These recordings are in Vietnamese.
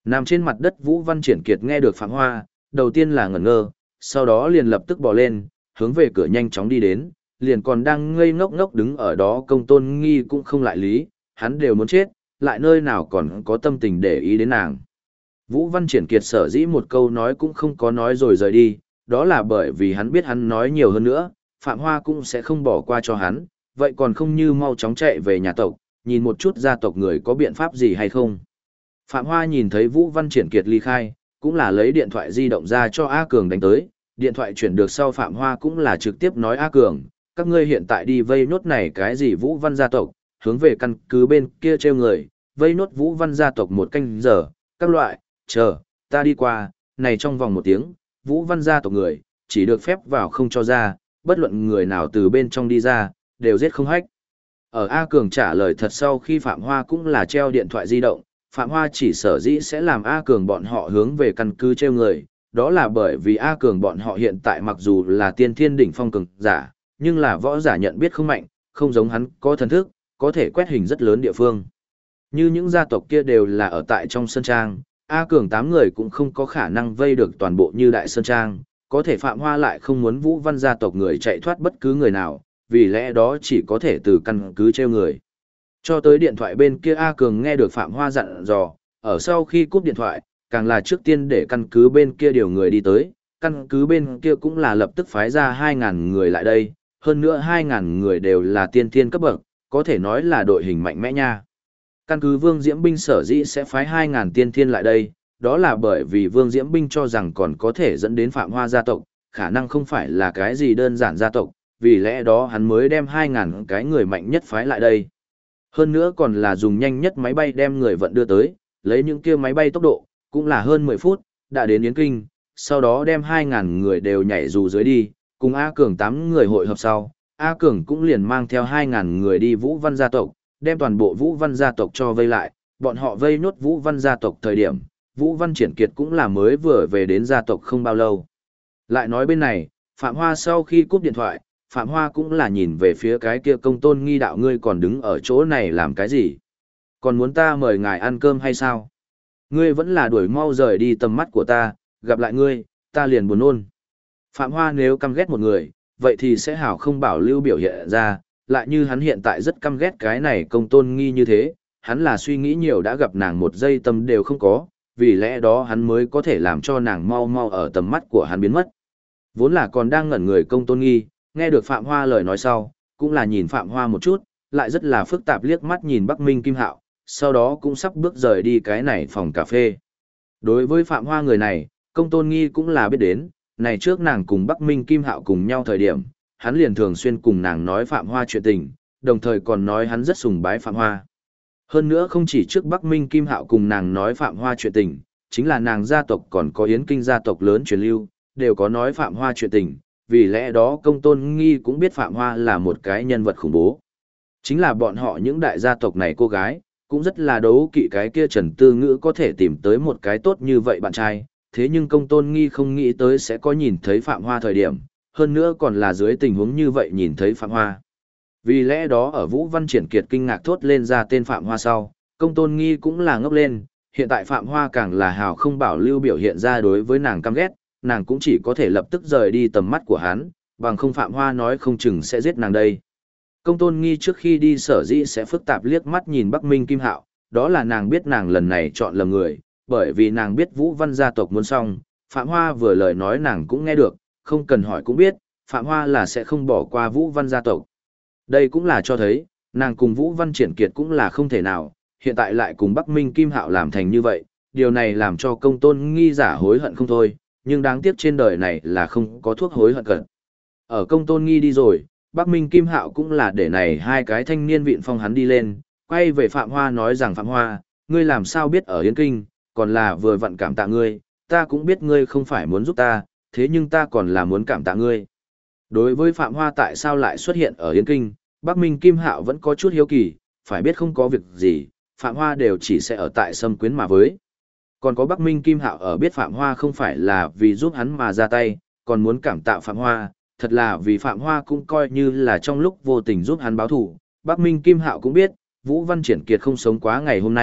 Nằm trên mặt đất Vũ Văn Triển Kiệt nghe được Phạm Hoa, đầu tiên là ngẩn ngơ, sau đó liền lập tức bò lên, hướng về cửa nhanh chóng đi đến, liền còn đang ngây ngốc ngốc đứng ở đó Công Tôn Nghi cũng không lại lý, hắn đều muốn chết, lại nơi nào còn có tâm tình để ý đến nàng. Vũ Văn Triển Kiệt sở dĩ một câu nói cũng không có nói rồi rời đi, đó là bởi vì hắn biết hắn nói nhiều hơn nữa, Phạm Hoa cũng sẽ không bỏ qua cho hắn, vậy còn không như mau chóng chạy về nhà tộc, nhìn một chút gia tộc người có biện pháp gì hay không. Phạm Hoa nhìn thấy Vũ Văn Triển Kiệt ly khai, cũng là lấy điện thoại di động ra cho A Cường đánh tới, điện thoại chuyển được sau Phạm Hoa cũng là trực tiếp nói A Cường, các ngươi hiện tại đi vây nốt này cái gì Vũ Văn gia tộc, hướng về căn cứ bên kia treo người, vây nốt Vũ Văn gia tộc một canh giờ, các loại, chờ, ta đi qua, này trong vòng 1 tiếng, Vũ Văn gia tộc người, chỉ được phép vào không cho ra, bất luận người nào từ bên trong đi ra, đều giết không hách. Ở A Cường trả lời thật sau khi Phạm Hoa cũng là treo điện thoại di động, Phạm Hoa chỉ sở dĩ sẽ làm A Cường bọn họ hướng về căn cứ treo người, đó là bởi vì A Cường bọn họ hiện tại mặc dù là tiên thiên đỉnh phong cường giả, nhưng là võ giả nhận biết không mạnh, không giống hắn có thần thức, có thể quét hình rất lớn địa phương. Như những gia tộc kia đều là ở tại trong Sơn Trang, A Cường 8 người cũng không có khả năng vây được toàn bộ như Đại Sơn Trang, có thể Phạm Hoa lại không muốn Vũ Văn gia tộc người chạy thoát bất cứ người nào, vì lẽ đó chỉ có thể từ căn cứ treo người. Cho tới điện thoại bên kia A Cường nghe được Phạm Hoa dặn dò, ở sau khi cúp điện thoại, càng là trước tiên để căn cứ bên kia điều người đi tới, căn cứ bên kia cũng là lập tức phái ra 2.000 người lại đây, hơn nữa 2.000 người đều là tiên thiên cấp bậc, có thể nói là đội hình mạnh mẽ nha. Căn cứ Vương Diễm Binh sở dĩ sẽ phái 2.000 tiên thiên lại đây, đó là bởi vì Vương Diễm Binh cho rằng còn có thể dẫn đến Phạm Hoa gia tộc, khả năng không phải là cái gì đơn giản gia tộc, vì lẽ đó hắn mới đem 2.000 cái người mạnh nhất phái lại đây. Hơn nữa còn là dùng nhanh nhất máy bay đem người vận đưa tới, lấy những kia máy bay tốc độ, cũng là hơn 10 phút, đã đến Yến Kinh, sau đó đem 2.000 người đều nhảy dù dưới đi, cùng A Cường 8 người hội hợp sau, A Cường cũng liền mang theo 2.000 người đi Vũ Văn gia tộc, đem toàn bộ Vũ Văn gia tộc cho vây lại, bọn họ vây nốt Vũ Văn gia tộc thời điểm, Vũ Văn Triển Kiệt cũng là mới vừa về đến gia tộc không bao lâu. Lại nói bên này, Phạm Hoa sau khi cúp điện thoại, Phạm Hoa cũng là nhìn về phía cái kia Công Tôn Nghi đạo ngươi còn đứng ở chỗ này làm cái gì? Còn muốn ta mời ngài ăn cơm hay sao? Ngươi vẫn là đuổi mau rời đi tầm mắt của ta, gặp lại ngươi, ta liền buồn nôn. Phạm Hoa nếu căm ghét một người, vậy thì sẽ hảo không bảo lưu biểu hiện ra, lại như hắn hiện tại rất căm ghét cái này Công Tôn Nghi như thế, hắn là suy nghĩ nhiều đã gặp nàng một giây tâm đều không có, vì lẽ đó hắn mới có thể làm cho nàng mau mau ở tầm mắt của hắn biến mất. Vốn là còn đang ngẩn người Công Tôn Nghi, nghe được Phạm Hoa lời nói sau, cũng là nhìn Phạm Hoa một chút, lại rất là phức tạp liếc mắt nhìn Bắc Minh Kim Hạo, sau đó cũng sắp bước rời đi cái này phòng cà phê. Đối với Phạm Hoa người này, Công Tôn Nghi cũng là biết đến, này trước nàng cùng Bắc Minh Kim Hạo cùng nhau thời điểm, hắn liền thường xuyên cùng nàng nói Phạm Hoa chuyện tình, đồng thời còn nói hắn rất sùng bái Phạm Hoa. Hơn nữa không chỉ trước Bắc Minh Kim Hạo cùng nàng nói Phạm Hoa chuyện tình, chính là nàng gia tộc còn có Yến Kinh gia tộc lớn truyền lưu, đều có nói Phạm Hoa chuyện tình, vì lẽ đó Công Tôn Nghi cũng biết Phạm Hoa là một cái nhân vật khủng bố. Chính là bọn họ những đại gia tộc này cô gái, cũng rất là đấu kỵ cái kia Trần Tư Ngữ có thể tìm tới một cái tốt như vậy bạn trai, thế nhưng Công Tôn Nghi không nghĩ tới sẽ có nhìn thấy Phạm Hoa thời điểm, hơn nữa còn là dưới tình huống như vậy nhìn thấy Phạm Hoa. Vì lẽ đó ở Vũ Văn Triển Kiệt kinh ngạc thốt lên ra tên Phạm Hoa sau, Công Tôn Nghi cũng là ngốc lên, hiện tại Phạm Hoa càng là hào không bảo lưu biểu hiện ra đối với nàng căm ghét, nàng cũng chỉ có thể lập tức rời đi tầm mắt của hắn, bằng không Phạm Hoa nói không chừng sẽ giết nàng đây. Công Tôn Nghi trước khi đi sở dĩ sẽ phức tạp liếc mắt nhìn Bắc Minh Kim Hạo, đó là nàng biết nàng lần này chọn lầm người, bởi vì nàng biết Vũ Văn gia tộc muốn xong, Phạm Hoa vừa lời nói nàng cũng nghe được, không cần hỏi cũng biết, Phạm Hoa là sẽ không bỏ qua Vũ Văn gia tộc. Đây cũng là cho thấy, nàng cùng Vũ Văn Triển Kiệt cũng là không thể nào, hiện tại lại cùng Bắc Minh Kim Hạo làm thành như vậy, điều này làm cho Công Tôn Nghi giả hối hận không thôi, nhưng đáng tiếc trên đời này là không có thuốc hối hận cận. Ở Công Tôn Nghi đi rồi, Bắc Minh Kim Hạo cũng là để này hai cái thanh niên vịn phong hắn đi lên, quay về Phạm Hoa nói rằng Phạm Hoa, ngươi làm sao biết ở Yến Kinh, còn là vừa vặn cảm tạ ngươi, ta cũng biết ngươi không phải muốn giúp ta, thế nhưng ta còn là muốn cảm tạ ngươi. Đối với Phạm Hoa tại sao lại xuất hiện ở Yến Kinh, Bắc Minh Kim Hạo vẫn có chút hiếu kỳ, phải biết không có việc gì, Phạm Hoa đều chỉ sẽ ở tại Sâm Quyến mà với. Còn có Bắc Minh Kim Hạo ở biết Phạm Hoa không phải là vì giúp hắn mà ra tay, còn muốn cảm tạ Phạm Hoa, thật là vì Phạm Hoa cũng coi như là trong lúc vô tình giúp hắn báo thù. Bắc Minh Kim Hạo cũng biết, Vũ Văn Triển Kiệt không sống quá ngày hôm nay,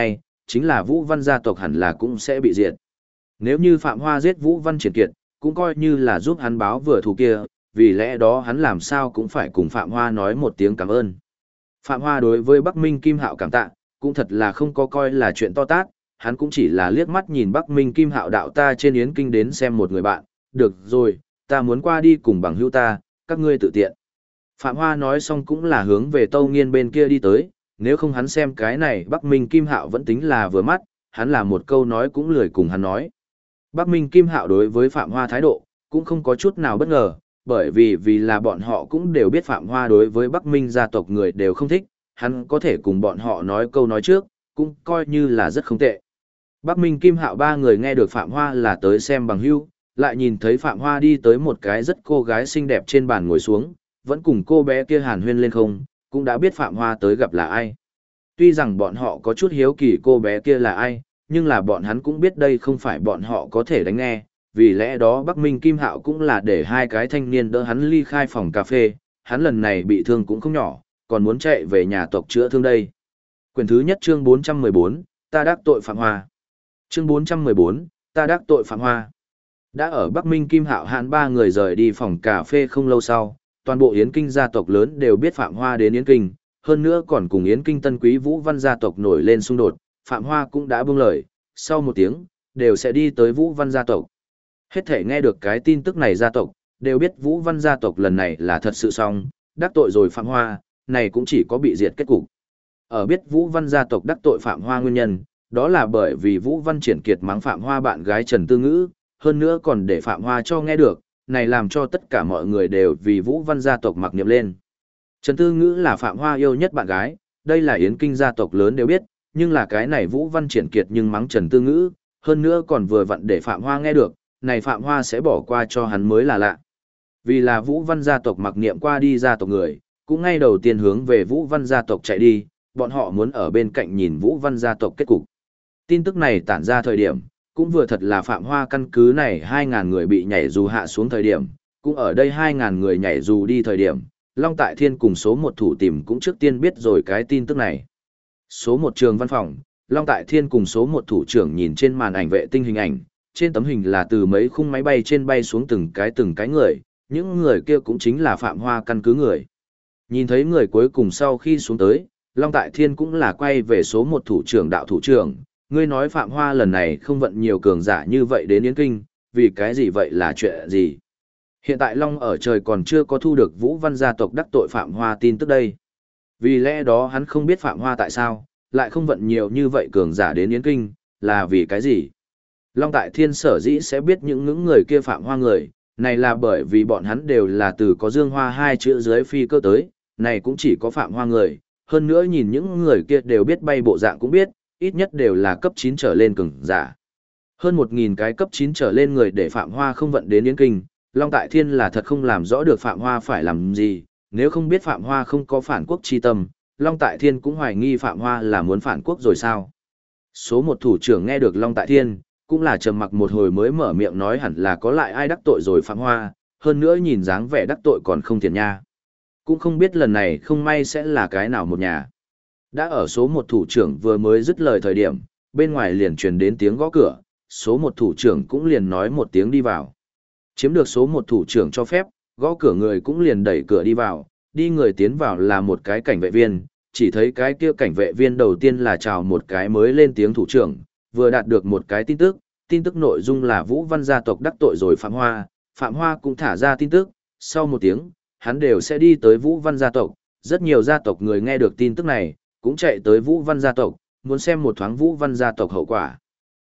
chính là Vũ Văn gia tộc hẳn là cũng sẽ bị diệt. Nếu như Phạm Hoa giết Vũ Văn Triển Kiệt, cũng coi như là giúp hắn báo vừa thù kia, vì lẽ đó hắn làm sao cũng phải cùng Phạm Hoa nói một tiếng cảm ơn. Phạm Hoa đối với Bắc Minh Kim Hạo cảm tạ, cũng thật là không có coi là chuyện to tát, hắn cũng chỉ là liếc mắt nhìn Bắc Minh Kim Hạo đạo ta trên yến kinh đến xem một người bạn, được rồi, ta muốn qua đi cùng bằng hữu ta, các ngươi tự tiện. Phạm Hoa nói xong cũng là hướng về Tâu Nghiên bên kia đi tới, nếu không hắn xem cái này Bắc Minh Kim Hạo vẫn tính là vừa mắt, hắn là một câu nói cũng lười cùng hắn nói. Bắc Minh Kim Hạo đối với Phạm Hoa thái độ, cũng không có chút nào bất ngờ, bởi vì là bọn họ cũng đều biết Phạm Hoa đối với Bắc Minh gia tộc người đều không thích, hắn có thể cùng bọn họ nói câu nói trước, cũng coi như là rất không tệ. Bắc Minh Kim Hạo ba người nghe được Phạm Hoa là tới xem bằng hữu, lại nhìn thấy Phạm Hoa đi tới một cái rất cô gái xinh đẹp trên bàn ngồi xuống, vẫn cùng cô bé kia hàn huyên lên không, cũng đã biết Phạm Hoa tới gặp là ai. Tuy rằng bọn họ có chút hiếu kỳ cô bé kia là ai, nhưng là bọn hắn cũng biết đây không phải bọn họ có thể đánh nghe, vì lẽ đó Bắc Minh Kim Hạo cũng là để hai cái thanh niên đỡ hắn ly khai phòng cà phê, hắn lần này bị thương cũng không nhỏ, còn muốn chạy về nhà tộc chữa thương đây. Quyển thứ nhất chương 414, ta đắc tội Phạm Hoa. Chương 414, ta đắc tội Phạm Hoa. Đã ở Bắc Minh Kim Hạo hạn ba người rời đi phòng cà phê không lâu sau, toàn bộ Yến Kinh gia tộc lớn đều biết Phạm Hoa đến Yến Kinh, hơn nữa còn cùng Yến Kinh Tân Quý Vũ Văn gia tộc nổi lên xung đột, Phạm Hoa cũng đã buông lời, sau một tiếng, đều sẽ đi tới Vũ Văn gia tộc. Hết thể nghe được cái tin tức này gia tộc, đều biết Vũ Văn gia tộc lần này là thật sự xong, đắc tội rồi Phạm Hoa, này cũng chỉ có bị diệt kết cục. Ở biết Vũ Văn gia tộc đắc tội Phạm Hoa nguyên nhân, đó là bởi vì Vũ Văn Triển Kiệt mắng Phạm Hoa bạn gái Trần Tư Ngữ, hơn nữa còn để Phạm Hoa cho nghe được, này làm cho tất cả mọi người đều vì Vũ Văn gia tộc mặc niệm lên. Trần Tư Ngữ là Phạm Hoa yêu nhất bạn gái, đây là Yến Kinh gia tộc lớn đều biết, nhưng là cái này Vũ Văn Triển Kiệt nhưng mắng Trần Tư Ngữ, hơn nữa còn vừa vặn để Phạm Hoa nghe được, này Phạm Hoa sẽ bỏ qua cho hắn mới là lạ. Vì là Vũ Văn gia tộc mặc niệm qua đi gia tộc người, cũng ngay đầu tiên hướng về Vũ Văn gia tộc chạy đi, bọn họ muốn ở bên cạnh nhìn Vũ Văn gia tộc kết cục. Tin tức này tản ra thời điểm, cũng vừa thật là Phạm Hoa căn cứ này 2.000 người bị nhảy dù hạ xuống thời điểm, cũng ở đây 2.000 người nhảy dù đi thời điểm, Long Tại Thiên cùng số 1 thủ tìm cũng trước tiên biết rồi cái tin tức này. Số 1 trường văn phòng, Long Tại Thiên cùng số 1 thủ trưởng nhìn trên màn ảnh vệ tinh hình ảnh, trên tấm hình là từ mấy khung máy bay trên bay xuống từng cái người, những người kia cũng chính là Phạm Hoa căn cứ người. Nhìn thấy người cuối cùng sau khi xuống tới, Long Tại Thiên cũng là quay về số 1 thủ trưởng đạo thủ trưởng, ngươi nói Phạm Hoa lần này không vận nhiều cường giả như vậy đến Yến Kinh, vì cái gì vậy là chuyện gì? Hiện tại Long ở trời còn chưa có thu được Vũ Văn gia tộc đắc tội Phạm Hoa tin tức đây. Vì lẽ đó hắn không biết Phạm Hoa tại sao, lại không vận nhiều như vậy cường giả đến Yến Kinh, là vì cái gì? Long Tại Thiên sở dĩ sẽ biết những người kia Phạm Hoa người, này là bởi vì bọn hắn đều là từ có Dương Hoa hai chữ dưới phi cơ tới, này cũng chỉ có Phạm Hoa người, hơn nữa nhìn những người kia đều biết bay bộ dạng cũng biết, ít nhất đều là cấp 9 trở lên cường giả. Hơn 1.000 cái cấp 9 trở lên người để Phạm Hoa không vận đến Yến Kinh, Long Tại Thiên là thật không làm rõ được Phạm Hoa phải làm gì, nếu không biết Phạm Hoa không có phản quốc chi tâm, Long Tại Thiên cũng hoài nghi Phạm Hoa là muốn phản quốc rồi sao. Số 1 thủ trưởng nghe được Long Tại Thiên, cũng là trầm mặc một hồi mới mở miệng nói hẳn là có lại ai đắc tội rồi Phạm Hoa, hơn nữa nhìn dáng vẻ đắc tội còn không thiện nha. Cũng không biết lần này không may sẽ là cái nào một nhà. Đã ở số 1 thủ trưởng vừa mới dứt lời thời điểm, bên ngoài liền truyền đến tiếng gõ cửa, số 1 thủ trưởng cũng liền nói một tiếng đi vào. Chiếm được số 1 thủ trưởng cho phép, gõ cửa người cũng liền đẩy cửa đi vào, đi người tiến vào là một cái cảnh vệ viên, chỉ thấy cái kia cảnh vệ viên đầu tiên là chào một cái mới lên tiếng thủ trưởng, vừa đạt được một cái tin tức nội dung là Vũ Văn gia tộc đắc tội rồi Phạm Hoa cũng thả ra tin tức, sau một tiếng, hắn đều sẽ đi tới Vũ Văn gia tộc, rất nhiều gia tộc người nghe được tin tức này, cũng chạy tới Vũ Văn gia tộc, muốn xem một thoáng Vũ Văn gia tộc hậu quả.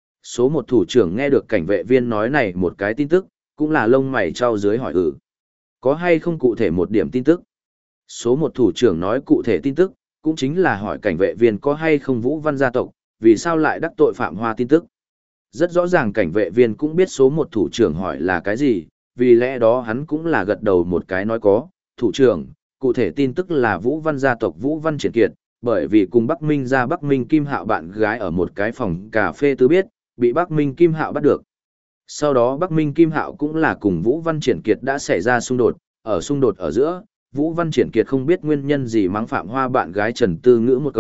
Số 1 thủ trưởng nghe được cảnh vệ viên nói này một cái tin tức, cũng là lông mày trao dưới hỏi có hay không cụ thể một điểm tin tức. Số 1 thủ trưởng nói cụ thể tin tức, cũng chính là hỏi cảnh vệ viên có hay không Vũ Văn gia tộc, vì sao lại đắc tội Phạm Hoa tin tức. Rất rõ ràng cảnh vệ viên cũng biết số 1 thủ trưởng hỏi là cái gì, vì lẽ đó hắn cũng là gật đầu một cái nói có, thủ trưởng, cụ thể tin tức là Vũ Văn gia tộc Vũ Văn Triển Kiệt, bởi vì cùng Bắc Minh ra Bắc Minh Kim Hạo bạn gái ở một cái phòng cà phê tứ biết, bị Bắc Minh Kim Hạo bắt được. Sau đó Bắc Minh Kim Hạo cũng là cùng Vũ Văn Triển Kiệt đã xảy ra xung đột ở giữa, Vũ Văn Triển Kiệt không biết nguyên nhân gì mắng Phạm Hoa bạn gái Trần Tư Ngữ một câu,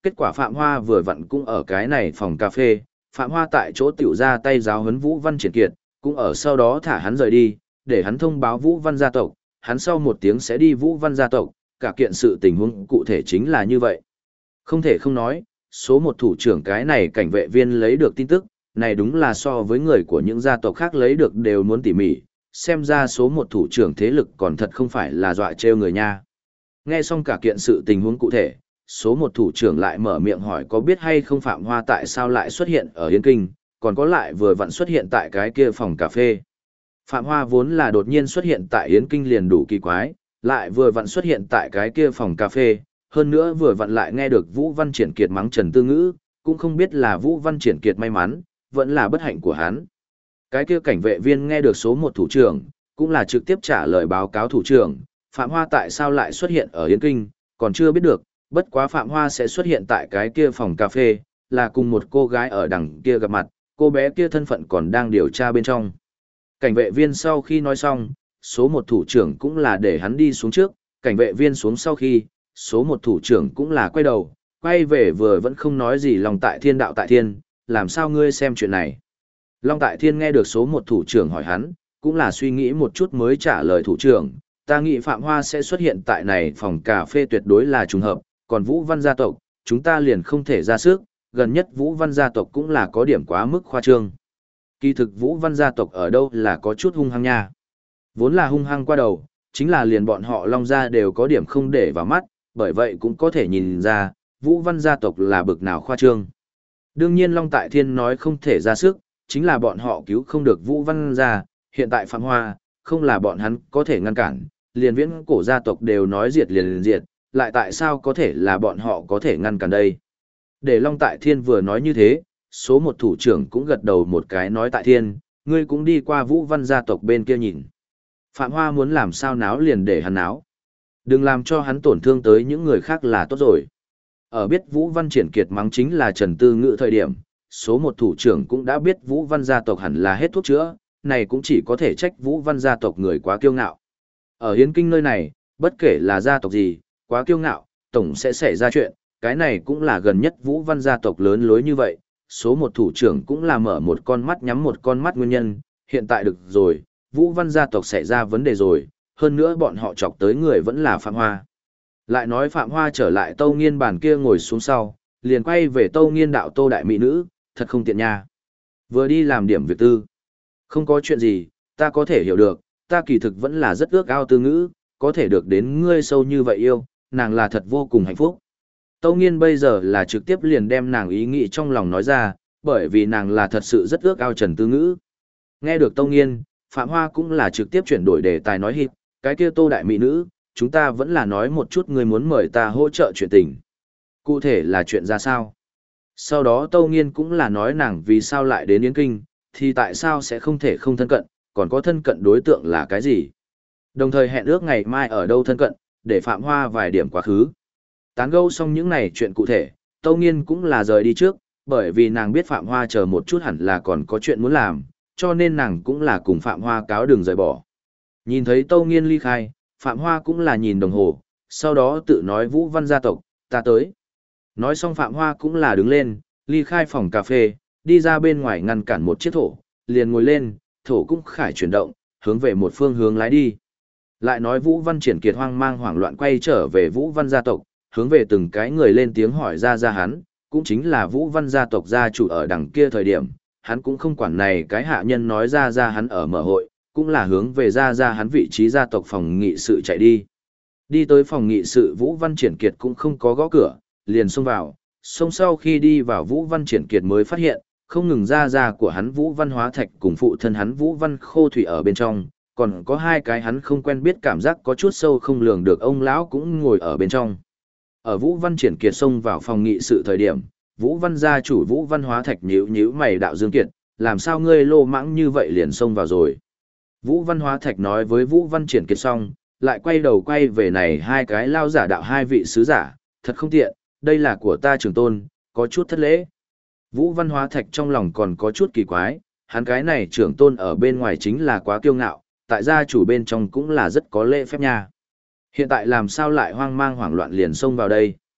kết quả Phạm Hoa vừa vặn cũng ở cái này phòng cà phê, Phạm Hoa tại chỗ tiểu ra tay giáo huấn Vũ Văn Triển Kiệt, cũng ở sau đó thả hắn rời đi, để hắn thông báo Vũ Văn gia tộc, hắn sau một tiếng sẽ đi Vũ Văn gia tộc, cả kiện sự tình huống cụ thể chính là như vậy. Không thể không nói, số một thủ trưởng cái này cảnh vệ viên lấy được tin tức, này đúng là so với người của những gia tộc khác lấy được đều muốn tỉ mỉ, xem ra số một thủ trưởng thế lực còn thật không phải là dọa trêu người nha. Nghe xong cả kiện sự tình huống cụ thể, số một thủ trưởng lại mở miệng hỏi có biết hay không Phạm Hoa tại sao lại xuất hiện ở Yến Kinh, còn có lại vừa vặn xuất hiện tại cái kia phòng cà phê. Phạm Hoa vốn là đột nhiên xuất hiện tại Yến Kinh liền đủ kỳ quái, lại vừa vặn xuất hiện tại cái kia phòng cà phê, hơn nữa vừa vặn lại nghe được Vũ Văn Triển Kiệt mắng Trần Tư Ngữ, cũng không biết là Vũ Văn Triển Kiệt may mắn, vẫn là bất hạnh của hắn. Cái kia cảnh vệ viên nghe được số một thủ trưởng, cũng là trực tiếp trả lời báo cáo thủ trưởng, Phạm Hoa tại sao lại xuất hiện ở Yến Kinh, còn chưa biết được, bất quá Phạm Hoa sẽ xuất hiện tại cái kia phòng cà phê, là cùng một cô gái ở đằng kia gặp mặt, cô bé kia thân phận còn đang điều tra bên trong. Cảnh vệ viên sau khi nói xong, số một thủ trưởng cũng là để hắn đi xuống trước, cảnh vệ viên xuống sau khi, số một thủ trưởng cũng là quay đầu, quay về vừa vẫn không nói gì Long Tại Thiên đạo Tại Thiên, làm sao ngươi xem chuyện này. Long Tại Thiên nghe được số một thủ trưởng hỏi hắn, cũng là suy nghĩ một chút mới trả lời thủ trưởng, ta nghĩ Phạm Hoa sẽ xuất hiện tại này phòng cà phê tuyệt đối là trùng hợp, còn Vũ Văn gia tộc, chúng ta liền không thể ra sức, gần nhất Vũ Văn gia tộc cũng là có điểm quá mức khoa trương. Kỳ thực Vũ Văn gia tộc ở đâu là có chút hung hăng nha. Vốn là hung hăng qua đầu, chính là liền bọn họ Long gia đều có điểm không để vào mắt, bởi vậy cũng có thể nhìn ra, Vũ Văn gia tộc là bực nào khoa trương. Đương nhiên Long Tại Thiên nói không thể ra sức, chính là bọn họ cứu không được Vũ Văn gia, hiện tại Phạm Hoa, không là bọn hắn có thể ngăn cản, liền viễn cổ gia tộc đều nói diệt liền diệt, lại tại sao có thể là bọn họ có thể ngăn cản đây. Để Long Tại Thiên vừa nói như thế, số một thủ trưởng cũng gật đầu một cái nói Tại Thiên, ngươi cũng đi qua Vũ Văn gia tộc bên kia nhìn. Phạm Hoa muốn làm sao náo liền để hắn náo. Đừng làm cho hắn tổn thương tới những người khác là tốt rồi. Ở biết Vũ Văn Triển Kiệt mắng chính là Trần Tư Ngữ thời điểm, số một thủ trưởng cũng đã biết Vũ Văn gia tộc hẳn là hết thuốc chữa, này cũng chỉ có thể trách Vũ Văn gia tộc người quá kiêu ngạo. Ở Hiến Kinh nơi này, bất kể là gia tộc gì, quá kiêu ngạo, tổng sẽ xảy ra chuyện, cái này cũng là gần nhất Vũ Văn gia tộc lớn lối như vậy, số một thủ trưởng cũng là mở một con mắt nhắm một con mắt nguyên nhân, hiện tại được rồi, Vũ Văn gia tộc xảy ra vấn đề rồi, hơn nữa bọn họ chọc tới người vẫn là Phạm Hoa. Lại nói Phạm Hoa trở lại Tâu Nghiên bàn kia ngồi xuống sau, liền quay về Tâu Nghiên đạo Tô đại mỹ nữ, thật không tiện nha. Vừa đi làm điểm việc tư. Không có chuyện gì, ta có thể hiểu được, ta kỳ thực vẫn là rất ước ao Tư Ngữ, có thể được đến ngươi sâu như vậy yêu, nàng là thật vô cùng hạnh phúc. Tâu Nghiên bây giờ là trực tiếp liền đem nàng ý nghĩ trong lòng nói ra, bởi vì nàng là thật sự rất ước ao Trần Tư Ngữ. Nghe được Tâu Nghiên, Phạm Hoa cũng là trực tiếp chuyển đổi đề tài nói hít, cái kia Tô đại mỹ nữ, chúng ta vẫn là nói một chút ngươi muốn mời ta hỗ trợ chuyện tình. Cụ thể là chuyện ra sao? Sau đó Tâu Nghiên cũng là nói nàng vì sao lại đến Yến Kinh, thì tại sao sẽ không thể không thân cận, còn có thân cận đối tượng là cái gì? Đồng thời hẹn ước ngày mai ở đâu thân cận, để Phạm Hoa vài điểm quá khứ. Tán gẫu xong những này chuyện cụ thể, Tâu Nghiên cũng là rời đi trước, bởi vì nàng biết Phạm Hoa chờ một chút hẳn là còn có chuyện muốn làm, cho nên nàng cũng là cùng Phạm Hoa cáo đường rời bỏ. Nhìn thấy Tâu Nghiên ly khai, Phạm Hoa cũng là nhìn đồng hồ, sau đó tự nói Vũ Văn gia tộc, ta tới. Nói xong Phạm Hoa cũng là đứng lên, ly khai phòng cà phê, đi ra bên ngoài ngăn cản một chiếc thổ, liền ngồi lên, thổ cũng khải chuyển động, hướng về một phương hướng lái đi. Lại nói Vũ Văn Triển Kiệt hoang mang hoảng loạn quay trở về Vũ Văn gia tộc, hướng về từng cái người lên tiếng hỏi ra hắn, cũng chính là Vũ Văn gia tộc gia chủ ở đằng kia thời điểm, hắn cũng không quản này cái hạ nhân nói ra hắn ở mở hội, cũng là hướng về ra hắn vị trí gia tộc phòng nghị sự chạy đi. Đi tới phòng nghị sự Vũ Văn Triển Kiệt cũng không có gõ cửa, liền xông vào, sau khi đi vào Vũ Văn Triển Kiệt mới phát hiện, không ngừng ra của hắn Vũ Văn Hóa Thạch cùng phụ thân hắn Vũ Văn Khô Thủy ở bên trong, còn có hai cái hắn không quen biết cảm giác có chút sâu không lường được ông lão cũng ngồi ở bên trong. Ở Vũ Văn Triển Kiệt xông vào phòng nghị sự thời điểm, Vũ Văn gia chủ Vũ Văn Hóa Thạch nhíu mày đạo Dương Kiệt, làm sao ngươi lô mãng như vậy liền xông vào rồi. Vũ Văn Hóa Thạch nói với Vũ Văn Triển Kiệt xong, lại quay đầu quay về này hai cái lao giả đạo hai vị sứ giả, thật không tiện, đây là của ta trưởng tôn, có chút thất lễ. Vũ Văn Hóa Thạch trong lòng còn có chút kỳ quái, hắn cái này trưởng tôn ở bên ngoài chính là quá kiêu ngạo, tại gia chủ bên trong cũng là rất có lễ phép nha. Hiện tại làm sao lại hoang mang hoảng loạn liền xông vào đây.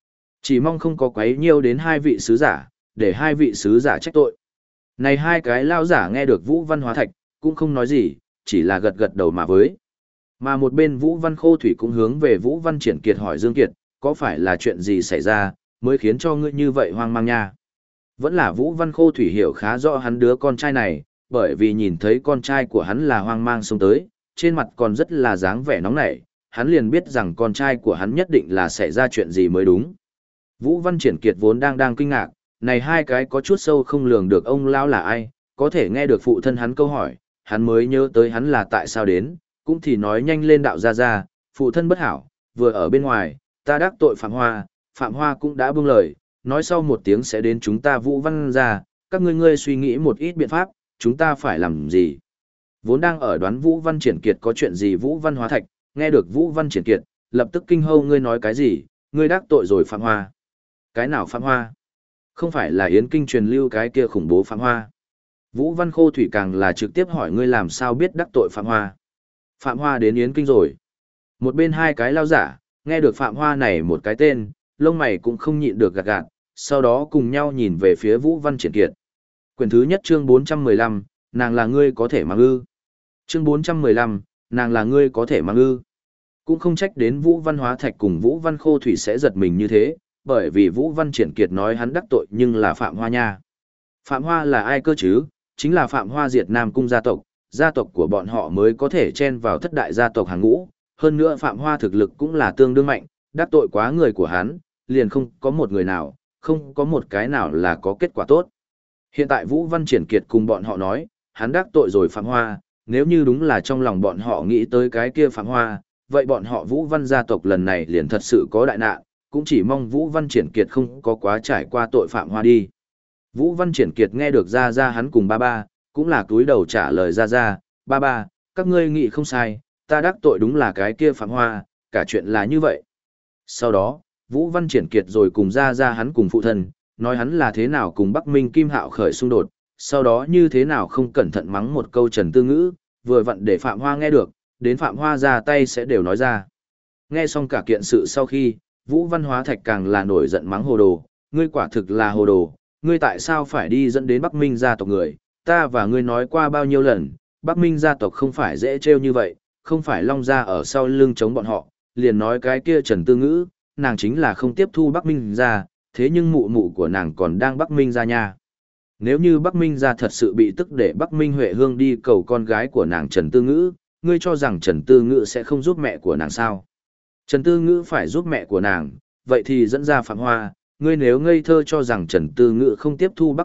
Chỉ mong không có quấy nhiêu đến hai vị sứ giả, để hai vị sứ giả trách tội. Này hai cái lao giả nghe được Vũ Văn Hóa Thạch, cũng không nói gì, chỉ là gật gật đầu mà với. Mà một bên Vũ Văn Khô Thủy cũng hướng về Vũ Văn Triển Kiệt hỏi Dương Kiệt, có phải là chuyện gì xảy ra, mới khiến cho ngươi như vậy hoang mang nha. Vẫn là Vũ Văn Khô Thủy hiểu khá rõ hắn đứa con trai này, bởi vì nhìn thấy con trai của hắn là hoang mang xông tới, trên mặt còn rất là dáng vẻ nóng nảy, hắn liền biết rằng con trai của hắn nhất định là xảy ra chuyện gì mới đúng. Vũ Văn Triển Kiệt vốn đang kinh ngạc, này hai cái có chút sâu không lường được ông lão là ai, có thể nghe được phụ thân hắn câu hỏi, hắn mới nhớ tới hắn là tại sao đến, cũng thì nói nhanh lên đạo ra, phụ thân bất hảo, vừa ở bên ngoài, ta đắc tội Phạm Hoa cũng đã buông lời, nói sau một tiếng sẽ đến chúng ta Vũ Văn gia, các ngươi suy nghĩ một ít biện pháp, chúng ta phải làm gì. Vốn đang ở đoán Vũ Văn Triển Kiệt có chuyện gì Vũ Văn Hóa Thạch, nghe được Vũ Văn Triển Kiệt, lập tức kinh hâu ngươi nói cái gì, ngươi đắc tội rồi Phạm Hoa. Cái nào Phạm Hoa? Không phải là Yến Kinh truyền lưu cái kia khủng bố Phạm Hoa. Vũ Văn Khô Thủy càng là trực tiếp hỏi ngươi làm sao biết đắc tội Phạm Hoa. Phạm Hoa đến Yến Kinh rồi. Một bên hai cái lao giả, nghe được Phạm Hoa này một cái tên, lông mày cũng không nhịn được gạt gạt, sau đó cùng nhau nhìn về phía Vũ Văn Triển Kiệt. Quyển thứ nhất chương 415, nàng là ngươi có thể mang ư. Chương 415, nàng là ngươi có thể mang ư. Cũng không trách đến Vũ Văn Hóa Thạch cùng Vũ Văn Khô Thủy sẽ giật mình như thế, bởi vì Vũ Văn Triển Kiệt nói hắn đắc tội nhưng là Phạm Hoa nha. Phạm Hoa là ai cơ chứ? Chính là Phạm Hoa diệt Nam Cung gia tộc của bọn họ mới có thể chen vào thất đại gia tộc hàng ngũ. Hơn nữa Phạm Hoa thực lực cũng là tương đương mạnh, đắc tội quá người của hắn, liền không có một người nào, không có một cái nào là có kết quả tốt. Hiện tại Vũ Văn Triển Kiệt cùng bọn họ nói, hắn đắc tội rồi Phạm Hoa, nếu như đúng là trong lòng bọn họ nghĩ tới cái kia Phạm Hoa, vậy bọn họ Vũ Văn gia tộc lần này liền thật sự có đại nạn, cũng chỉ mong Vũ Văn Triển Kiệt không có quá trải qua tội Phạm Hoa đi. Vũ Văn Triển Kiệt nghe được ra hắn cùng ba, cũng là túi đầu trả lời ra, ba, các ngươi nghĩ không sai, ta đắc tội đúng là cái kia Phạm Hoa, cả chuyện là như vậy. Sau đó, Vũ Văn Triển Kiệt rồi cùng ra hắn cùng phụ thân, nói hắn là thế nào cùng Bắc Minh Kim Hạo khởi xung đột, sau đó như thế nào không cẩn thận mắng một câu Trần Tư Ngữ, vừa vặn để Phạm Hoa nghe được, đến Phạm Hoa ra tay sẽ đều nói ra. Nghe xong cả kiện sự sau khi, Vũ Văn Hóa Thạch càng là nổi giận mắng hồ đồ, ngươi quả thực là hồ đồ, ngươi tại sao phải đi dẫn đến Bắc Minh gia tộc người, ta và ngươi nói qua bao nhiêu lần, Bắc Minh gia tộc không phải dễ trêu như vậy, không phải Long gia ở sau lưng chống bọn họ, liền nói cái kia Trần Tư Ngữ, nàng chính là không tiếp thu Bắc Minh gia, thế nhưng mụ mụ của nàng còn đang Bắc Minh gia nha. Nếu như Bắc Minh gia thật sự bị tức để Bắc Minh Huệ Hương đi cầu con gái của nàng Trần Tư Ngữ, ngươi cho rằng Trần Tư Ngữ sẽ không giúp mẹ của nàng sao? Trần Tư Ngữ phải giúp mẹ của nàng, vậy thì dẫn ra Phạm Hoa, ngươi nếu ngây thơ cho rằng Trần Tư Ngữ không tiếp thu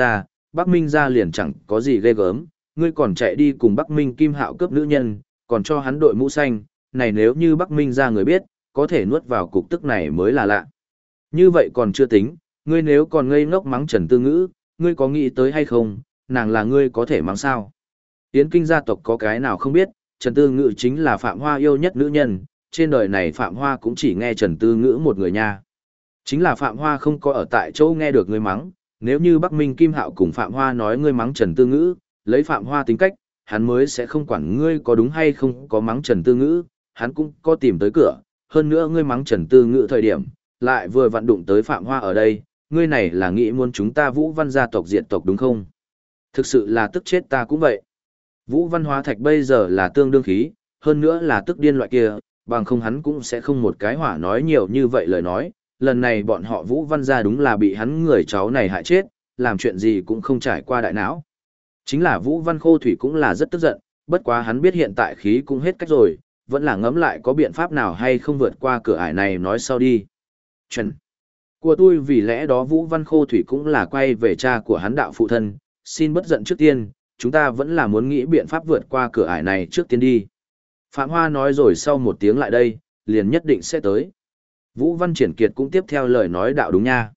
Bắc Minh gia liền chẳng có gì ghê gớm, ngươi còn chạy đi cùng Bắc Minh Kim Hạo cướp nữ nhân, còn cho hắn đội mũ xanh, này nếu như Bắc Minh gia người biết, có thể nuốt vào cục tức này mới là lạ. Như vậy còn chưa tính, ngươi nếu còn ngây ngốc mắng Trần Tư Ngữ, ngươi có nghĩ tới hay không, nàng là ngươi có thể mắng sao? Yến Kinh gia tộc có cái nào không biết, Trần Tư Ngữ chính là Phạm Hoa yêu nhất nữ nhân, trên đời này Phạm Hoa cũng chỉ nghe Trần Tư Ngữ một người nha. Chính là Phạm Hoa không có ở tại chỗ nghe được ngươi mắng, nếu như Bắc Minh Kim Hạo cùng Phạm Hoa nói ngươi mắng Trần Tư Ngữ, lấy Phạm Hoa tính cách, hắn mới sẽ không quản ngươi có đúng hay không có mắng Trần Tư Ngữ, hắn cũng có tìm tới cửa, hơn nữa ngươi mắng Trần Tư Ngữ thời điểm, lại vừa vặn đụng tới Phạm Hoa ở đây, ngươi này là nghĩ muốn chúng ta Vũ Văn gia tộc diệt tộc đúng không? Thực sự là tức chết ta cũng vậy. Vũ Văn Hóa Thạch bây giờ là tương đương khí, hơn nữa là tức điên loại kia, bằng không hắn cũng sẽ không một cái hỏa nói nhiều như vậy lời nói, lần này bọn họ Vũ Văn gia đúng là bị hắn người cháu này hại chết, làm chuyện gì cũng không trải qua đại não. Chính là Vũ Văn Khô Thủy cũng là rất tức giận, bất quá hắn biết hiện tại khí cũng hết cách rồi, vẫn là ngẫm lại có biện pháp nào hay không vượt qua cửa ải này nói sau đi. Chuẩn. Của tôi vì lẽ đó Vũ Văn Khô Thủy cũng là quay về cha của hắn đạo phụ thân, xin bất giận trước tiên, chúng ta vẫn là muốn nghĩ biện pháp vượt qua cửa ải này trước tiên đi. Phạm Hoa nói rồi sau một tiếng lại đây, liền nhất định sẽ tới. Vũ Văn Triển Kiệt cũng tiếp theo lời nói đạo đúng nha.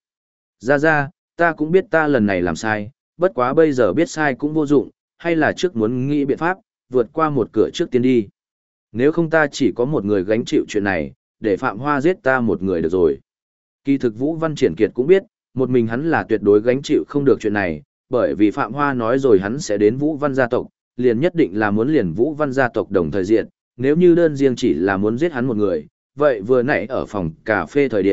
Ra, ta cũng biết ta lần này làm sai, bất quá bây giờ biết sai cũng vô dụng, hay là trước muốn nghĩ biện pháp, vượt qua một cửa trước tiên đi. Nếu không ta chỉ có một người gánh chịu chuyện này, để Phạm Hoa giết ta một người được rồi. Kỳ thực Vũ Văn Triển Kiệt cũng biết, một mình hắn là tuyệt đối gánh chịu không được chuyện này, bởi vì Phạm Hoa nói rồi hắn sẽ đến Vũ Văn gia tộc, liền nhất định là muốn liền Vũ Văn gia tộc đồng thời diện, nếu như đơn riêng chỉ là muốn giết hắn một người, vậy vừa nãy ở phòng cà phê thời điểm,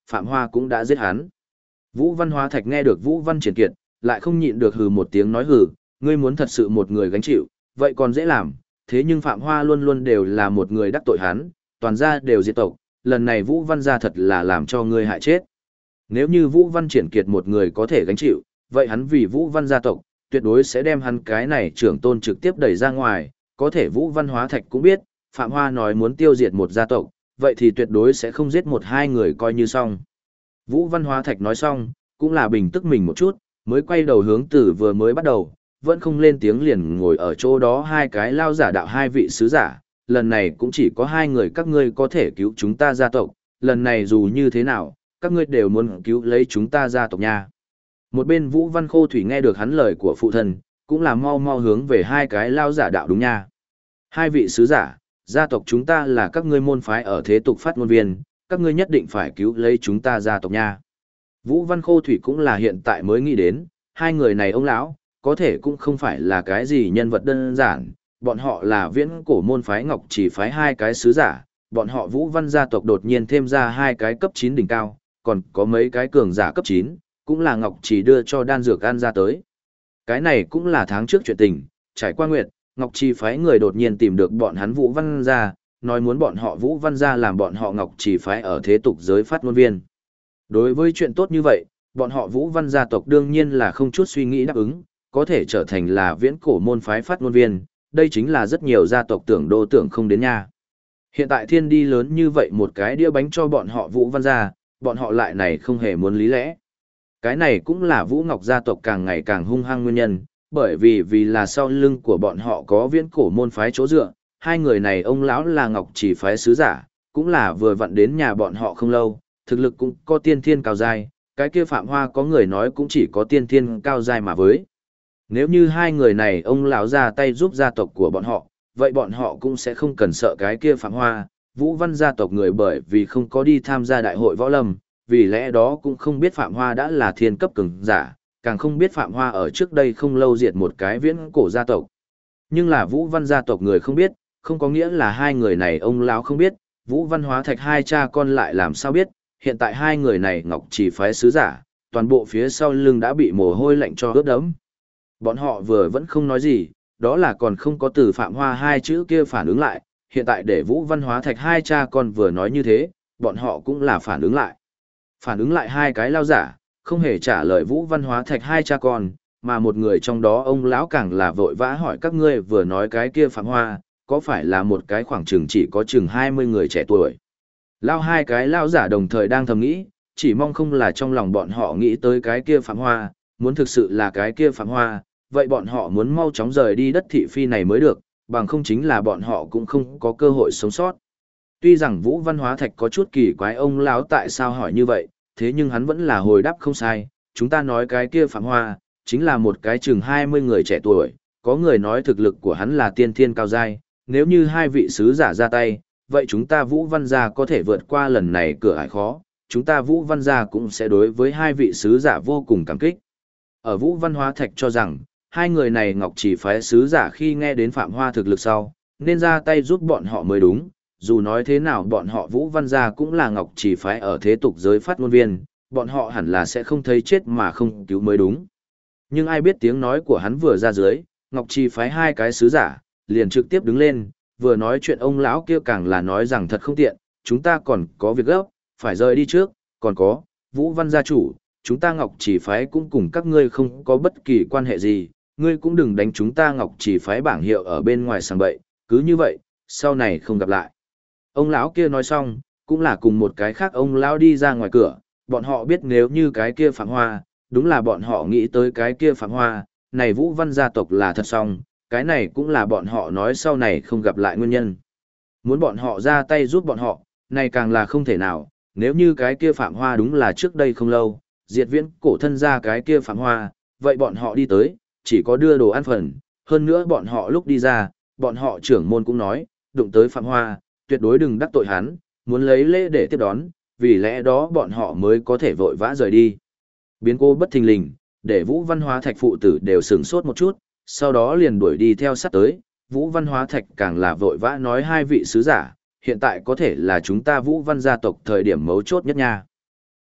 Phạm Hoa cũng đã giết hắn. Vũ Văn Hóa Thạch nghe được Vũ Văn Triển Kiệt, lại không nhịn được hừ một tiếng nói hừ, ngươi muốn thật sự một người gánh chịu, vậy còn dễ làm, thế nhưng Phạm Hoa luôn luôn đều là một người đắc tội hắn, toàn gia đều diệt tộc, lần này Vũ Văn gia thật là làm cho ngươi hại chết. Nếu như Vũ Văn Triển Kiệt một người có thể gánh chịu, vậy hắn vì Vũ Văn gia tộc, tuyệt đối sẽ đem hắn cái này trưởng tôn trực tiếp đẩy ra ngoài, có thể Vũ Văn Hóa Thạch cũng biết, Phạm Hoa nói muốn tiêu diệt một gia tộc, vậy thì tuyệt đối sẽ không giết một hai người coi như xong. Vũ Văn Hóa Thạch nói xong, cũng là bình tức mình một chút, mới quay đầu hướng từ vừa mới bắt đầu, vẫn không lên tiếng liền ngồi ở chỗ đó hai cái lao giả đạo hai vị sứ giả, lần này cũng chỉ có hai người các ngươi có thể cứu chúng ta gia tộc, lần này dù như thế nào, các ngươi đều muốn cứu lấy chúng ta gia tộc nha. Một bên Vũ Văn Khô Thủy nghe được hắn lời của phụ thân, cũng là mau mau hướng về hai cái lao giả đạo đúng nha. Hai vị sứ giả, gia tộc chúng ta là các ngươi môn phái ở thế tục phát ngôn viên, các ngươi nhất định phải cứu lấy chúng ta gia tộc nha. Vũ Văn Khô Thủy cũng là hiện tại mới nghĩ đến, hai người này ông lão, có thể cũng không phải là cái gì nhân vật đơn giản, bọn họ là viễn cổ môn phái Ngọc Chỉ phái hai cái sứ giả, bọn họ Vũ Văn gia tộc đột nhiên thêm ra hai cái cấp 9 đỉnh cao, còn có mấy cái cường giả cấp 9, cũng là Ngọc Chỉ đưa cho đan dược ăn ra tới. Cái này cũng là tháng trước chuyện tình, trải qua nguyệt, Ngọc Chỉ phái người đột nhiên tìm được bọn hắn Vũ Văn gia, nói muốn bọn họ Vũ Văn gia làm bọn họ Ngọc Chỉ phái ở thế tục giới phát ngôn viên. Đối với chuyện tốt như vậy, bọn họ Vũ Văn gia tộc đương nhiên là không chút suy nghĩ đáp ứng, có thể trở thành là viễn cổ môn phái phát ngôn viên, đây chính là rất nhiều gia tộc tưởng đô tưởng không đến nha. Hiện tại thiên đi lớn như vậy một cái đĩa bánh cho bọn họ Vũ Văn gia, bọn họ lại này không hề muốn lý lẽ. Cái này cũng là Vũ Ngọc gia tộc càng ngày càng hung hăng nguyên nhân, bởi vì là sau lưng của bọn họ có viễn cổ môn phái chỗ dựa, hai người này ông lão là Ngọc Chỉ phái sứ giả, cũng là vừa vặn đến nhà bọn họ không lâu, thực lực cũng có tiên thiên cao giai, cái kia Phạm Hoa có người nói cũng chỉ có tiên thiên cao giai mà với. Nếu như hai người này ông lão ra tay giúp gia tộc của bọn họ, vậy bọn họ cũng sẽ không cần sợ cái kia Phạm Hoa, Vũ Văn gia tộc người bởi vì không có đi tham gia đại hội võ lâm, vì lẽ đó cũng không biết Phạm Hoa đã là thiên cấp cường giả, càng không biết Phạm Hoa ở trước đây không lâu diệt một cái viễn cổ gia tộc. Nhưng là Vũ Văn gia tộc người không biết, không có nghĩa là hai người này ông lão không biết, Vũ Văn Hóa Thạch hai cha con lại làm sao biết, hiện tại hai người này Ngọc Chỉ phái sứ giả, toàn bộ phía sau lưng đã bị mồ hôi lạnh cho ướt đẫm. Bọn họ vừa vẫn không nói gì, đó là còn không có từ Phạm Hoa hai chữ kia phản ứng lại, hiện tại để Vũ Văn Hóa Thạch hai cha con vừa nói như thế, bọn họ cũng là phản ứng lại. Phản ứng lại hai cái lao giả, không hề trả lời Vũ Văn Hóa Thạch hai cha con, mà một người trong đó ông lão càng là vội vã hỏi các ngươi vừa nói cái kia Phạm Hoa, có phải là một cái khoảng chừng chỉ có chừng 20 người trẻ tuổi. Lao hai cái lao giả đồng thời đang thầm nghĩ, chỉ mong không là trong lòng bọn họ nghĩ tới cái kia Phạm Hoa, muốn thực sự là cái kia Phạm Hoa, vậy bọn họ muốn mau chóng rời đi đất thị phi này mới được, bằng không chính là bọn họ cũng không có cơ hội sống sót. Tuy rằng Vũ Văn Hóa Thạch có chút kỳ quái ông lão tại sao hỏi như vậy, thế nhưng hắn vẫn là hồi đáp không sai, chúng ta nói cái kia Phạm Hoa, chính là một cái chừng 20 người trẻ tuổi, có người nói thực lực của hắn là tiên thiên cao giai, nếu như hai vị sứ giả ra tay, vậy chúng ta Vũ Văn gia có thể vượt qua lần này cửa ải khó, chúng ta Vũ Văn gia cũng sẽ đối với hai vị sứ giả vô cùng cảm kích. Ở Vũ Văn Hóa Thạch cho rằng, hai người này Ngọc Chỉ phái sứ giả khi nghe đến Phạm Hoa thực lực sau, nên ra tay giúp bọn họ mới đúng, dù nói thế nào bọn họ Vũ Văn gia cũng là Ngọc Chỉ phái ở thế tục giới phát ngôn viên, bọn họ hẳn là sẽ không thấy chết mà không cứu mới đúng. Nhưng ai biết tiếng nói của hắn vừa ra dưới, Ngọc Chỉ phái hai cái sứ giả, liền trực tiếp đứng lên, vừa nói chuyện ông lão kia càng là nói rằng thật không tiện, chúng ta còn có việc gấp, phải rời đi trước, còn có, Vũ Văn gia chủ, chúng ta Ngọc Chỉ phái cũng cùng các ngươi không có bất kỳ quan hệ gì, ngươi cũng đừng đánh chúng ta Ngọc Chỉ phái bảng hiệu ở bên ngoài sàng bậy, cứ như vậy, sau này không gặp lại. Ông lão kia nói xong, cũng là cùng một cái khác ông lão đi ra ngoài cửa, bọn họ biết nếu như cái kia Phạm Hoa, đúng là bọn họ nghĩ tới cái kia Phạm Hoa, này Vũ Văn gia tộc là thật xong, cái này cũng là bọn họ nói sau này không gặp lại nguyên nhân. Muốn bọn họ ra tay giúp bọn họ, này càng là không thể nào, nếu như cái kia Phạm Hoa đúng là trước đây không lâu, diệt viễn cổ thân ra cái kia Phạm Hoa, vậy bọn họ đi tới, chỉ có đưa đồ ăn phần, hơn nữa bọn họ lúc đi ra, bọn họ trưởng môn cũng nói, đụng tới Phạm Hoa, tuyệt đối đừng đắc tội hắn, muốn lấy lễ để tiếp đón, vì lẽ đó bọn họ mới có thể vội vã rời đi. Biến cố bất thình lình, để Vũ Văn Hóa Thạch phụ tử đều sửng sốt một chút, sau đó liền đuổi đi theo sát tới, Vũ Văn Hóa Thạch càng là vội vã nói hai vị sứ giả, hiện tại có thể là chúng ta Vũ Văn gia tộc thời điểm mấu chốt nhất nha.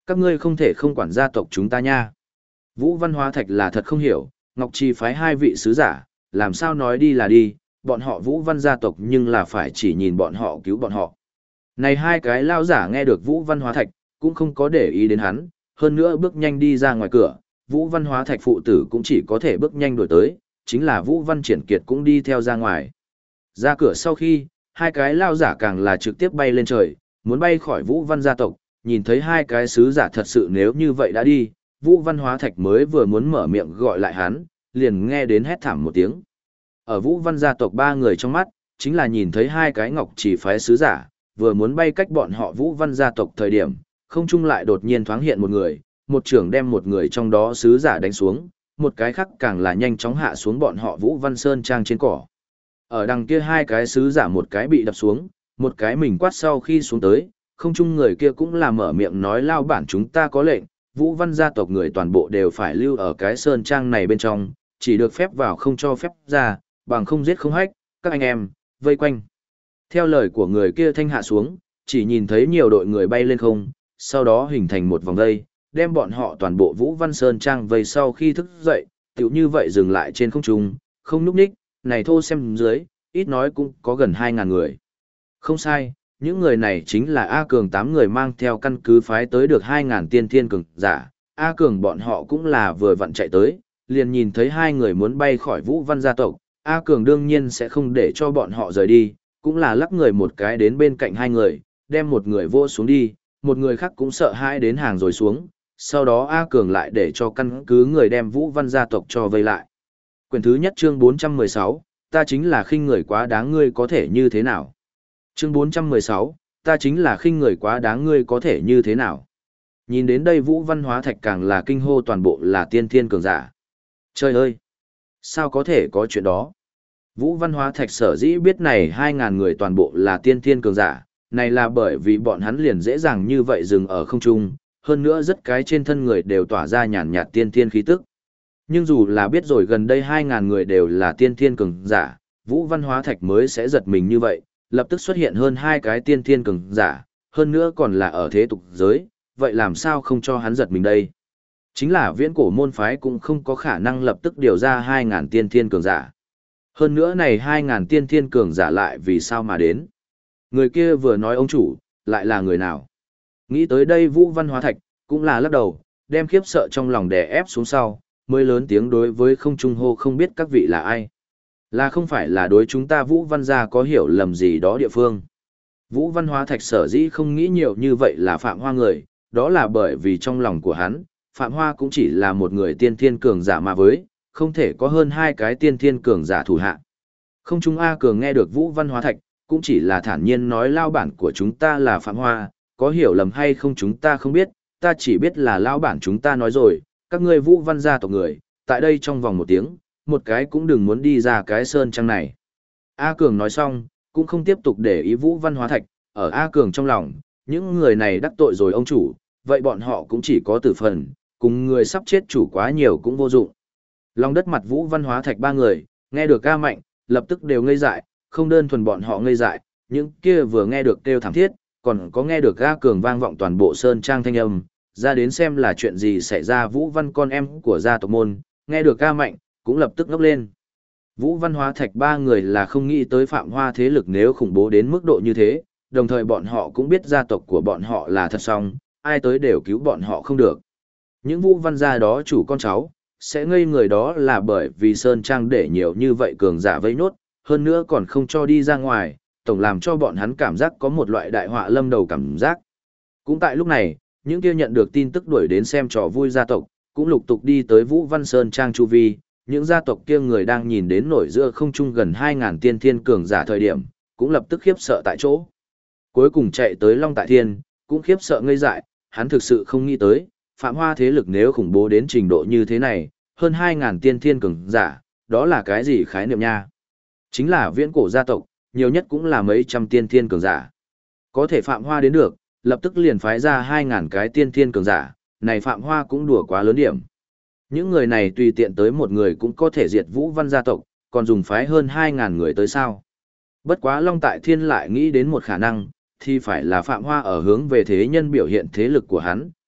Các ngươi không thể không quản gia tộc chúng ta nha. Vũ Văn Hóa Thạch là thật không hiểu, Ngọc Trì phái hai vị sứ giả, làm sao nói đi là đi, bọn họ Vũ Văn gia tộc nhưng là phải chỉ nhìn bọn họ cứu bọn họ. Này hai cái lao giả nghe được Vũ Văn Hóa Thạch, cũng không có để ý đến hắn, hơn nữa bước nhanh đi ra ngoài cửa, Vũ Văn Hóa Thạch phụ tử cũng chỉ có thể bước nhanh đuổi tới, chính là Vũ Văn Triển Kiệt cũng đi theo ra ngoài. Ra cửa sau khi, hai cái lao giả càng là trực tiếp bay lên trời, muốn bay khỏi Vũ Văn gia tộc, nhìn thấy hai cái sứ giả thật sự nếu như vậy đã đi, Vũ Văn Hóa Thạch mới vừa muốn mở miệng gọi lại hắn, liền nghe đến hét thảm một tiếng. Ở Vũ Văn gia tộc ba người trong mắt, chính là nhìn thấy hai cái Ngọc Chỉ phái sứ giả, vừa muốn bay cách bọn họ Vũ Văn gia tộc thời điểm, không trung lại đột nhiên thoáng hiện một người, một trưởng đem một người trong đó sứ giả đánh xuống, một cái khác càng là nhanh chóng hạ xuống bọn họ Vũ Văn Sơn Trang trên cỏ. Ở đằng kia hai cái sứ giả một cái bị đập xuống, một cái mình quát sau khi xuống tới, không chung người kia cũng là mở miệng nói lao bản chúng ta có lệnh, Vũ Văn gia tộc người toàn bộ đều phải lưu ở cái Sơn Trang này bên trong, chỉ được phép vào không cho phép ra, bằng không giết không hách, các anh em, vây quanh. Theo lời của người kia thanh hạ xuống, chỉ nhìn thấy nhiều đội người bay lên không, sau đó hình thành một vòng vây, đem bọn họ toàn bộ Vũ Văn Sơn Trang vây sau khi thức dậy, tiểu như vậy dừng lại trên không trung, không núp ních, này thô xem dưới, ít nói cũng có gần 2.000 người. Không sai, những người này chính là A Cường 8 người mang theo căn cứ phái tới được 2.000 tiên thiên cường giả. A Cường bọn họ cũng là vừa vặn chạy tới, liền nhìn thấy hai người muốn bay khỏi Vũ Văn gia tộc. A Cường đương nhiên sẽ không để cho bọn họ rời đi, cũng là lắc người một cái đến bên cạnh hai người, đem một người vô xuống đi, một người khác cũng sợ hãi đến hàng rồi xuống. Sau đó A Cường lại để cho căn cứ người đem Vũ Văn gia tộc cho vây lại. Quyển thứ nhất chương 416, ta chính là khinh người quá đáng ngươi có thể như thế nào? Chương 416, ta chính là khinh người quá đáng ngươi có thể như thế nào? Nhìn đến đây Vũ Văn Hóa Thạch càng là kinh hô toàn bộ là tiên thiên cường giả. Trời ơi! Sao có thể có chuyện đó? Vũ Văn Hóa Thạch sở dĩ biết này 2.000 người toàn bộ là tiên thiên cường giả, này là bởi vì bọn hắn liền dễ dàng như vậy dừng ở không trung, hơn nữa rất cái trên thân người đều tỏa ra nhàn nhạt tiên thiên khí tức. Nhưng dù là biết rồi gần đây 2.000 người đều là tiên thiên cường giả, Vũ Văn Hóa Thạch mới sẽ giật mình như vậy, lập tức xuất hiện hơn hai cái tiên thiên cường giả, hơn nữa còn là ở thế tục giới, vậy làm sao không cho hắn giật mình đây? Chính là viễn cổ môn phái cũng không có khả năng lập tức điều ra 2.000 tiên thiên cường giả. Hơn nữa này 2.000 tiên thiên cường giả lại vì sao mà đến? Người kia vừa nói ông chủ, lại là người nào? Nghĩ tới đây Vũ Văn Hóa Thạch, cũng là lắc đầu, đem khiếp sợ trong lòng đè ép xuống sau, mới lớn tiếng đối với không trung hô không biết các vị là ai. Là không phải là đối chúng ta Vũ Văn gia có hiểu lầm gì đó địa phương. Vũ Văn Hóa Thạch sở dĩ không nghĩ nhiều như vậy là Phạm Hoa người, đó là bởi vì trong lòng của hắn, Phạm Hoa cũng chỉ là một người tiên thiên cường giả mà với, không thể có hơn hai cái tiên thiên cường giả thủ hạ. Không trung A Cường nghe được Vũ Văn Hóa Thạch, cũng chỉ là thản nhiên nói lao bản của chúng ta là Phạm Hoa, có hiểu lầm hay không chúng ta không biết, ta chỉ biết là lao bản chúng ta nói rồi, các ngươi Vũ Văn gia tộc người, tại đây trong vòng một tiếng, một cái cũng đừng muốn đi ra cái sơn trang này. A Cường nói xong, cũng không tiếp tục để ý Vũ Văn Hóa Thạch, ở A Cường trong lòng, những người này đắc tội rồi ông chủ, vậy bọn họ cũng chỉ có tử phần, cùng người sắp chết chủ quá nhiều cũng vô dụng. Lòng đất mặt Vũ Văn Hóa Thạch ba người, nghe được A Mạnh, lập tức đều ngây dại, không đơn thuần bọn họ ngây dại, những kia vừa nghe được kêu thảm thiết, còn có nghe được A Cường vang vọng toàn bộ sơn trang thanh âm, ra đến xem là chuyện gì xảy ra. Vũ Văn con em của gia tộc môn, nghe được A Mạnh, cũng lập tức ngốc lên. Vũ Văn Hóa Thạch ba người là không nghĩ tới Phạm Hoa thế lực nếu khủng bố đến mức độ như thế, đồng thời bọn họ cũng biết gia tộc của bọn họ là thật song, ai tới đều cứu bọn họ không được. Những Vũ Văn gia đó chủ con cháu, sẽ ngây người đó là bởi vì Sơn Trang để nhiều như vậy cường giả vây nốt, hơn nữa còn không cho đi ra ngoài, tổng làm cho bọn hắn cảm giác có một loại đại họa lâm đầu cảm giác. Cũng tại lúc này, những kia nhận được tin tức đuổi đến xem trò vui gia tộc, cũng lục tục đi tới Vũ Văn Sơn Trang chu vi, những gia tộc kia người đang nhìn đến nổi giữa không trung gần 2.000 tiên thiên cường giả thời điểm, cũng lập tức khiếp sợ tại chỗ. Cuối cùng chạy tới Long Tại Thiên, cũng khiếp sợ ngây dại, hắn thực sự không nghĩ tới, Phạm Hoa thế lực nếu khủng bố đến trình độ như thế này, hơn 2.000 tiên thiên cường giả, đó là cái gì khái niệm nha? Chính là viễn cổ gia tộc, nhiều nhất cũng là mấy trăm tiên thiên cường giả. Có thể Phạm Hoa đến được, lập tức liền phái ra 2.000 cái tiên thiên cường giả, này Phạm Hoa cũng đùa quá lớn điểm. Những người này tùy tiện tới một người cũng có thể diệt Vũ Văn gia tộc, còn dùng phái hơn 2.000 người tới sao. Bất quá Long Tại Thiên lại nghĩ đến một khả năng, thì phải là Phạm Hoa ở hướng về thế nhân biểu hiện thế lực của hắn,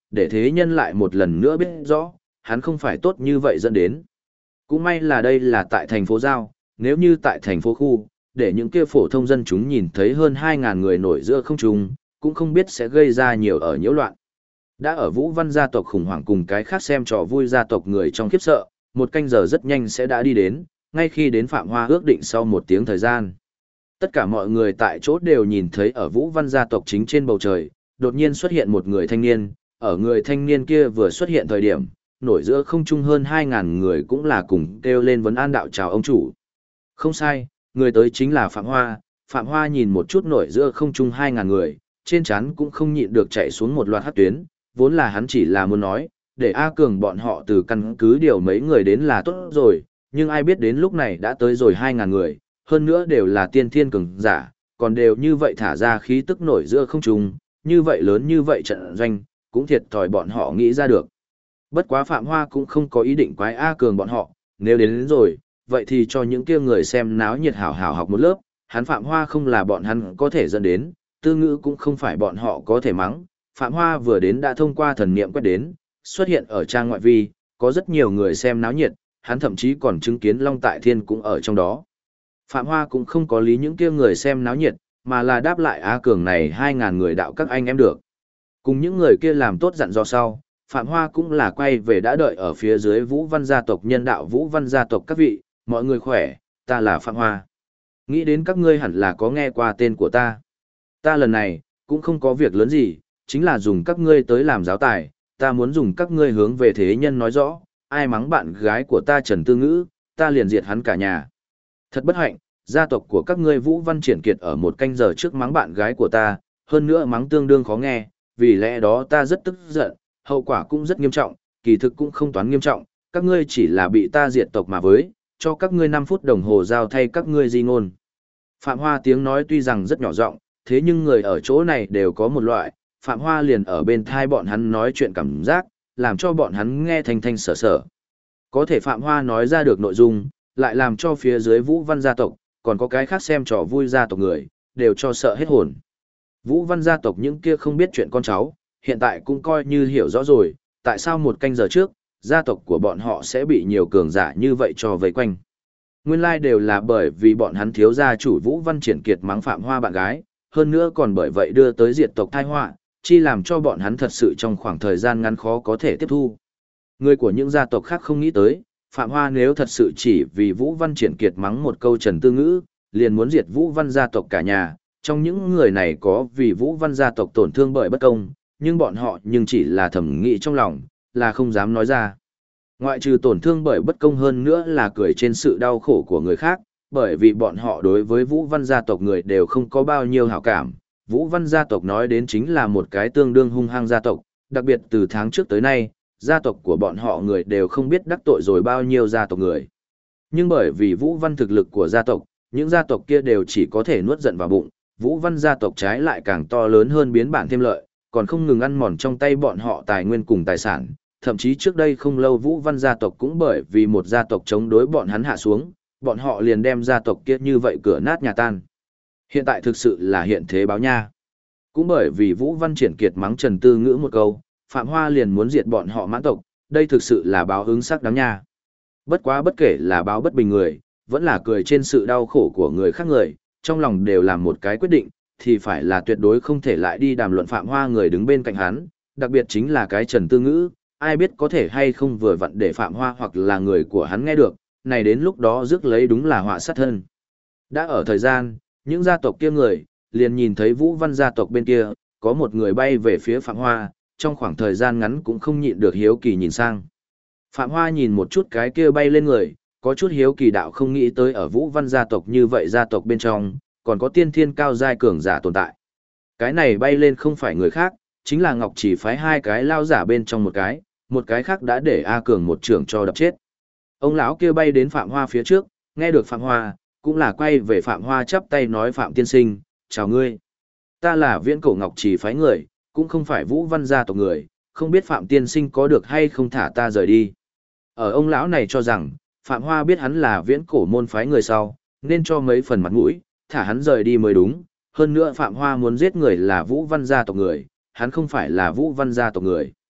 để thế nhân lại một lần nữa biết rõ, hắn không phải tốt như vậy dẫn đến. Cũng may là đây là tại thành phố Giao, nếu như tại thành phố khu, để những kia phổ thông dân chúng nhìn thấy hơn 2.000 người nổi giữa không trung, cũng không biết sẽ gây ra nhiều ở nhiễu loạn. Đã ở Vũ Văn gia tộc khủng hoảng cùng cái khác xem trò vui gia tộc người trong khiếp sợ, một canh giờ rất nhanh sẽ đã đi đến, ngay khi đến Phạm Hoa ước định sau một tiếng thời gian. Tất cả mọi người tại chỗ đều nhìn thấy ở Vũ Văn gia tộc chính trên bầu trời, đột nhiên xuất hiện một người thanh niên, ở người thanh niên kia vừa xuất hiện thời điểm, nổi giữa không trung hơn 2.000 người cũng là cùng kêu lên vấn an đạo chào ông chủ. Không sai, người tới chính là Phạm Hoa. Phạm Hoa nhìn một chút nổi giữa không trung 2.000 người, trên trán cũng không nhịn được chạy xuống một loạt hắc tuyến, vốn là hắn chỉ là muốn nói, để A Cường bọn họ từ căn cứ điều mấy người đến là tốt rồi, nhưng ai biết đến lúc này đã tới rồi 2.000 người, hơn nữa đều là tiên thiên cường giả, còn đều như vậy thả ra khí tức nổi giữa không trung, như vậy lớn như vậy trận doanh, cũng thiệt thòi bọn họ nghĩ ra được. Bất quá Phạm Hoa cũng không có ý định quái A Cường bọn họ, nếu đến rồi, vậy thì cho những kia người xem náo nhiệt hảo hảo học một lớp, hắn Phạm Hoa không là bọn hắn có thể dẫn đến, Tư Ngữ cũng không phải bọn họ có thể mắng. Phạm Hoa vừa đến đã thông qua thần niệm quét đến, xuất hiện ở trang ngoại vi, có rất nhiều người xem náo nhiệt, hắn thậm chí còn chứng kiến Long Tại Thiên cũng ở trong đó. Phạm Hoa cũng không có lý những kia người xem náo nhiệt, mà là đáp lại A Cường này 2.000 người đạo các anh em được. Cùng những người kia làm tốt dặn dò sau, Phạm Hoa cũng là quay về đã đợi ở phía dưới Vũ Văn gia tộc nhân đạo Vũ Văn gia tộc các vị, mọi người khỏe, ta là Phạm Hoa. Nghĩ đến các ngươi hẳn là có nghe qua tên của ta. Ta lần này, cũng không có việc lớn gì, chính là dùng các ngươi tới làm giáo tài, ta muốn dùng các ngươi hướng về thế nhân nói rõ, ai mắng bạn gái của ta Trần Tư Ngữ, ta liền diệt hắn cả nhà. Thật bất hạnh, gia tộc của các ngươi Vũ Văn Triển Kiệt ở một canh giờ trước mắng bạn gái của ta, hơn nữa mắng tương đương khó nghe, vì lẽ đó ta rất tức giận, hậu quả cũng rất nghiêm trọng, kỳ thực cũng không toán nghiêm trọng, các ngươi chỉ là bị ta diệt tộc mà với, cho các ngươi 5 phút đồng hồ giao thay các ngươi di ngôn. Phạm Hoa tiếng nói tuy rằng rất nhỏ giọng, thế nhưng người ở chỗ này đều có một loại, Phạm Hoa liền ở bên thai bọn hắn nói chuyện cảm giác, làm cho bọn hắn nghe thanh thanh sở sở. Có thể Phạm Hoa nói ra được nội dung, lại làm cho phía dưới Vũ Văn gia tộc, còn có cái khác xem trò vui gia tộc người, đều cho sợ hết hồn. Vũ Văn gia tộc những kia không biết chuyện con cháu, hiện tại cũng coi như hiểu rõ rồi, tại sao một canh giờ trước, gia tộc của bọn họ sẽ bị nhiều cường giả như vậy cho vây quanh. Nguyên lai đều là bởi vì bọn hắn thiếu gia chủ Vũ Văn Triển Kiệt mắng Phạm Hoa bạn gái, hơn nữa còn bởi vậy đưa tới diệt tộc tai họa, chi làm cho bọn hắn thật sự trong khoảng thời gian ngắn khó có thể tiếp thu. Người của những gia tộc khác không nghĩ tới, Phạm Hoa nếu thật sự chỉ vì Vũ Văn Triển Kiệt mắng một câu Trần Tư Ngữ, liền muốn diệt Vũ Văn gia tộc cả nhà, trong những người này có vì Vũ Văn gia tộc tổn thương bởi bất công, nhưng bọn họ nhưng chỉ là thẩm nghĩ trong lòng, là không dám nói ra. Ngoại trừ tổn thương bởi bất công hơn nữa là cười trên sự đau khổ của người khác, bởi vì bọn họ đối với Vũ Văn gia tộc người đều không có bao nhiêu hảo cảm. Vũ Văn gia tộc nói đến chính là một cái tương đương hung hăng gia tộc, đặc biệt từ tháng trước tới nay, gia tộc của bọn họ người đều không biết đắc tội rồi bao nhiêu gia tộc người. Nhưng bởi vì Vũ Văn thực lực của gia tộc, những gia tộc kia đều chỉ có thể nuốt giận vào bụng, Vũ Văn gia tộc trái lại càng to lớn hơn biến bản thêm lợi, còn không ngừng ăn mòn trong tay bọn họ tài nguyên cùng tài sản. Thậm chí trước đây không lâu Vũ Văn gia tộc cũng bởi vì một gia tộc chống đối bọn hắn hạ xuống, bọn họ liền đem gia tộc kia như vậy cửa nát nhà tan. Hiện tại thực sự là hiện thế báo nha. Cũng bởi vì Vũ Văn Triển Kiệt mắng Trần Tư Ngữ một câu, Phạm Hoa liền muốn diệt bọn họ mãn tộc, đây thực sự là báo ứng sắc đáng nha. Bất quá bất kể là báo bất bình người, vẫn là cười trên sự đau khổ của người khác người, trong lòng đều làm một cái quyết định, thì phải là tuyệt đối không thể lại đi đàm luận Phạm Hoa người đứng bên cạnh hắn, đặc biệt chính là cái Trần Tư Ngữ, ai biết có thể hay không vừa vặn để Phạm Hoa hoặc là người của hắn nghe được, này đến lúc đó rước lấy đúng là họa sát thân. Đã ở thời gian, những gia tộc kia người, liền nhìn thấy Vũ Văn gia tộc bên kia, có một người bay về phía Phạm Hoa, trong khoảng thời gian ngắn cũng không nhịn được hiếu kỳ nhìn sang. Phạm Hoa nhìn một chút cái kia bay lên người, có chút hiếu kỳ đạo không nghĩ tới ở Vũ Văn gia tộc như vậy gia tộc bên trong, còn có tiên thiên cao giai cường giả tồn tại. Cái này bay lên không phải người khác, chính là Ngọc Chỉ phái hai cái lao giả bên trong một cái khác đã để A Cường một trưởng cho đập chết. Ông lão kia bay đến Phạm Hoa phía trước, nghe được Phạm Hoa, cũng là quay về Phạm Hoa chắp tay nói Phạm tiên sinh, chào ngươi. Ta là Viễn Cổ Ngọc Chỉ phái người, cũng không phải Vũ Văn gia tộc người, không biết Phạm tiên sinh có được hay không thả ta rời đi. Ở ông lão này cho rằng, Phạm Hoa biết hắn là Viễn Cổ môn phái người sau, nên cho mấy phần mặt mũi, thả hắn rời đi mới đúng. Hơn nữa Phạm Hoa muốn giết người là Vũ Văn gia tộc người, hắn không phải là Vũ Văn gia tộc người.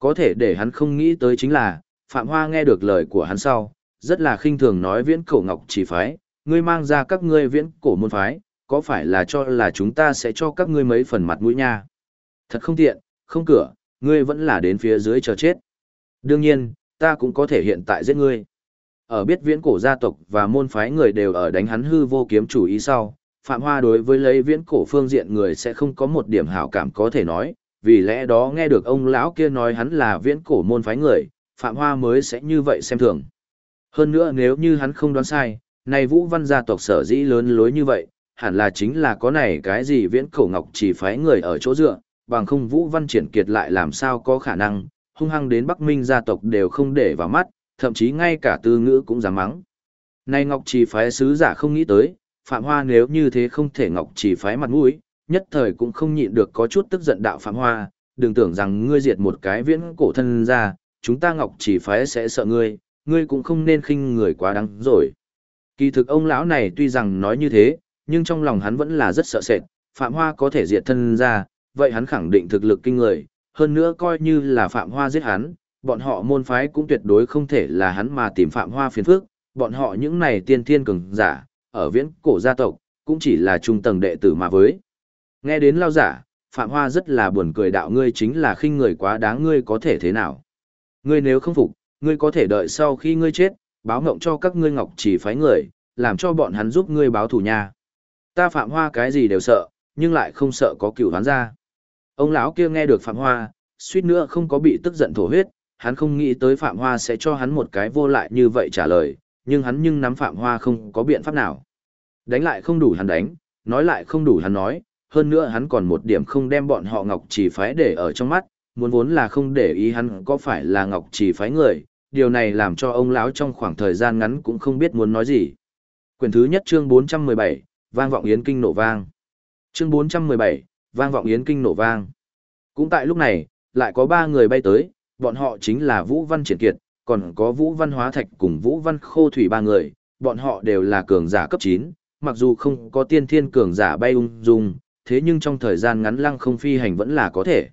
Có thể để hắn không nghĩ tới chính là, Phạm Hoa nghe được lời của hắn sau, rất là khinh thường nói viễn cổ ngọc chỉ phái, ngươi mang ra các ngươi viễn cổ môn phái, có phải là cho là chúng ta sẽ cho các ngươi mấy phần mặt mũi nha? Thật không tiện, không cửa, ngươi vẫn là đến phía dưới chờ chết. Đương nhiên, ta cũng có thể hiện tại giết ngươi. Ở biết viễn cổ gia tộc và môn phái người đều ở đánh hắn hư vô kiếm chủ ý sau, Phạm Hoa đối với lấy viễn cổ phương diện người sẽ không có một điểm hảo cảm có thể nói, vì lẽ đó nghe được ông lão kia nói hắn là viễn cổ môn phái người, Phạm Hoa mới sẽ như vậy xem thường. Hơn nữa nếu như hắn không đoán sai, này Vũ Văn gia tộc sở dĩ lớn lối như vậy, hẳn là chính là có này cái gì viễn cổ ngọc chỉ phái người ở chỗ dựa, bằng không Vũ Văn Triển Kiệt lại làm sao có khả năng, hung hăng đến Bắc Minh gia tộc đều không để vào mắt, thậm chí ngay cả Tư Ngữ cũng dám mắng. Này Ngọc Trì phái sứ giả không nghĩ tới, Phạm Hoa nếu như thế không thể Ngọc Trì phái mặt mũi, nhất thời cũng không nhịn được có chút tức giận đạo Phạm Hoa, đừng tưởng rằng ngươi diệt một cái viễn cổ thân ra, chúng ta Ngọc Trì phái sẽ sợ ngươi, ngươi cũng không nên khinh người quá đáng rồi. Kỳ thực ông lão này tuy rằng nói như thế, nhưng trong lòng hắn vẫn là rất sợ sệt, Phạm Hoa có thể diệt thân ra, vậy hắn khẳng định thực lực kinh người, hơn nữa coi như là Phạm Hoa giết hắn, bọn họ môn phái cũng tuyệt đối không thể là hắn mà tìm Phạm Hoa phiền phức, bọn họ những này tiên thiên cường giả, ở viễn cổ gia tộc, cũng chỉ là trung tầng đệ tử mà với. Nghe đến lao giả, Phạm Hoa rất là buồn cười đạo ngươi chính là khinh người quá đáng ngươi có thể thế nào. Ngươi nếu không phục, ngươi có thể đợi sau khi ngươi chết, báo ngộng cho các ngươi Ngọc Chỉ phái người, làm cho bọn hắn giúp ngươi báo thù nha. Ta Phạm Hoa cái gì đều sợ, nhưng lại không sợ có cửu hoán ra. Ông lão kia nghe được Phạm Hoa, suýt nữa không có bị tức giận thổ huyết, hắn không nghĩ tới Phạm Hoa sẽ cho hắn một cái vô lại như vậy trả lời, nhưng hắn nắm Phạm Hoa không có biện pháp nào. Đánh lại không đủ hắn đánh, nói lại không đủ hắn nói, hơn nữa hắn còn một điểm không đem bọn họ Ngọc Chỉ phái để ở trong mắt, muốn vốn là không để ý hắn có phải là Ngọc Chỉ phái người, điều này làm cho ông lão trong khoảng thời gian ngắn cũng không biết muốn nói gì. Quyển thứ nhất chương 417, vang vọng yến kinh nổ vang. Chương 417, vang vọng yến kinh nổ vang. Cũng tại lúc này, lại có 3 người bay tới, bọn họ chính là Vũ Văn Triển Kiệt, còn có Vũ Văn Hóa Thạch cùng Vũ Văn Khô Thủy 3 người, bọn họ đều là cường giả cấp 9, mặc dù không có tiên thiên cường giả bay ung dung, thế nhưng trong thời gian ngắn lăng không phi hành vẫn là có thể.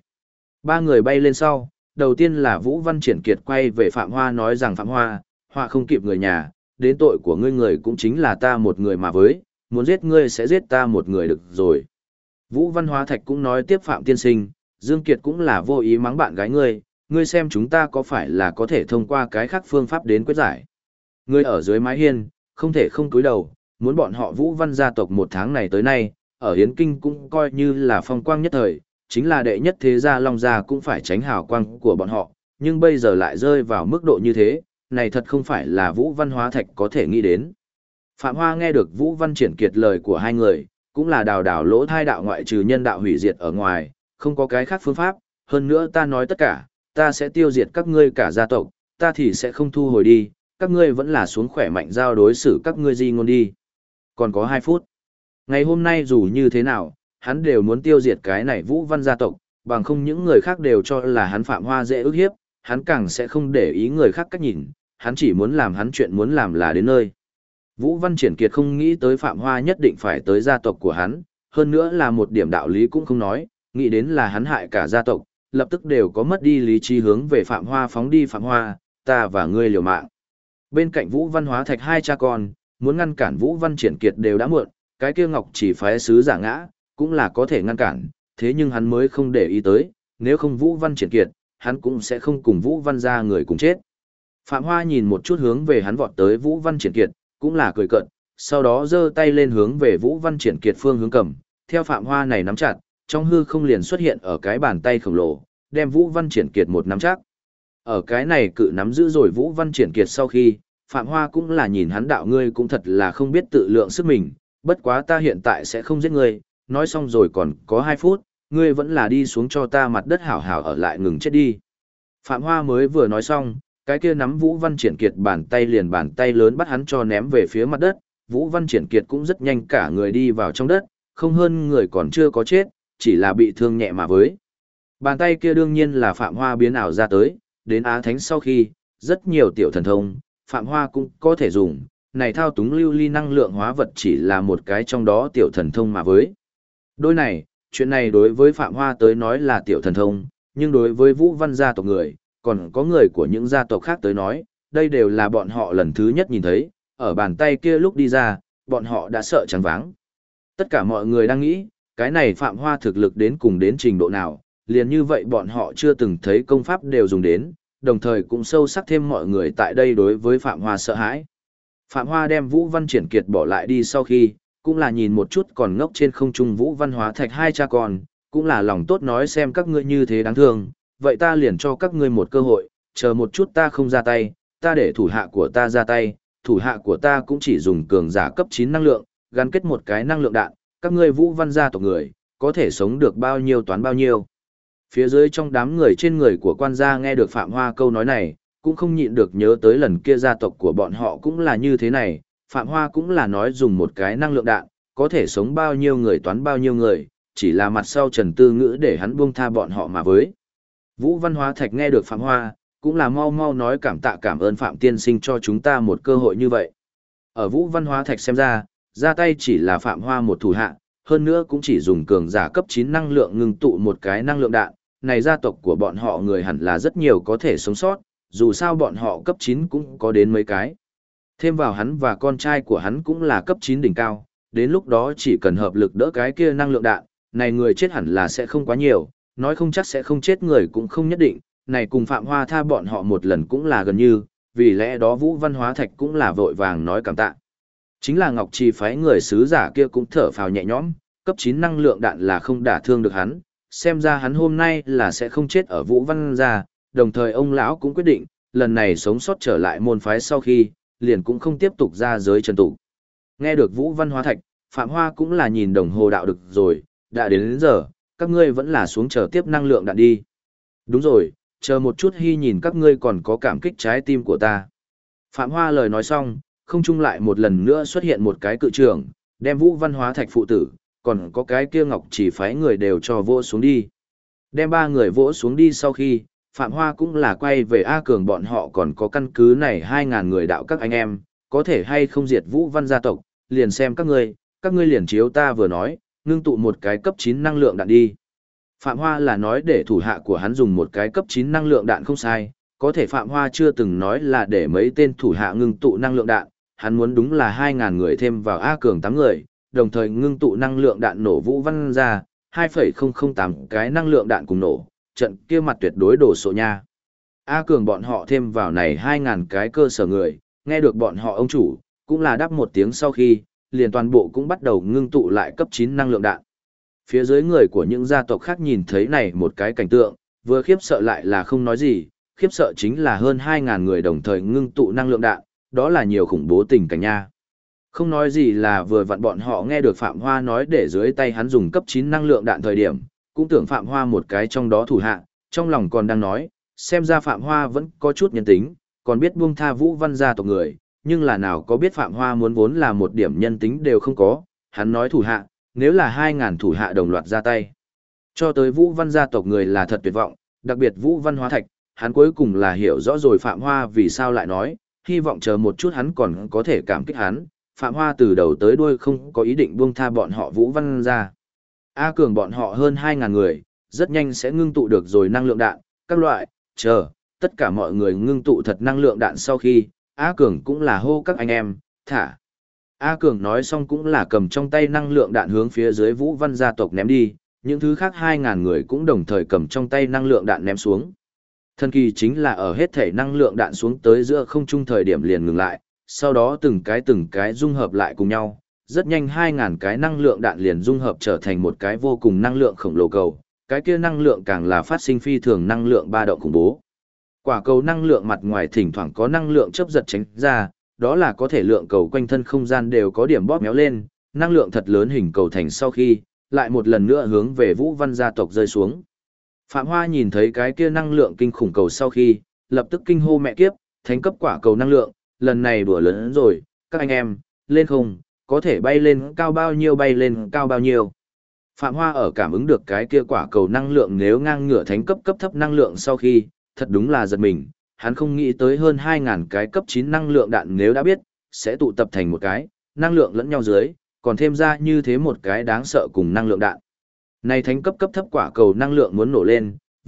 3 người bay lên sau, đầu tiên là Vũ Văn Triển Kiệt quay về Phạm Hoa nói rằng Phạm Hoa, họa không kịp người nhà, đến tội của ngươi người cũng chính là ta một người mà với, muốn giết ngươi sẽ giết ta một người được rồi. Vũ Văn Hóa Thạch cũng nói tiếp Phạm Tiên Sinh, Dương Kiệt cũng là vô ý mắng bạn gái ngươi xem chúng ta có phải là có thể thông qua cái khác phương pháp đến quyết giải. Ngươi ở dưới mái hiên, không thể không cúi đầu, muốn bọn họ Vũ Văn gia tộc một tháng này tới nay, ở Yến Kinh cũng coi như là phong quang nhất thời, chính là đệ nhất thế gia Long gia cũng phải tránh hào quang của bọn họ, nhưng bây giờ lại rơi vào mức độ như thế, này thật không phải là Vũ Văn Hóa Thạch có thể nghĩ đến. Phạm Hoa nghe được Vũ Văn Triển Kiệt lời của hai người, cũng là đào đào lỗ thai đạo ngoại trừ nhân đạo hủy diệt ở ngoài, không có cái khác phương pháp, hơn nữa ta nói tất cả, ta sẽ tiêu diệt các ngươi cả gia tộc, ta thì sẽ không thu hồi đi, các ngươi vẫn là xuống khỏe mạnh giao đối xử các ngươi di ngôn đi. Còn có 2 phút. Ngày hôm nay dù như thế nào, hắn đều muốn tiêu diệt cái này Vũ Văn gia tộc, bằng không những người khác đều cho là hắn Phạm Hoa dễ ức hiếp, hắn càng sẽ không để ý người khác cách nhìn, hắn chỉ muốn làm hắn chuyện muốn làm là đến nơi. Vũ Văn Triển Kiệt không nghĩ tới Phạm Hoa nhất định phải tới gia tộc của hắn, hơn nữa là một điểm đạo lý cũng không nói, nghĩ đến là hắn hại cả gia tộc, lập tức đều có mất đi lý trí hướng về Phạm Hoa phóng đi Phạm Hoa, ta và ngươi liều mạng. Bên cạnh Vũ Văn Hóa Thạch 2 cha con, muốn ngăn cản Vũ Văn Triển Kiệt đều đã muộn, cái kia Ngọc Chỉ phái sứ giả ngã, cũng là có thể ngăn cản, thế nhưng hắn mới không để ý tới, nếu không Vũ Văn Triển Kiệt, hắn cũng sẽ không cùng Vũ Văn gia người cùng chết. Phạm Hoa nhìn một chút hướng về hắn vọt tới Vũ Văn Triển Kiệt, cũng là cười cợt, sau đó giơ tay lên hướng về Vũ Văn Triển Kiệt phương hướng cầm, theo Phạm Hoa này nắm chặt, trong hư không liền xuất hiện ở cái bàn tay khổng lồ, đem Vũ Văn Triển Kiệt một nắm chắc. Ở cái này cự nắm giữ rồi Vũ Văn Triển Kiệt sau khi, Phạm Hoa cũng là nhìn hắn đạo ngươi cũng thật là không biết tự lượng sức mình, bất quá ta hiện tại sẽ không giết ngươi, nói xong rồi còn có 2 phút, ngươi vẫn là đi xuống cho ta mặt đất hảo hảo ở lại ngừng chết đi. Phạm Hoa mới vừa nói xong, cái kia nắm Vũ Văn Triển Kiệt bàn tay lớn bắt hắn cho ném về phía mặt đất, Vũ Văn Triển Kiệt cũng rất nhanh cả người đi vào trong đất, không hơn người còn chưa có chết, chỉ là bị thương nhẹ mà với. Bàn tay kia đương nhiên là Phạm Hoa biến ảo ra tới, đến Á Thánh sau khi, rất nhiều tiểu thần thông, Phạm Hoa cũng có thể dùng, này thao túng lưu ly năng lượng hóa vật chỉ là một cái trong đó tiểu thần thông mà với. Đôi này, chuyện này đối với Phạm Hoa tới nói là tiểu thần thông, nhưng đối với Vũ Văn gia tộc người, còn có người của những gia tộc khác tới nói, đây đều là bọn họ lần thứ nhất nhìn thấy, ở bàn tay kia lúc đi ra, bọn họ đã sợ choáng váng. Tất cả mọi người đang nghĩ, cái này Phạm Hoa thực lực đến cùng đến trình độ nào, liền như vậy bọn họ chưa từng thấy công pháp đều dùng đến, đồng thời cũng sâu sắc thêm mọi người tại đây đối với Phạm Hoa sợ hãi. Phạm Hoa đem Vũ Văn Triển Kiệt bỏ lại đi sau khi, cũng là nhìn một chút còn ngốc trên không trung Vũ Văn Hóa Thạch hai cha con, cũng là lòng tốt nói xem các ngươi như thế đáng thương, vậy ta liền cho các ngươi một cơ hội, chờ một chút ta không ra tay, ta để thủ hạ của ta ra tay, thủ hạ của ta cũng chỉ dùng cường giả cấp 9 năng lượng, gắn kết một cái năng lượng đạn, các ngươi Vũ Văn gia tộc người, có thể sống được bao nhiêu toán bao nhiêu. Phía dưới trong đám người trên người của quan gia nghe được Phạm Hoa câu nói này, cũng không nhịn được nhớ tới lần kia gia tộc của bọn họ cũng là như thế này, Phạm Hoa cũng là nói dùng một cái năng lượng đạn, có thể sống bao nhiêu người toán bao nhiêu người, chỉ là mặt sau Trần Tư Ngữ để hắn buông tha bọn họ mà với. Vũ Văn Hóa Thạch nghe được Phạm Hoa, cũng là mau mau nói cảm tạ cảm ơn Phạm Tiên Sinh cho chúng ta một cơ hội như vậy. Ở Vũ Văn Hóa Thạch xem ra tay chỉ là Phạm Hoa một thủ hạ, hơn nữa cũng chỉ dùng cường giả cấp 9 năng lượng ngưng tụ một cái năng lượng đạn, này gia tộc của bọn họ người hẳn là rất nhiều có thể sống sót, dù sao bọn họ cấp 9 cũng có đến mấy cái. Thêm vào hắn và con trai của hắn cũng là cấp 9 đỉnh cao, đến lúc đó chỉ cần hợp lực đỡ cái kia năng lượng đạn, này người chết hẳn là sẽ không quá nhiều, nói không chắc sẽ không chết người cũng không nhất định, này cùng Phạm Hoa tha bọn họ một lần cũng là gần như, vì lẽ đó Vũ Văn Hóa Thạch cũng là vội vàng nói cảm tạ. Chính là Ngọc Trì phái người sứ giả kia cũng thở phào nhẹ nhõm, cấp 9 năng lượng đạn là không đả thương được hắn, xem ra hắn hôm nay là sẽ không chết ở Vũ Văn gia, đồng thời ông lão cũng quyết định, lần này sống sót trở lại môn phái sau khi, liền cũng không tiếp tục ra giới trần tục. Nghe được Vũ Văn Hóa Thạch, Phạm Hoa cũng là nhìn đồng hồ đạo được rồi, đã đến giờ, các ngươi vẫn là xuống chờ tiếp năng lượng đạn đi. Đúng rồi, chờ một chút hy nhìn các ngươi còn có cảm kích trái tim của ta. Phạm Hoa lời nói xong, không chung lại một lần nữa xuất hiện một cái cự trưởng, đem Vũ Văn Hóa Thạch phụ tử, còn có cái kia Ngọc Chỉ phái người đều cho vỗ xuống đi. Đem ba người vỗ xuống đi sau khi, Phạm Hoa cũng là quay về A Cường bọn họ còn có căn cứ này 2.000 người đạo các anh em, có thể hay không diệt Vũ Văn gia tộc, liền xem các ngươi liền chiếu ta vừa nói, ngưng tụ một cái cấp 9 năng lượng đạn đi. Phạm Hoa là nói để thủ hạ của hắn dùng một cái cấp 9 năng lượng đạn không sai, có thể Phạm Hoa chưa từng nói là để mấy tên thủ hạ ngưng tụ năng lượng đạn, hắn muốn đúng là 2.000 người thêm vào A Cường 8 người, đồng thời ngưng tụ năng lượng đạn nổ Vũ Văn ra, 2,008 cái năng lượng đạn cùng nổ, trận kia mặt tuyệt đối đổ sộ nha. A Cường bọn họ thêm vào này 2.000 cái cơ sở người, nghe được bọn họ ông chủ, cũng là đáp một tiếng sau khi, liền toàn bộ cũng bắt đầu ngưng tụ lại cấp 9 năng lượng đạn. Phía dưới người của những gia tộc khác nhìn thấy này một cái cảnh tượng, vừa khiếp sợ lại là không nói gì, khiếp sợ chính là hơn 2.000 người đồng thời ngưng tụ năng lượng đạn, đó là nhiều khủng bố tình cảnh nha. Không nói gì là vừa vặn bọn họ nghe được Phạm Hoa nói để dưới tay hắn dùng cấp 9 năng lượng đạn thời điểm, cũng tưởng Phạm Hoa một cái trong đó thủ hạ, trong lòng còn đang nói, xem ra Phạm Hoa vẫn có chút nhân tính, còn biết buông tha Vũ Văn gia tộc người, nhưng là nào có biết Phạm Hoa muốn vốn là một điểm nhân tính đều không có, hắn nói thủ hạ, nếu là 2.000 thủ hạ đồng loạt ra tay. Cho tới Vũ Văn gia tộc người là thật tuyệt vọng, đặc biệt Vũ Văn Hóa Thạch, hắn cuối cùng là hiểu rõ rồi Phạm Hoa vì sao lại nói, hy vọng chờ một chút hắn còn có thể cảm kích hắn, Phạm Hoa từ đầu tới đuôi không có ý định buông tha bọn họ Vũ Văn gia. A Cường bọn họ hơn 2.000 người, rất nhanh sẽ ngưng tụ được rồi năng lượng đạn, các loại, tất cả mọi người ngưng tụ thật năng lượng đạn sau khi, A Cường cũng là hô các anh em, thả. A Cường nói xong cũng là cầm trong tay năng lượng đạn hướng phía dưới Vũ Văn gia tộc ném đi, những thứ khác 2.000 người cũng đồng thời cầm trong tay năng lượng đạn ném xuống. Thần kỳ chính là ở hết thể năng lượng đạn xuống tới giữa không trung thời điểm liền ngừng lại, sau đó từng cái dung hợp lại cùng nhau, rất nhanh 2.000 cái năng lượng đạn liền dung hợp trở thành một cái vô cùng năng lượng khổng lồ cầu, cái kia năng lượng càng là phát sinh phi thường năng lượng ba động khủng bố. Quả cầu năng lượng mặt ngoài thỉnh thoảng có năng lượng chớp giật tránh ra, đó là có thể lượng cầu quanh thân không gian đều có điểm bóp méo lên, năng lượng thật lớn hình cầu thành sau khi, lại một lần nữa hướng về Vũ Văn gia tộc rơi xuống. Phạm Hoa nhìn thấy cái kia năng lượng kinh khủng cầu sau khi, lập tức kinh hô mẹ kiếp, thánh cấp quả cầu năng lượng, lần này đùa lớn rồi, các anh em, lên không, có thể bay lên cao bao nhiêu bay lên cao bao nhiêu. Phạm Hoa ở cảm ứng được cái kia quả cầu năng lượng nếu ngang ngửa thánh cấp cấp thấp năng lượng sau khi, thật đúng là giật mình, hắn không nghĩ tới hơn 2.000 cái cấp 9 năng lượng đạn nếu đã biết, sẽ tụ tập thành một cái, năng lượng lẫn nhau dưới, còn thêm ra như thế một cái đáng sợ cùng năng lượng đạn. Này thánh cấp cấp thấp quả cầu năng lượng muốn nổ lên,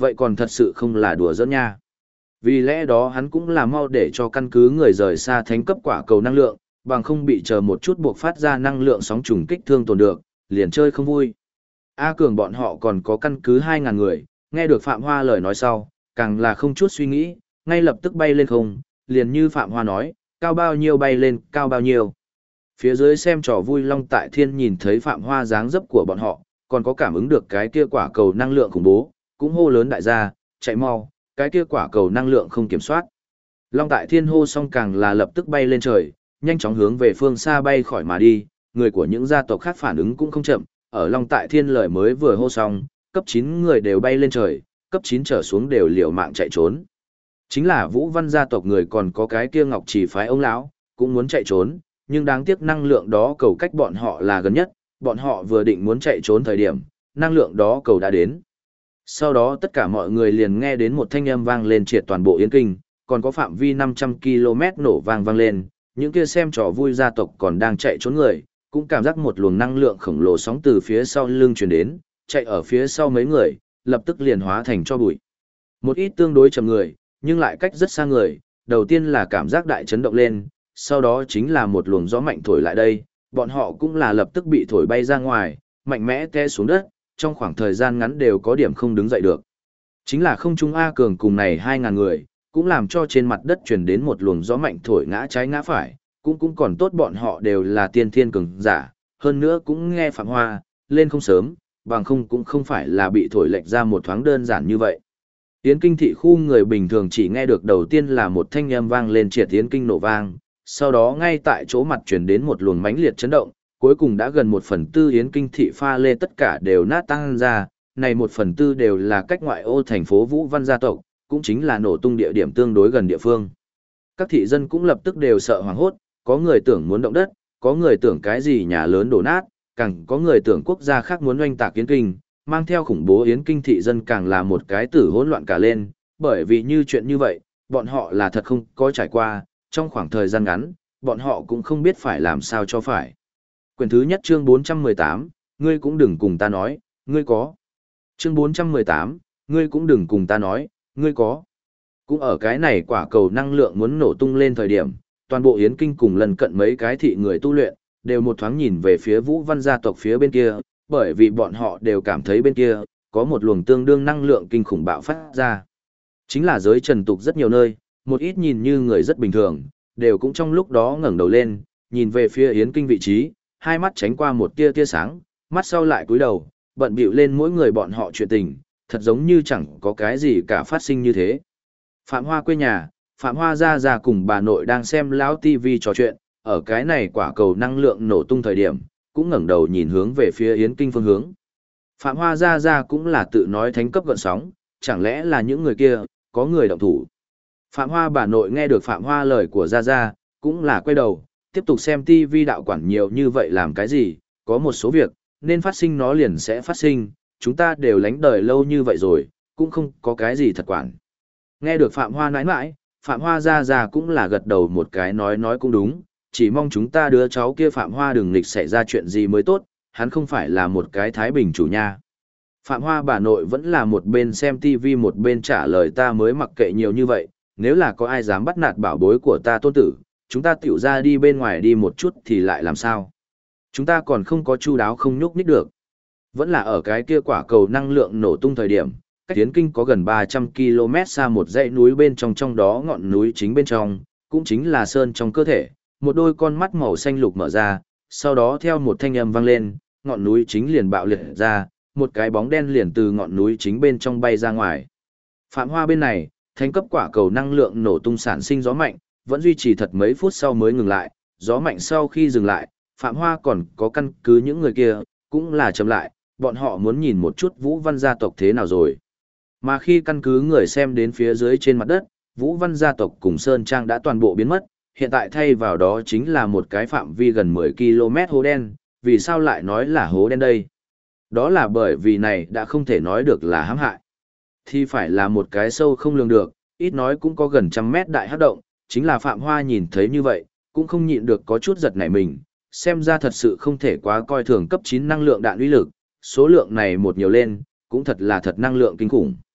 vậy còn thật sự không là đùa giỡn nha. Vì lẽ đó hắn cũng là mau để cho căn cứ người rời xa thánh cấp quả cầu năng lượng, bằng không bị chờ một chút buộc phát ra năng lượng sóng trùng kích thương tổn được, liền chơi không vui. A Cường bọn họ còn có căn cứ 2.000 người, nghe được Phạm Hoa lời nói sau, càng là không chút suy nghĩ, ngay lập tức bay lên không, liền như Phạm Hoa nói, cao bao nhiêu bay lên, cao bao nhiêu. Phía dưới xem trò vui Long Tại Thiên nhìn thấy Phạm Hoa dáng dấp của bọn họ, còn có cảm ứng được cái kia quả cầu năng lượng khủng bố, cũng hô lớn đại gia, chạy mau, cái kia quả cầu năng lượng không kiểm soát. Long Tại Thiên hô xong càng là lập tức bay lên trời, nhanh chóng hướng về phương xa bay khỏi mà đi, người của những gia tộc khác phản ứng cũng không chậm, ở Long Tại Thiên lời mới vừa hô xong, cấp 9 người đều bay lên trời, cấp 9 trở xuống đều liều mạng chạy trốn. Chính là Vũ Văn gia tộc người còn có cái kia Ngọc Chỉ phái ông lão, cũng muốn chạy trốn, nhưng đáng tiếc năng lượng đó cầu cách bọn họ là gần nhất, bọn họ vừa định muốn chạy trốn thời điểm, năng lượng đó cầu đã đến. Sau đó tất cả mọi người liền nghe đến một thanh âm vang lên triệt toàn bộ Yến Kinh, còn có phạm vi 500 km nổ vang vang lên, những kia xem trò vui gia tộc còn đang chạy trốn người, cũng cảm giác một luồng năng lượng khổng lồ sóng từ phía sau lưng truyền đến, chạy ở phía sau mấy người, lập tức liền hóa thành cho bụi. Một ít tương đối chậm người, nhưng lại cách rất xa người, đầu tiên là cảm giác đại chấn động lên, sau đó chính là một luồng gió mạnh thổi lại đây, bọn họ cũng là lập tức bị thổi bay ra ngoài, mạnh mẽ té xuống đất, trong khoảng thời gian ngắn đều có điểm không đứng dậy được. Chính là không trung A Cường cùng này 2.000 người, cũng làm cho trên mặt đất truyền đến một luồng gió mạnh thổi ngã trái ngã phải, cũng còn tốt bọn họ đều là tiên thiên cường giả, hơn nữa cũng nghe Phạm Hoa, lên không sớm, bằng không cũng không phải là bị thổi lệch ra một thoáng đơn giản như vậy. Yến Kinh thị khu người bình thường chỉ nghe được đầu tiên là một thanh âm vang lên triệt Yến Kinh nổ vang, sau đó ngay tại chỗ mặt truyền đến một luồng mãnh liệt chấn động, cuối cùng đã gần 1/4 Yến Kinh thị pha lê tất cả đều nát tăng ra, này 1/4 đều là cách ngoại ô thành phố Vũ Văn gia tộc, cũng chính là nổ tung địa điểm tương đối gần địa phương. Các thị dân cũng lập tức đều sợ hoảng hốt, có người tưởng muốn động đất, có người tưởng cái gì nhà lớn đổ nát, càng có người tưởng quốc gia khác muốn oanh tạc Yến Kinh, mang theo khủng bố Yến Kinh thị dân càng là một cái tử hỗn loạn cả lên, bởi vì như chuyện như vậy, bọn họ là thật không có trải qua, trong khoảng thời gian ngắn, bọn họ cũng không biết phải làm sao cho phải. Quyển thứ nhất chương 418, ngươi cũng đừng cùng ta nói, ngươi có. Chương 418, ngươi cũng đừng cùng ta nói, ngươi có. Cũng ở cái này quả cầu năng lượng muốn nổ tung lên thời điểm, toàn bộ Yến Kinh cùng lần cận mấy cái thị người tu luyện, đều một thoáng nhìn về phía Vũ Văn gia tộc phía bên kia, bởi vì bọn họ đều cảm thấy bên kia, có một luồng tương đương năng lượng kinh khủng bạo phát ra. Chính là giới trần tục rất nhiều nơi, một ít nhìn như người rất bình thường, đều cũng trong lúc đó ngẩng đầu lên, nhìn về phía Yến Kinh vị trí, hai mắt tránh qua một tia tia sáng, mắt sau lại cúi đầu, bận bịu lên mỗi người bọn họ chuyện tình, thật giống như chẳng có cái gì cả phát sinh như thế. Phạm Hoa quê nhà, Phạm Hoa ra cùng bà nội đang xem lão TV trò chuyện, ở cái này quả cầu năng lượng nổ tung thời điểm, cũng ngẩng đầu nhìn hướng về phía Yến Kinh phương hướng. Phạm Hoa ra cũng là tự nói thánh cấp gợn sóng, chẳng lẽ là những người kia, có người động thủ. Phạm Hoa bà nội nghe được Phạm Hoa lời của ra, cũng là quay đầu, tiếp tục xem TV đạo quản nhiều như vậy làm cái gì, có một số việc, nên phát sinh nó liền sẽ phát sinh, chúng ta đều lánh đời lâu như vậy rồi, cũng không có cái gì thật quản. Nghe được Phạm Hoa nãi nãi, Phạm Hoa ra cũng là gật đầu một cái nói cũng đúng, chỉ mong chúng ta đứa cháu kia Phạm Hoa đừng nghịch xảy ra chuyện gì mới tốt, hắn không phải là một cái thái bình chủ nha. Phạm Hoa bà nội vẫn là một bên xem TV một bên trả lời ta mới mặc kệ nhiều như vậy, nếu là có ai dám bắt nạt bảo bối của ta tôn tử, chúng ta tiểu ra đi bên ngoài đi một chút thì lại làm sao? Chúng ta còn không có chu đáo không nhúc nhích được. Vẫn là ở cái kia quả cầu năng lượng nổ tung thời điểm, cách Yến Kinh có gần 300 km xa một dãy núi bên trong đó ngọn núi chính bên trong, cũng chính là sơn trong cơ thể, một đôi con mắt màu xanh lục mở ra, sau đó theo một thanh âm vang lên, ngọn núi chính liền bạo liệt ra, một cái bóng đen liền từ ngọn núi chính bên trong bay ra ngoài. Phạm Hoa bên này, thánh cấp quả cầu năng lượng nổ tung sản sinh gió mạnh, vẫn duy trì thật mấy phút sau mới ngừng lại, gió mạnh sau khi dừng lại, Phạm Hoa còn có căn cứ những người kia, cũng là chậm lại, bọn họ muốn nhìn một chút Vũ Văn gia tộc thế nào rồi. Mà khi căn cứ người xem đến phía dưới trên mặt đất, Vũ Văn gia tộc cùng Sơn Trang đã toàn bộ biến mất, hiện tại thay vào đó chính là một cái phạm vi gần 10 km hố đen, vì sao lại nói là hố đen đây? Đó là bởi vì này đã không thể nói được là hãm hại. Thì phải là một cái sâu không lường được, ít nói cũng có gần 100 mét đại hắc động, chính là Phạm Hoa nhìn thấy như vậy, cũng không nhịn được có chút giật nảy mình, xem ra thật sự không thể quá coi thường cấp 9 năng lượng đạn uy lực, số lượng này một nhiều lên, cũng thật là thật năng lượng kinh khủng.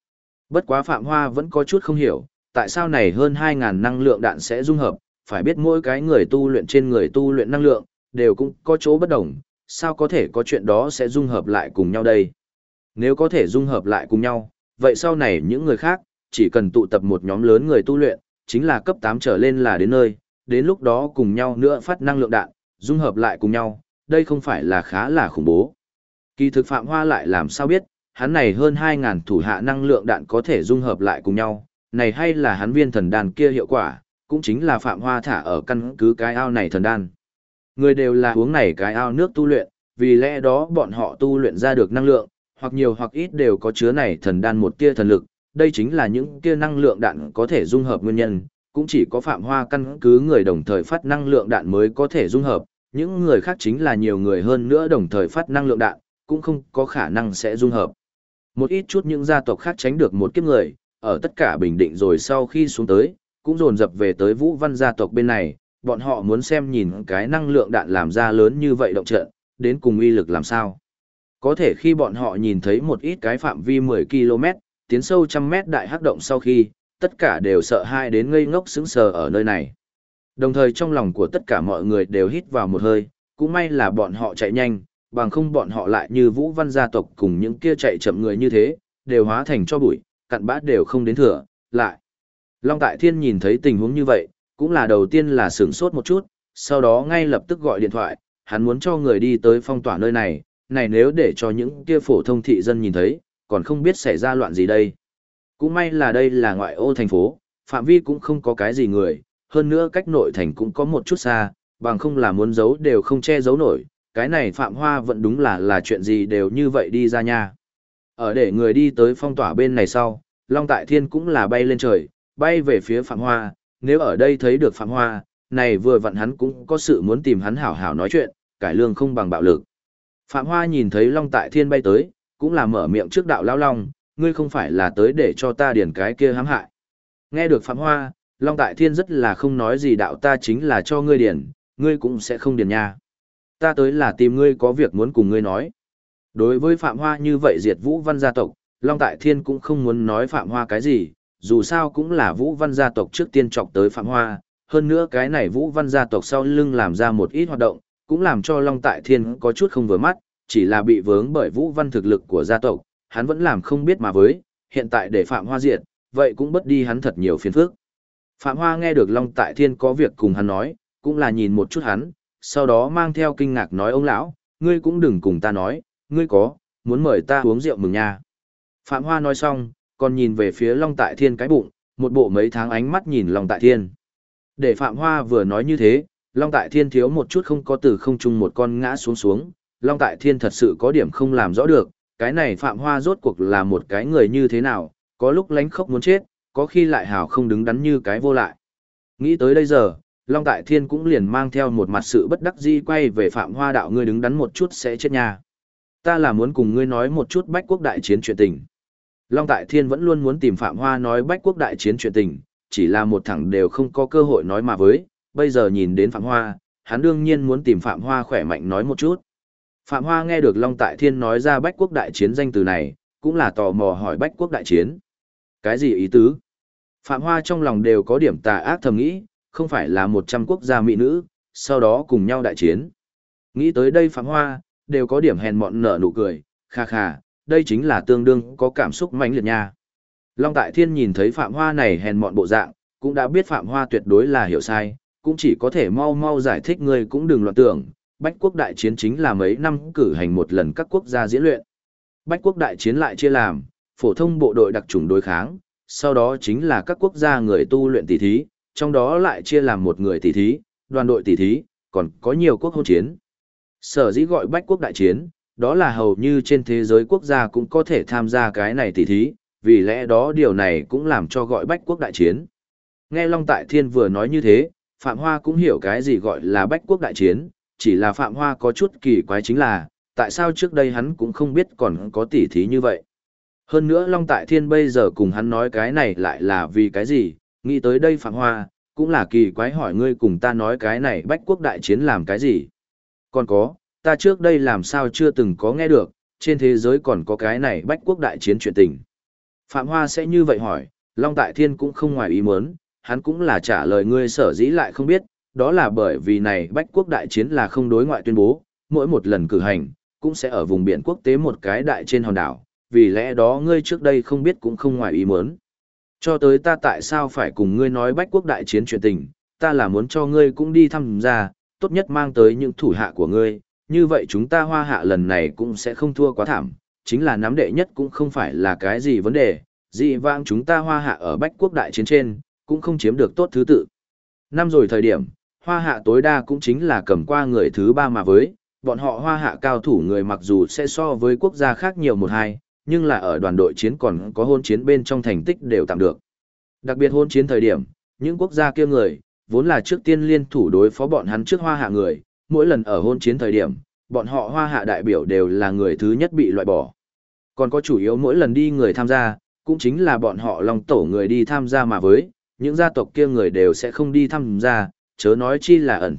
Bất quá Phạm Hoa vẫn có chút không hiểu, tại sao này hơn 2.000 năng lượng đạn sẽ dung hợp, phải biết mỗi cái người tu luyện trên người tu luyện năng lượng, đều cũng có chỗ bất đồng, sao có thể có chuyện đó sẽ dung hợp lại cùng nhau đây? Nếu có thể dung hợp lại cùng nhau, vậy sau này những người khác, chỉ cần tụ tập một nhóm lớn người tu luyện, chính là cấp 8 trở lên là đến nơi, đến lúc đó cùng nhau nữa phát năng lượng đạn, dung hợp lại cùng nhau, đây không phải là khá là khủng bố. Kỳ thực Phạm Hoa lại làm sao biết, hắn này hơn 2.000 thủ hạ năng lượng đạn có thể dung hợp lại cùng nhau, này hay là hắn viên thần đan kia hiệu quả, cũng chính là Phạm Hoa thả ở căn cứ cái ao này thần đan. Người đều là uống này cái ao nước tu luyện, vì lẽ đó bọn họ tu luyện ra được năng lượng, hoặc nhiều hoặc ít đều có chứa này thần đan một tia thần lực, đây chính là những tia năng lượng đạn có thể dung hợp nguyên nhân, cũng chỉ có Phạm Hoa căn cứ người đồng thời phát năng lượng đạn mới có thể dung hợp, những người khác chính là nhiều người hơn nữa đồng thời phát năng lượng đạn, cũng không có khả năng sẽ dung hợp. Một ít chút những gia tộc khác tránh được một kiếp người, ở tất cả bình định rồi sau khi xuống tới, cũng dồn dập về tới Vũ Văn gia tộc bên này, bọn họ muốn xem nhìn cái năng lượng đạn làm ra lớn như vậy động trận, đến cùng uy lực làm sao. Có thể khi bọn họ nhìn thấy một ít cái phạm vi 10 km, tiến sâu trăm mét đại hắc động sau khi, tất cả đều sợ hãi đến ngây ngốc sững sờ ở nơi này. Đồng thời trong lòng của tất cả mọi người đều hít vào một hơi, cũng may là bọn họ chạy nhanh, bằng không bọn họ lại như Vũ Văn gia tộc cùng những kia chạy chậm người như thế, đều hóa thành cho bụi, cặn bã đều không đến thừa, lại. Long Tại Thiên nhìn thấy tình huống như vậy, cũng là đầu tiên là sửng sốt một chút, sau đó ngay lập tức gọi điện thoại, hắn muốn cho người đi tới phong tỏa nơi này, này nếu để cho những kia phổ thông thị dân nhìn thấy, còn không biết xảy ra loạn gì đây. Cũng may là đây là ngoại ô thành phố, phạm vi cũng không có cái gì người, hơn nữa cách nội thành cũng có một chút xa, bằng không là muốn giấu đều không che giấu nổi, cái này Phạm Hoa vẫn đúng là chuyện gì đều như vậy đi ra nha. Ở để người đi tới phong tỏa bên này sau, Long Tại Thiên cũng là bay lên trời, bay về phía Phạm Hoa, nếu ở đây thấy được Phạm Hoa, này vừa vặn hắn cũng có sự muốn tìm hắn hảo hảo nói chuyện, cải lương không bằng bạo lực. Phạm Hoa nhìn thấy Long Tại Thiên bay tới, cũng là mở miệng trước đạo lao long, ngươi không phải là tới để cho ta điền cái kia hãm hại. Nghe được Phạm Hoa, Long Tại Thiên rất là không nói gì đạo ta chính là cho ngươi điền, ngươi cũng sẽ không điền nha. Ta tới là tìm ngươi có việc muốn cùng ngươi nói. Đối với Phạm Hoa như vậy diệt Vũ Văn gia tộc, Long Tại Thiên cũng không muốn nói Phạm Hoa cái gì, dù sao cũng là Vũ Văn gia tộc trước tiên chọc tới Phạm Hoa, hơn nữa cái này Vũ Văn gia tộc sau lưng làm ra một ít hoạt động, cũng làm cho Long Tại Thiên có chút không vừa mắt, chỉ là bị vướng bởi Vũ Văn thực lực của gia tộc, hắn vẫn làm không biết mà với, hiện tại để Phạm Hoa diệt, vậy cũng bất đi hắn thật nhiều phiền phức. Phạm Hoa nghe được Long Tại Thiên có việc cùng hắn nói, cũng là nhìn một chút hắn, sau đó mang theo kinh ngạc nói ông lão, ngươi cũng đừng cùng ta nói, ngươi muốn mời ta uống rượu mừng nha. Phạm Hoa nói xong, còn nhìn về phía Long Tại Thiên cái bụng, một bộ mấy tháng ánh mắt nhìn Long Tại Thiên. Để Phạm Hoa vừa nói như thế, Long Tại Thiên thiếu một chút không có từ không trung một con ngã xuống, Long Tại Thiên thật sự có điểm không làm rõ được, cái này Phạm Hoa rốt cuộc là một cái người như thế nào, có lúc lánh khóc muốn chết, có khi lại hào không đứng đắn như cái vô lại. Nghĩ tới đây giờ, Long Tại Thiên cũng liền mang theo một mặt sự bất đắc dĩ quay về Phạm Hoa đạo ngươi đứng đắn một chút sẽ chết nha. Ta là muốn cùng ngươi nói một chút Bách Quốc đại chiến chuyện tình. Long Tại Thiên vẫn luôn muốn tìm Phạm Hoa nói Bách Quốc đại chiến chuyện tình, chỉ là một thẳng đều không có cơ hội nói mà với, bây giờ nhìn đến Phạm Hoa, hắn đương nhiên muốn tìm Phạm Hoa khỏe mạnh nói một chút. Phạm Hoa nghe được Long Tại Thiên nói ra Bách Quốc đại chiến danh từ này, cũng là tò mò hỏi Bách Quốc đại chiến. Cái gì ý tứ? Phạm Hoa trong lòng đều có điểm tà ác thầm nghĩ, không phải là 100 quốc gia mỹ nữ, sau đó cùng nhau đại chiến. Nghĩ tới đây Phạm Hoa, đều có điểm hèn mọn nở nụ cười, kha kha, đây chính là tương đương có cảm xúc mãnh liệt nha. Long Tại Thiên nhìn thấy Phạm Hoa này hèn mọn bộ dạng, cũng đã biết Phạm Hoa tuyệt đối là hiểu sai, cũng chỉ có thể mau mau giải thích ngươi cũng đừng loạn tưởng, Bách Quốc đại chiến chính là mấy năm cử hành một lần các quốc gia diễn luyện. Bách Quốc đại chiến lại chia làm, phổ thông bộ đội đặc chủng đối kháng, sau đó chính là các quốc gia người tu luyện tỷ thí, trong đó lại chia làm một người tỷ thí, đoàn đội tỷ thí, còn có nhiều quốc hôn chiến. Sở dĩ gọi Bách Quốc đại chiến, đó là hầu như trên thế giới quốc gia cũng có thể tham gia cái này tỷ thí, vì lẽ đó điều này cũng làm cho gọi Bách Quốc đại chiến. Nghe Long Tại Thiên vừa nói như thế, Phạm Hoa cũng hiểu cái gì gọi là Bách Quốc đại chiến, chỉ là Phạm Hoa có chút kỳ quái chính là, tại sao trước đây hắn cũng không biết còn có tỷ thí như vậy. Hơn nữa Long Tại Thiên bây giờ cùng hắn nói cái này lại là vì cái gì, nghĩ tới đây Phạm Hoa, cũng là kỳ quái hỏi ngươi cùng ta nói cái này Bách Quốc đại chiến làm cái gì. Còn có, ta trước đây làm sao chưa từng có nghe được, trên thế giới còn có cái này Bách Quốc đại chiến chuyện tình. Phạm Hoa sẽ như vậy hỏi, Long Tại Thiên cũng không ngoài ý muốn, hắn cũng là trả lời ngươi sở dĩ lại không biết, đó là bởi vì này Bách Quốc đại chiến là không đối ngoại tuyên bố, mỗi một lần cử hành, cũng sẽ ở vùng biển quốc tế một cái đại trên hòn đảo, vì lẽ đó ngươi trước đây không biết cũng không ngoài ý muốn. Cho tới ta tại sao phải cùng ngươi nói Bách Quốc đại chiến chuyện tình, ta là muốn cho ngươi cũng đi tham gia, tốt nhất mang tới những thủ hạ của ngươi, như vậy chúng ta Hoa Hạ lần này cũng sẽ không thua quá thảm, chính là nắm đệ nhất cũng không phải là cái gì vấn đề, dị vãng chúng ta Hoa Hạ ở Bách Quốc đại chiến trên, cũng không chiếm được tốt thứ tự. Năm rồi thời điểm, Hoa Hạ tối đa cũng chính là cầm qua người thứ ba mà với, bọn họ Hoa Hạ cao thủ người mặc dù sẽ so với quốc gia khác nhiều một hai, nhưng là ở đoàn đội chiến còn có hôn chiến bên trong thành tích đều tạm được. Đặc biệt hôn chiến thời điểm, những quốc gia kia người, vốn là trước tiên liên thủ đối phó bọn hắn trước Hoa Hạ người, mỗi lần ở hôn chiến thời điểm, bọn họ Hoa Hạ đại biểu đều là người thứ nhất bị loại bỏ. Còn có chủ yếu mỗi lần đi người tham gia, cũng chính là bọn họ Long Tổ người đi tham gia mà với, những gia tộc kia người đều sẽ không đi tham gia, chớ nói chi là ẩn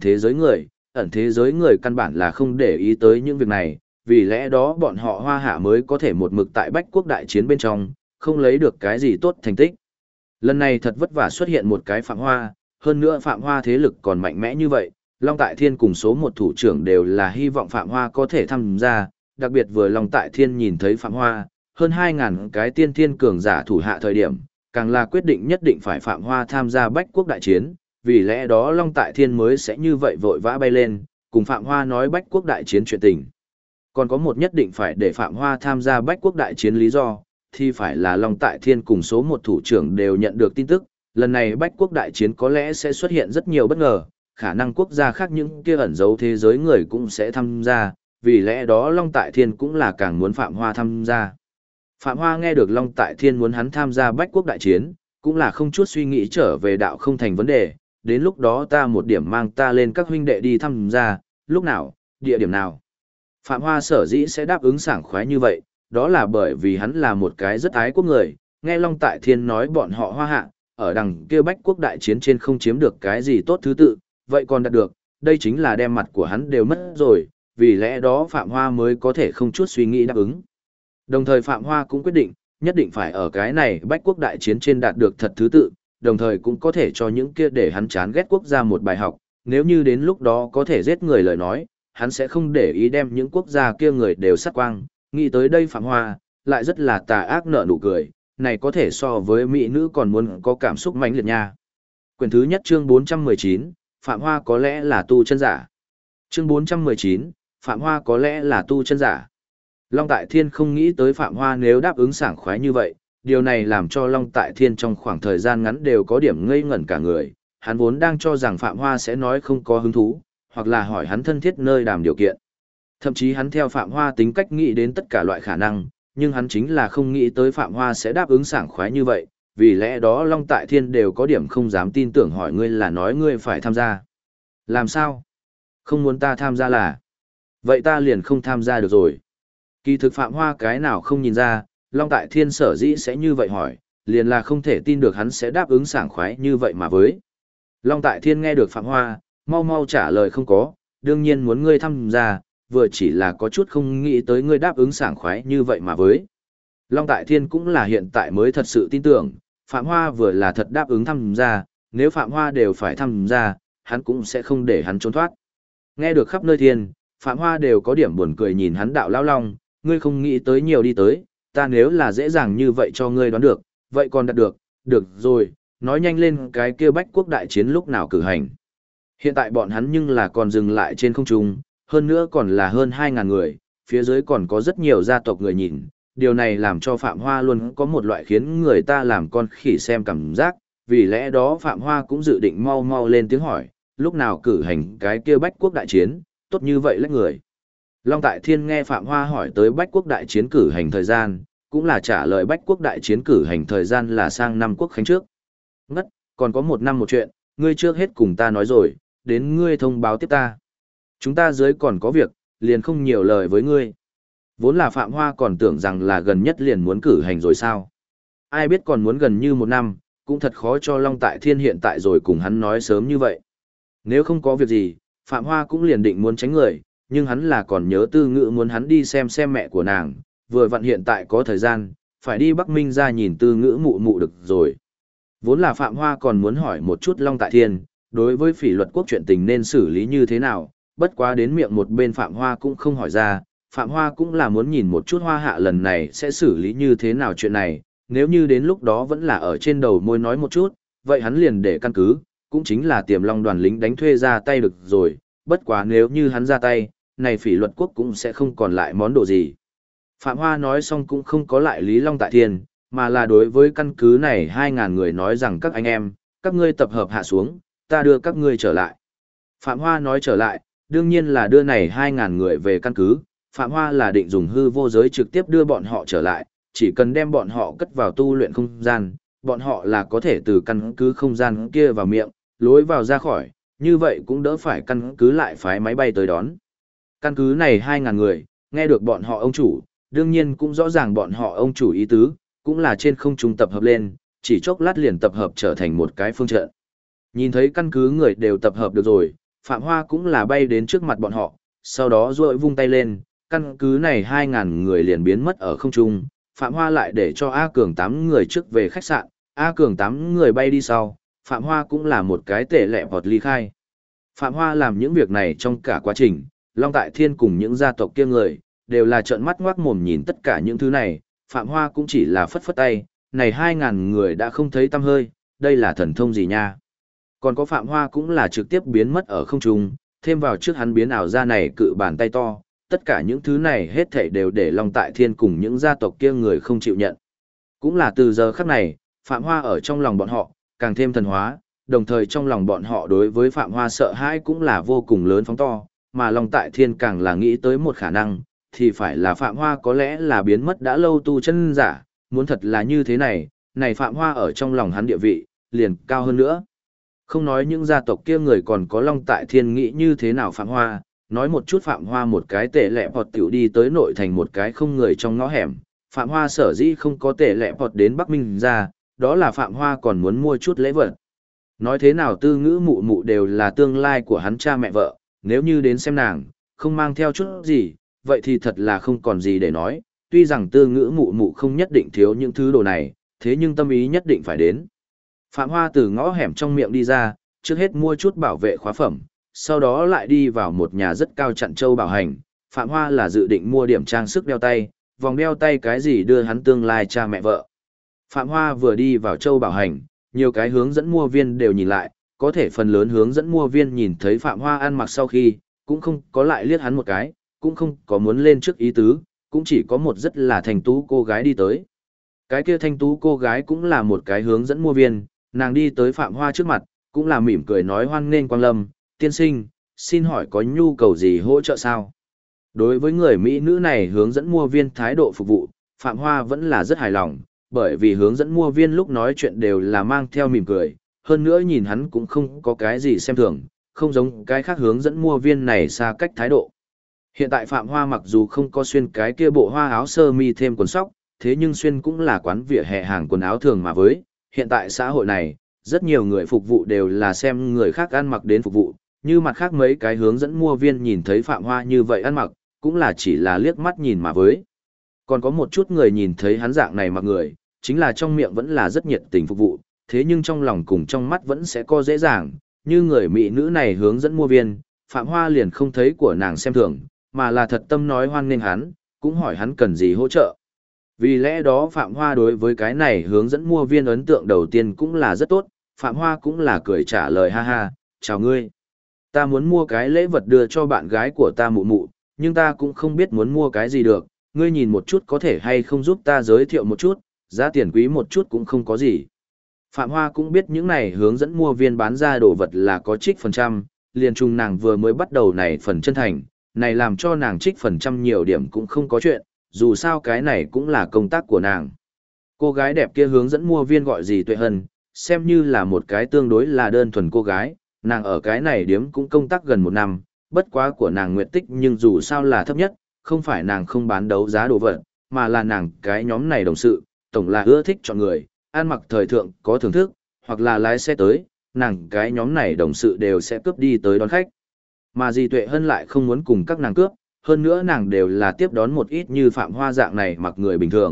thế giới người căn bản là không để ý tới những việc này, vì lẽ đó bọn họ Hoa Hạ mới có thể một mực tại Bách Quốc đại chiến bên trong, không lấy được cái gì tốt thành tích. Lần này thật vất vả xuất hiện một cái Phạm Hoa, hơn nữa Phạm Hoa thế lực còn mạnh mẽ như vậy, Long Tại Thiên cùng số một thủ trưởng đều là hy vọng Phạm Hoa có thể tham gia, đặc biệt vừa Long Tại Thiên nhìn thấy Phạm Hoa, hơn 2.000 cái tiên thiên cường giả thủ hạ thời điểm, càng là quyết định nhất định phải Phạm Hoa tham gia Bách Quốc đại chiến, vì lẽ đó Long Tại Thiên mới sẽ như vậy vội vã bay lên, cùng Phạm Hoa nói Bách Quốc đại chiến chuyện tình. Còn có một nhất định phải để Phạm Hoa tham gia Bách Quốc đại chiến lý do, thì phải là Long Tại Thiên cùng số một thủ trưởng đều nhận được tin tức, lần này Bách Quốc đại chiến có lẽ sẽ xuất hiện rất nhiều bất ngờ, khả năng quốc gia khác những kia ẩn giấu thế giới người cũng sẽ tham gia, vì lẽ đó Long Tại Thiên cũng là càng muốn Phạm Hoa tham gia. Phạm Hoa nghe được Long Tại Thiên muốn hắn tham gia Bách Quốc đại chiến, cũng là không chút suy nghĩ trở về đạo không thành vấn đề, đến lúc đó ta một điểm mang ta lên các huynh đệ đi tham gia, lúc nào, địa điểm nào. Phạm Hoa sở dĩ sẽ đáp ứng sảng khoái như vậy, đó là bởi vì hắn là một cái rất ái quốc người, nghe Long Tại Thiên nói bọn họ Hoa Hạ, ở đằng kia Bách Quốc đại chiến trên không chiếm được cái gì tốt thứ tự, vậy còn đạt được, đây chính là đem mặt của hắn đều mất rồi, vì lẽ đó Phạm Hoa mới có thể không chút suy nghĩ đáp ứng. Đồng thời Phạm Hoa cũng quyết định, nhất định phải ở cái này Bách Quốc đại chiến trên đạt được thật thứ tự, đồng thời cũng có thể cho những kia để hắn chán ghét quốc gia một bài học, nếu như đến lúc đó có thể giết người lời nói, hắn sẽ không để ý đem những quốc gia kia người đều sát quang, nghĩ tới đây Phạm Hoa, lại rất là tà ác nở nụ cười, này có thể so với mỹ nữ còn muốn có cảm xúc mãnh liệt nha. Quyển thứ nhất chương 419, Phạm Hoa có lẽ là tu chân giả. Chương 419, Phạm Hoa có lẽ là tu chân giả. Long Tại Thiên không nghĩ tới Phạm Hoa nếu đáp ứng sảng khoái như vậy, điều này làm cho Long Tại Thiên trong khoảng thời gian ngắn đều có điểm ngây ngẩn cả người, hắn vốn đang cho rằng Phạm Hoa sẽ nói không có hứng thú, hoặc là hỏi hắn thân thiết nơi đàm điều kiện. Thậm chí hắn theo Phạm Hoa tính cách nghĩ đến tất cả loại khả năng, nhưng hắn chính là không nghĩ tới Phạm Hoa sẽ đáp ứng sảng khoái như vậy, vì lẽ đó Long Tại Thiên đều có điểm không dám tin tưởng hỏi ngươi là nói ngươi phải tham gia. Làm sao? Không muốn ta tham gia là? Vậy ta liền không tham gia được rồi. Kỳ thực Phạm Hoa cái nào không nhìn ra, Long Tại Thiên sở dĩ sẽ như vậy hỏi, liền là không thể tin được hắn sẽ đáp ứng sảng khoái như vậy mà với. Long Tại Thiên nghe được Phạm Hoa, mau mau trả lời không có, đương nhiên muốn ngươi tham gia, vừa chỉ là có chút không nghĩ tới ngươi đáp ứng sảng khoái như vậy mà với. Long Tại Thiên cũng là hiện tại mới thật sự tin tưởng, Phạm Hoa vừa là thật đáp ứng tham gia, nếu Phạm Hoa đều phải tham gia, hắn cũng sẽ không để hắn trốn thoát. Nghe được khắp nơi thiên, Phạm Hoa đều có điểm buồn cười nhìn hắn đạo lão long, ngươi không nghĩ tới nhiều đi tới, ta nếu là dễ dàng như vậy cho ngươi đoán được, vậy còn đạt được rồi, nói nhanh lên cái kia Bách Quốc đại chiến lúc nào cử hành. Hiện tại bọn hắn nhưng là còn dừng lại trên không trung, hơn nữa còn là hơn 2.000 người, phía dưới còn có rất nhiều gia tộc người nhìn, điều này làm cho Phạm Hoa luôn có một loại khiến người ta làm con khỉ xem cảm giác, vì lẽ đó Phạm Hoa cũng dự định mau mau lên tiếng hỏi, lúc nào cử hành cái kia Bách Quốc đại chiến, tốt như vậy lách người. Long Tại Thiên nghe Phạm Hoa hỏi tới Bách Quốc đại chiến cử hành thời gian, cũng là trả lời Bách Quốc đại chiến cử hành thời gian là sang năm Quốc khánh trước. Ngất, còn có một năm một chuyện, ngươi trước hết cùng ta nói rồi, đến ngươi thông báo tiếp ta. Chúng ta dưới còn có việc, liền không nhiều lời với ngươi. Vốn là Phạm Hoa còn tưởng rằng là gần nhất liền muốn cử hành rồi sao. Ai biết còn muốn gần như một năm, cũng thật khó cho Long Tại Thiên hiện tại rồi cùng hắn nói sớm như vậy. Nếu không có việc gì, Phạm Hoa cũng liền định muốn tránh người, nhưng hắn là còn nhớ Tư Ngữ muốn hắn đi xem mẹ của nàng, vừa vặn hiện tại có thời gian, phải đi Bắc Minh ra nhìn Tư Ngữ mụ mụ được rồi. Vốn là Phạm Hoa còn muốn hỏi một chút Long Tại Thiên, đối với Phỉ Luật Quốc chuyện tình nên xử lý như thế nào, bất quá đến miệng một bên Phạm Hoa cũng không hỏi ra, Phạm Hoa cũng là muốn nhìn một chút Hoa Hạ lần này sẽ xử lý như thế nào chuyện này, nếu như đến lúc đó vẫn là ở trên đầu môi nói một chút, vậy hắn liền để căn cứ, cũng chính là Tiềm Long đoàn lính đánh thuê ra tay được rồi, bất quá nếu như hắn ra tay, này Phỉ Luật Quốc cũng sẽ không còn lại món đồ gì. Phạm Hoa nói xong cũng không có lại lý Long Tại Thiên, mà là đối với căn cứ này 2.000 người nói rằng các anh em, các ngươi tập hợp hạ xuống, ta đưa các ngươi trở lại. Phạm Hoa nói trở lại, đương nhiên là đưa này 2.000 người về căn cứ, Phạm Hoa là định dùng hư vô giới trực tiếp đưa bọn họ trở lại, chỉ cần đem bọn họ cất vào tu luyện không gian, bọn họ là có thể từ căn cứ không gian kia vào miệng, lối vào ra khỏi, như vậy cũng đỡ phải căn cứ lại phái máy bay tới đón. Căn cứ này 2.000 người, nghe được bọn họ ông chủ, đương nhiên cũng rõ ràng bọn họ ông chủ ý tứ, cũng là trên không trung tập hợp lên, chỉ chốc lát liền tập hợp trở thành một cái phương trận. Nhìn thấy căn cứ người đều tập hợp được rồi, Phạm Hoa cũng là bay đến trước mặt bọn họ, sau đó duỗi vung tay lên, căn cứ này 2.000 người liền biến mất ở không trung. Phạm Hoa lại để cho A Cường 8 người trước về khách sạn, A Cường 8 người bay đi sau, Phạm Hoa cũng là một cái tệ lẹ vọt ly khai. Phạm Hoa làm những việc này trong cả quá trình, Long Tại Thiên cùng những gia tộc kia người, đều là trợn mắt ngoác mồm nhìn tất cả những thứ này, Phạm Hoa cũng chỉ là phất phất tay, này 2.000 người đã không thấy tăm hơi, đây là thần thông gì nha. Còn có Phạm Hoa cũng là trực tiếp biến mất ở không trung, thêm vào trước hắn biến ảo ra này cự bàn tay to, tất cả những thứ này hết thảy đều để Long Tại Thiên cùng những gia tộc kia người không chịu nhận. Cũng là từ giờ khắc này, Phạm Hoa ở trong lòng bọn họ, càng thêm thần hóa, đồng thời trong lòng bọn họ đối với Phạm Hoa sợ hãi cũng là vô cùng lớn phóng to, mà Long Tại Thiên càng là nghĩ tới một khả năng, thì phải là Phạm Hoa có lẽ là biến mất đã lâu tu chân giả, muốn thật là như thế này, này Phạm Hoa ở trong lòng hắn địa vị, liền cao hơn nữa. Không nói những gia tộc kia người còn có Long Tại Thiên nghĩ như thế nào Phạm Hoa, nói một chút Phạm Hoa một cái tệ lẹ bọt tiểu đi tới nội thành một cái không người trong ngõ hẻm, Phạm Hoa sở dĩ không có tệ lẹ bọt đến Bắc Minh ra, đó là Phạm Hoa còn muốn mua chút lễ vật. Nói thế nào Tư Ngữ mụ mụ đều là tương lai của hắn cha mẹ vợ, nếu như đến xem nàng, không mang theo chút gì, vậy thì thật là không còn gì để nói, tuy rằng Tư Ngữ mụ mụ không nhất định thiếu những thứ đồ này, thế nhưng tâm ý nhất định phải đến. Phạm Hoa từ ngõ hẻm trong miệng đi ra, trước hết mua chút bảo vệ khóa phẩm, sau đó lại đi vào một nhà rất cao chặn châu bảo hành. Phạm Hoa là dự định mua điểm trang sức đeo tay, vòng đeo tay cái gì đưa hắn tương lai cha mẹ vợ. Phạm Hoa vừa đi vào châu bảo hành, nhiều cái hướng dẫn mua viên đều nhìn lại, có thể phần lớn hướng dẫn mua viên nhìn thấy Phạm Hoa ăn mặc sau khi, cũng không có lại liếc hắn một cái, cũng không có muốn lên trước ý tứ, cũng chỉ có một rất là thành tú cô gái đi tới. Cái kia thanh tú cô gái cũng là một cái hướng dẫn mua viên, nàng đi tới Phạm Hoa trước mặt, cũng là mỉm cười nói hoan nghênh quang lâm, tiên sinh, xin hỏi có nhu cầu gì hỗ trợ sao? Đối với người Mỹ nữ này hướng dẫn mua viên thái độ phục vụ, Phạm Hoa vẫn là rất hài lòng, bởi vì hướng dẫn mua viên lúc nói chuyện đều là mang theo mỉm cười, hơn nữa nhìn hắn cũng không có cái gì xem thường, không giống cái khác hướng dẫn mua viên này xa cách thái độ. Hiện tại Phạm Hoa mặc dù không có xuyên cái kia bộ hoa áo sơ mi thêm quần sóc, thế nhưng xuyên cũng là quán vỉa hè hàng quần áo thường mà với, hiện tại xã hội này, rất nhiều người phục vụ đều là xem người khác ăn mặc đến phục vụ, như mặt khác mấy cái hướng dẫn mua viên nhìn thấy Phạm Hoa như vậy ăn mặc, cũng là chỉ là liếc mắt nhìn mà với. Còn có một chút người nhìn thấy hắn dạng này mặc người, chính là trong miệng vẫn là rất nhiệt tình phục vụ, thế nhưng trong lòng cùng trong mắt vẫn sẽ có dễ dàng, như người mỹ nữ này hướng dẫn mua viên, Phạm Hoa liền không thấy của nàng xem thường, mà là thật tâm nói hoan nghênh hắn, cũng hỏi hắn cần gì hỗ trợ. Vì lẽ đó Phạm Hoa đối với cái này hướng dẫn mua viên ấn tượng đầu tiên cũng là rất tốt, Phạm Hoa cũng là cười trả lời ha ha, chào ngươi. Ta muốn mua cái lễ vật đưa cho bạn gái của ta mụ mụ, nhưng ta cũng không biết muốn mua cái gì được, ngươi nhìn một chút có thể hay không giúp ta giới thiệu một chút, giá tiền quý một chút cũng không có gì. Phạm Hoa cũng biết những này hướng dẫn mua viên bán ra đồ vật là có trích phần trăm, liền chung nàng vừa mới bắt đầu này phần chân thành, này làm cho nàng trích phần trăm nhiều điểm cũng không có chuyện, dù sao cái này cũng là công tác của nàng. Cô gái đẹp kia hướng dẫn mua viên gọi gì Tuệ Hân, xem như là một cái tương đối là đơn thuần cô gái, nàng ở cái này điếm cũng công tác gần 1 năm, bất quá của nàng nguyện tích nhưng dù sao là thấp nhất, không phải nàng không bán đấu giá đồ vật, mà là nàng cái nhóm này đồng sự, tổng là ưa thích chọn người, ăn mặc thời thượng có thưởng thức, hoặc là lái xe tới, nàng cái nhóm này đồng sự đều sẽ cướp đi tới đón khách. Mà dì Tuệ Hân lại không muốn cùng các nàng cướp, hơn nữa nàng đều là tiếp đón một ít như Phạm Hoa dạng này mặc người bình thường,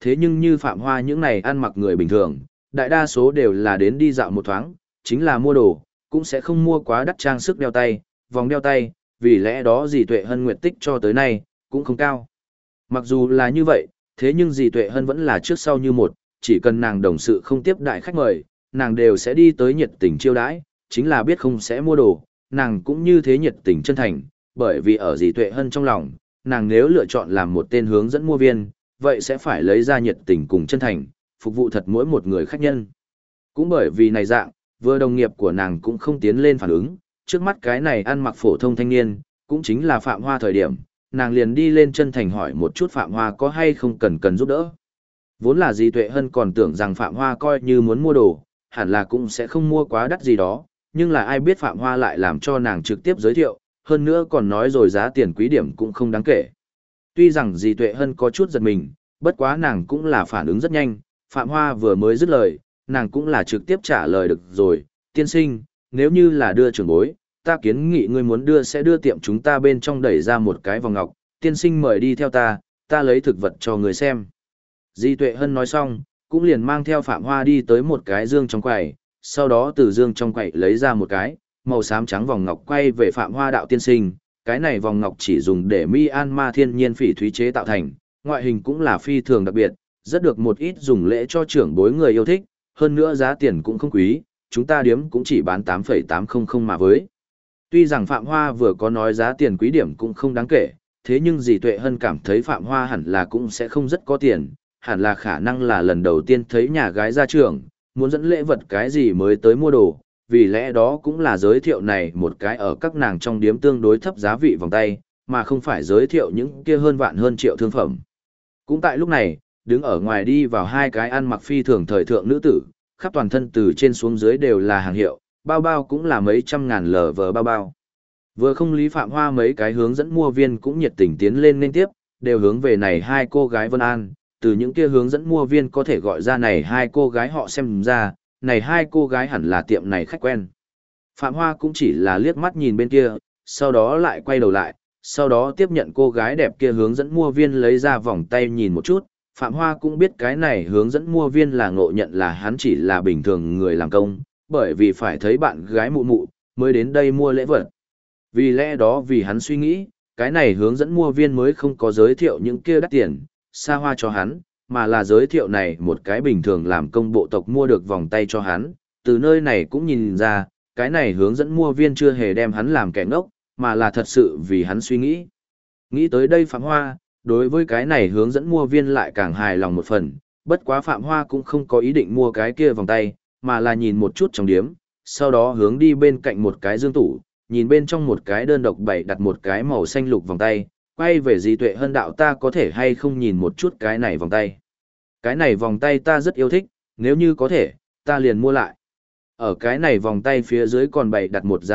Thế nhưng như Phạm Hoa những này ăn mặc người bình thường, đại đa số đều là đến đi dạo một thoáng, chính là mua đồ, cũng sẽ không mua quá đắt trang sức đeo tay, vòng đeo tay, vì lẽ đó dì Tuệ Hân nguyệt tích cho tới nay, cũng không cao. Mặc dù là như vậy, thế nhưng dì Tuệ Hân vẫn là trước sau như một, chỉ cần nàng đồng sự không tiếp đại khách mời, nàng đều sẽ đi tới nhiệt tình chiêu đãi, chính là biết không sẽ mua đồ, nàng cũng như thế nhiệt tình chân thành, bởi vì ở dì Tuệ Hân trong lòng, nàng nếu lựa chọn làm một tên hướng dẫn mua viên, vậy sẽ phải lấy ra nhiệt tình cùng chân thành, phục vụ thật mỗi một người khách nhân. Cũng bởi vì này dạng, vừa đồng nghiệp của nàng cũng không tiến lên phản ứng, trước mắt cái này ăn mặc phổ thông thanh niên, cũng chính là Phạm Hoa thời điểm, nàng liền đi lên chân thành hỏi một chút Phạm Hoa có hay không cần giúp đỡ. Vốn là dì Tuệ Hân còn tưởng rằng Phạm Hoa coi như muốn mua đồ, hẳn là cũng sẽ không mua quá đắt gì đó, nhưng là ai biết Phạm Hoa lại làm cho nàng trực tiếp giới thiệu, hơn nữa còn nói rồi giá tiền quý điểm cũng không đáng kể. Tuy rằng dì Tuệ Hân có chút giật mình, bất quá nàng cũng là phản ứng rất nhanh, Phạm Hoa vừa mới dứt lời, nàng cũng là trực tiếp trả lời được rồi, tiên sinh, nếu như là đưa trưởng bối, ta kiến nghị ngươi muốn đưa sẽ đưa tiệm chúng ta bên trong đẩy ra một cái vòng ngọc, tiên sinh mời đi theo ta lấy thực vật cho người xem. Di Tuệ Hân nói xong, cũng liền mang theo Phạm Hoa đi tới một cái dương trong quầy, sau đó từ dương trong quầy lấy ra một cái, màu xám trắng vòng ngọc quay về Phạm Hoa đạo tiên sinh, cái này vòng ngọc chỉ dùng để Myanmar thiên nhiên phỉ thúy chế tạo thành, ngoại hình cũng là phi thường đặc biệt, rất được một ít dùng lễ cho trưởng bối người yêu thích, hơn nữa giá tiền cũng không quý, chúng ta điếm cũng chỉ bán 8,800 mà với. Tuy rằng Phạm Hoa vừa có nói giá tiền quý điểm cũng không đáng kể, thế nhưng dì Tuệ Hân cảm thấy Phạm Hoa hẳn là cũng sẽ không rất có tiền, hẳn là khả năng là lần đầu tiên thấy nhà gái ra trường, muốn dẫn lễ vật cái gì mới tới mua đồ, vì lẽ đó cũng là giới thiệu này một cái ở các nàng trong điếm tương đối thấp giá vị vòng tay, mà không phải giới thiệu những kia hơn vạn hơn triệu thương phẩm. Cũng tại lúc này, đứng ở ngoài đi vào hai cái ăn mặc phi thường thời thượng nữ tử, khắp toàn thân từ trên xuống dưới đều là hàng hiệu, bao bao cũng là mấy trăm ngàn lờ vờ bao bao. Vừa không lý Phạm Hoa mấy cái hướng dẫn mua viên cũng nhiệt tình tiến lên nên tiếp, đều hướng về này hai cô gái Vân An, từ những kia hướng dẫn mua viên có thể gọi ra này hai cô gái họ xem ra, này hai cô gái hẳn là tiệm này khách quen. Phạm Hoa cũng chỉ là liếc mắt nhìn bên kia, sau đó lại quay đầu lại, sau đó tiếp nhận cô gái đẹp kia hướng dẫn mua viên lấy ra vòng tay nhìn một chút. Phạm Hoa cũng biết cái này hướng dẫn mua viên là ngộ nhận là hắn chỉ là bình thường người làm công, bởi vì phải thấy bạn gái mụ mụ, mới đến đây mua lễ vật. Vì lẽ đó vì hắn suy nghĩ, cái này hướng dẫn mua viên mới không có giới thiệu những kia đắt tiền, xa hoa cho hắn, mà là giới thiệu này một cái bình thường làm công bộ tộc mua được vòng tay cho hắn. Từ nơi này cũng nhìn ra, cái này hướng dẫn mua viên chưa hề đem hắn làm kẻ ngốc, mà là thật sự vì hắn suy nghĩ. Nghĩ tới đây Phạm Hoa, đối với cái này hướng dẫn mua viên lại càng hài lòng một phần, bất quá Phạm Hoa cũng không có ý định mua cái kia vòng tay, mà là nhìn một chút trong điếm, sau đó hướng đi bên cạnh một cái dương tủ, nhìn bên trong một cái đơn độc bày đặt một cái màu xanh lục vòng tay, quay về Di Tuệ Hân đạo ta có thể hay không nhìn một chút cái này vòng tay. Cái này vòng tay ta rất yêu thích, nếu như có thể, ta liền mua lại. Ở cái này vòng tay phía dưới còn bày đặt một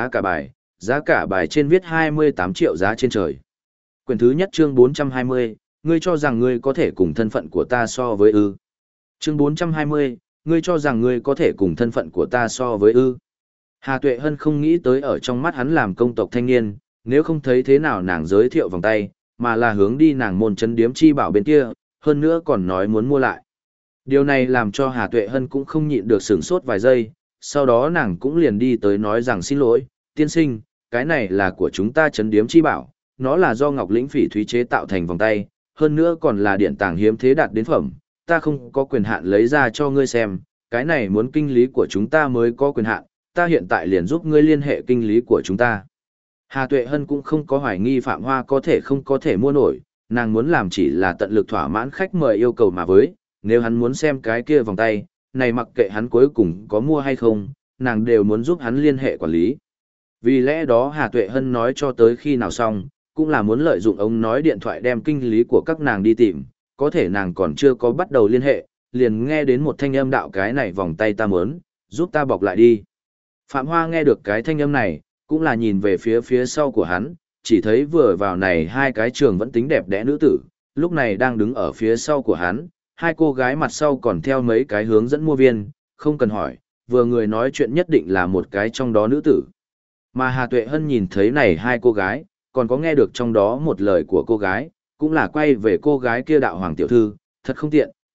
giá cả bài trên viết 28 triệu giá trên trời. Quyển thứ nhất chương 420, ngươi cho rằng ngươi có thể cùng thân phận của ta so với ư. Chương 420, ngươi cho rằng ngươi có thể cùng thân phận của ta so với ư. Hà Tuệ Hân không nghĩ tới ở trong mắt hắn làm công tộc thanh niên, nếu không thấy thế nào nàng giới thiệu vòng tay, mà là hướng đi nàng môn chấn điếm chi bảo bên kia, hơn nữa còn nói muốn mua lại. Điều này làm cho Hà Tuệ Hân cũng không nhịn được sửng sốt vài giây, sau đó nàng cũng liền đi tới nói rằng xin lỗi, tiên sinh, cái này là của chúng ta chấn điếm chi bảo, nó là do Ngọc Lĩnh Phỉ Thúy chế tạo thành vòng tay, hơn nữa còn là điện tàng hiếm thế đạt đến phẩm, ta không có quyền hạn lấy ra cho ngươi xem, cái này muốn kinh lý của chúng ta mới có quyền hạn, ta hiện tại liền giúp ngươi liên hệ kinh lý của chúng ta. Hà Tuệ Hân cũng không có hoài nghi Phạm Hoa không có thể mua nổi, nàng muốn làm chỉ là tận lực thỏa mãn khách mời yêu cầu mà với, nếu hắn muốn xem cái kia vòng tay, này mặc kệ hắn cuối cùng có mua hay không, nàng đều muốn giúp hắn liên hệ quản lý. Vì lẽ đó Hà Tuệ Hân nói cho tới khi nào xong, cũng là muốn lợi dụng ông nói điện thoại đem kinh lý của các nàng đi tìm, có thể nàng còn chưa có bắt đầu liên hệ, liền nghe đến một thanh âm đạo cái này vòng tay ta muốn, giúp ta bọc lại đi. Phạm Hoa nghe được cái thanh âm này, cũng là nhìn về phía sau của hắn, chỉ thấy vừa vào này hai cái trường vẫn tính đẹp đẽ nữ tử, lúc này đang đứng ở phía sau của hắn, hai cô gái mặt sau còn theo mấy cái hướng dẫn mua viên, không cần hỏi, vừa người nói chuyện nhất định là một cái trong đó nữ tử. Mà Hà Tuệ Hân nhìn thấy này hai cô gái, còn có nghe được trong đó một lời của cô gái, cũng là quay về cô gái kia đạo hoàng tiểu thư, thật không tiện,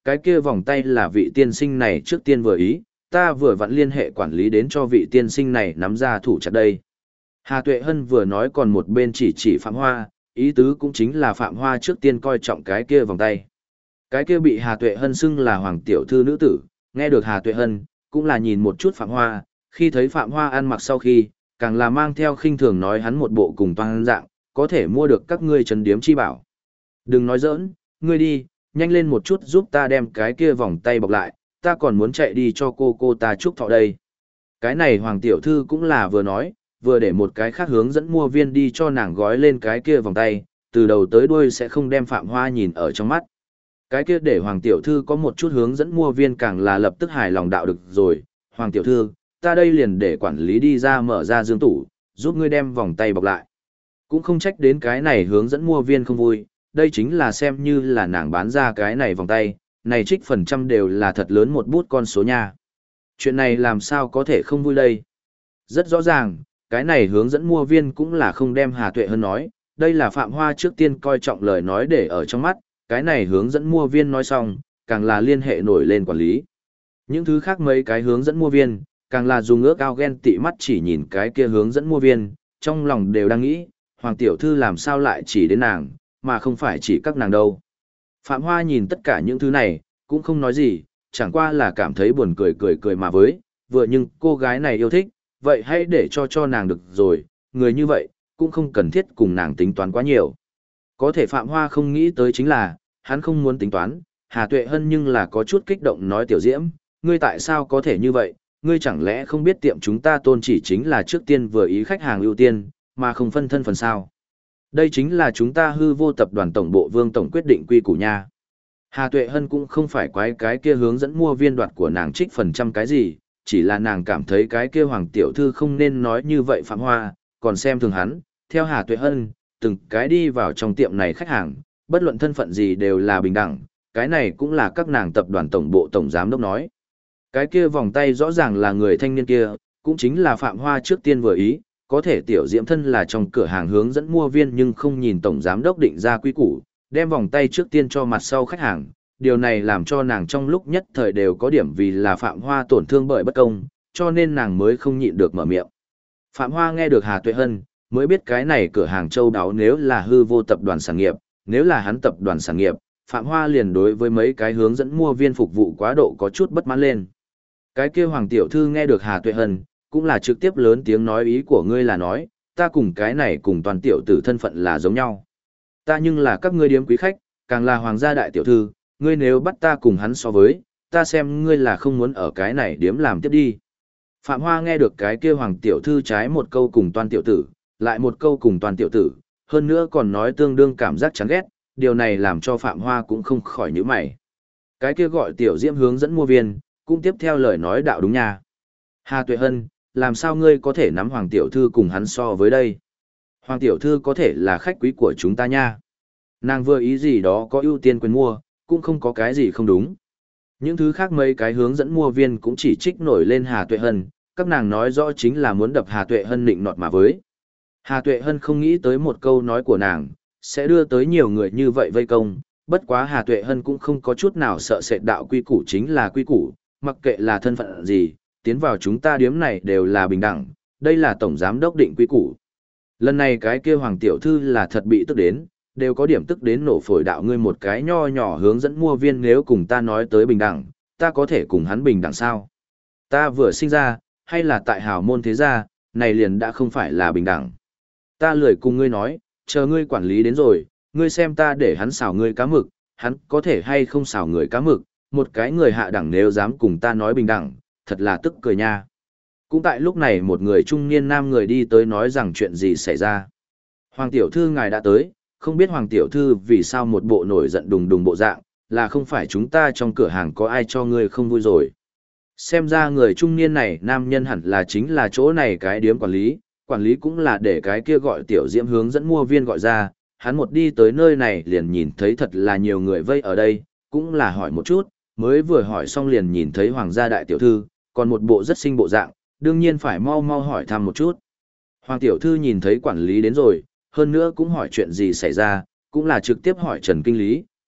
cái kia vòng tay là vị tiên sinh này trước tiên vừa ý, ta vừa vặn liên hệ quản lý đến cho vị tiên sinh này nắm ra thủ chặt đây. Hà Tuệ Hân vừa nói còn một bên chỉ Phạm Hoa, ý tứ cũng chính là Phạm Hoa trước tiên coi trọng cái kia vòng tay. Cái kia bị Hà Tuệ Hân xưng là hoàng tiểu thư nữ tử, nghe được Hà Tuệ Hân, cũng là nhìn một chút Phạm Hoa, khi thấy Phạm Hoa ăn mặc sau khi, càng là mang theo khinh thường nói hắn một bộ cùng toan dạng, có thể mua được các ngươi trấn điếm chi bảo. Đừng nói giỡn, ngươi đi, nhanh lên một chút giúp ta đem cái kia vòng tay bọc lại, ta còn muốn chạy đi cho cô ta chúc thọ đây. Cái này hoàng tiểu thư cũng là vừa nói, vừa để một cái khác hướng dẫn mua viên đi cho nàng gói lên cái kia vòng tay, từ đầu tới đuôi sẽ không đem Phạm Hoa nhìn ở trong mắt. Cái kia để hoàng tiểu thư có một chút hướng dẫn mua viên càng là lập tức hài lòng đạo được rồi, hoàng tiểu thư, ta đây liền để quản lý đi ra mở ra dương tủ, giúp ngươi đem vòng tay bọc lại. Cũng không trách đến cái này hướng dẫn mua viên không vui, đây chính là xem như là nàng bán ra cái này vòng tay, này trích phần trăm đều là thật lớn một bút con số nha. Chuyện này làm sao có thể không vui đây? Rất rõ ràng, cái này hướng dẫn mua viên cũng là không đem Hà Tuệ Hân nói, đây là Phạm Hoa trước tiên coi trọng lời nói để ở trong mắt, cái này hướng dẫn mua viên nói xong, càng là liên hệ nổi lên quản lý. Những thứ khác mấy cái hướng dẫn mua viên, càng là dùng ước ao ghen tị mắt chỉ nhìn cái kia hướng dẫn mua viên, trong lòng đều đang nghĩ, hoàng tiểu thư làm sao lại chỉ đến nàng, mà không phải chỉ các nàng đâu. Phạm Hoa nhìn tất cả những thứ này, cũng không nói gì, chẳng qua là cảm thấy buồn cười mà với, vừa nhưng cô gái này yêu thích, vậy hãy để cho nàng được rồi, người như vậy, cũng không cần thiết cùng nàng tính toán quá nhiều. Có thể Phạm Hoa không nghĩ tới chính là, hắn không muốn tính toán, Hà Tuệ Hân nhưng là có chút kích động nói tiểu diễm, ngươi tại sao có thể như vậy, ngươi chẳng lẽ không biết tiệm chúng ta tôn chỉ chính là trước tiên vừa ý khách hàng ưu tiên, mà không phân thân phần sao. Đây chính là chúng ta Hư Vô tập đoàn tổng bộ Vương tổng quyết định quy củ nha. Hà Tuệ Hân cũng không phải quái cái kia hướng dẫn mua viên đoạt của nàng trích phần trăm cái gì, chỉ là nàng cảm thấy cái kia hoàng tiểu thư không nên nói như vậy Phạm Hoa, còn xem thường hắn, theo Hà Tuệ Hân, từng cái đi vào trong tiệm này khách hàng, bất luận thân phận gì đều là bình đẳng, cái này cũng là các nàng tập đoàn tổng bộ tổng giám đốc nói. Cái kia vòng tay rõ ràng là người thanh niên kia, cũng chính là Phạm Hoa trước tiên vừa ý, có thể tiểu diễm thân là trong cửa hàng hướng dẫn mua viên nhưng không nhìn tổng giám đốc định ra quy củ, đem vòng tay trước tiên cho mặt sau khách hàng, điều này làm cho nàng trong lúc nhất thời đều có điểm vì là Phạm Hoa tổn thương bởi bất công, cho nên nàng mới không nhịn được mở miệng. Phạm Hoa nghe được Hà Tuệ Hân, mới biết cái này cửa hàng châu đáo nếu là Hư Vô tập đoàn sản nghiệp, nếu là hắn tập đoàn sản nghiệp, Phạm Hoa liền đối với mấy cái hướng dẫn mua viên phục vụ quá độ có chút bất mãn lên. Cái kia hoàng tiểu thư nghe được Hà Tuệ Hân, cũng là trực tiếp lớn tiếng nói ý của ngươi là nói, ta cùng cái này cùng toàn tiểu tử thân phận là giống nhau. Ta nhưng là các ngươi điếm quý khách, càng là hoàng gia đại tiểu thư, ngươi nếu bắt ta cùng hắn so với, ta xem ngươi là không muốn ở cái này điếm làm tiếp đi. Phạm Hoa nghe được cái kia hoàng tiểu thư trái một câu cùng toàn tiểu tử, lại một câu cùng toàn tiểu tử, hơn nữa còn nói tương đương cảm giác chán ghét, điều này làm cho Phạm Hoa cũng không khỏi nhíu mày. Cái kia gọi tiểu diễm hướng dẫn mua viên, cũng tiếp theo lời nói đạo đúng nha. Hà Tuệ Hân, làm sao ngươi có thể nắm hoàng tiểu thư cùng hắn so với đây? Hoàng tiểu thư có thể là khách quý của chúng ta nha. Nàng vừa ý gì đó có ưu tiên quyền mua, cũng không có cái gì không đúng. Những thứ khác mấy cái hướng dẫn mua viên cũng chỉ trích nổi lên Hà Tuệ Hân, các nàng nói rõ chính là muốn đập Hà Tuệ Hân nịnh nọt mà với. Hà Tuệ Hân không nghĩ tới một câu nói của nàng, sẽ đưa tới nhiều người như vậy vây công, bất quá Hà Tuệ Hân cũng không có chút nào sợ sệt đạo quy củ chính là quy củ, mặc kệ là thân phận gì, tiến vào chúng ta điếm này đều là bình đẳng, đây là tổng giám đốc định quy củ. Lần này cái kia hoàng tiểu thư là thật bị tức đến, đều có điểm tức đến nổ phổi đạo ngươi một cái nho nhỏ hướng dẫn mua viên nếu cùng ta nói tới bình đẳng, ta có thể cùng hắn bình đẳng sao? Ta vừa sinh ra, hay là tại hào môn thế gia, này liền đã không phải là bình đẳng. Ta lười cùng ngươi nói, chờ ngươi quản lý đến rồi, ngươi xem ta để hắn xào ngươi cá mực, hắn có thể hay không xào người cá mực, một cái người hạ đẳng nếu dám cùng ta nói bình đẳng, thật là tức cười nha. Cũng tại lúc này một người trung niên nam người đi tới nói rằng chuyện gì xảy ra. Hoàng tiểu thư ngài đã tới, không biết hoàng tiểu thư vì sao một bộ nổi giận đùng đùng bộ dạng, là không phải chúng ta trong cửa hàng có ai cho ngươi không vui rồi. Xem ra người trung niên này nam nhân hẳn là chính là chỗ này cái điếm quản lý cũng là để cái kia gọi tiểu diễm hướng dẫn mua viên gọi ra, hắn một đi tới nơi này liền nhìn thấy thật là nhiều người vây ở đây, cũng là hỏi một chút, mới vừa hỏi xong liền nhìn thấy hoàng gia đại tiểu thư, còn một bộ rất xinh bộ dạng, đương nhiên phải mau mau hỏi thăm một chút. Hoàng tiểu thư nhìn thấy quản lý đến rồi, hơn nữa cũng hỏi chuyện gì xảy ra, cũng là trực tiếp hỏi Trần Kinh Lý,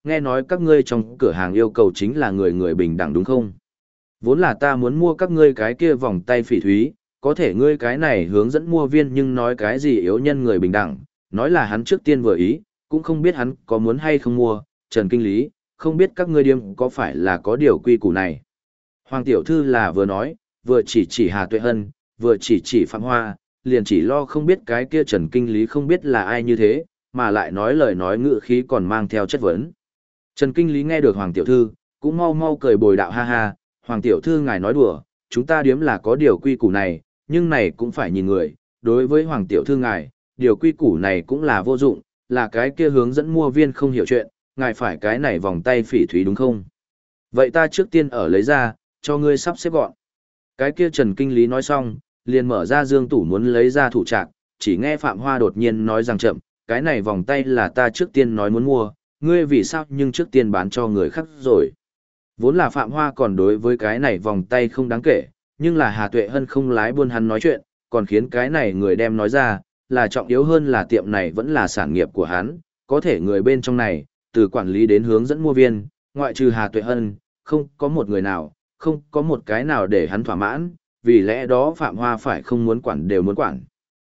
nghe nói các ngươi trong cửa hàng yêu cầu chính là người người bình đẳng đúng không? Vốn là ta muốn mua các ngươi cái kia vòng tay phỉ thúy, có thể ngươi cái này hướng dẫn mua viên nhưng nói cái gì yếu nhân người bình đẳng, nói là hắn trước tiên vừa ý, cũng không biết hắn có muốn hay không mua, Trần Kinh Lý, không biết các ngươi điếm có phải là có điều quy củ này. Hoàng tiểu thư là vừa nói, vừa chỉ Hà Tuệ Hân, vừa chỉ Phạm Hoa, liền chỉ lo không biết cái kia Trần Kinh Lý không biết là ai như thế, mà lại nói lời nói ngữ khí còn mang theo chất vấn. Trần Kinh Lý nghe được Hoàng tiểu thư, cũng mau mau cười bồi đạo ha ha, Hoàng tiểu thư ngài nói đùa, chúng ta điếm là có điều quy củ này, nhưng này cũng phải nhìn người, đối với Hoàng tiểu thư ngài, điều quy củ này cũng là vô dụng, là cái kia hướng dẫn mua viên không hiểu chuyện, ngài phải cái này vòng tay phỉ thúy đúng không? Vậy ta trước tiên ở lấy ra, cho ngươi sắp xếp gọn. Cái kia Trần Kinh Lý nói xong, liền mở ra dương tủ muốn lấy ra thủ trạc, chỉ nghe Phạm Hoa đột nhiên nói rằng chậm, cái này vòng tay là ta trước tiên nói muốn mua, ngươi vì sao nhưng trước tiên bán cho người khác rồi. Vốn là Phạm Hoa còn đối với cái này vòng tay không đáng kể, nhưng là Hà Tuệ Hân không lái buôn hắn nói chuyện, còn khiến cái này người đem nói ra, là trọng yếu hơn là tiệm này vẫn là sản nghiệp của hắn, có thể người bên trong này, từ quản lý đến hướng dẫn mua viên, ngoại trừ Hà Tuệ Hân, không có một người nào, không có một cái nào để hắn thỏa mãn, vì lẽ đó Phạm Hoa phải không muốn quản đều muốn quản.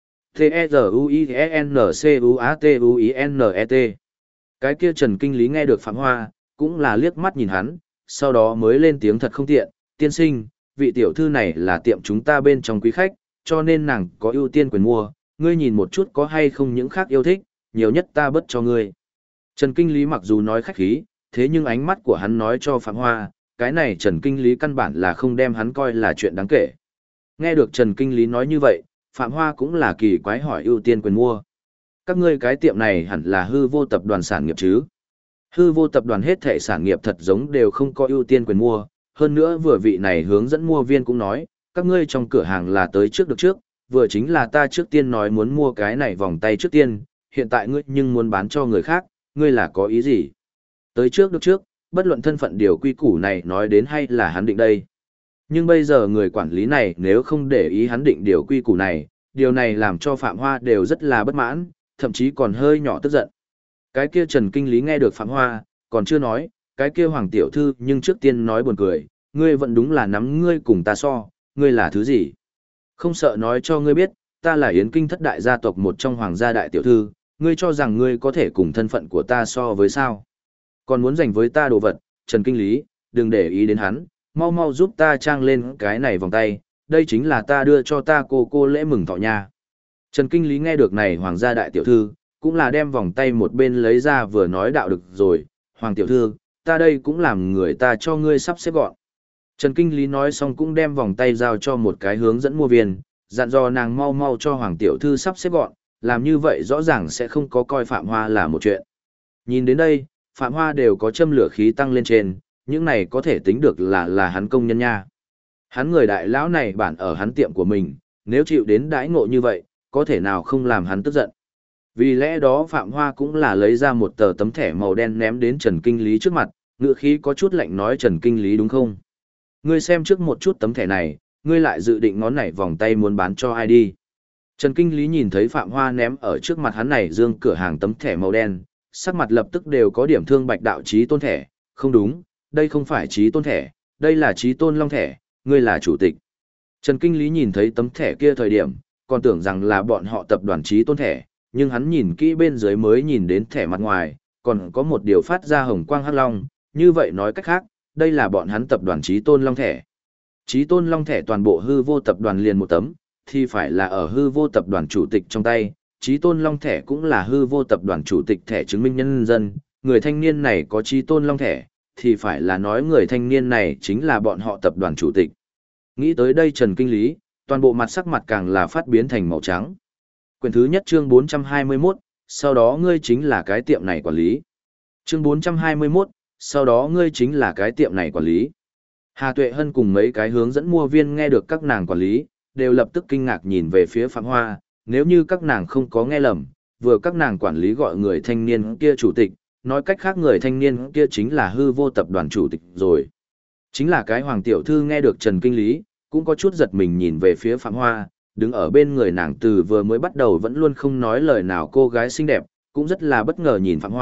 T-E-Z-U-I-N-C-U-A-T-U-I-N-E-T Cái kia Trần Kinh Lý nghe được Phạm Hoa, cũng là liếc mắt nhìn hắn, sau đó mới lên tiếng thật không tiện, tiên sinh, vị tiểu thư này là tiệm chúng ta bên trong quý khách, cho nên nàng có ưu tiên quyền mua, ngươi nhìn một chút có hay không những khác yêu thích, nhiều nhất ta bớt cho ngươi. Trần Kinh Lý mặc dù nói khách khí, thế nhưng ánh mắt của hắn nói cho Phạm Hoa, cái này Trần Kinh Lý căn bản là không đem hắn coi là chuyện đáng kể. Nghe được Trần Kinh Lý nói như vậy, Phạm Hoa cũng là kỳ quái hỏi ưu tiên quyền mua. Các ngươi cái tiệm này hẳn là hư vô tập đoàn sản nghiệp chứ? Hư vô tập đoàn hết thảy sản nghiệp thật giống đều không có ưu tiên quyền mua, hơn nữa vừa vị này hướng dẫn mua viên cũng nói, các ngươi trong cửa hàng là tới trước được trước, vừa chính là ta trước tiên nói muốn mua cái này vòng tay trước tiên, hiện tại ngươi nhưng muốn bán cho người khác, ngươi là có ý gì? Tới trước được trước, bất luận thân phận điều quy củ này nói đến hay là hắn định đây. Nhưng bây giờ người quản lý này nếu không để ý hắn định điều quy củ này, điều này làm cho Phạm Hoa đều rất là bất mãn, thậm chí còn hơi nhỏ tức giận. Cái kia Trần Kinh Lý nghe được Phạm Hoa, còn chưa nói, cái kia Hoàng tiểu thư nhưng trước tiên nói buồn cười, ngươi vẫn đúng là nắm ngươi cùng ta so, ngươi là thứ gì? Không sợ nói cho ngươi biết, ta là Yến Kinh thất đại gia tộc một trong hoàng gia đại tiểu thư, ngươi cho rằng ngươi có thể cùng thân phận của ta so với sao? Còn muốn giành với ta đồ vật, Trần Kinh Lý, đừng để ý đến hắn, mau mau giúp ta trang lên cái này vòng tay, đây chính là ta đưa cho ta cô lễ mừng thọ nha. Trần Kinh Lý nghe được này hoàng gia đại tiểu thư, cũng là đem vòng tay một bên lấy ra vừa nói đạo được rồi, Hoàng tiểu thư, ta đây cũng làm người ta cho ngươi sắp xếp gọn. Trần Kinh Lý nói xong cũng đem vòng tay giao cho một cái hướng dẫn mua viên, dặn dò nàng mau mau cho Hoàng tiểu thư sắp xếp gọn, làm như vậy rõ ràng sẽ không có coi Phạm Hoa là một chuyện. Nhìn đến đây, Phạm Hoa đều có châm lửa khí tăng lên trên, những này có thể tính được là hắn công nhân nha. Hắn người đại lão này bản ở hắn tiệm của mình, nếu chịu đến đãi ngộ như vậy, có thể nào không làm hắn tức giận. Vì lẽ đó Phạm Hoa cũng là lấy ra một tờ tấm thẻ màu đen ném đến Trần Kinh Lý trước mặt, ngữ khí có chút lạnh nói Trần Kinh Lý đúng không? Ngươi xem trước một chút tấm thẻ này, ngươi lại dự định ngón này vòng tay muốn bán cho ai đi. Trần Kinh Lý nhìn thấy Phạm Hoa ném ở trước mặt hắn này dương cửa hàng tấm thẻ màu đen, sắc mặt lập tức đều có điểm thương Bạch đạo Chí Tôn thẻ, không đúng, đây không phải Chí Tôn thẻ, đây là Chí Tôn Long thẻ, ngươi là chủ tịch. Trần Kinh Lý nhìn thấy tấm thẻ kia thời điểm, còn tưởng rằng là bọn họ tập đoàn Chí Tôn thẻ, nhưng hắn nhìn kỹ bên dưới mới nhìn đến thẻ mặt ngoài, còn có một điều phát ra hồng quang hắc long, như vậy nói cách khác, đây là bọn hắn tập đoàn Chí Tôn Long thẻ. Chí Tôn Long thẻ toàn bộ hư vô tập đoàn liền một tấm, thì phải là ở hư vô tập đoàn chủ tịch trong tay, Chí Tôn Long thẻ cũng là hư vô tập đoàn chủ tịch thẻ chứng minh nhân dân, người thanh niên này có Chí Tôn Long thẻ, thì phải là nói người thanh niên này chính là bọn họ tập đoàn chủ tịch. Nghĩ tới đây Trần Kinh Lý, toàn bộ mặt sắc mặt càng là phát biến thành màu trắng. Quyển thứ nhất chương 421, sau đó ngươi chính là cái tiệm này quản lý. Chương 421, sau đó ngươi chính là cái tiệm này quản lý. Hà Tuệ Hân cùng mấy cái hướng dẫn mua viên nghe được các nàng quản lý, đều lập tức kinh ngạc nhìn về phía Phạm Hoa, nếu như các nàng không có nghe lầm, vừa các nàng quản lý gọi người thanh niên kia chủ tịch, nói cách khác người thanh niên kia chính là hư vô tập đoàn chủ tịch rồi. Chính là cái Hoàng tiểu thư nghe được Trần Kinh Lý, cũng có chút giật mình nhìn về phía Phạm Hoa, đứng ở bên người nàng từ vừa mới bắt đầu vẫn luôn không nói lời nào cô gái xinh đẹp, cũng rất là bất ngờ nhìn Phạm Hoa,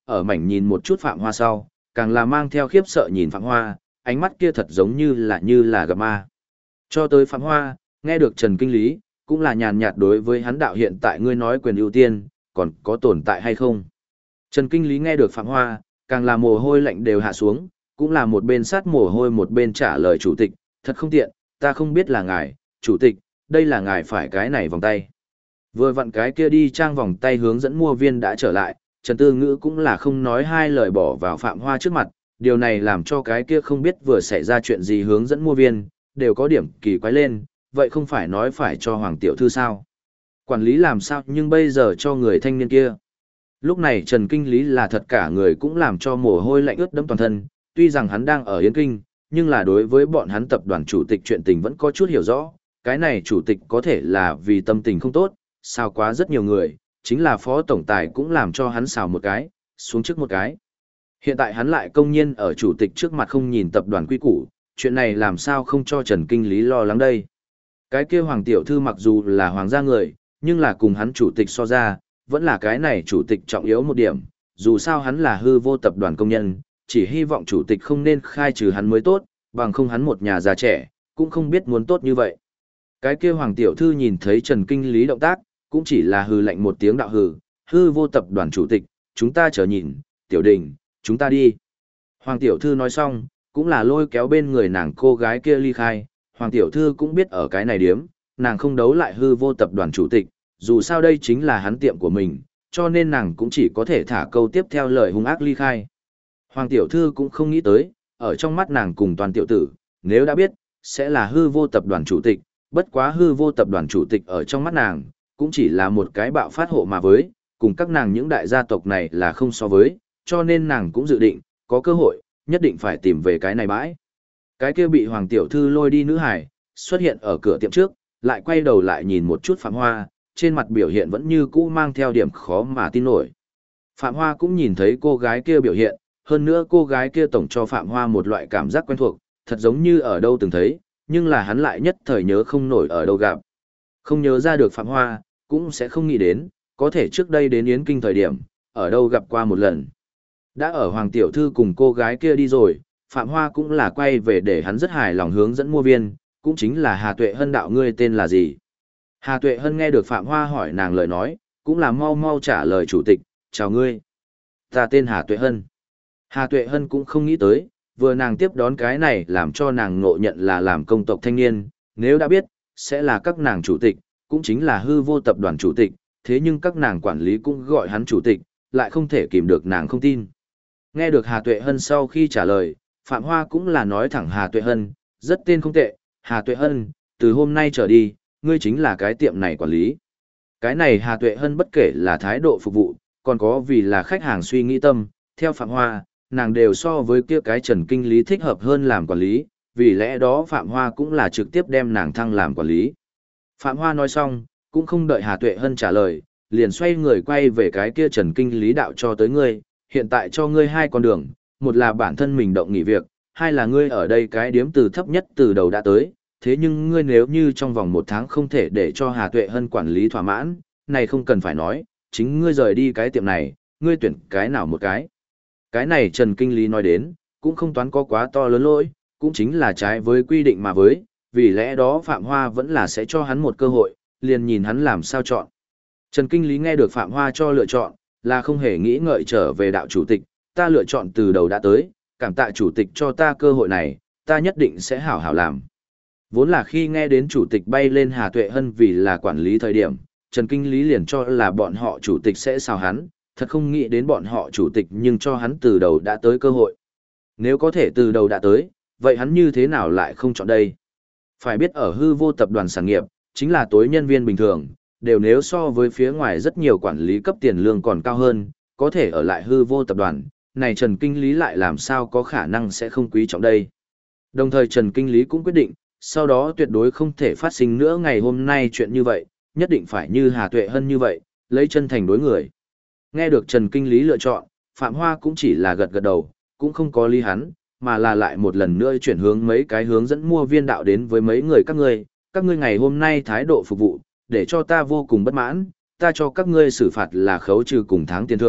ở mảnh nhìn một chút Phạm Hoa sau, càng là mang theo khiếp sợ nhìn Phạm Hoa, ánh mắt kia thật giống như là gặp ma. Cho tới Phạm Hoa, nghe được Trần Kinh Lý, cũng là nhàn nhạt đối với hắn đạo hiện tại ngươi nói quyền ưu tiên, còn có tồn tại hay không. Trần Kinh Lý nghe được Phạm Hoa, càng là mồ hôi lạnh đều hạ xuống, cũng là một bên sát mồ hôi một bên trả lời chủ tịch, thật không tiện, ta không biết là ngài, chủ tịch, đây là ngài phải cái này vòng tay. Vừa vặn cái kia đi trang vòng tay hướng dẫn mua viên đã trở lại, Trần Tư Ngữ cũng là không nói hai lời bỏ vào Phạm Hoa trước mặt, điều này làm cho cái kia không biết vừa xảy ra chuyện gì hướng dẫn mua viên, đều có điểm kỳ quái lên, vậy không phải nói phải cho Hoàng Tiểu Thư sao? Quản lý làm sao nhưng bây giờ cho người thanh niên kia. Lúc này Trần Kinh Lý là thật cả người cũng làm cho mồ hôi lạnh ướt đẫm toàn thân, tuy rằng hắn đang ở Yến Kinh, nhưng là đối với bọn hắn tập đoàn chủ tịch chuyện tình vẫn có chút hiểu rõ, cái này chủ tịch có thể là vì tâm tình không tốt, sao quá rất nhiều người, chính là phó tổng tài cũng làm cho hắn xào một cái, xuống trước một cái. Hiện tại hắn lại công nhiên ở chủ tịch trước mặt không nhìn tập đoàn quy củ, chuyện này làm sao không cho Trần Kinh Lý lo lắng đây. Cái kia Hoàng Tiểu Thư mặc dù là hoàng gia người, nhưng là cùng hắn chủ tịch so ra, vẫn là cái này chủ tịch trọng yếu một điểm, dù sao hắn là hư vô tập đoàn công nhân, chỉ hy vọng chủ tịch không nên khai trừ hắn mới tốt, bằng không hắn một nhà già trẻ, cũng không biết muốn tốt như vậy. Cái kia Hoàng Tiểu Thư nhìn thấy Trần Kinh Lý động tác, cũng chỉ là hừ lạnh một tiếng đạo hư vô tập đoàn chủ tịch, chúng ta chờ nhìn, Tiểu Đình, chúng ta đi. Hoàng Tiểu Thư nói xong, cũng là lôi kéo bên người nàng cô gái kia ly khai, Hoàng Tiểu Thư cũng biết ở cái này điếm, nàng không đấu lại hư vô tập đoàn chủ tịch, dù sao đây chính là hắn tiệm của mình, cho nên nàng cũng chỉ có thể thả câu tiếp theo lời hung ác ly khai. Hoàng Tiểu Thư cũng không nghĩ tới, ở trong mắt nàng cùng toàn tiểu tử, nếu đã biết, sẽ là hư vô tập đoàn chủ tịch, bất quá hư vô tập đoàn chủ tịch ở trong mắt nàng, cũng chỉ là một cái bạo phát hộ mà với, cùng các nàng những đại gia tộc này là không so với, cho nên nàng cũng dự định, có cơ hội, nhất định phải tìm về cái này bãi. Cái kia bị Hoàng Tiểu Thư lôi đi nữ hải, xuất hiện ở cửa tiệm trước, lại quay đầu lại nhìn một chút Phạm Hoa, trên mặt biểu hiện vẫn như cũ mang theo điểm khó mà tin nổi. Phạm Hoa cũng nhìn thấy cô gái kia biểu hiện, hơn nữa cô gái kia tổng cho Phạm Hoa một loại cảm giác quen thuộc, thật giống như ở đâu từng thấy, nhưng là hắn lại nhất thời nhớ không nổi ở đâu gặp. Không nhớ ra được Phạm Hoa, cũng sẽ không nghĩ đến, có thể trước đây đến Yến Kinh thời điểm, ở đâu gặp qua một lần. Đã ở Hoàng Tiểu Thư cùng cô gái kia đi rồi, Phạm Hoa cũng là quay về để hắn rất hài lòng hướng dẫn mua viên, cũng chính là Hà Tuệ Hân đạo ngươi tên là gì. Hà Tuệ Hân nghe được Phạm Hoa hỏi nàng lời nói, cũng là mau mau trả lời chủ tịch, chào ngươi. Ta tên Hà Tuệ Hân. Hà Tuệ Hân cũng không nghĩ tới, vừa nàng tiếp đón cái này làm cho nàng ngộ nhận là làm công tộc thanh niên, nếu đã biết, sẽ là các nàng chủ tịch, cũng chính là hư vô tập đoàn chủ tịch, thế nhưng các nàng quản lý cũng gọi hắn chủ tịch, lại không thể kìm được nàng không tin. Nghe được Hà Tuệ Hân sau khi trả lời, Phạm Hoa cũng là nói thẳng Hà Tuệ Hân, rất tên không tệ, Hà Tuệ Hân, từ hôm nay trở đi, ngươi chính là cái tiệm này quản lý. Cái này Hà Tuệ Hân bất kể là thái độ phục vụ, còn có vì là khách hàng suy nghĩ tâm, theo Phạm Hoa, nàng đều so với kia cái Trần Kinh Lý thích hợp hơn làm quản lý, vì lẽ đó Phạm Hoa cũng là trực tiếp đem nàng thăng làm quản lý. Phạm Hoa nói xong, cũng không đợi Hà Tuệ Hân trả lời, liền xoay người quay về cái kia Trần Kinh Lý đạo cho tới ngươi, hiện tại cho ngươi hai con đường, một là bản thân mình động nghỉ việc, hai là ngươi ở đây cái điếm từ thấp nhất từ đầu đã tới, thế nhưng ngươi nếu như trong vòng một tháng không thể để cho Hà Tuệ Hân quản lý thỏa mãn, này không cần phải nói, chính ngươi rời đi cái tiệm này, ngươi tuyển cái nào một cái. Cái này Trần Kinh Lý nói đến, cũng không toán có quá to lớn lỗi, cũng chính là trái với quy định mà với, vì lẽ đó Phạm Hoa vẫn là sẽ cho hắn một cơ hội, liền nhìn hắn làm sao chọn. Trần Kinh Lý nghe được Phạm Hoa cho lựa chọn, là không hề nghĩ ngợi trở về đạo chủ tịch, ta lựa chọn từ đầu đã tới, cảm tạ chủ tịch cho ta cơ hội này, ta nhất định sẽ hảo hảo làm. Vốn là khi nghe đến chủ tịch bay lên Hà Tuệ Hân vì là quản lý thời điểm, Trần Kinh Lý liền cho là bọn họ chủ tịch sẽ xào hắn, thật không nghĩ đến bọn họ chủ tịch nhưng cho hắn từ đầu đã tới cơ hội. Nếu có thể từ đầu đã tới, vậy hắn như thế nào lại không chọn đây? Phải biết ở hư vô tập đoàn sản nghiệp, chính là tối nhân viên bình thường, đều nếu so với phía ngoài rất nhiều quản lý cấp tiền lương còn cao hơn, có thể ở lại hư vô tập đoàn, này Trần Kinh Lý lại làm sao có khả năng sẽ không quý trọng đây. Đồng thời Trần Kinh Lý cũng quyết định, sau đó tuyệt đối không thể phát sinh nữa ngày hôm nay chuyện như vậy, nhất định phải như Hà Tuệ Hân như vậy, lấy chân thành đối người. Nghe được Trần Kinh Lý lựa chọn, Phạm Hoa cũng chỉ là gật gật đầu, cũng không có lý hắn, mà là lại một lần nữa chuyển hướng mấy cái hướng dẫn mua viên đạo đến với mấy người các ngươi ngày hôm nay thái độ phục vụ, để cho ta vô cùng bất mãn, ta cho các ngươi xử phạt là khấu trừ cùng tháng tiền thưởng,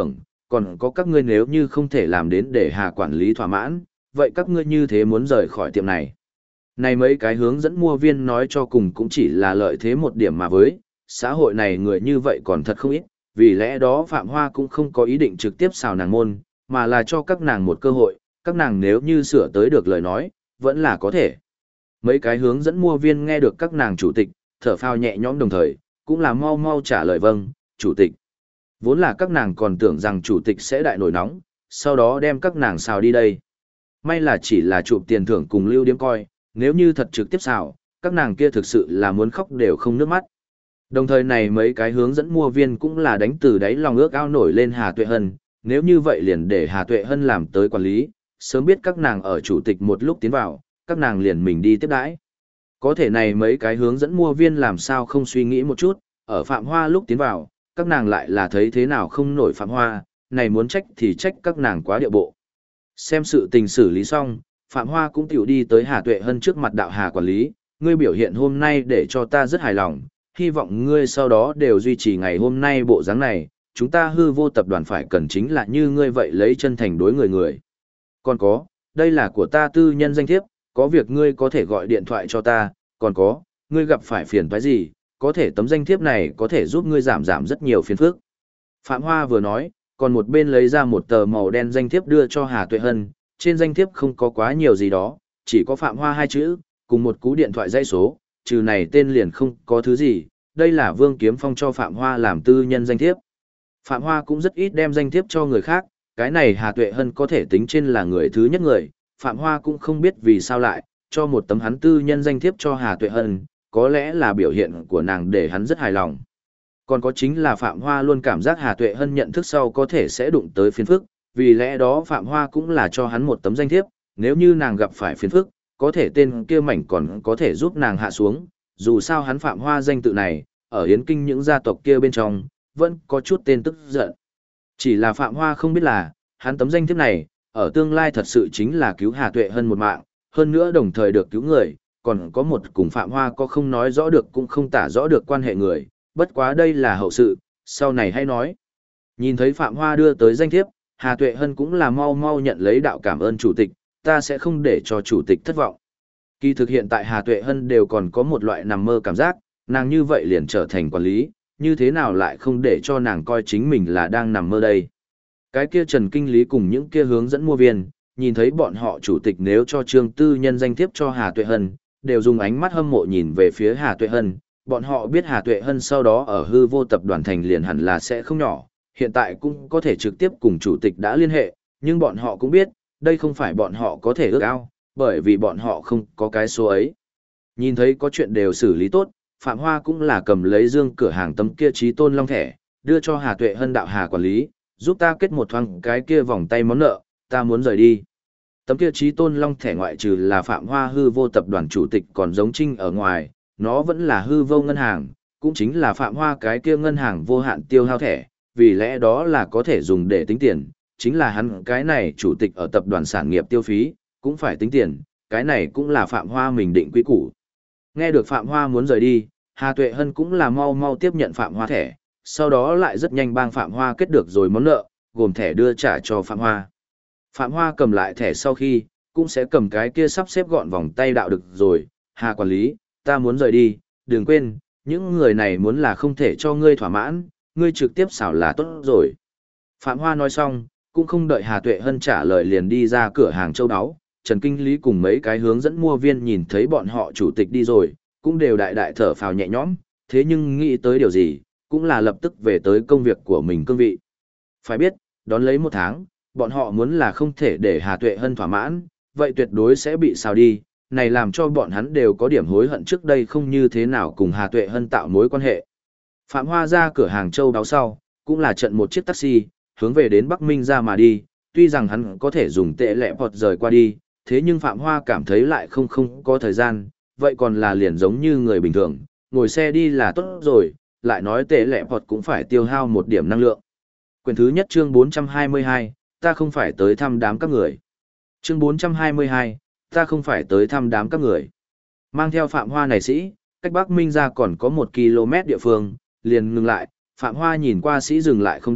còn có các ngươi nếu như không thể làm đến để Hà quản lý thỏa mãn, vậy các ngươi như thế muốn rời khỏi tiệm này. Này mấy cái hướng dẫn mua viên nói cho cùng cũng chỉ là lợi thế một điểm mà với, xã hội này người như vậy còn thật không ít, vì lẽ đó Phạm Hoa cũng không có ý định trực tiếp xào nàng môn, mà là cho các nàng một cơ hội, các nàng nếu như sửa tới được lời nói, vẫn là có thể. Mấy cái hướng dẫn mua viên nghe được các nàng chủ tịch, thở phào nhẹ nhõm đồng thời, cũng là mau mau trả lời vâng, chủ tịch. Vốn là các nàng còn tưởng rằng chủ tịch sẽ đại nổi nóng, sau đó đem các nàng xào đi đây. May là chỉ là chụp tiền thưởng cùng lưu điếm coi, nếu như thật trực tiếp xào, các nàng kia thực sự là muốn khóc đều không nước mắt. Đồng thời này mấy cái hướng dẫn mua viên cũng là đánh từ đáy lòng ước ao nổi lên Hà Tuệ Hân, nếu như vậy liền để Hà Tuệ Hân làm tới quản lý, sớm biết các nàng ở chủ tịch một lúc tiến vào, các nàng liền mình đi tiếp đãi. Có thể này mấy cái hướng dẫn mua viên làm sao không suy nghĩ một chút, ở Phạm Hoa lúc tiến vào, các nàng lại là thấy thế nào không nổi Phạm Hoa, này muốn trách thì trách các nàng quá điệu bộ. Xem sự tình xử lý xong, Phạm Hoa cũng tiểu đi tới Hà Tuệ Hân trước mặt đạo Hà quản lý, ngươi biểu hiện hôm nay để cho ta rất hài lòng, hy vọng ngươi sau đó đều duy trì ngày hôm nay bộ dáng này, chúng ta hư vô tập đoàn phải cần chính là như ngươi vậy lấy chân thành đối người người. Còn có, đây là của ta tư nhân danh thiếp, có việc ngươi có thể gọi điện thoại cho ta, còn có, ngươi gặp phải phiền toái gì, có thể tấm danh thiếp này có thể giúp ngươi giảm rất nhiều phiền phức. Phạm Hoa vừa nói, còn một bên lấy ra một tờ màu đen danh thiếp đưa cho Hà Tuệ Hân, trên danh thiếp không có quá nhiều gì đó, chỉ có Phạm Hoa hai chữ, cùng một cú điện thoại dãy số, trừ này tên liền không có thứ gì, đây là Vương Kiếm Phong cho Phạm Hoa làm tư nhân danh thiếp. Phạm Hoa cũng rất ít đem danh thiếp cho người khác, cái này Hà Tuệ Hân có thể tính trên là người thứ nhất người, Phạm Hoa cũng không biết vì sao lại, cho một tấm hắn tư nhân danh thiếp cho Hà Tuệ Hân, có lẽ là biểu hiện của nàng để hắn rất hài lòng. Còn có chính là Phạm Hoa luôn cảm giác Hà Tuệ Hân nhận thức sau có thể sẽ đụng tới phiền phức, vì lẽ đó Phạm Hoa cũng là cho hắn một tấm danh thiếp, nếu như nàng gặp phải phiền phức, có thể tên kia mảnh còn có thể giúp nàng hạ xuống, dù sao hắn Phạm Hoa danh tự này, ở Yến Kinh những gia tộc kia bên trong, vẫn có chút tên tức giận. Chỉ là Phạm Hoa không biết là, hắn tấm danh thiếp này, ở tương lai thật sự chính là cứu Hà Tuệ Hân một mạng, hơn nữa đồng thời được cứu người, còn có một cùng Phạm Hoa có không nói rõ được cũng không tả rõ được quan hệ người, bất quá đây là hậu sự, sau này hay nói. Nhìn thấy Phạm Hoa đưa tới danh thiếp, Hà Tuệ Hân cũng là mau mau nhận lấy đạo cảm ơn chủ tịch, ta sẽ không để cho chủ tịch thất vọng. Kỳ thực hiện tại Hà Tuệ Hân đều còn có một loại nằm mơ cảm giác, nàng như vậy liền trở thành quản lý, như thế nào lại không để cho nàng coi chính mình là đang nằm mơ đây. Cái kia Trần Kinh Lý cùng những kia hướng dẫn mua viên, nhìn thấy bọn họ chủ tịch nếu cho trương tư nhân danh thiếp cho Hà Tuệ Hân, đều dùng ánh mắt hâm mộ nhìn về phía Hà Tuệ Hân, bọn họ biết Hà Tuệ Hân sau đó ở hư vô tập đoàn thành liền hẳn là sẽ không nhỏ, hiện tại cũng có thể trực tiếp cùng chủ tịch đã liên hệ, nhưng bọn họ cũng biết, đây không phải bọn họ có thể ước ao, bởi vì bọn họ không có cái số ấy. Nhìn thấy có chuyện đều xử lý tốt, Phạm Hoa cũng là cầm lấy dương cửa hàng tấm kia trí tôn long thẻ, đưa cho Hà Tuệ Hân đạo Hà quản lý, giúp ta kết một thoáng cái kia vòng tay món nợ, ta muốn rời đi. Tấm kia trí tôn long thẻ ngoại trừ là Phạm Hoa hư vô tập đoàn chủ tịch còn giống Trinh ở ngoài, nó vẫn là hư vô ngân hàng, cũng chính là Phạm Hoa cái kia ngân hàng vô hạn tiêu hao thẻ, vì lẽ đó là có thể dùng để tính tiền, chính là hắn cái này chủ tịch ở tập đoàn sản nghiệp tiêu phí, cũng phải tính tiền, cái này cũng là Phạm Hoa mình định quy củ. Nghe được Phạm Hoa muốn rời đi, Hà Tuệ Hân cũng là mau mau tiếp nhận Phạm Hoa thẻ, sau đó lại rất nhanh bang Phạm Hoa kết được rồi món nợ, gồm thẻ đưa trả cho Phạm Hoa. Phạm Hoa cầm lại thẻ sau khi, cũng sẽ cầm cái kia sắp xếp gọn vòng tay đạo được rồi, Hà quản lý, ta muốn rời đi, đừng quên, những người này muốn là không thể cho ngươi thỏa mãn, ngươi trực tiếp xảo là tốt rồi. Phạm Hoa nói xong, cũng không đợi Hà Tuệ Hân trả lời liền đi ra cửa hàng châu áo. Trần Kinh Lý cùng mấy cái hướng dẫn mua viên nhìn thấy bọn họ chủ tịch đi rồi, cũng đều đại đại thở phào nhẹ nhõm, thế nhưng nghĩ tới điều gì, cũng là lập tức về tới công việc của mình cương vị. Phải biết, đón lấy một tháng, bọn họ muốn là không thể để Hà Tuệ Hân thỏa mãn, vậy tuyệt đối sẽ bị xào đi, này làm cho bọn hắn đều có điểm hối hận trước đây không như thế nào cùng Hà Tuệ Hân tạo mối quan hệ. Phạm Hoa ra cửa hàng châu đáo sau, cũng là trận một chiếc taxi, hướng về đến Bắc Minh ra mà đi, tuy rằng hắn có thể dùng tệ lệ vọt rời qua đi, thế nhưng Phạm Hoa cảm thấy lại không có thời gian, vậy còn là liền giống như người bình thường, ngồi xe đi là tốt rồi, lại nói tệ lệ vọt cũng phải tiêu hao một điểm năng lượng. Quyển thứ nhất chương 422, ta không phải tới thăm đám các người. Chương 422, ta không phải tới thăm đám các người. Mang theo Phạm Hoa này sĩ, cách Bắc Minh ra còn có 1 km địa phương, liền ngừng lại, Phạm Hoa nhìn qua sĩ dừng lại không đi,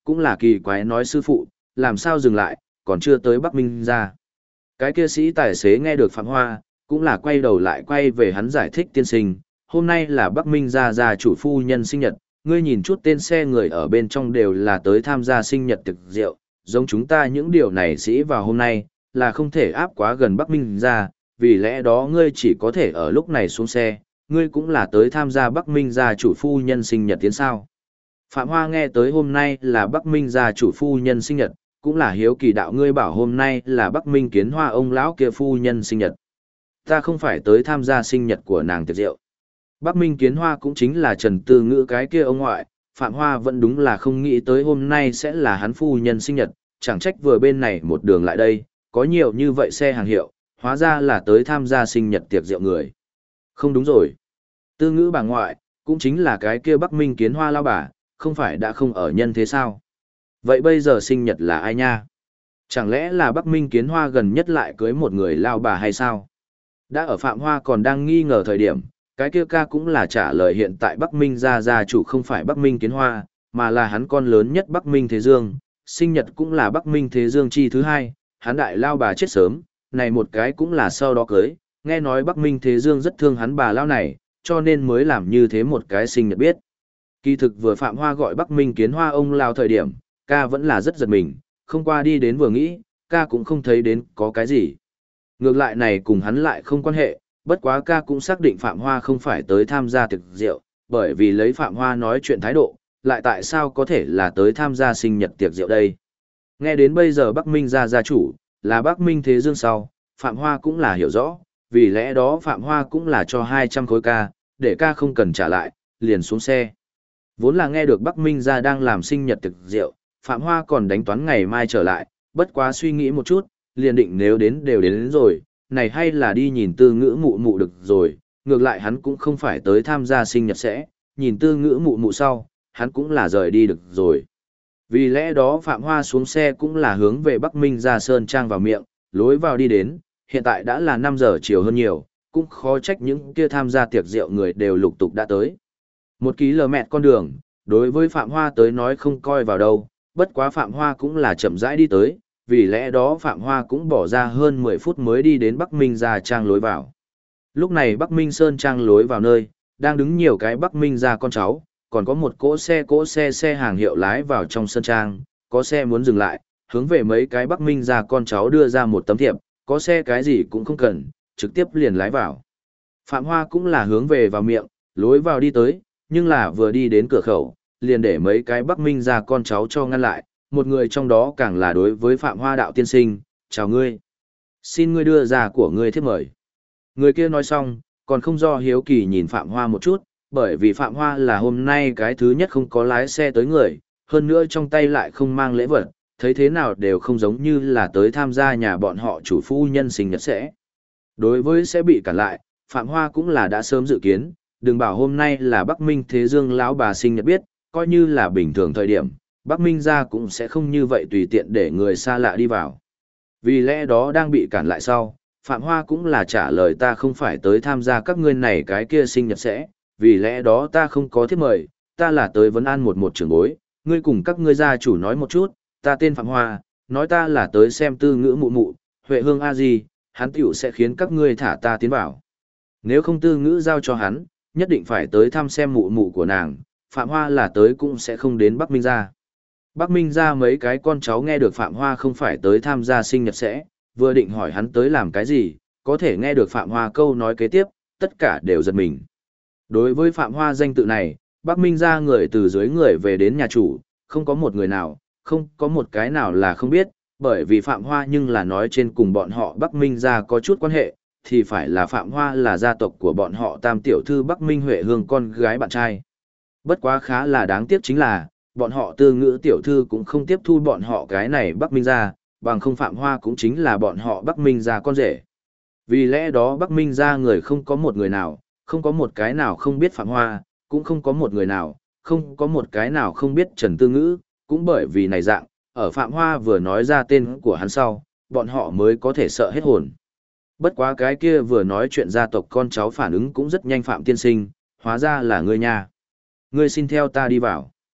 cũng là kỳ quái nói sư phụ, làm sao dừng lại, còn chưa tới Bắc Minh ra. Cái kia sĩ tài xế nghe được Phạm Hoa, cũng là quay đầu lại quay về hắn giải thích tiên sinh, hôm nay là Bắc Minh gia chủ phu nhân sinh nhật, ngươi nhìn chút tên xe người ở bên trong đều là tới tham gia sinh nhật tiệc rượu, giống chúng ta những điều này sĩ vào hôm nay, là không thể áp quá gần Bắc Minh gia, vì lẽ đó ngươi chỉ có thể ở lúc này xuống xe, ngươi cũng là tới tham gia Bắc Minh gia chủ phu nhân sinh nhật tiến sao. Phạm Hoa nghe tới hôm nay là Bắc Minh gia chủ phu nhân sinh nhật, cũng là hiếu kỳ đạo ngươi bảo hôm nay là Bắc Minh Kiến Hoa ông lão kia phu nhân sinh nhật. Ta không phải tới tham gia sinh nhật của nàng tiệc rượu. Bắc Minh Kiến Hoa cũng chính là Trần Tư Ngữ cái kia ông ngoại, Phạm Hoa vẫn đúng là không nghĩ tới hôm nay sẽ là hắn phu nhân sinh nhật, chẳng trách vừa bên này một đường lại đây, có nhiều như vậy xe hàng hiệu, hóa ra là tới tham gia sinh nhật tiệc rượu người. Không đúng rồi. Tư Ngữ bà ngoại, cũng chính là cái kia Bắc Minh Kiến Hoa lao bà, không phải đã không ở nhân thế sao? Vậy bây giờ sinh nhật là ai nha? Chẳng lẽ là Bắc Minh Kiến Hoa gần nhất lại cưới một người lao bà hay sao? Đã ở Phạm Hoa còn đang nghi ngờ thời điểm, cái kia ca cũng là trả lời hiện tại Bắc Minh gia chủ không phải Bắc Minh Kiến Hoa, mà là hắn con lớn nhất Bắc Minh Thế Dương, sinh nhật cũng là Bắc Minh Thế Dương chi thứ hai, hắn đại lao bà chết sớm, này một cái cũng là sau đó cưới, nghe nói Bắc Minh Thế Dương rất thương hắn bà lao này, cho nên mới làm như thế một cái sinh nhật biết. Kỳ thực vừa Phạm Hoa gọi Bắc Minh Kiến Hoa ông lao thời điểm, ca vẫn là rất giật mình, không qua đi đến vừa nghĩ, ca cũng không thấy đến có cái gì. Ngược lại này cùng hắn lại không quan hệ, bất quá ca cũng xác định Phạm Hoa không phải tới tham gia tiệc rượu, bởi vì lấy Phạm Hoa nói chuyện thái độ, lại tại sao có thể là tới tham gia sinh nhật tiệc rượu đây. Nghe đến bây giờ Bắc Minh gia chủ, là Bắc Minh Thế Dương sau, Phạm Hoa cũng là hiểu rõ, vì lẽ đó Phạm Hoa cũng là cho 200 khối ca, để ca không cần trả lại, liền xuống xe. Vốn là nghe được Bắc Minh gia đang làm sinh nhật tiệc rượu, Phạm Hoa còn đánh toán ngày mai trở lại, bất quá suy nghĩ một chút, liền định nếu đến đều đến rồi, này hay là đi nhìn Tư Ngữ mụ mụ được rồi, ngược lại hắn cũng không phải tới tham gia sinh nhật sẽ, nhìn Tư Ngữ mụ mụ sau, hắn cũng là rời đi được rồi. Vì lẽ đó Phạm Hoa xuống xe cũng là hướng về Bắc Minh gia sơn trang vào miệng, lối vào đi đến, hiện tại đã là 5 giờ chiều hơn nhiều, cũng khó trách những kia tham gia tiệc rượu người đều lục tục đã tới. 1 km con đường, đối với Phạm Hoa tới nói không coi vào đâu, bất quá Phạm Hoa cũng là chậm rãi đi tới, vì lẽ đó Phạm Hoa cũng bỏ ra hơn 10 phút mới đi đến Bắc Minh gia trang lối vào. Lúc này Bắc Minh Sơn trang lối vào nơi, đang đứng nhiều cái Bắc Minh gia con cháu, còn có một cỗ xe hàng hiệu lái vào trong sơn trang, có xe muốn dừng lại, hướng về mấy cái Bắc Minh gia con cháu đưa ra một tấm thiệp, có xe cái gì cũng không cần, trực tiếp liền lái vào. Phạm Hoa cũng là hướng về vào miệng, lối vào đi tới, nhưng là vừa đi đến cửa khẩu, liền để mấy cái Bắc Minh gia con cháu cho ngăn lại, một người trong đó càng là đối với Phạm Hoa đạo tiên sinh, chào ngươi. Xin ngươi đưa ra của ngươi thiếp mời. Người kia nói xong, còn không do hiếu kỳ nhìn Phạm Hoa một chút, bởi vì Phạm Hoa là hôm nay cái thứ nhất không có lái xe tới người, hơn nữa trong tay lại không mang lễ vật, thấy thế nào đều không giống như là tới tham gia nhà bọn họ chủ phu nhân sinh nhật sẽ. Đối với sẽ bị cản lại, Phạm Hoa cũng là đã sớm dự kiến, đừng bảo hôm nay là Bắc Minh Thế Dương lão bà sinh nhật biết, coi như là bình thường thời điểm, Bắc Minh gia cũng sẽ không như vậy tùy tiện để người xa lạ đi vào. Vì lẽ đó đang bị cản lại sau, Phạm Hoa cũng là trả lời ta không phải tới tham gia các ngươi này cái kia sinh nhật sẽ, vì lẽ đó ta không có thiếp mời, ta là tới vấn an một trưởng bối, ngươi cùng các ngươi gia chủ nói một chút, ta tên Phạm Hoa, nói ta là tới xem Tư Ngữ mụ mụ, Huệ Hương a gì, hắn tiểu sẽ khiến các ngươi thả ta tiến vào. Nếu không Tư Ngữ giao cho hắn, nhất định phải tới thăm xem mụ mụ của nàng, Phạm Hoa là tới cũng sẽ không đến Bắc Minh gia. Bắc Minh gia mấy cái con cháu nghe được Phạm Hoa không phải tới tham gia sinh nhật sẽ, vừa định hỏi hắn tới làm cái gì, có thể nghe được Phạm Hoa câu nói kế tiếp, tất cả đều giật mình. Đối với Phạm Hoa danh tự này, Bắc Minh gia người từ dưới người về đến nhà chủ, không có một người nào, không có một cái nào là không biết, bởi vì Phạm Hoa nhưng là nói trên cùng bọn họ Bắc Minh gia có chút quan hệ, thì phải là Phạm Hoa là gia tộc của bọn họ Tam tiểu thư Bắc Minh Huệ Hương con gái bạn trai. Bất quá khá là đáng tiếc chính là, bọn họ Tư Ngữ tiểu thư cũng không tiếp thu bọn họ cái này Bắc Minh gia, bằng không Phạm Hoa cũng chính là bọn họ Bắc Minh gia con rể. Vì lẽ đó Bắc Minh gia người không có một người nào, không có một cái nào không biết Phạm Hoa, cũng không có một người nào, không có một cái nào không biết Trần Tư Ngữ, cũng bởi vì này dạng, ở Phạm Hoa vừa nói ra tên của hắn sau, bọn họ mới có thể sợ hết hồn. Bất quá cái kia vừa nói chuyện gia tộc con cháu phản ứng cũng rất nhanh Phạm tiên sinh, hóa ra là ngươi nha. Ngươi xin theo ta đi vào.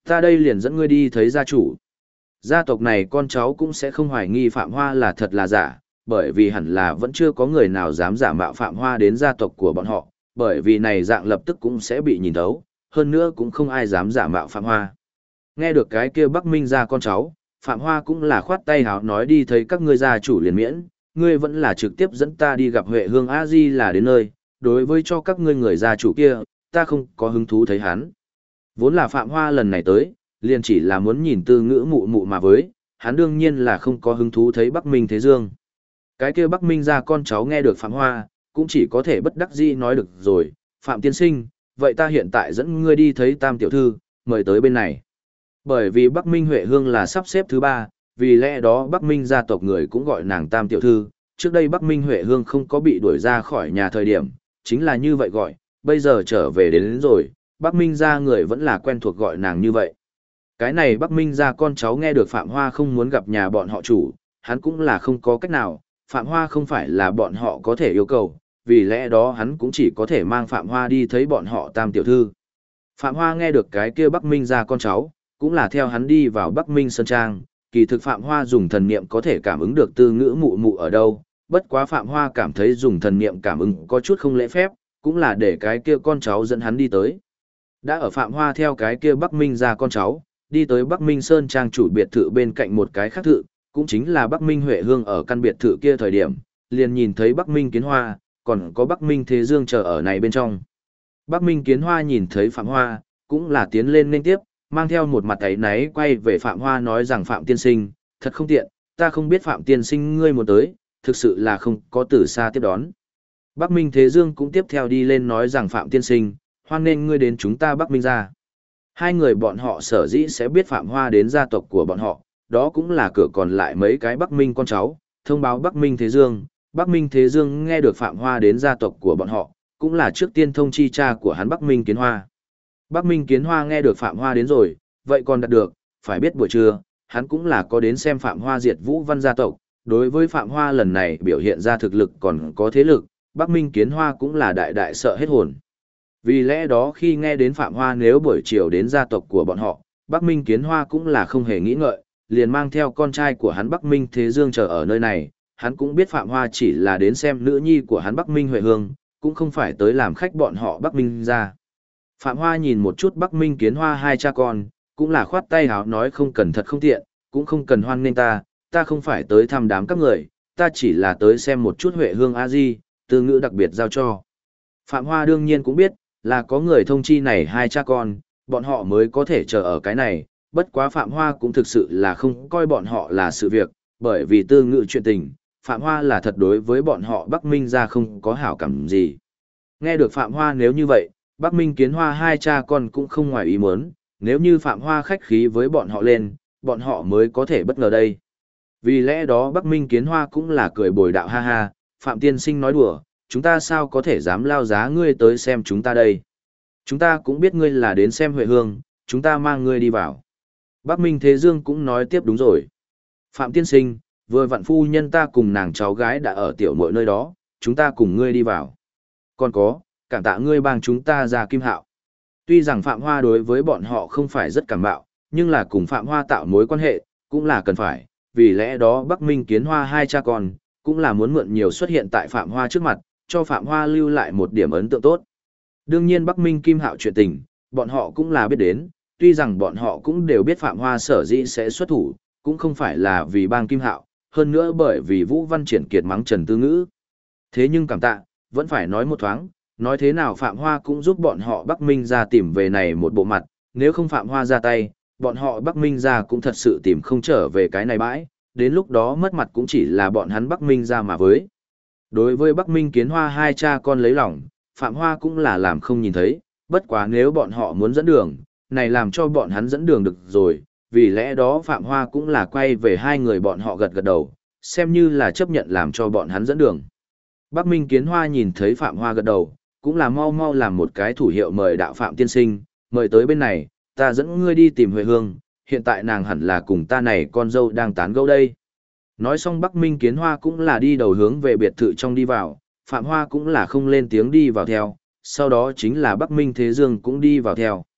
Ta đây liền dẫn ngươi đi thấy gia chủ. Gia tộc này con cháu cũng sẽ không hoài nghi Phạm Hoa là thật là giả, bởi vì hẳn là vẫn chưa có người nào dám giả mạo Phạm Hoa đến gia tộc của bọn họ, bởi vì này dạng lập tức cũng sẽ bị nhìn thấu, hơn nữa cũng không ai dám giả mạo Phạm Hoa. Nghe được cái kia Bắc Minh gia con cháu, Phạm Hoa cũng là khoát tay háo nói đi thấy các ngươi gia chủ liền miễn, ngươi vẫn là trực tiếp dẫn ta đi gặp Huệ Hương A Di là đến nơi, đối với cho các ngươi người gia chủ kia, ta không có hứng thú thấy hắn. Vốn là Phạm Hoa lần này tới, liền chỉ là muốn nhìn Tư Ngữ mụ mụ mà với, hắn đương nhiên là không có hứng thú thấy Bắc Minh Thế Dương. Cái kia Bắc Minh gia con cháu nghe được Phạm Hoa, cũng chỉ có thể bất đắc dĩ nói được rồi, Phạm tiên sinh, vậy ta hiện tại dẫn ngươi đi thấy Tam tiểu thư, mời tới bên này. Bởi vì Bắc Minh Huệ Hương là sắp xếp thứ 3, vì lẽ đó Bắc Minh gia tộc người cũng gọi nàng Tam tiểu thư, trước đây Bắc Minh Huệ Hương không có bị đuổi ra khỏi nhà thời điểm, chính là như vậy gọi, bây giờ trở về đến rồi, Bắc Minh gia người vẫn là quen thuộc gọi nàng như vậy. Cái này Bắc Minh gia con cháu nghe được Phạm Hoa không muốn gặp nhà bọn họ chủ, hắn cũng là không có cách nào, Phạm Hoa không phải là bọn họ có thể yêu cầu, vì lẽ đó hắn cũng chỉ có thể mang Phạm Hoa đi thấy bọn họ Tam tiểu thư. Phạm Hoa nghe được cái kia Bắc Minh gia con cháu, cũng là theo hắn đi vào Bắc Minh Sơn Trang, kỳ thực Phạm Hoa dùng thần niệm có thể cảm ứng được Tư Ngữ mụ mụ ở đâu, bất quá Phạm Hoa cảm thấy dùng thần niệm cảm ứng có chút không lễ phép, cũng là để cái kia con cháu dẫn hắn đi tới. Đã ở Phạm Hoa theo cái kia Bắc Minh gia con cháu, đi tới Bắc Minh Sơn Trang chủ biệt thự bên cạnh một cái khác thự, cũng chính là Bắc Minh Huệ Hương ở căn biệt thự kia thời điểm, liền nhìn thấy Bắc Minh Kiến Hoa, còn có Bắc Minh Thế Dương chờ ở này bên trong. Bắc Minh Kiến Hoa nhìn thấy Phạm Hoa, cũng là tiến lên nên tiếp, mang theo một mặt ấy náy quay về Phạm Hoa nói rằng Phạm tiên sinh, thật không tiện, ta không biết Phạm tiên sinh ngươi muốn tới, thực sự là không có từ xa tiếp đón. Bắc Minh Thế Dương cũng tiếp theo đi lên nói rằng Phạm tiên sinh, hoan nên ngươi đến chúng ta Bắc Minh gia. Hai người bọn họ sở dĩ sẽ biết Phạm Hoa đến gia tộc của bọn họ, đó cũng là cửa còn lại mấy cái Bắc Minh con cháu, thông báo Bắc Minh Thế Dương. Bắc Minh Thế Dương nghe được Phạm Hoa đến gia tộc của bọn họ, cũng là trước tiên thông chi cha của hắn Bắc Minh Kiến Hoa. Bắc Minh Kiến Hoa nghe được Phạm Hoa đến rồi, vậy còn đạt được, phải biết buổi trưa, hắn cũng là có đến xem Phạm Hoa diệt Vũ Văn gia tộc, đối với Phạm Hoa lần này biểu hiện ra thực lực còn có thế lực, Bắc Minh Kiến Hoa cũng là đại đại sợ hết hồn. Vì lẽ đó khi nghe đến Phạm Hoa nếu buổi chiều đến gia tộc của bọn họ, Bắc Minh Kiến Hoa cũng là không hề nghĩ ngợi, liền mang theo con trai của hắn Bắc Minh Thế Dương chờ ở nơi này, hắn cũng biết Phạm Hoa chỉ là đến xem nữ nhi của hắn Bắc Minh Huệ Hương, cũng không phải tới làm khách bọn họ Bắc Minh ra. Phạm Hoa nhìn một chút Bắc Minh Kiến Hoa hai cha con, cũng là khoát tay háo nói không cần thật không tiện, cũng không cần hoan nghênh ta không phải tới thăm đám các người, ta chỉ là tới xem một chút Huệ Hương A Di, Tư Ngữ đặc biệt giao cho. Phạm Hoa đương nhiên cũng biết, là có người thông chi này hai cha con, bọn họ mới có thể chờ ở cái này, bất quá Phạm Hoa cũng thực sự là không coi bọn họ là sự việc, bởi vì Tư Ngữ chuyện tình, Phạm Hoa là thật đối với bọn họ Bắc Minh ra không có hảo cảm gì. Nghe được Phạm Hoa nếu như vậy, Bắc Minh Kiến Hoa hai cha con cũng không ngoài ý muốn, nếu như Phạm Hoa khách khí với bọn họ lên, bọn họ mới có thể bất ngờ đây. Vì lẽ đó Bắc Minh Kiến Hoa cũng là cười bồi đạo ha ha, Phạm tiên sinh nói đùa, chúng ta sao có thể dám lao giá ngươi tới xem chúng ta đây. Chúng ta cũng biết ngươi là đến xem Huệ Hương, chúng ta mang ngươi đi vào. Bắc Minh Thế Dương cũng nói tiếp đúng rồi. Phạm tiên sinh, vừa vặn phu nhân ta cùng nàng cháu gái đã ở tiểu muội nơi đó, chúng ta cùng ngươi đi vào. Còn có, cảm tạ ngươi bằng chúng ta ra Kim Hạo. Tuy rằng Phạm Hoa đối với bọn họ không phải rất cảm bạo, nhưng là cùng Phạm Hoa tạo mối quan hệ, cũng là cần phải, vì lẽ đó Bắc Minh Kiến Hoa hai cha con, cũng là muốn mượn nhiều xuất hiện tại Phạm Hoa trước mặt, cho Phạm Hoa lưu lại một điểm ấn tượng tốt. Đương nhiên Bắc Minh Kim Hạo chuyện tình, bọn họ cũng là biết đến, tuy rằng bọn họ cũng đều biết Phạm Hoa sở dĩ sẽ xuất thủ, cũng không phải là vì bang Kim Hạo, hơn nữa bởi vì Vũ Văn Triển kiệt mắng Trần Tư Ngữ. Thế nhưng cảm tạ, vẫn phải nói một thoáng, nói thế nào Phạm Hoa cũng giúp bọn họ Bắc Minh ra tìm về này một bộ mặt, nếu không Phạm Hoa ra tay, bọn họ Bắc Minh ra cũng thật sự tìm không trở về cái này bãi, đến lúc đó mất mặt cũng chỉ là bọn hắn Bắc Minh ra mà với. Đối với Bắc Minh Kiến Hoa hai cha con lấy lòng, Phạm Hoa cũng là làm không nhìn thấy, bất quá nếu bọn họ muốn dẫn đường, này làm cho bọn hắn dẫn đường được rồi, vì lẽ đó Phạm Hoa cũng là quay về hai người bọn họ gật gật đầu, xem như là chấp nhận làm cho bọn hắn dẫn đường. Bắc Minh Kiến Hoa nhìn thấy Phạm Hoa gật đầu, cũng là mau mau làm một cái thủ hiệu mời đạo Phạm tiên sinh, mời tới bên này, ta dẫn ngươi đi tìm Huệ Hương, hiện tại nàng hẳn là cùng ta này con dâu đang tán gẫu đây. Nói xong Bắc Minh Kiến Hoa cũng là đi đầu hướng về biệt thự trong đi vào, Phạm Hoa cũng là không lên tiếng đi vào theo, sau đó chính là Bắc Minh Thế Dương cũng đi vào theo.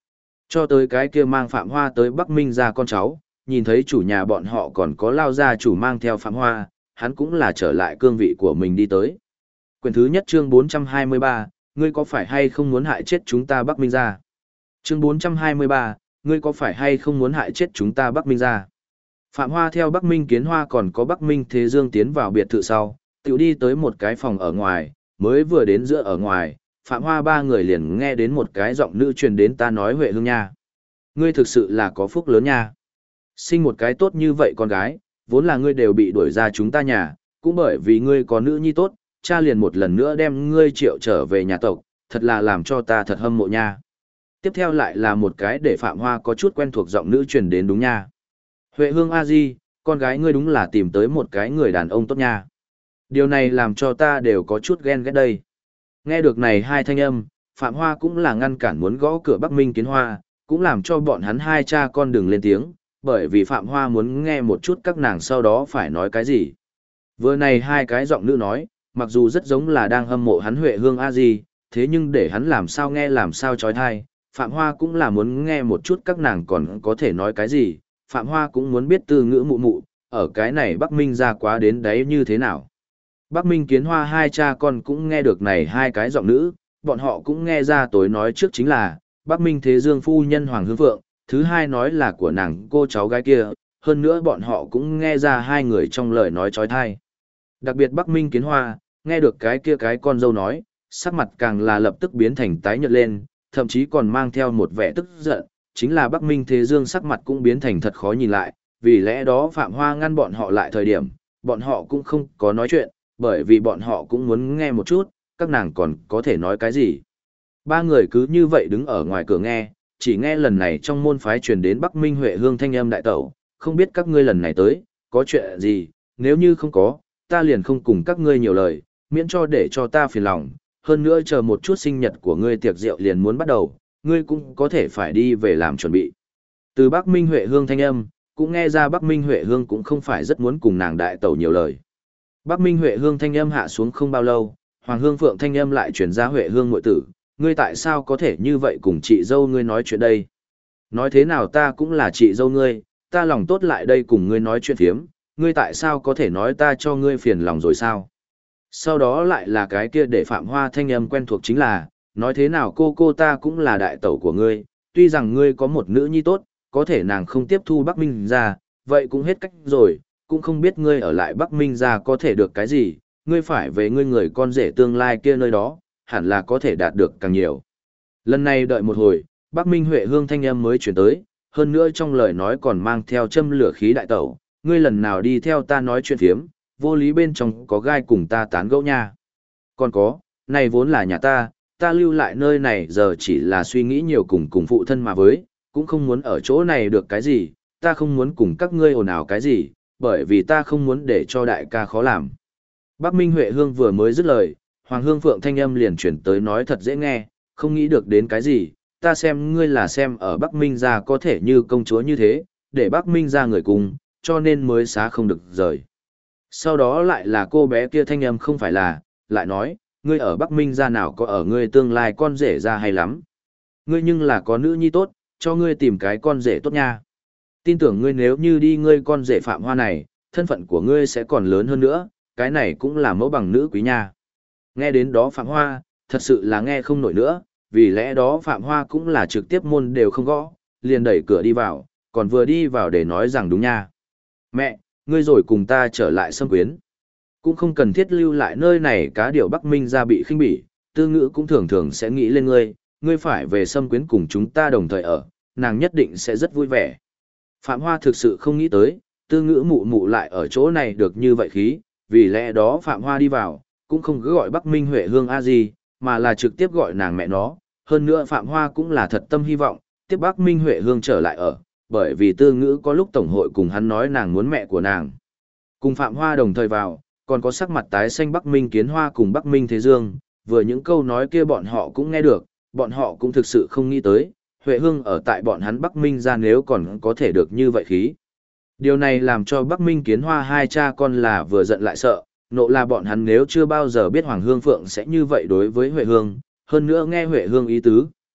Cho tới cái kia mang Phạm Hoa tới Bắc Minh ra con cháu, nhìn thấy chủ nhà bọn họ còn có Lao gia chủ mang theo Phạm Hoa, hắn cũng là trở lại cương vị của mình đi tới. Quyển thứ nhất chương 423, ngươi có phải hay không muốn hại chết chúng ta Bắc Minh ra? Chương 423, ngươi có phải hay không muốn hại chết chúng ta Bắc Minh ra? Phạm Hoa theo Bắc Minh Kiến Hoa còn có Bắc Minh Thế Dương tiến vào biệt thự sau, tiểu đi tới một cái phòng ở ngoài, mới vừa đến giữa ở ngoài, Phạm Hoa ba người liền nghe đến một cái giọng nữ truyền đến, ta nói Huệ Hương nha. Ngươi thực sự là có phúc lớn nha. Sinh một cái tốt như vậy con gái, vốn là ngươi đều bị đuổi ra chúng ta nhà, cũng bởi vì ngươi có nữ nhi tốt, cha liền một lần nữa đem ngươi triệu trở về nhà tộc, thật là làm cho ta thật hâm mộ nha. Tiếp theo lại là một cái để Phạm Hoa có chút quen thuộc giọng nữ truyền đến, đúng nha. Huệ Hương a di, con gái ngươi đúng là tìm tới một cái người đàn ông tốt nha. Điều này làm cho ta đều có chút ghen ghét đây. Nghe được này hai thanh âm, Phạm Hoa cũng là ngăn cản muốn gõ cửa Bắc Minh Kiến Hoa, cũng làm cho bọn hắn hai cha con đừng lên tiếng, bởi vì Phạm Hoa muốn nghe một chút các nàng sau đó phải nói cái gì. Vừa này hai cái giọng nữ nói, mặc dù rất giống là đang hâm mộ hắn Huệ Hương a di, thế nhưng để hắn làm sao nghe làm sao chói tai, Phạm Hoa cũng là muốn nghe một chút các nàng còn có thể nói cái gì, Phạm Hoa cũng muốn biết từ ngữ mụ mụ, ở cái này Bắc Minh ra quá đến đấy như thế nào. Bắc Minh Kiến Hoa hai cha con cũng nghe được này hai cái giọng nữ, bọn họ cũng nghe ra tối nói trước chính là, Bắc Minh Thế Dương phu nhân Hoàng Hương Phượng, thứ hai nói là của nàng cô cháu gái kia, hơn nữa bọn họ cũng nghe ra hai người trong lời nói chói tai. Đặc biệt Bắc Minh Kiến Hoa, nghe được cái kia cái con dâu nói, sắc mặt càng là lập tức biến thành tái nhợt lên, thậm chí còn mang theo một vẻ tức giận, chính là Bắc Minh Thế Dương sắc mặt cũng biến thành thật khó nhìn lại, vì lẽ đó Phạm Hoa ngăn bọn họ lại thời điểm, bọn họ cũng không có nói chuyện, bởi vì bọn họ cũng muốn nghe một chút, các nàng còn có thể nói cái gì. Ba người cứ như vậy đứng ở ngoài cửa nghe, chỉ nghe lần này trong môn phái truyền đến Bắc Minh Huệ Hương thanh âm đại tẩu, không biết các ngươi lần này tới, có chuyện gì, nếu như không có, ta liền không cùng các ngươi nhiều lời, miễn cho để cho ta phiền lòng, hơn nữa chờ một chút sinh nhật của ngươi tiệc rượu liền muốn bắt đầu, ngươi cũng có thể phải đi về làm chuẩn bị. Từ Bắc Minh Huệ Hương thanh âm, cũng nghe ra Bắc Minh Huệ Hương cũng không phải rất muốn cùng nàng đại tẩu nhiều lời. Bắc Minh Huệ Hương thanh âm hạ xuống không bao lâu, Hoàng Hương Phượng thanh âm lại truyền ra, Huệ Hương muội tử, ngươi tại sao có thể như vậy cùng chị dâu ngươi nói chuyện đây? Nói thế nào ta cũng là chị dâu ngươi, ta lòng tốt lại đây cùng ngươi nói chuyện phiếm, ngươi tại sao có thể nói ta cho ngươi phiền lòng rồi sao? Sau đó lại là cái kia để Phạm Hoa thanh âm quen thuộc chính là, nói thế nào cô ta cũng là đại tẩu của ngươi, tuy rằng ngươi có một nữ nhi tốt, có thể nàng không tiếp thu Bắc Minh ra, vậy cũng hết cách rồi, cũng không biết ngươi ở lại Bắc Minh ra có thể được cái gì, ngươi phải về ngươi người con rể tương lai kia nơi đó, hẳn là có thể đạt được càng nhiều. Lần này đợi một hồi, Bắc Minh Huệ Hương thanh âm mới chuyển tới, hơn nữa trong lời nói còn mang theo châm lửa khí đại tẩu, ngươi lần nào đi theo ta nói chuyện phiếm, vô lý bên trong có gai cùng ta tán gẫu nha. Còn có, này vốn là nhà ta lưu lại nơi này giờ chỉ là suy nghĩ nhiều cùng phụ thân mà với, cũng không muốn ở chỗ này được cái gì, ta không muốn cùng các ngươi ồn ào cái gì, bởi vì ta không muốn để cho đại ca khó làm. Bắc Minh Huệ Hương vừa mới dứt lời, Hoàng Hương Phượng thanh âm liền chuyển tới nói thật dễ nghe, không nghĩ được đến cái gì, ta xem ngươi là xem ở Bắc Minh gia có thể như công chúa như thế, để Bắc Minh gia người cùng, cho nên mới xá không được rời. Sau đó lại là cô bé kia thanh âm không phải là, lại nói, ngươi ở Bắc Minh gia nào có ở ngươi tương lai con rể ra hay lắm. Ngươi nhưng là có nữ nhi tốt, cho ngươi tìm cái con rể tốt nha. Tin tưởng ngươi nếu như đi ngươi con rể Phạm Hoa này, thân phận của ngươi sẽ còn lớn hơn nữa, cái này cũng là mẫu bằng nữ quý nha. Nghe đến đó Phạm Hoa, thật sự là nghe không nổi nữa, vì lẽ đó Phạm Hoa cũng là trực tiếp môn đều không gõ, liền đẩy cửa đi vào, còn vừa đi vào để nói rằng đúng nha. Mẹ, ngươi rồi cùng ta trở lại Sâm Quyến. Cũng không cần thiết lưu lại nơi này, cá điều Bắc Minh ra bị khinh bỉ, Tư Ngữ cũng thường thường sẽ nghĩ lên ngươi phải về Sâm Quyến cùng chúng ta đồng thời ở, nàng nhất định sẽ rất vui vẻ. Phạm Hoa thực sự không nghĩ tới, Tư Ngữ mụ mụ lại ở chỗ này được như vậy khí, vì lẽ đó Phạm Hoa đi vào, cũng không cứ gọi Bắc Minh Huệ Hương a gì, mà là trực tiếp gọi nàng mẹ nó. Hơn nữa Phạm Hoa cũng là thật tâm hy vọng, tiếp Bắc Minh Huệ Hương trở lại ở, bởi vì Tư Ngữ có lúc tổng hội cùng hắn nói nàng muốn mẹ của nàng. Cùng Phạm Hoa đồng thời vào, còn có sắc mặt tái xanh Bắc Minh Kiến Hoa cùng Bắc Minh Thế Dương, vừa những câu nói kia bọn họ cũng nghe được, bọn họ cũng thực sự không nghĩ tới, Huệ Hương ở tại bọn hắn Bắc Minh ra nếu còn có thể được như vậy khí. Điều này làm cho Bắc Minh Kiến Hoa hai cha con là vừa giận lại sợ, nộ là bọn hắn nếu chưa bao giờ biết Hoàng Hương Phượng sẽ như vậy đối với Huệ Hương, hơn nữa nghe Huệ Hương ý tứ,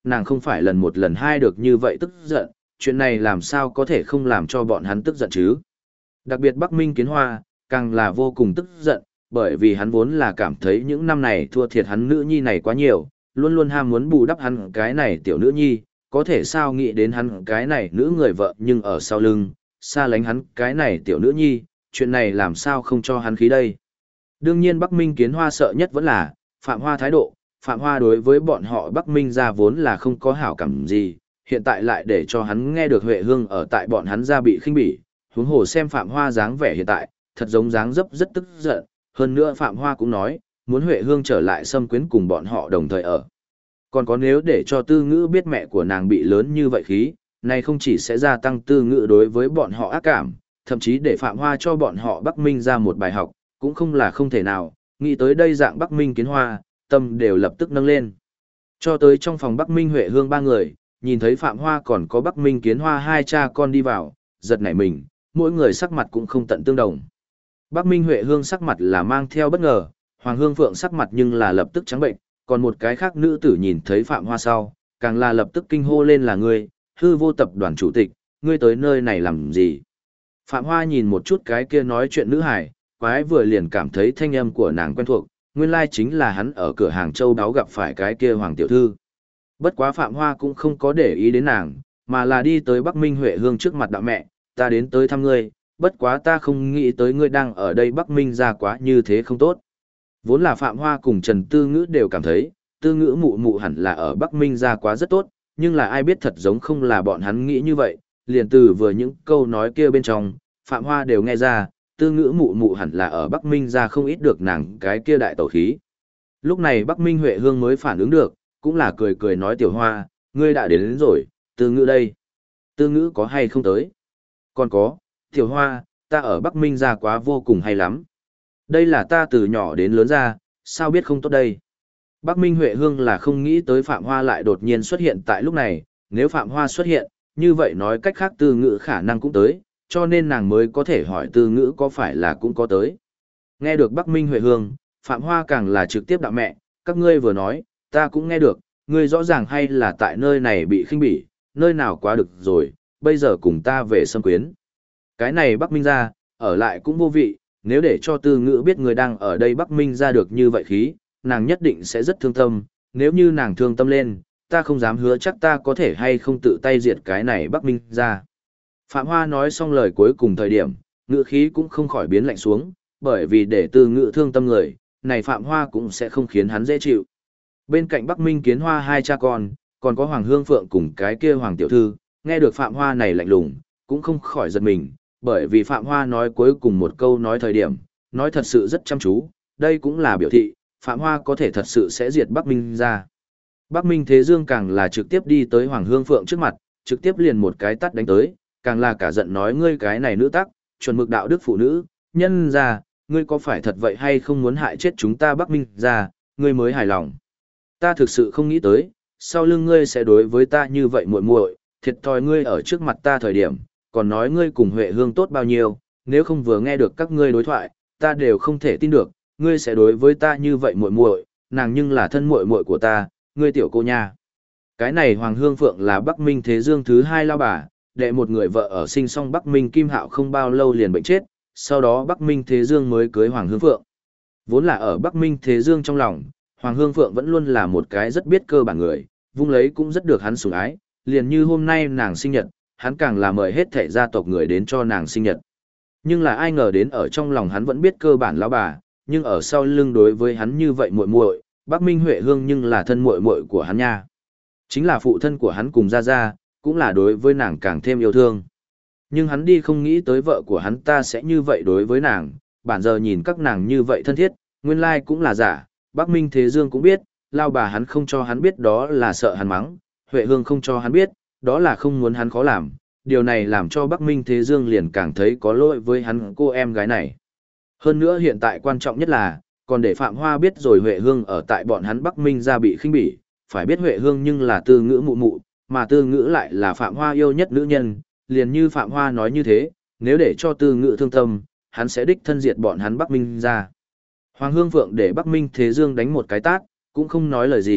nàng không phải lần một lần hai được như vậy tức giận, chuyện này làm sao có thể không làm cho bọn hắn tức giận chứ. Đặc biệt Bắc Minh Kiến Hoa, càng là vô cùng tức giận, bởi vì hắn vốn là cảm thấy những năm này thua thiệt hắn nữ nhi này quá nhiều, luôn luôn ham muốn bù đắp hắn cái này tiểu nữ nhi, có thể sao nghĩ đến hắn cái này nữ người vợ nhưng ở sau lưng, xa lánh hắn cái này tiểu nữ nhi, chuyện này làm sao không cho hắn khí đây. Đương nhiên Bắc Minh Kiến Hoa sợ nhất vẫn là Phạm Hoa thái độ, Phạm Hoa đối với bọn họ Bắc Minh gia vốn là không có hảo cảm gì, hiện tại lại để cho hắn nghe được Huệ Hương ở tại bọn hắn gia bị khinh bỉ, huống hồ xem Phạm Hoa dáng vẻ hiện tại, thật giống dáng dấp rất tức giận, hơn nữa Phạm Hoa cũng nói, muốn Huệ Hương trở lại xâm quyến cùng bọn họ đồng thời ở. Còn có nếu để cho Tư Ngữ biết mẹ của nàng bị lớn như vậy khí, này không chỉ sẽ gia tăng Tư Ngữ đối với bọn họ ác cảm, thậm chí để Phạm Hoa cho bọn họ Bắc Minh ra một bài học, cũng không là không thể nào, nghĩ tới đây dạng Bắc Minh Kiến Hoa, tâm đều lập tức nâng lên. Cho tới trong phòng Bắc Minh Huệ Hương ba người, nhìn thấy Phạm Hoa còn có Bắc Minh Kiến Hoa hai cha con đi vào, giật nảy mình, mỗi người sắc mặt cũng không tận tương đồng. Bắc Minh Huệ Hương sắc mặt là mang theo bất ngờ, Hoàng Hương Phượng sắc mặt nhưng là lập tức trắng bệnh, còn một cái khác nữ tử nhìn thấy Phạm Hoa sau, càng là lập tức kinh hô lên là ngươi, hư vô tập đoàn chủ tịch, ngươi tới nơi này làm gì? Phạm Hoa nhìn một chút cái kia nói chuyện nữ hải, quái vừa liền cảm thấy thanh âm của nàng quen thuộc, nguyên lai chính là hắn ở cửa hàng châu đáo gặp phải cái kia Hoàng tiểu thư. Bất quá Phạm Hoa cũng không có để ý đến nàng, mà là đi tới Bắc Minh Huệ Hương trước mặt đạo mẹ, ta đến tới thăm ngươi, bất quá ta không nghĩ tới ngươi đang ở đây Bắc Minh ra quá như thế không tốt. Vốn là Phạm Hoa cùng Trần Tư Ngữ đều cảm thấy, Tư Ngữ mụ mụ hẳn là ở Bắc Minh ra quá rất tốt, nhưng là ai biết thật giống không là bọn hắn nghĩ như vậy, liền từ vừa những câu nói kia bên trong, Phạm Hoa đều nghe ra, Tư Ngữ mụ mụ hẳn là ở Bắc Minh ra không ít được nàng cái kia đại tẩu khí. Lúc này Bắc Minh Huệ Hương mới phản ứng được, cũng là cười cười nói Tiểu Hoa, ngươi đã đến rồi, Tư Ngữ đây. Tư Ngữ có hay không tới? Còn có, Tiểu Hoa, ta ở Bắc Minh ra quá vô cùng hay lắm. Đây là ta từ nhỏ đến lớn ra, sao biết không tốt đây? Bắc Minh Huệ Hương là không nghĩ tới Phạm Hoa lại đột nhiên xuất hiện tại lúc này, nếu Phạm Hoa xuất hiện, như vậy nói cách khác Tư Ngữ khả năng cũng tới, cho nên nàng mới có thể hỏi Tư Ngữ có phải là cũng có tới. Nghe được Bắc Minh Huệ Hương, Phạm Hoa càng là trực tiếp đạo mẹ, các ngươi vừa nói, ta cũng nghe được, ngươi rõ ràng hay là tại nơi này bị khinh bỉ, nơi nào quá được rồi, bây giờ cùng ta về xâm quyến. Cái này Bắc Minh ra, ở lại cũng vô vị, nếu để cho Tư Ngữ biết người đang ở đây Bắc Minh ra được như vậy khí, nàng nhất định sẽ rất thương tâm, nếu như nàng thương tâm lên, ta không dám hứa chắc ta có thể hay không tự tay diệt cái này Bắc Minh ra. Phạm Hoa nói xong lời cuối cùng thời điểm, ngữ khí cũng không khỏi biến lạnh xuống, bởi vì để Tư Ngữ thương tâm người, này Phạm Hoa cũng sẽ không khiến hắn dễ chịu. Bên cạnh Bắc Minh Kiến Hoa hai cha con, còn có Hoàng Hương Phượng cùng cái kia Hoàng tiểu thư, nghe được Phạm Hoa này lạnh lùng, cũng không khỏi giật mình, bởi vì Phạm Hoa nói cuối cùng một câu nói thời điểm, nói thật sự rất chăm chú, đây cũng là biểu thị, Phạm Hoa có thể thật sự sẽ diệt Bắc Minh ra. Bắc Minh Thế Dương càng là trực tiếp đi tới Hoàng Hương Phượng trước mặt, trực tiếp liền một cái tát đánh tới, càng là cả giận nói ngươi cái này nữ tắc, chuẩn mực đạo đức phụ nữ, nhân ra, ngươi có phải thật vậy hay không muốn hại chết chúng ta Bắc Minh ra, ngươi mới hài lòng. Ta thực sự không nghĩ tới, sau lưng ngươi sẽ đối với ta như vậy muội muội, thiệt thòi ngươi ở trước mặt ta thời điểm, còn nói ngươi cùng Huệ Hương tốt bao nhiêu, nếu không vừa nghe được các ngươi đối thoại, ta đều không thể tin được, ngươi sẽ đối với ta như vậy muội muội, nàng nhưng là thân muội muội của ta, ngươi tiểu cô nha. Cái này Hoàng Hương Phượng là Bắc Minh Thế Dương thứ hai lao bà, đệ một người vợ ở sinh xong Bắc Minh Kim Hạo không bao lâu liền bệnh chết, sau đó Bắc Minh Thế Dương mới cưới Hoàng Hương Phượng. Vốn là ở Bắc Minh Thế Dương trong lòng, Hoàng Hương Phượng vẫn luôn là một cái rất biết cơ bản người, vung lấy cũng rất được hắn sủng ái, liền như hôm nay nàng sinh nhật, hắn càng là mời hết thảy gia tộc người đến cho nàng sinh nhật. Nhưng là ai ngờ đến ở trong lòng hắn vẫn biết cơ bản lão bà, nhưng ở sau lưng đối với hắn như vậy muội muội, Bắc Minh Huệ Hương nhưng là thân muội muội của hắn nha. Chính là phụ thân của hắn cùng Gia Gia, cũng là đối với nàng càng thêm yêu thương. Nhưng hắn đi không nghĩ tới vợ của hắn ta sẽ như vậy đối với nàng, bản giờ nhìn các nàng như vậy thân thiết, nguyên lai cũng là giả, Bắc Minh Thế Dương cũng biết, lao bà hắn không cho hắn biết đó là sợ hắn mắng, Huệ Hương không cho hắn biết, đó là không muốn hắn khó làm, điều này làm cho Bắc Minh Thế Dương liền càng thấy có lỗi với hắn cô em gái này. Hơn nữa hiện tại quan trọng nhất là, còn để Phạm Hoa biết rồi Huệ Hương ở tại bọn hắn Bắc Minh ra bị khinh bỉ, phải biết Huệ Hương nhưng là Tư Ngữ mụ mụ, mà Tư Ngữ lại là Phạm Hoa yêu nhất nữ nhân, liền như Phạm Hoa nói như thế, nếu để cho Tư Ngữ thương tâm, hắn sẽ đích thân diệt bọn hắn Bắc Minh ra. Hoàng Hương Phượng để Bắc Minh Thế Dương đánh một cái tát, cũng không nói lời gì,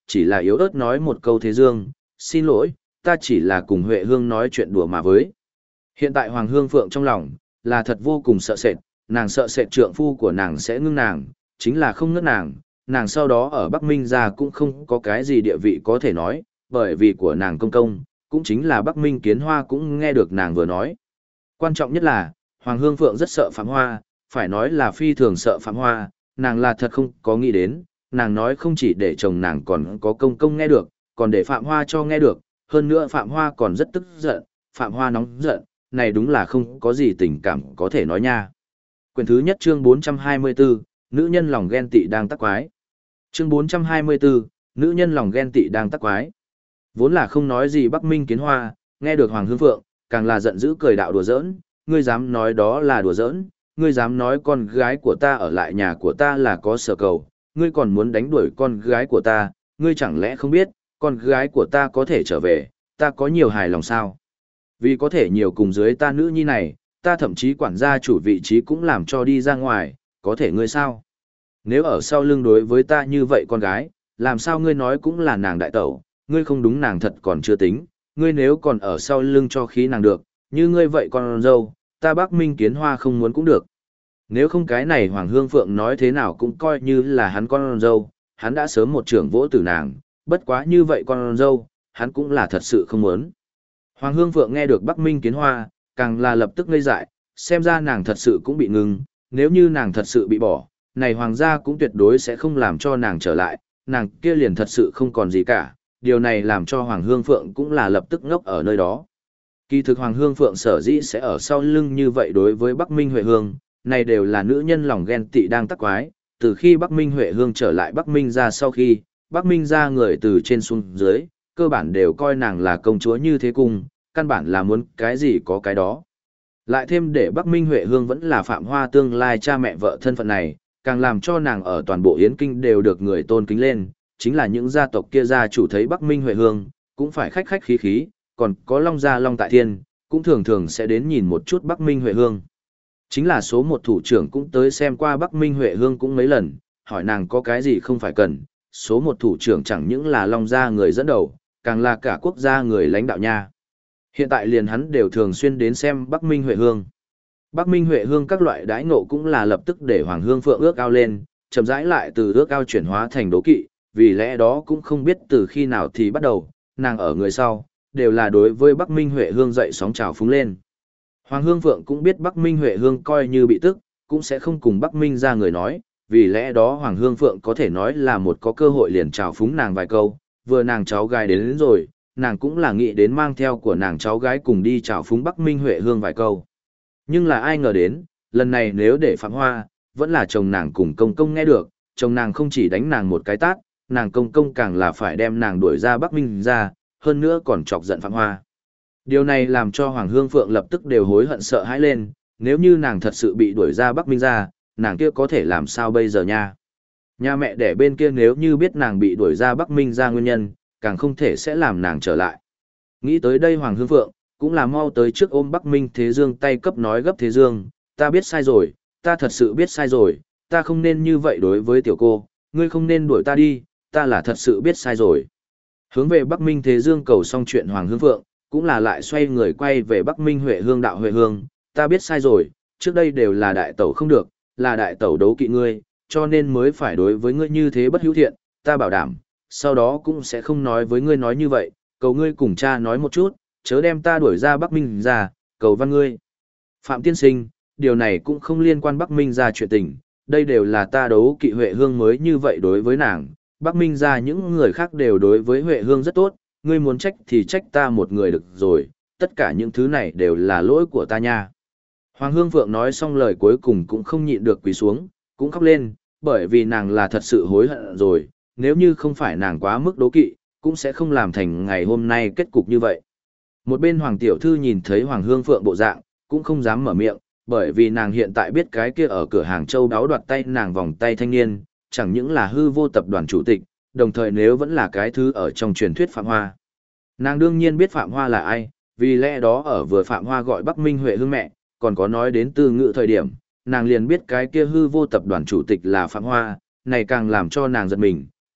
chỉ là yếu ớt nói một câu Thế Dương, xin lỗi, ta chỉ là cùng Huệ Hương nói chuyện đùa mà với. Hiện tại Hoàng Hương Phượng trong lòng, là thật vô cùng sợ sệt, nàng sợ sệt trượng phu của nàng sẽ ngưng nàng, chính là không ngất nàng sau đó ở Bắc Minh gia cũng không có cái gì địa vị có thể nói, bởi vì của nàng công công, cũng chính là Bắc Minh Kiến Hoa cũng nghe được nàng vừa nói. Quan trọng nhất là, Hoàng Hương Phượng rất sợ Phạm Hoa, phải nói là phi thường sợ Phạm Hoa, nàng là thật không có nghĩ đến, nàng nói không chỉ để chồng nàng còn có công công nghe được, còn để Phạm Hoa cho nghe được, hơn nữa Phạm Hoa còn rất tức giận, Phạm Hoa nóng giận, này đúng là không có gì tình cảm có thể nói nha. Quyển thứ nhất chương 424, nữ nhân lòng ghen tị đang tắc quái. Chương 424, nữ nhân lòng ghen tị đang tắc quái. Vốn là không nói gì Bắc Minh Kiến Hoa, nghe được Hoàng Hương Phượng, càng là giận dữ cười đạo đùa giỡn, ngươi dám nói đó là đùa giỡn, ngươi dám nói con gái của ta ở lại nhà của ta là có sở cầu, ngươi còn muốn đánh đuổi con gái của ta, ngươi chẳng lẽ không biết, con gái của ta có thể trở về, ta có nhiều hài lòng sao? Vì có thể nhiều cùng dưới ta nữ nhi này, ta thậm chí quản gia chủ vị trí cũng làm cho đi ra ngoài, có thể ngươi sao? Nếu ở sau lưng đối với ta như vậy con gái, làm sao ngươi nói cũng là nàng đại tẩu, ngươi không đúng nàng thật còn chưa tính, ngươi nếu còn ở sau lưng cho khí nàng được, như ngươi vậy con dâu, ta Bắc Minh Kiến Hoa không muốn cũng được. Nếu không cái này Hoàng Hương Phượng nói thế nào cũng coi như là hắn con dâu, hắn đã sớm một trưởng vỗ tử nàng, bất quá như vậy con dâu, hắn cũng là thật sự không muốn. Hoàng Hương Phượng nghe được Bắc Minh Kiến Hoa, càng là lập tức ngây dại, xem ra nàng thật sự cũng bị ngừng, nếu như nàng thật sự bị bỏ, này hoàng gia cũng tuyệt đối sẽ không làm cho nàng trở lại, nàng kia liền thật sự không còn gì cả, điều này làm cho Hoàng Hương Phượng cũng là lập tức ngốc ở nơi đó. Kỳ thực Hoàng Hương Phượng sở dĩ sẽ ở sau lưng như vậy đối với Bắc Minh Huệ Hương, này đều là nữ nhân lòng ghen tị đang tắc quái, từ khi Bắc Minh Huệ Hương trở lại Bắc Minh gia sau khi, Bắc Minh gia người từ trên xuống dưới, cơ bản đều coi nàng là công chúa như thế cung, căn bản là muốn cái gì có cái đó. Lại thêm để Bắc Minh Huệ Hương vẫn là Phạm Hoa tương lai cha mẹ vợ thân phận này, càng làm cho nàng ở toàn bộ Yến Kinh đều được người tôn kính lên, chính là những gia tộc kia gia chủ thấy Bắc Minh Huệ Hương, cũng phải khách khách khí khí, còn có Long gia Long Tại Thiên, cũng thường thường sẽ đến nhìn một chút Bắc Minh Huệ Hương. Chính là số một thủ trưởng cũng tới xem qua Bắc Minh Huệ Hương cũng mấy lần, hỏi nàng có cái gì không phải cần, số một thủ trưởng chẳng những là Long gia người dẫn đầu, càng là cả quốc gia người lãnh đạo nha. Hiện tại liền hắn đều thường xuyên đến xem Bắc Minh Huệ Hương. Bắc Minh Huệ Hương các loại đãi ngộ cũng là lập tức để Hoàng Hương Phượng ước ao lên, chậm rãi lại từ ước ao chuyển hóa thành đố kỵ, vì lẽ đó cũng không biết từ khi nào thì bắt đầu, nàng ở người sau, đều là đối với Bắc Minh Huệ Hương dậy sóng trào phúng lên. Hoàng Hương Phượng cũng biết Bắc Minh Huệ Hương coi như bị tức, cũng sẽ không cùng Bắc Minh ra người nói, vì lẽ đó Hoàng Hương Phượng có thể nói là một có cơ hội liền trào phúng nàng vài câu, vừa nàng cháu gái đến rồi, nàng cũng là nghĩ đến mang theo của nàng cháu gái cùng đi trào phúng Bắc Minh Huệ Hương vài câu. Nhưng là ai ngờ đến, lần này nếu để Phạm Hoa, vẫn là chồng nàng cùng công công nghe được, chồng nàng không chỉ đánh nàng một cái tát, nàng công công càng là phải đem nàng đuổi ra Bắc Minh ra, hơn nữa còn chọc giận Phạm Hoa. Điều này làm cho Hoàng Hương Phượng lập tức đều hối hận sợ hãi lên, nếu như nàng thật sự bị đuổi ra Bắc Minh ra, nàng kia có thể làm sao bây giờ nha. Nhà mẹ đẻ bên kia nếu như biết nàng bị đuổi ra Bắc Minh ra nguyên nhân, càng không thể sẽ làm nàng trở lại. Nghĩ tới đây Hoàng Hương Phượng, cũng là mau tới trước ôm Bắc Minh Thế Dương tay cấp nói gấp Thế Dương, ta biết sai rồi, ta thật sự biết sai rồi, ta không nên như vậy đối với tiểu cô, ngươi không nên đuổi ta đi, ta là thật sự biết sai rồi. Hướng về Bắc Minh Thế Dương cầu xong chuyện Hoàng Hương Phượng, cũng là lại xoay người quay về Bắc Minh Huệ Hương đạo Huệ Hương, ta biết sai rồi, trước đây đều là đại tẩu không được, là đại tẩu đấu kỵ ngươi, cho nên mới phải đối với ngươi như thế bất hữu thiện, ta bảo đảm, sau đó cũng sẽ không nói với ngươi nói như vậy, cầu ngươi cùng cha nói một chút, chớ đem ta đuổi ra Bắc Minh ra, cầu văn ngươi. Phạm tiên sinh, điều này cũng không liên quan Bắc Minh ra chuyện tình, đây đều là ta đấu kỵ Huệ Hương mới như vậy đối với nàng, Bắc Minh ra những người khác đều đối với Huệ Hương rất tốt, ngươi muốn trách thì trách ta một người được rồi, tất cả những thứ này đều là lỗi của ta nha. Hoàng Hương Phượng nói xong lời cuối cùng cũng không nhịn được quỳ xuống, cũng khóc lên, bởi vì nàng là thật sự hối hận rồi, nếu như không phải nàng quá mức đố kỵ, cũng sẽ không làm thành ngày hôm nay kết cục như vậy. Một bên Hoàng Tiểu Thư nhìn thấy Hoàng Hương Phượng bộ dạng, cũng không dám mở miệng, bởi vì nàng hiện tại biết cái kia ở cửa hàng châu đáo đoạt tay nàng vòng tay thanh niên, chẳng những là hư vô tập đoàn chủ tịch, đồng thời nếu vẫn là cái thứ ở trong truyền thuyết Phạm Hoa. Nàng đương nhiên biết Phạm Hoa là ai, vì lẽ đó ở vừa Phạm Hoa gọi Bắc Minh Huệ Hương mẹ, còn có nói đến từ ngữ thời điểm, nàng liền biết cái kia hư vô tập đoàn chủ tịch là Phạm Hoa, này càng làm cho nàng giật mình,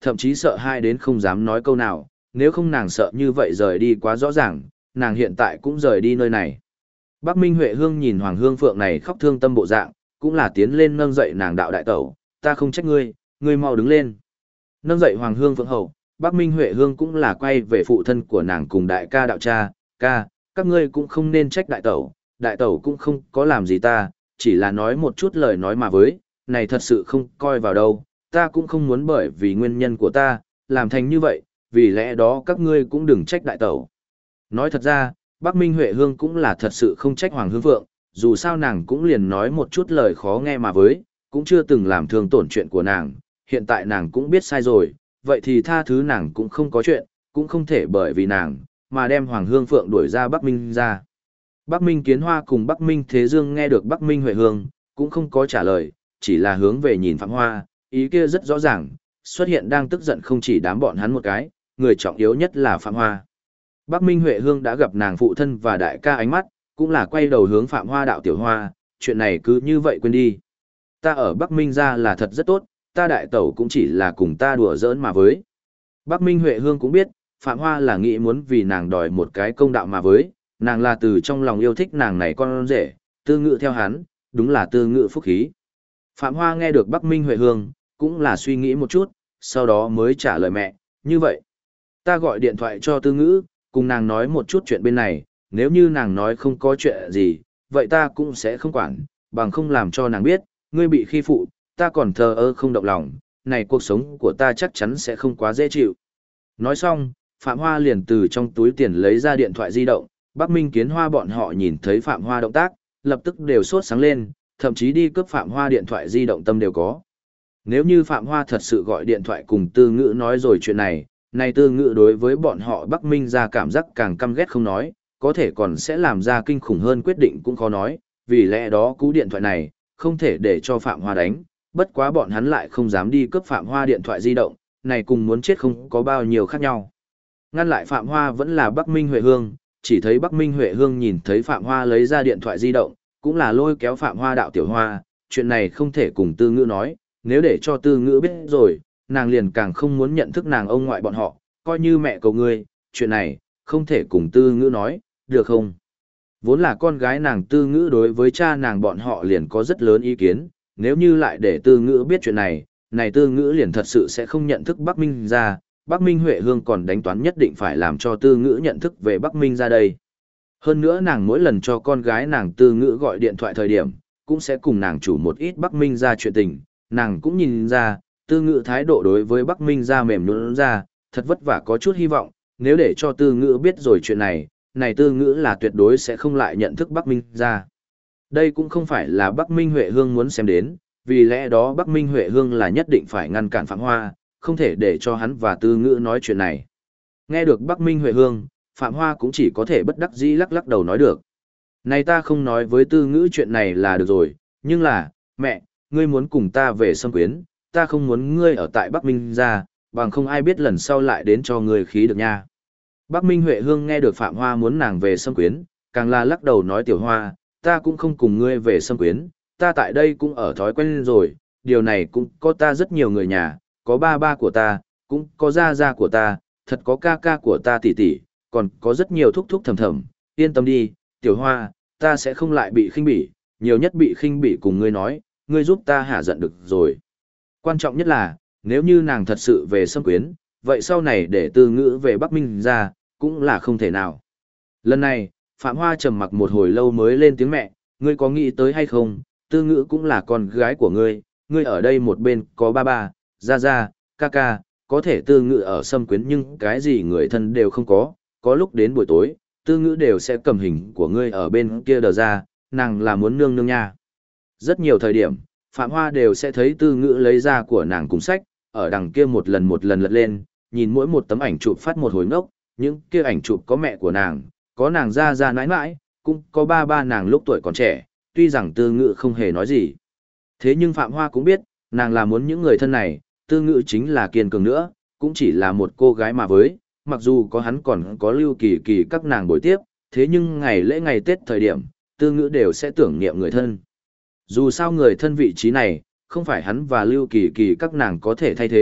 thậm chí sợ hai đến không dám nói câu nào, nếu không nàng sợ như vậy rời đi quá rõ ràng, nàng hiện tại cũng rời đi nơi này. Bắc Minh Huệ Hương nhìn Hoàng Hương Phượng này khóc thương tâm bộ dạng, cũng là tiến lên nâng dậy nàng đạo đại tẩu, ta không trách ngươi, ngươi mau đứng lên. Nâng dậy Hoàng Hương Phượng hậu, Bắc Minh Huệ Hương cũng là quay về phụ thân của nàng cùng đại ca đạo cha, ca, các ngươi cũng không nên trách đại tẩu cũng không có làm gì ta, chỉ là nói một chút lời nói mà với, này thật sự không coi vào đâu, ta cũng không muốn bởi vì nguyên nhân của ta, làm thành như vậy, vì lẽ đó các ngươi cũng đừng trách đại tẩu. Nói thật ra, Bắc Minh Huệ Hương cũng là thật sự không trách Hoàng Hương Phượng, dù sao nàng cũng liền nói một chút lời khó nghe mà với, cũng chưa từng làm thương tổn chuyện của nàng, hiện tại nàng cũng biết sai rồi, vậy thì tha thứ nàng cũng không có chuyện, cũng không thể bởi vì nàng, mà đem Hoàng Hương Phượng đuổi ra Bắc Minh ra. Bắc Minh Kiến Hoa cùng Bắc Minh Thế Dương nghe được Bắc Minh Huệ Hương, cũng không có trả lời, chỉ là hướng về nhìn Phạm Hoa, ý kia rất rõ ràng, xuất hiện đang tức giận không chỉ đám bọn hắn một cái, người trọng yếu nhất là Phạm Hoa. Bắc Minh Huệ Hương đã gặp nàng phụ thân và đại ca ánh mắt, cũng là quay đầu hướng Phạm Hoa đạo tiểu hoa, chuyện này cứ như vậy quên đi. Ta ở Bắc Minh ra là thật rất tốt, ta đại tẩu cũng chỉ là cùng ta đùa giỡn mà với. Bắc Minh Huệ Hương cũng biết, Phạm Hoa là nghĩ muốn vì nàng đòi một cái công đạo mà với, nàng là từ trong lòng yêu thích nàng này con rể, tư ngự theo hắn, đúng là tư ngự phúc khí. Phạm Hoa nghe được Bắc Minh Huệ Hương, cũng là suy nghĩ một chút, sau đó mới trả lời mẹ, như vậy. Ta gọi điện thoại cho tư ngữ, cùng nàng nói một chút chuyện bên này, nếu như nàng nói không có chuyện gì, vậy ta cũng sẽ không quản, bằng không làm cho nàng biết, ngươi bị khi phụ, ta còn thờ ơ không động lòng, này cuộc sống của ta chắc chắn sẽ không quá dễ chịu. Nói xong, Phạm Hoa liền từ trong túi tiền lấy ra điện thoại di động, Bắc Minh Kiến Hoa bọn họ nhìn thấy Phạm Hoa động tác, lập tức đều sốt sáng lên, thậm chí đi cướp Phạm Hoa điện thoại di động tâm đều có. Nếu như Phạm Hoa thật sự gọi điện thoại cùng Tư Ngữ nói rồi chuyện này, này Tư Ngữ đối với bọn họ Bắc Minh ra cảm giác càng căm ghét không nói, có thể còn sẽ làm ra kinh khủng hơn quyết định cũng khó nói, vì lẽ đó cú điện thoại này, không thể để cho Phạm Hoa đánh, bất quá bọn hắn lại không dám đi cướp Phạm Hoa điện thoại di động, này cùng muốn chết không có bao nhiêu khác nhau. Ngăn lại Phạm Hoa vẫn là Bắc Minh Huệ Hương, chỉ thấy Bắc Minh Huệ Hương nhìn thấy Phạm Hoa lấy ra điện thoại di động, cũng là lôi kéo Phạm Hoa đạo tiểu hoa, chuyện này không thể cùng Tư Ngữ nói, nếu để cho Tư Ngữ biết rồi, nàng liền càng không muốn nhận thức nàng ông ngoại bọn họ, coi như mẹ cầu ngươi, chuyện này, không thể cùng Tư Ngữ nói, được không? Vốn là con gái nàng Tư Ngữ đối với cha nàng bọn họ liền có rất lớn ý kiến, nếu như lại để Tư Ngữ biết chuyện này, này Tư Ngữ liền thật sự sẽ không nhận thức Bắc Minh ra, Bắc Minh Huệ Hương còn đánh toán nhất định phải làm cho Tư Ngữ nhận thức về Bắc Minh ra đây. Hơn nữa nàng mỗi lần cho con gái nàng Tư Ngữ gọi điện thoại thời điểm, cũng sẽ cùng nàng chủ một ít Bắc Minh ra chuyện tình, nàng cũng nhìn ra, Tư Ngữ thái độ đối với Bắc Minh ra mềm nhũn ra, thật vất vả có chút hy vọng, nếu để cho Tư Ngữ biết rồi chuyện này, này Tư Ngữ là tuyệt đối sẽ không lại nhận thức Bắc Minh ra. Đây cũng không phải là Bắc Minh Huệ Hương muốn xem đến, vì lẽ đó Bắc Minh Huệ Hương là nhất định phải ngăn cản Phạm Hoa, không thể để cho hắn và Tư Ngữ nói chuyện này. Nghe được Bắc Minh Huệ Hương, Phạm Hoa cũng chỉ có thể bất đắc dĩ lắc lắc đầu nói được. Này ta không nói với Tư Ngữ chuyện này là được rồi, nhưng là, mẹ, ngươi muốn cùng ta về Sâm Quyến, ta không muốn ngươi ở tại Bắc Minh ra, bằng không ai biết lần sau lại đến cho ngươi khí được nha. Bắc Minh Huệ Hương nghe được Phạm Hoa muốn nàng về Sâm Quyến, càng là lắc đầu nói tiểu Hoa, ta cũng không cùng ngươi về Sâm Quyến, ta tại đây cũng ở thói quen rồi, điều này cũng có ta rất nhiều người nhà, có ba ba của ta, cũng có gia gia của ta, thật có ca ca của ta tỷ tỷ, còn có rất nhiều thúc thúc thầm thầm, yên tâm đi, tiểu Hoa, ta sẽ không lại bị khinh bỉ, nhiều nhất bị khinh bỉ cùng ngươi nói, ngươi giúp ta hả giận được rồi. Quan trọng nhất là, nếu như nàng thật sự về Sâm Quyến, vậy sau này để Tư Ngữ về Bắc Minh ra, cũng là không thể nào. Lần này, Phạm Hoa trầm mặc một hồi lâu mới lên tiếng mẹ, ngươi có nghĩ tới hay không, Tư Ngữ cũng là con gái của ngươi ở đây một bên có ba ba, gia gia, ca ca, có thể Tư Ngữ ở Sâm Quyến nhưng cái gì người thân đều không có lúc đến buổi tối, Tư Ngữ đều sẽ cầm hình của ngươi ở bên kia đờ ra, nàng là muốn nương nương nha. Rất nhiều thời điểm, Phạm Hoa đều sẽ thấy Tư Ngữ lấy ra của nàng cùng sách, ở đằng kia một lần lật lên, nhìn mỗi một tấm ảnh chụp phát một hồi ngốc, những kia ảnh chụp có mẹ của nàng, có nàng gia gia nãi nãi, cũng có ba ba nàng lúc tuổi còn trẻ, tuy rằng Tư Ngữ không hề nói gì. Thế nhưng Phạm Hoa cũng biết, nàng là muốn những người thân này, Tư Ngữ chính là kiên cường nữa, cũng chỉ là một cô gái mà với, mặc dù có hắn còn có Lưu Kỳ Kỳ các nàng bồi tiếp, thế nhưng ngày lễ ngày Tết thời điểm, Tư Ngữ đều sẽ tưởng niệm người thân. Dù sao người thân vị trí này, không phải hắn và Lưu Kỳ Kỳ các nàng có thể thay thế,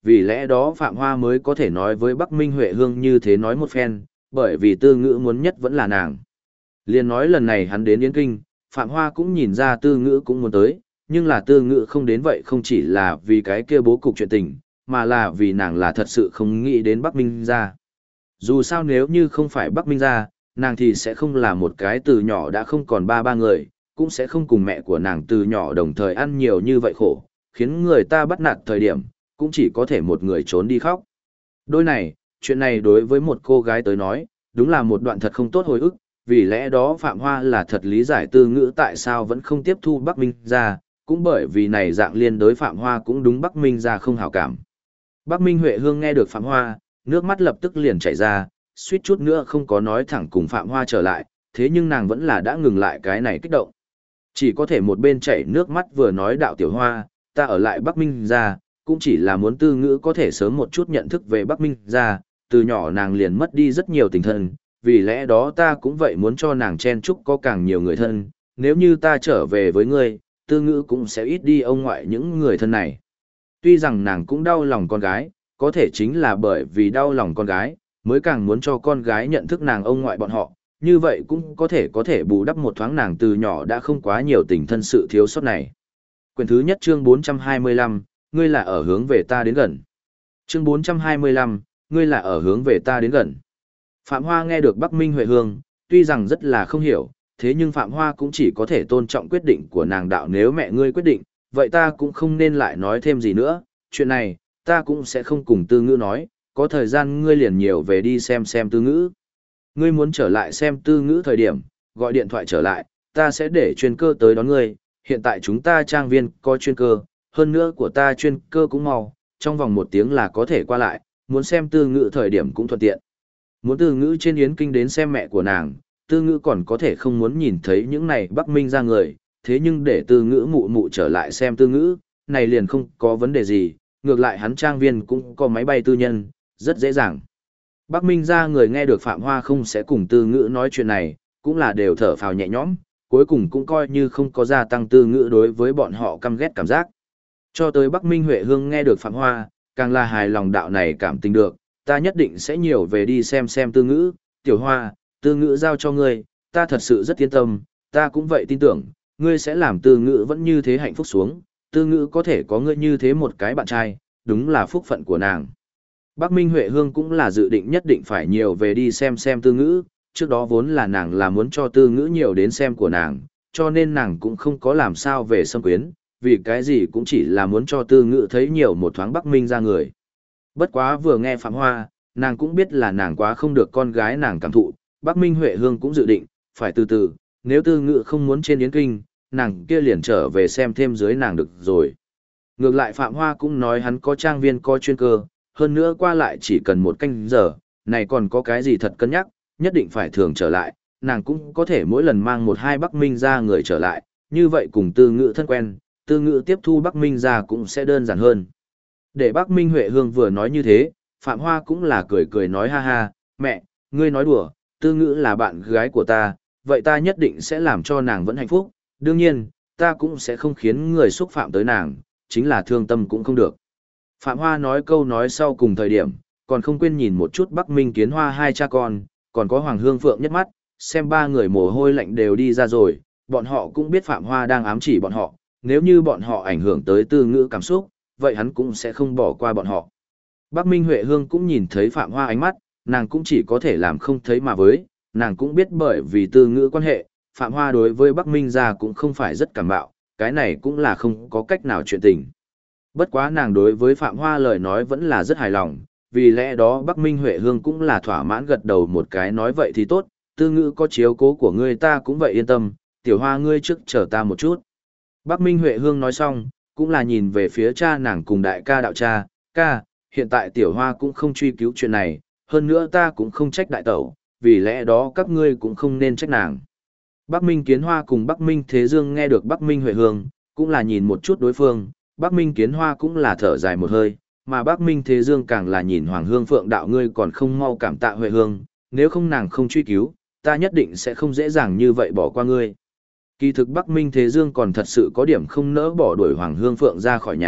vì lẽ đó Phạm Hoa mới có thể nói với Bắc Minh Huệ Hương như thế nói một phen, bởi vì Tư Ngữ muốn nhất vẫn là nàng. Liên nói lần này hắn đến Yến Kinh, Phạm Hoa cũng nhìn ra Tư Ngữ cũng muốn tới, nhưng là Tư Ngữ không đến vậy không chỉ là vì cái kia bố cục chuyện tình, mà là vì nàng là thật sự không nghĩ đến Bắc Minh gia. Dù sao nếu như không phải Bắc Minh gia, nàng thì sẽ không là một cái từ nhỏ đã không còn ba người, cũng sẽ không cùng mẹ của nàng từ nhỏ đồng thời ăn nhiều như vậy khổ, khiến người ta bắt nạt thời điểm, cũng chỉ có thể một người trốn đi khóc. Đôi này, chuyện này đối với một cô gái tới nói, đúng là một đoạn thật không tốt hồi ức, vì lẽ đó Phạm Hoa là thật lý giải Tư Ngữ tại sao vẫn không tiếp thu Bắc Minh gia, cũng bởi vì này dạng liên đối Phạm Hoa cũng đúng Bắc Minh gia không hảo cảm. Bắc Minh Huệ Hương nghe được Phạm Hoa, nước mắt lập tức liền chảy ra, suýt chút nữa không có nói thẳng cùng Phạm Hoa trở lại, thế nhưng nàng vẫn là đã ngừng lại cái này kích động. Chỉ có thể một bên chảy nước mắt vừa nói đạo tiểu Hoa, ta ở lại Bắc Minh gia, cũng chỉ là muốn Tư Ngữ có thể sớm một chút nhận thức về Bắc Minh gia, từ nhỏ nàng liền mất đi rất nhiều tình thân, vì lẽ đó ta cũng vậy muốn cho nàng chen chúc có càng nhiều người thân, nếu như ta trở về với ngươi, Tư Ngữ cũng sẽ ít đi ông ngoại những người thân này. Tuy rằng nàng cũng đau lòng con gái, có thể chính là bởi vì đau lòng con gái, mới càng muốn cho con gái nhận thức nàng ông ngoại bọn họ, như vậy cũng có thể bù đắp một thoáng nàng từ nhỏ đã không quá nhiều tình thân sự thiếu sót này. Quyển thứ nhất chương 425, ngươi là ở hướng về ta đến gần. Chương 425, ngươi là ở hướng về ta đến gần. Phạm Hoa nghe được Bắc Minh Huệ Hương, tuy rằng rất là không hiểu, thế nhưng Phạm Hoa cũng chỉ có thể tôn trọng quyết định của nàng đạo, nếu mẹ ngươi quyết định, vậy ta cũng không nên lại nói thêm gì nữa, chuyện này, ta cũng sẽ không cùng Tư Ngữ nói, có thời gian ngươi liền nhiều về đi xem Tư Ngữ. Ngươi muốn trở lại xem Tư Ngữ thời điểm, gọi điện thoại trở lại, ta sẽ để chuyên cơ tới đón ngươi, hiện tại chúng ta trang viên có chuyên cơ, hơn nữa của ta chuyên cơ cũng mau, trong vòng 1 tiếng là có thể qua lại, muốn xem Tư Ngữ thời điểm cũng thuận tiện. Muốn Tư Ngữ trên Yến Kinh đến xem mẹ của nàng, Tư Ngữ còn có thể không muốn nhìn thấy những này Bắc Minh ra người, thế nhưng để Tư Ngữ mụ mụ trở lại xem Tư Ngữ, này liền không có vấn đề gì, ngược lại hắn trang viên cũng có máy bay tư nhân, rất dễ dàng. Bắc Minh ra người nghe được Phạm Hoa không sẽ cùng Tư Ngữ nói chuyện này, cũng là đều thở phào nhẹ nhõm, cuối cùng cũng coi như không có gia tăng Tư Ngữ đối với bọn họ căm ghét cảm giác. Cho tới Bắc Minh Huệ Hương nghe được Phạm Hoa, càng là hài lòng đạo này cảm tình được, ta nhất định sẽ nhiều về đi xem Tư Ngữ, tiểu Hoa, Tư Ngữ giao cho ngươi, ta thật sự rất yên tâm, ta cũng vậy tin tưởng, ngươi sẽ làm Tư Ngữ vẫn như thế hạnh phúc xuống, Tư Ngữ có thể có ngươi như thế một cái bạn trai, đúng là phúc phận của nàng. Bắc Minh Huệ Hương cũng là dự định nhất định phải nhiều về đi xem Tư Ngữ, trước đó vốn là nàng là muốn cho Tư Ngữ nhiều đến xem của nàng, cho nên nàng cũng không có làm sao về xâm quyến, vì cái gì cũng chỉ là muốn cho Tư Ngữ thấy nhiều một thoáng Bắc Minh ra người. Bất quá vừa nghe Phạm Hoa, nàng cũng biết là nàng quá không được con gái nàng cảm thụ, Bắc Minh Huệ Hương cũng dự định, phải từ từ, nếu Tư Ngữ không muốn trên Yến Kinh, nàng kia liền trở về xem thêm dưới nàng được rồi. Ngược lại Phạm Hoa cũng nói hắn có trang viên có chuyên cơ, hơn nữa qua lại chỉ cần 1 canh giờ, này còn có cái gì thật cân nhắc, nhất định phải thường trở lại, nàng cũng có thể mỗi lần mang 1-2 Bắc Minh ra người trở lại, như vậy cùng Tư Ngữ thân quen, Tư Ngữ tiếp thu Bắc Minh ra cũng sẽ đơn giản hơn. Để Bắc Minh Huệ Hương vừa nói như thế, Phạm Hoa cũng là cười nói ha ha, mẹ, ngươi nói đùa, Tư Ngữ là bạn gái của ta, vậy ta nhất định sẽ làm cho nàng vẫn hạnh phúc, đương nhiên, ta cũng sẽ không khiến người xúc phạm tới nàng, chính là thương tâm cũng không được. Phạm Hoa nói câu nói sau cùng thời điểm, còn không quên nhìn một chút Bắc Minh Kiến Hoa hai cha con, còn có Hoàng Hương Phượng nhất mắt, xem 3 người mồ hôi lạnh đều đi ra rồi, bọn họ cũng biết Phạm Hoa đang ám chỉ bọn họ, nếu như bọn họ ảnh hưởng tới Tư Ngữ cảm xúc, vậy hắn cũng sẽ không bỏ qua bọn họ. Bắc Minh Huệ Hương cũng nhìn thấy Phạm Hoa ánh mắt, nàng cũng chỉ có thể làm không thấy mà với, nàng cũng biết bởi vì Tư Ngữ quan hệ, Phạm Hoa đối với Bắc Minh gia cũng không phải rất cảm bạo, cái này cũng là không có cách nào chuyện tình. Bất quá nàng đối với Phạm Hoa lời nói vẫn là rất hài lòng, vì lẽ đó Bắc Minh Huệ Hương cũng là thỏa mãn gật đầu một cái nói vậy thì tốt, Tư Ngữ có chiếu cố của ngươi ta cũng vậy yên tâm, tiểu Hoa ngươi trước chờ ta một chút. Bắc Minh Huệ Hương nói xong, cũng là nhìn về phía cha nàng cùng đại ca đạo cha, ca, hiện tại tiểu Hoa cũng không truy cứu chuyện này, hơn nữa ta cũng không trách đại tẩu, vì lẽ đó các ngươi cũng không nên trách nàng. Bắc Minh Kiến Hoa cùng Bắc Minh Thế Dương nghe được Bắc Minh Huệ Hương, cũng là nhìn một chút đối phương, Bắc Minh Kiến Hoa cũng là thở dài một hơi, mà Bắc Minh Thế Dương càng là nhìn Hoàng Hương Phượng đạo ngươi còn không mau cảm tạ Huệ Hương, nếu không nàng không truy cứu, ta nhất định sẽ không dễ dàng như vậy bỏ qua ngươi. Kỳ thực Bắc Minh Thế Dương còn thật sự có điểm không nỡ bỏ đuổi Hoàng Hương Phượng ra khỏi nhà,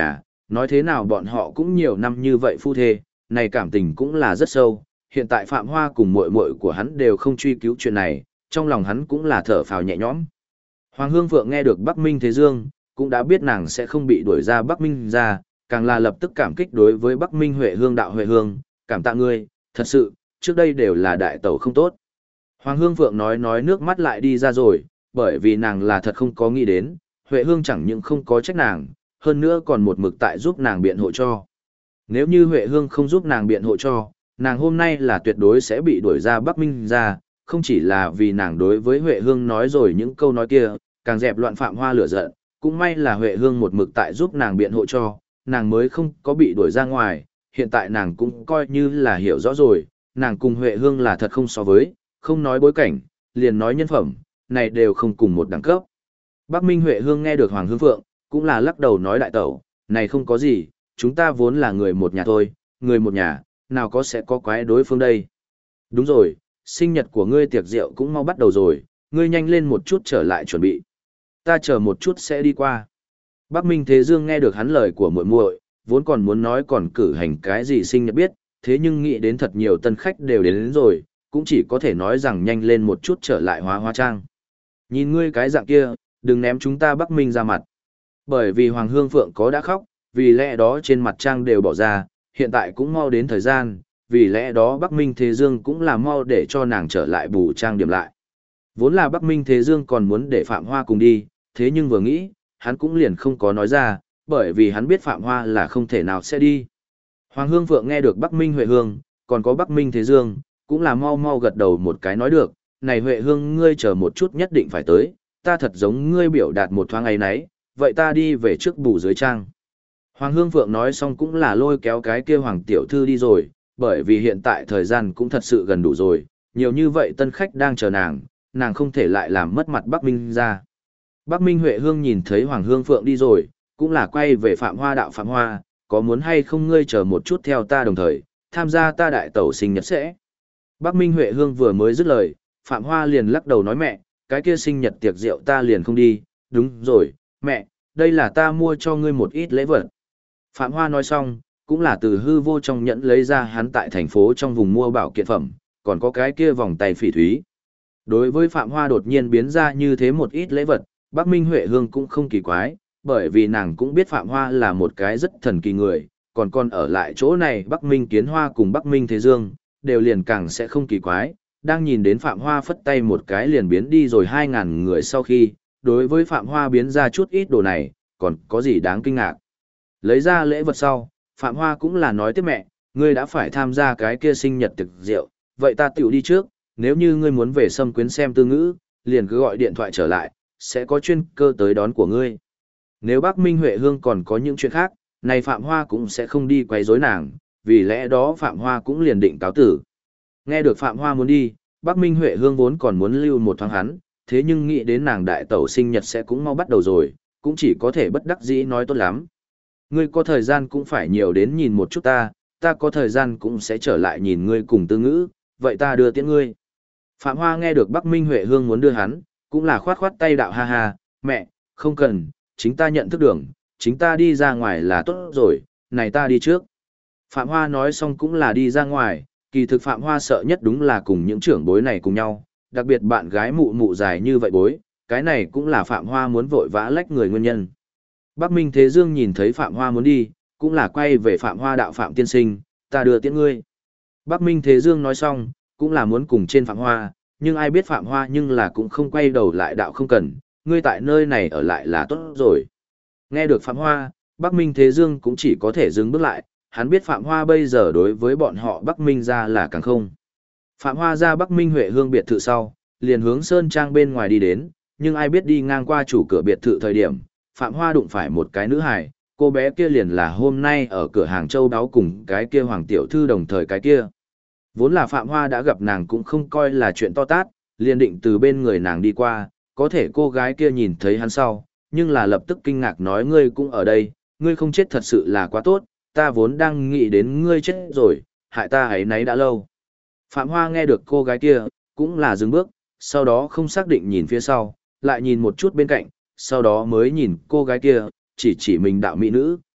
nói thế nào bọn họ cũng nhiều năm như vậy phu thê, này cảm tình cũng là rất sâu, hiện tại Phạm Hoa cùng muội muội của hắn đều không truy cứu chuyện này, trong lòng hắn cũng là thở phào nhẹ nhõm. Hoàng Hương Phượng nghe được Bắc Minh Thế Dương, cũng đã biết nàng sẽ không bị đuổi ra Bắc Minh ra, càng là lập tức cảm kích đối với Bắc Minh Huệ Hương đạo Huệ Hương, cảm tạ ngươi, thật sự, trước đây đều là đại tẩu không tốt. Hoàng Hương Phượng nói nước mắt lại đi ra rồi, bởi vì nàng là thật không có nghĩ đến, Huệ Hương chẳng những không có trách nàng, hơn nữa còn một mực tại giúp nàng biện hộ cho. Nếu như Huệ Hương không giúp nàng biện hộ cho, nàng hôm nay là tuyệt đối sẽ bị đuổi ra Bắc Minh ra, không chỉ là vì nàng đối với Huệ Hương nói rồi những câu nói kia, càng dẹp loạn Phạm Hoa lửa giận, cũng may là Huệ Hương một mực tại giúp nàng biện hộ cho, nàng mới không có bị đuổi ra ngoài, hiện tại nàng cũng coi như là hiểu rõ rồi, nàng cùng Huệ Hương là thật không so với, không nói bối cảnh, liền nói nhân phẩm, này đều không cùng một đẳng cấp. Bắc Minh Huệ Hương nghe được Hoàng Hương Phượng, cũng là lắc đầu nói đại tẩu, này không có gì, chúng ta vốn là người một nhà thôi, người một nhà, nào có sẽ có quái đối phương đây. Đúng rồi, sinh nhật của ngươi tiệc rượu cũng mau bắt đầu rồi, ngươi nhanh lên một chút trở lại chuẩn bị. Ta chờ một chút sẽ đi qua. Bắc Minh Thế Dương nghe được hắn lời của muội muội, vốn còn muốn nói còn cử hành cái gì sinh nhật biết, thế nhưng nghĩ đến thật nhiều tân khách đều đến rồi, cũng chỉ có thể nói rằng nhanh lên một chút trở lại hóa trang. Nhìn ngươi cái dạng kia, đừng ném chúng ta Bắc Minh ra mặt. Bởi vì Hoàng Hương Phượng có đã khóc, vì lẽ đó trên mặt trang đều bỏ ra, hiện tại cũng mau đến thời gian, vì lẽ đó Bắc Minh Thế Dương cũng là mau để cho nàng trở lại bù trang điểm lại. Vốn là Bắc Minh Thế Dương còn muốn để Phạm Hoa cùng đi, thế nhưng vừa nghĩ, hắn cũng liền không có nói ra, bởi vì hắn biết Phạm Hoa là không thể nào sẽ đi. Hoàng Hương Phượng nghe được Bắc Minh Huệ Hương, còn có Bắc Minh Thế Dương, cũng là mau mau gật đầu một cái nói được, này Huệ Hương ngươi chờ một chút nhất định phải tới, ta thật giống ngươi biểu đạt một thoáng ấy nấy, vậy ta đi về trước bù dưới trang. Hoàng Hương Phượng nói xong cũng là lôi kéo cái kia Hoàng Tiểu Thư đi rồi, bởi vì hiện tại thời gian cũng thật sự gần đủ rồi, nhiều như vậy tân khách đang chờ nàng không thể lại làm mất mặt Bắc Minh ra. Bắc Minh Huệ Hương nhìn thấy Hoàng Hương Phượng đi rồi, cũng là quay về Phạm Hoa đạo Phạm Hoa, có muốn hay không ngươi chờ một chút theo ta đồng thời, tham gia ta đại tẩu sinh nhật sẽ. Bắc Minh Huệ Hương vừa mới dứt lời, Phạm Hoa liền lắc đầu nói mẹ, cái kia sinh nhật tiệc rượu ta liền không đi, đúng rồi, mẹ, đây là ta mua cho ngươi một ít lễ vật. Phạm Hoa nói xong, cũng là từ hư vô trong nhẫn lấy ra hắn tại thành phố trong vùng mua bảo kiện phẩm, còn có cái kia vòng tay phỉ thúy. Đối với Phạm Hoa đột nhiên biến ra như thế một ít lễ vật, Bắc Minh Huệ Hương cũng không kỳ quái, bởi vì nàng cũng biết Phạm Hoa là một cái rất thần kỳ người, còn ở lại chỗ này Bắc Minh Kiến Hoa cùng Bắc Minh Thế Dương, đều liền càng sẽ không kỳ quái, đang nhìn đến Phạm Hoa phất tay một cái liền biến đi rồi 2.000 người sau khi, đối với Phạm Hoa biến ra chút ít đồ này, còn có gì đáng kinh ngạc. Lấy ra lễ vật sau, Phạm Hoa cũng là nói tiếp mẹ, ngươi đã phải tham gia cái kia sinh nhật tiệc rượu, vậy ta tiểu đi trước, nếu như ngươi muốn về Sâm Quyến xem Tư Ngữ, liền cứ gọi điện thoại trở lại, sẽ có chuyên cơ tới đón của ngươi. Nếu Bắc Minh Huệ Hương còn có những chuyện khác, này Phạm Hoa cũng sẽ không đi quấy rối nàng, vì lẽ đó Phạm Hoa cũng liền định cáo tử. Nghe được Phạm Hoa muốn đi, Bắc Minh Huệ Hương vốn còn muốn lưu một thoáng hắn, thế nhưng nghĩ đến nàng đại tẩu sinh nhật sẽ cũng mau bắt đầu rồi, cũng chỉ có thể bất đắc dĩ nói tốt lắm. Ngươi có thời gian cũng phải nhiều đến nhìn một chút ta có thời gian cũng sẽ trở lại nhìn ngươi cùng Tư Ngữ, vậy ta đưa tiễn ngươi. Phạm Hoa nghe được Bắc Minh Huệ Hương muốn đưa hắn, cũng là khoát khoát tay đạo ha ha, mẹ, không cần, chính ta nhận thức đường, chính ta đi ra ngoài là tốt rồi, này ta đi trước. Phạm Hoa nói xong cũng là đi ra ngoài, kỳ thực Phạm Hoa sợ nhất đúng là cùng những trưởng bối này cùng nhau, đặc biệt bạn gái mụ mụ dài như vậy bối, cái này cũng là Phạm Hoa muốn vội vã lách người nguyên nhân. Bắc Minh Thế Dương nhìn thấy Phạm Hoa muốn đi, cũng là quay về Phạm Hoa đạo Phạm tiên sinh, ta đưa tiễn ngươi. Bắc Minh Thế Dương nói xong, cũng là muốn cùng trên Phạm Hoa, nhưng ai biết Phạm Hoa nhưng là cũng không quay đầu lại đạo không cần, ngươi tại nơi này ở lại là tốt rồi. Nghe được Phạm Hoa, Bắc Minh Thế Dương cũng chỉ có thể dừng bước lại, hắn biết Phạm Hoa bây giờ đối với bọn họ Bắc Minh ra là càng không. Phạm Hoa ra Bắc Minh Huệ Hương biệt thự sau, liền hướng Sơn Trang bên ngoài đi đến, nhưng ai biết đi ngang qua chủ cửa biệt thự thời điểm, Phạm Hoa đụng phải một cái nữ hài, cô bé kia liền là hôm nay ở cửa hàng châu đáo cùng cái kia Hoàng Tiểu Thư đồng thời cái kia. Vốn là Phạm Hoa đã gặp nàng cũng không coi là chuyện to tát, liền định từ bên người nàng đi qua, có thể cô gái kia nhìn thấy hắn sau, nhưng là lập tức kinh ngạc nói ngươi cũng ở đây, ngươi không chết thật sự là quá tốt, ta vốn đang nghĩ đến ngươi chết rồi, hại ta ấy nấy đã lâu. Phạm Hoa nghe được cô gái kia, cũng là dừng bước, sau đó không xác định nhìn phía sau, lại nhìn một chút bên cạnh, sau đó mới nhìn cô gái kia, chỉ mình đạo mỹ nữ,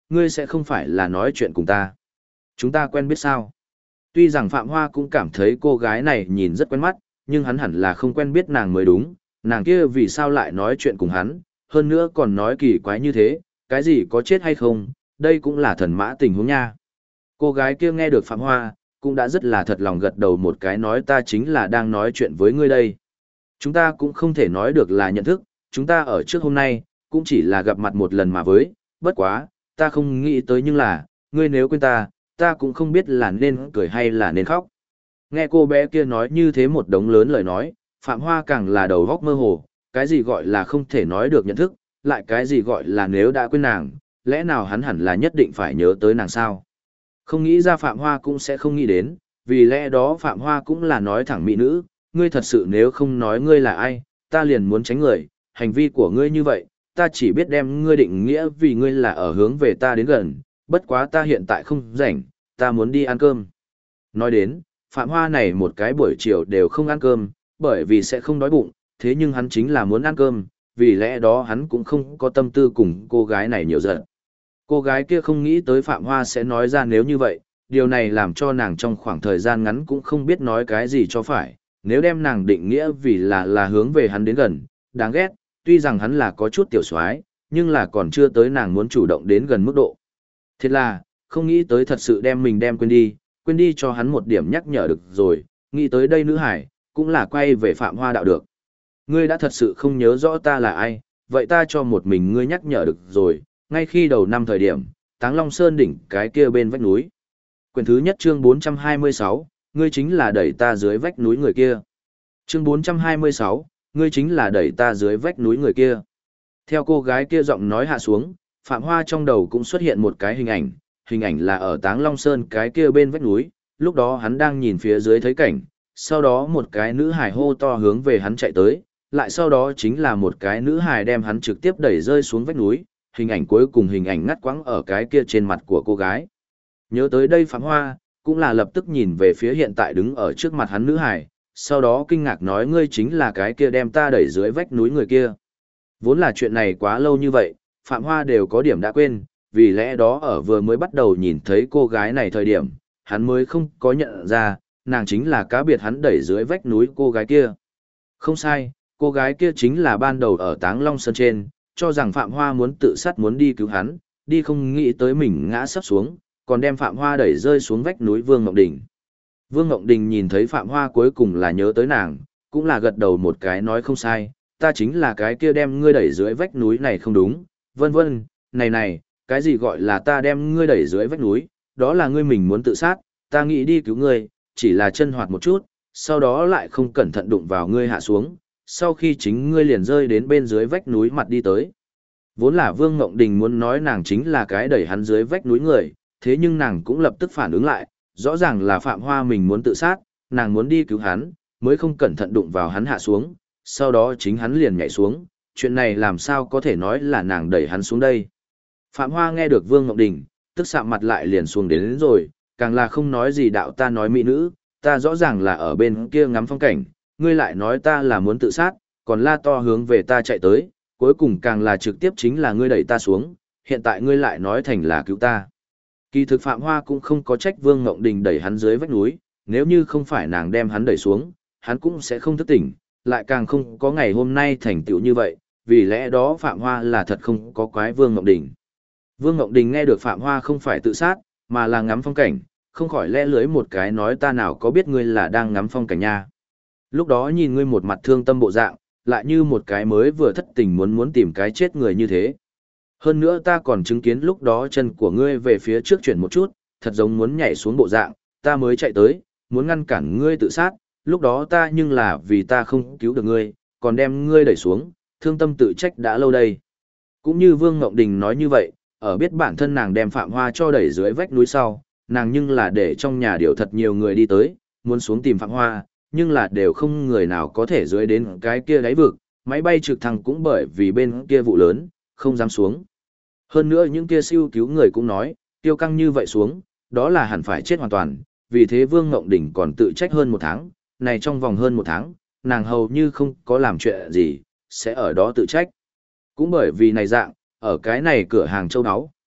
ngươi sẽ không phải là nói chuyện cùng ta. Chúng ta quen biết sao? Tuy rằng Phạm Hoa cũng cảm thấy cô gái này nhìn rất quen mắt, nhưng hắn hẳn là không quen biết nàng mới đúng, nàng kia vì sao lại nói chuyện cùng hắn, hơn nữa còn nói kỳ quái như thế, cái gì có chết hay không, đây cũng là thần mã tình huống nha. Cô gái kia nghe được Phạm Hoa, cũng đã rất là thật lòng gật đầu một cái nói ta chính là đang nói chuyện với ngươi đây. Chúng ta cũng không thể nói được là nhận thức, chúng ta ở trước hôm nay, cũng chỉ là gặp mặt một lần mà với, bất quá, ta không nghĩ tới nhưng là, ngươi nếu quên ta, ta cũng không biết là nên cười hay là nên khóc. Nghe cô bé kia nói như thế một đống lớn lời nói, Phạm Hoa càng là đầu góc mơ hồ, cái gì gọi là không thể nói được nhận thức, lại cái gì gọi là nếu đã quên nàng, lẽ nào hắn hẳn là nhất định phải nhớ tới nàng sao? Không nghĩ ra Phạm Hoa cũng sẽ không nghĩ đến, vì lẽ đó Phạm Hoa cũng là nói thẳng mỹ nữ, ngươi thật sự nếu không nói ngươi là ai, ta liền muốn tránh người, hành vi của ngươi như vậy, ta chỉ biết đem ngươi định nghĩa vì ngươi là ở hướng về ta đến gần, bất quá ta hiện tại không rảnh, ta muốn đi ăn cơm. Nói đến, Phạm Hoa này một cái buổi chiều đều không ăn cơm, bởi vì sẽ không đói bụng, thế nhưng hắn chính là muốn ăn cơm, vì lẽ đó hắn cũng không có tâm tư cùng cô gái này nhiều giận. Cô gái kia không nghĩ tới Phạm Hoa sẽ nói ra nếu như vậy, điều này làm cho nàng trong khoảng thời gian ngắn cũng không biết nói cái gì cho phải, nếu đem nàng định nghĩa vì là hướng về hắn đến gần, đáng ghét, tuy rằng hắn là có chút tiểu soái, nhưng là còn chưa tới nàng muốn chủ động đến gần mức độ. Thiệt là, không nghĩ tới thật sự đem mình đem quên đi cho hắn một điểm nhắc nhở được rồi, nghĩ tới đây nữ hải, cũng là quay về Phạm Hoa đạo được. Ngươi đã thật sự không nhớ rõ ta là ai, vậy ta cho một mình ngươi nhắc nhở được rồi, ngay khi đầu năm thời điểm, Táng Long Sơn đỉnh cái kia bên vách núi. Quyển thứ nhất chương 426, ngươi chính là đẩy ta dưới vách núi người kia. Chương 426, ngươi chính là đẩy ta dưới vách núi người kia. Theo cô gái kia giọng nói hạ xuống, Phạm Hoa trong đầu cũng xuất hiện một cái hình ảnh là ở Táng Long Sơn cái kia bên vách núi, lúc đó hắn đang nhìn phía dưới thấy cảnh, sau đó một cái nữ hài hô to hướng về hắn chạy tới, lại sau đó chính là một cái nữ hài đem hắn trực tiếp đẩy rơi xuống vách núi, hình ảnh cuối cùng hình ảnh ngắt quãng ở cái kia trên mặt của cô gái. Nhớ tới đây Phạm Hoa, cũng là lập tức nhìn về phía hiện tại đứng ở trước mặt hắn nữ hài, sau đó kinh ngạc nói ngươi chính là cái kia đem ta đẩy dưới vách núi người kia. Vốn là chuyện này quá lâu như vậy, Phạm Hoa đều có điểm đã quên, vì lẽ đó ở vừa mới bắt đầu nhìn thấy cô gái này thời điểm, hắn mới không có nhận ra, nàng chính là cá biệt hắn đẩy dưới vách núi cô gái kia. Không sai, cô gái kia chính là ban đầu ở Táng Long Sơn trên, cho rằng Phạm Hoa muốn tự sát muốn đi cứu hắn, đi không nghĩ tới mình ngã sắp xuống, còn đem Phạm Hoa đẩy rơi xuống vách núi Vương Ngọc Đình. Vương Ngọc Đình nhìn thấy Phạm Hoa cuối cùng là nhớ tới nàng, cũng là gật đầu một cái nói không sai, ta chính là cái kia đem ngươi đẩy dưới vách núi này không đúng, vân vân, này, cái gì gọi là ta đem ngươi đẩy dưới vách núi, đó là ngươi mình muốn tự sát, ta nghĩ đi cứu ngươi, chỉ là chân hoạt một chút, sau đó lại không cẩn thận đụng vào ngươi hạ xuống, sau khi chính ngươi liền rơi đến bên dưới vách núi mặt đi tới. Vốn là Vương Ngộng Đình muốn nói nàng chính là cái đẩy hắn dưới vách núi người, thế nhưng nàng cũng lập tức phản ứng lại, rõ ràng là Phạm Hoa mình muốn tự sát, nàng muốn đi cứu hắn, mới không cẩn thận đụng vào hắn hạ xuống, sau đó chính hắn liền nhảy xuống, chuyện này làm sao có thể nói là nàng đẩy hắn xuống đây. Phạm Hoa nghe được Vương Ngộng Đình, tức sạm mặt lại liền xuống đến rồi, càng là không nói gì đạo ta nói mỹ nữ, ta rõ ràng là ở bên kia ngắm phong cảnh, ngươi lại nói ta là muốn tự sát, còn la to hướng về ta chạy tới, cuối cùng càng là trực tiếp chính là ngươi đẩy ta xuống, hiện tại ngươi lại nói thành là cứu ta. Kỳ thực Phạm Hoa cũng không có trách Vương Ngộng Đình đẩy hắn dưới vách núi, nếu như không phải nàng đem hắn đẩy xuống, hắn cũng sẽ không thức tỉnh, lại càng không có ngày hôm nay thành tựu như vậy, vì lẽ đó Phạm Hoa là thật không có quái Vương Ngộng Đình. Vương Ngộng Đình nghe được Phạm Hoa không phải tự sát, mà là ngắm phong cảnh, không khỏi lẽ lưới một cái nói ta nào có biết ngươi là đang ngắm phong cảnh nha. Lúc đó nhìn ngươi một mặt thương tâm bộ dạng, lại như một cái mới vừa thất tình muốn tìm cái chết người như thế. Hơn nữa ta còn chứng kiến lúc đó chân của ngươi về phía trước chuyển một chút, thật giống muốn nhảy xuống bộ dạng, ta mới chạy tới, muốn ngăn cản ngươi tự sát, lúc đó ta nhưng là vì ta không cứu được ngươi, còn đem ngươi đẩy xuống, thương tâm tự trách đã lâu đây. Cũng như Vương Ngộng Đình nói như vậy, ở biết bản thân nàng đem Phạm Hoa cho đẩy dưới vách núi sau, nàng nhưng là để trong nhà điều thật nhiều người đi tới, muốn xuống tìm Phạm Hoa, nhưng là đều không người nào có thể dưới đến cái kia đáy vực, máy bay trực thăng cũng bởi vì bên kia vụ lớn, không dám xuống. Hơn nữa những kia siêu cứu người cũng nói, tiêu căng như vậy xuống, đó là hẳn phải chết hoàn toàn, vì thế Vương Ngộng Đình còn tự trách hơn một tháng, này trong vòng hơn một tháng, nàng hầu như không có làm chuyện gì, sẽ ở đó tự trách. Cũng bởi vì này dạng, ở cái này cửa hàng châu áo,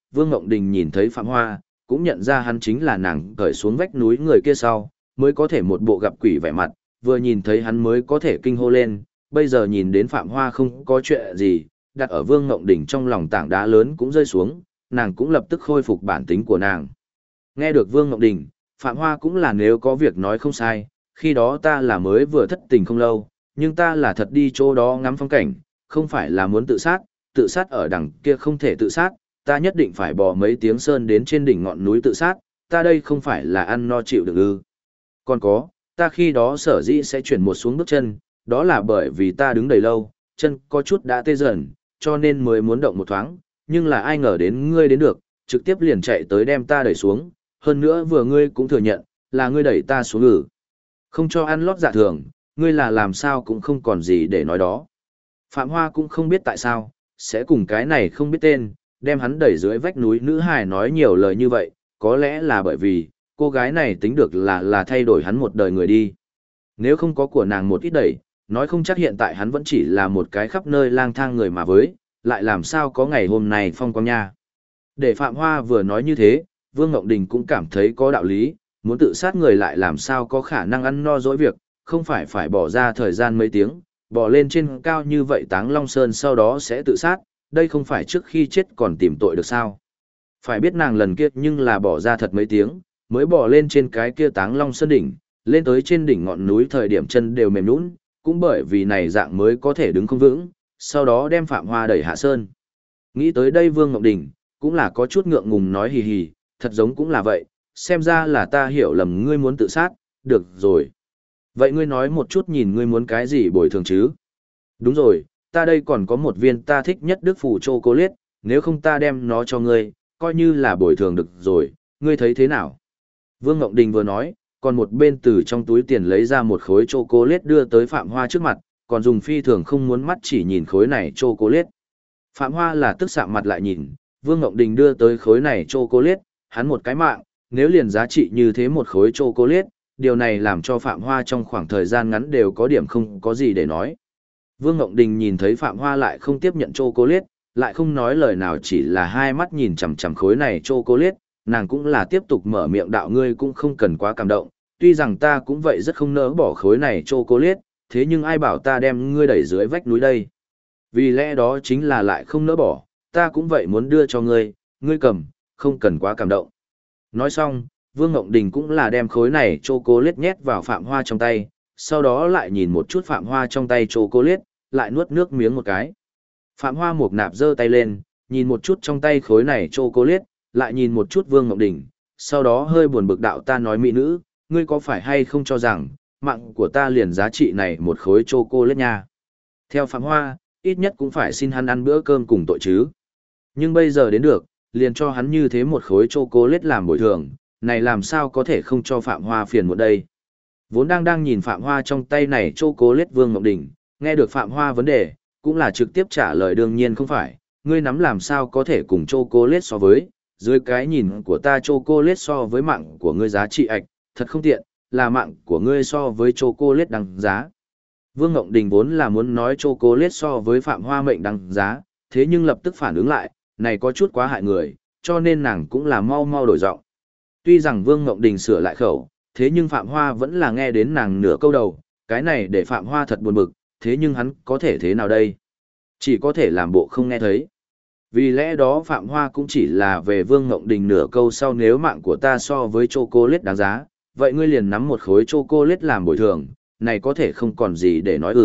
Vương Ngộng Đình nhìn thấy Phạm Hoa, cũng nhận ra hắn chính là nàng cởi xuống vách núi người kia sau, mới có thể một bộ gặp quỷ vẻ mặt, vừa nhìn thấy hắn mới có thể kinh hô lên, bây giờ nhìn đến Phạm Hoa không có chuyện gì, đặt ở Vương Ngộng Đình trong lòng tảng đá lớn cũng rơi xuống, nàng cũng lập tức khôi phục bản tính của nàng. Nghe được Vương Ngộng Đình, Phạm Hoa cũng là nếu có việc nói không sai, khi đó ta là mới vừa thất tình không lâu, nhưng ta là thật đi chỗ đó ngắm phong cảnh, không phải là muốn tự sát ở đằng kia không thể tự sát, ta nhất định phải bò mấy tiếng sơn đến trên đỉnh ngọn núi tự sát, ta đây không phải là ăn no chịu được ư. Còn có, ta khi đó sở dĩ sẽ chuyển một xuống bước chân, đó là bởi vì ta đứng đầy lâu, chân có chút đã tê dần, cho nên mới muốn động một thoáng, nhưng là ai ngờ đến ngươi đến được, trực tiếp liền chạy tới đem ta đẩy xuống, hơn nữa vừa ngươi cũng thừa nhận, là ngươi đẩy ta xuống ử. Không cho ăn lót dạ thường, ngươi là làm sao cũng không còn gì để nói đó. Phạm Hoa cũng không biết tại sao, sẽ cùng cái này không biết tên, đem hắn đẩy dưới vách núi nữ hài nói nhiều lời như vậy, có lẽ là bởi vì, cô gái này tính được là thay đổi hắn một đời người đi. Nếu không có của nàng một ít đẩy, nói không chắc hiện tại hắn vẫn chỉ là một cái khắp nơi lang thang người mà với, lại làm sao có ngày hôm nay phong quang nha. Để Phạm Hoa vừa nói như thế, Vương Ngộng Đình cũng cảm thấy có đạo lý, muốn tự sát người lại làm sao có khả năng ăn no dỗi việc, không phải bỏ ra thời gian mấy tiếng, bỏ lên trên cao như vậy Táng Long Sơn sau đó sẽ tự sát, đây không phải trước khi chết còn tìm tội được sao. Phải biết nàng lần kia nhưng là bỏ ra thật mấy tiếng, mới bỏ lên trên cái kia Táng Long Sơn đỉnh, lên tới trên đỉnh ngọn núi thời điểm chân đều mềm nhũn, cũng bởi vì này dạng mới có thể đứng không vững, sau đó đem Phạm Hoa đẩy hạ sơn. Nghĩ tới đây Vương Ngọc Đình, cũng là có chút ngượng ngùng nói hì hì, thật giống cũng là vậy, xem ra là ta hiểu lầm ngươi muốn tự sát, được rồi. Vậy ngươi nói một chút nhìn ngươi muốn cái gì bồi thường chứ? Đúng rồi, ta đây còn có một viên ta thích nhất Đức Phủ Chocolate, nếu không ta đem nó cho ngươi, coi như là bồi thường được rồi, ngươi thấy thế nào? Vương Ngọc Đình vừa nói, còn một bên từ trong túi tiền lấy ra một khối chocolate đưa tới Phạm Hoa trước mặt, còn dùng phi thường không muốn mắt chỉ nhìn khối này chocolate. Phạm Hoa là tức sạm mặt lại nhìn, Vương Ngọc Đình đưa tới khối này chocolate, hắn một cái mạng, nếu liền giá trị như thế một khối chocolate, điều này làm cho Phạm Hoa trong khoảng thời gian ngắn đều có điểm không có gì để nói. Vương Ngọc Đình nhìn thấy Phạm Hoa lại không tiếp nhận chocolate, lại không nói lời nào chỉ là hai mắt nhìn chằm chằm khối này chocolate, nàng cũng là tiếp tục mở miệng đạo ngươi cũng không cần quá cảm động, tuy rằng ta cũng vậy rất không nỡ bỏ khối này chocolate, thế nhưng ai bảo ta đem ngươi đẩy dưới vách núi đây. Vì lẽ đó chính là lại không nỡ bỏ, ta cũng vậy muốn đưa cho ngươi, ngươi cầm, không cần quá cảm động. Nói xong, Vương Ngọc Đình cũng là đem khối này chocolate nhét vào Phạm Hoa trong tay, sau đó lại nhìn một chút Phạm Hoa trong tay chocolate, lại nuốt nước miếng một cái. Phạm Hoa mục nạp giơ tay lên, nhìn một chút trong tay khối này chocolate, lại nhìn một chút Vương Ngọc Đình, sau đó hơi buồn bực đạo ta nói mỹ nữ, ngươi có phải hay không cho rằng, mạng của ta liền giá trị này một khối chocolate nha. Theo Phạm Hoa, ít nhất cũng phải xin hắn ăn bữa cơm cùng tội chứ. Nhưng bây giờ đến được, liền cho hắn như thế một khối chocolate làm bồi thường, này làm sao có thể không cho Phạm Hoa phiền một đây. Vốn đang nhìn Phạm Hoa trong tay này chocolate Vương Ngọc Đình, nghe được Phạm Hoa vấn đề, cũng là trực tiếp trả lời đương nhiên không phải, ngươi nắm làm sao có thể cùng chocolate so với, dưới cái nhìn của ta chocolate so với mạng của ngươi giá trị ạch, thật không tiện, là mạng của ngươi so với chocolate đăng giá. Vương Ngọc Đình vốn là muốn nói chocolate so với Phạm Hoa mệnh đăng giá, thế nhưng lập tức phản ứng lại, này có chút quá hại người, cho nên nàng cũng là mau mau đổi giọng. Tuy rằng Vương Ngọc Đình sửa lại khẩu, thế nhưng Phạm Hoa vẫn là nghe đến nàng nửa câu đầu, cái này để Phạm Hoa thật buồn bực, thế nhưng hắn có thể thế nào đây? Chỉ có thể làm bộ không nghe thấy. Vì lẽ đó Phạm Hoa cũng chỉ là về Vương Ngọc Đình nửa câu sau nếu mạng của ta so với chocolate đáng giá, vậy ngươi liền nắm một khối chocolate làm bồi thường, này có thể không còn gì để nói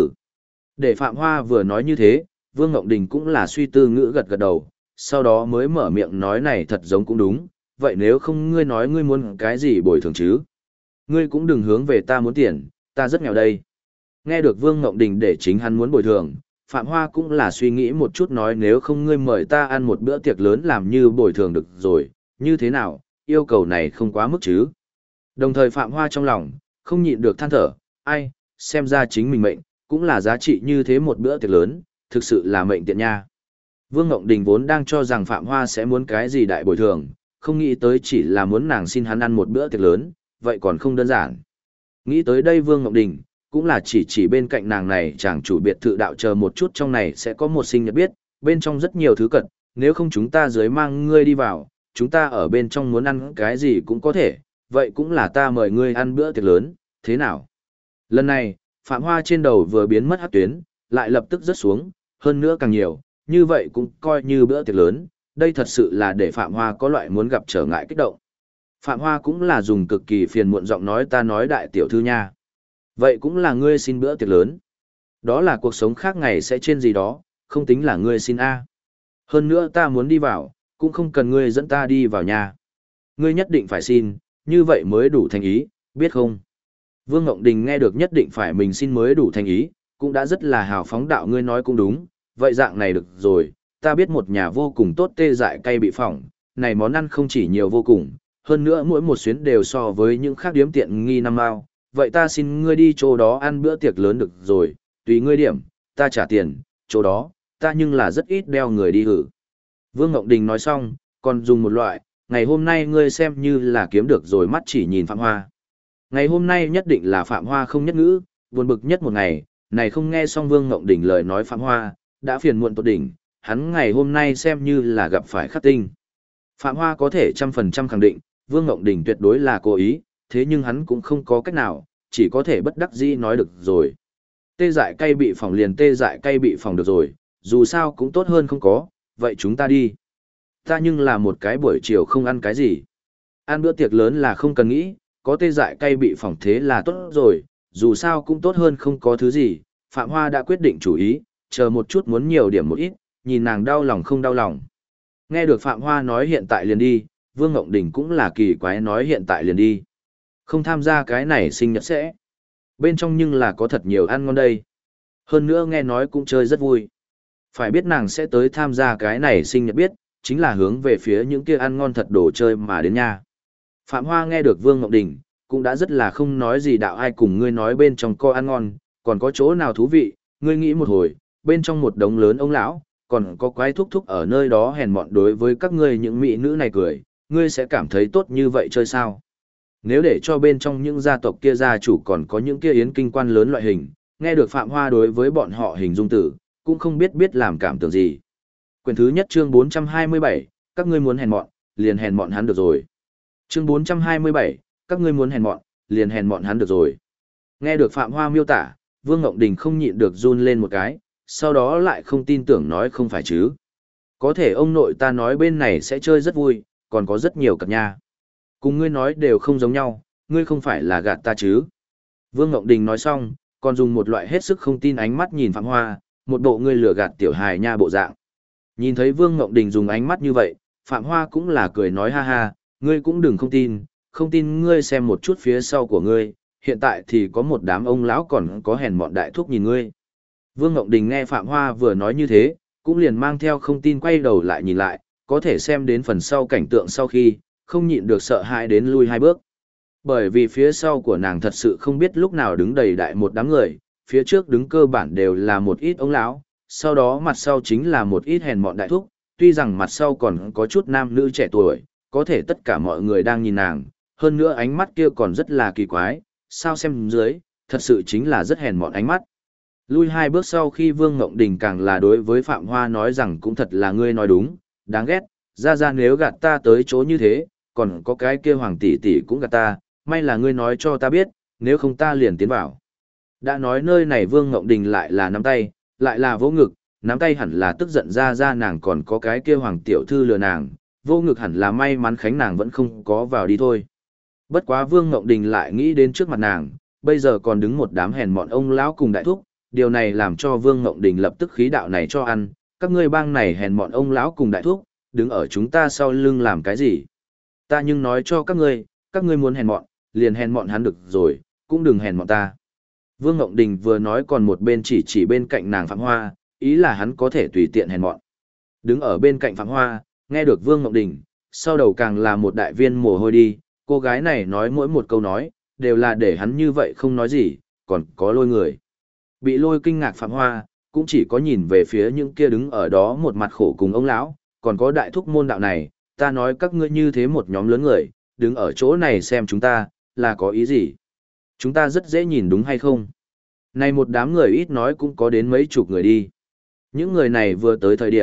Để Phạm Hoa vừa nói như thế, Vương Ngọc Đình cũng là suy tư ngữ gật gật đầu, sau đó mới mở miệng nói này thật giống cũng đúng, vậy nếu không ngươi nói ngươi muốn cái gì bồi thường chứ? Ngươi cũng đừng hướng về ta muốn tiền, ta rất nghèo đây. Nghe được Vương Ngọc Đình để chính hắn muốn bồi thường, Phạm Hoa cũng là suy nghĩ một chút nói nếu không ngươi mời ta ăn một bữa tiệc lớn làm như bồi thường được rồi, như thế nào, yêu cầu này không quá mức chứ. Đồng thời Phạm Hoa trong lòng, không nhịn được than thở, ai, xem ra chính mình mệnh, cũng là giá trị như thế một bữa tiệc lớn, thực sự là mệnh tiện nha. Vương Ngọc Đình vốn đang cho rằng Phạm Hoa sẽ muốn cái gì đại bồi thường, không nghĩ tới chỉ là muốn nàng xin hắn ăn một bữa tiệc lớn, vậy còn không đơn giản. Nghĩ tới đây Vương Ngọc Đình, cũng là chỉ bên cạnh nàng này chàng chủ biệt thự đạo chờ một chút trong này sẽ có một sinh nhật biết, bên trong rất nhiều thứ cật, nếu không chúng ta dưới mang ngươi đi vào, chúng ta ở bên trong muốn ăn cái gì cũng có thể, vậy cũng là ta mời ngươi ăn bữa tiệc lớn, thế nào? Lần này, Phạm Hoa trên đầu vừa biến mất hắc tuyến, lại lập tức rớt xuống, hơn nữa càng nhiều, như vậy cũng coi như bữa tiệc lớn, đây thật sự là để Phạm Hoa có loại muốn gặp trở ngại kích động. Phạm Hoa cũng là dùng cực kỳ phiền muộn giọng nói ta nói đại tiểu thư nha. Vậy cũng là ngươi xin bữa tiệc lớn. Đó là cuộc sống khác ngày sẽ trên gì đó, không tính là ngươi xin A. Hơn nữa ta muốn đi vào, cũng không cần ngươi dẫn ta đi vào nhà. Ngươi nhất định phải xin, như vậy mới đủ thành ý, biết không? Vương Ngộng Đình nghe được nhất định phải mình xin mới đủ thành ý, cũng đã rất là hào phóng đạo ngươi nói cũng đúng, vậy dạng này được rồi, ta biết một nhà vô cùng tốt tê dại cay bị phỏng, này món ăn không chỉ nhiều vô cùng, hơn nữa mỗi một xuyến đều so với những khác điếm tiện nghi năm ao, vậy ta xin ngươi đi chỗ đó ăn bữa tiệc lớn được rồi, tùy ngươi điểm, ta trả tiền, chỗ đó, ta nhưng là rất ít đeo người đi hử. Vương Ngộng Đình nói xong, còn dùng một loại, ngày hôm nay ngươi xem như là kiếm được rồi mắt chỉ nhìn Phạm Hoa. Ngày hôm nay nhất định là Phạm Hoa không nhất ngữ, buồn bực nhất một ngày, này không nghe xong Vương Ngộng Đình lời nói Phạm Hoa, đã phiền muộn tột đỉnh, hắn ngày hôm nay xem như là gặp phải khắc tinh. Phạm Hoa có thể 100% khẳng định, Vương Ngộng Đình tuyệt đối là cố ý, thế nhưng hắn cũng không có cách nào, chỉ có thể bất đắc dĩ nói được rồi. Tê dại cay bị phòng liền tê dại cay bị phòng được rồi, dù sao cũng tốt hơn không có, vậy chúng ta đi. Ta nhưng là một cái buổi chiều không ăn cái gì. Ăn bữa tiệc lớn là không cần nghĩ, có tê dại cay bị phòng thế là tốt rồi, dù sao cũng tốt hơn không có thứ gì. Phạm Hoa đã quyết định chủ ý, chờ một chút muốn nhiều điểm một ít, nhìn nàng đau lòng không đau lòng. Nghe được Phạm Hoa nói hiện tại liền đi, Vương Ngộng Đình cũng là kỳ quái nói hiện tại liền đi. Không tham gia cái này sinh nhật sẽ. Bên trong nhưng là có thật nhiều ăn ngon đây. Hơn nữa nghe nói cũng chơi rất vui. Phải biết nàng sẽ tới tham gia cái này sinh nhật biết, chính là hướng về phía những kia ăn ngon thật đồ chơi mà đến nha. Phạm Hoa nghe được Vương Ngộng Đình, cũng đã rất là không nói gì đạo ai cùng ngươi nói bên trong co ăn ngon, còn có chỗ nào thú vị, ngươi nghĩ một hồi, bên trong một đống lớn ông lão, còn có quái thúc thúc ở nơi đó hèn mọn đối với các ngươi những mỹ nữ này cười, ngươi sẽ cảm thấy tốt như vậy chơi sao? Nếu để cho bên trong những gia tộc kia gia chủ còn có những kia yến kinh quan lớn loại hình, nghe được Phạm Hoa đối với bọn họ hình dung tử, cũng không biết làm cảm tưởng gì. Quyển thứ nhất chương 427, các ngươi muốn hèn mọn, liền hèn mọn hắn được rồi. Chương 427, các ngươi muốn hèn mọn, liền hèn mọn hắn được rồi. Nghe được Phạm Hoa miêu tả, Vương Ngộng Đình không nhịn được run lên một cái, sau đó lại không tin tưởng nói không phải chứ. Có thể ông nội ta nói bên này sẽ chơi rất vui, còn có rất nhiều cặp nha. Cùng ngươi nói đều không giống nhau, ngươi không phải là gạt ta chứ. Vương Ngộng Đình nói xong, còn dùng một loại hết sức không tin ánh mắt nhìn Phạm Hoa, một bộ ngươi lừa gạt tiểu hài nha bộ dạng. Nhìn thấy Vương Ngộng Đình dùng ánh mắt như vậy, Phạm Hoa cũng là cười nói ha ha, ngươi cũng đừng không tin ngươi xem một chút phía sau của ngươi, hiện tại thì có một đám ông lão còn có hèn mọn đại thúc nhìn ngươi. Vương Ngộng Đình nghe Phạm Hoa vừa nói như thế, cũng liền mang theo không tin quay đầu lại nhìn lại, có thể xem đến phần sau cảnh tượng sau khi, không nhịn được sợ hãi đến lui hai bước. Bởi vì phía sau của nàng thật sự không biết lúc nào đứng đầy đại một đám người, phía trước đứng cơ bản đều là một ít ông lão, sau đó mặt sau chính là một ít hèn mọn đại thúc, tuy rằng mặt sau còn có chút nam nữ trẻ tuổi, có thể tất cả mọi người đang nhìn nàng, hơn nữa ánh mắt kia còn rất là kỳ quái, sao xem dưới, thật sự chính là rất hèn mọn ánh mắt. Lui hai bước sau khi Vương Ngộng Đình càng là đối với Phạm Hoa nói rằng cũng thật là ngươi nói đúng, đáng ghét, ra nếu gạt ta tới chỗ như thế, còn có cái kia hoàng tỷ tỷ cũng gạt ta, may là ngươi nói cho ta biết, nếu không ta liền tiến vào. Đã nói nơi này Vương Ngộng Đình lại là nắm tay, lại là vỗ ngực, nắm tay hẳn là tức giận ra nàng còn có cái kia hoàng tiểu thư lừa nàng, vô ngực hẳn là may mắn khánh nàng vẫn không có vào đi thôi. Bất quá Vương Ngộng Đình lại nghĩ đến trước mặt nàng, bây giờ còn đứng một đám hèn mọn ông lão cùng đại thúc, điều này làm cho Vương Ngộng Đình lập tức khí đạo này cho ăn, các ngươi bang này hèn mọn ông lão cùng đại thúc, đứng ở chúng ta sau lưng làm cái gì? Ta nhưng nói cho các ngươi muốn hèn mọn, liền hèn mọn hắn được rồi, cũng đừng hèn mọn ta. Vương Ngộng Đình vừa nói còn một bên chỉ bên cạnh nàng Phạm Hoa, ý là hắn có thể tùy tiện hèn mọn. Đứng ở bên cạnh Phạm Hoa, nghe được Vương Ngộng Đình, sau đầu càng là một đại viên mồ hôi đi, cô gái này nói mỗi một câu nói, đều là để hắn như vậy không nói gì, còn có lôi người. Bị lôi kinh ngạc Phạm Hoa, cũng chỉ có nhìn về phía những kia đứng ở đó một mặt khổ cùng ông lão, còn có đại thúc môn đạo này, ta nói các ngươi như thế một nhóm lớn người, đứng ở chỗ này xem chúng ta, là có ý gì? Chúng ta rất dễ nhìn đúng hay không? Này một đám người ít nói cũng có đến mấy chục người đi. Những người này vừa tới thời điểm,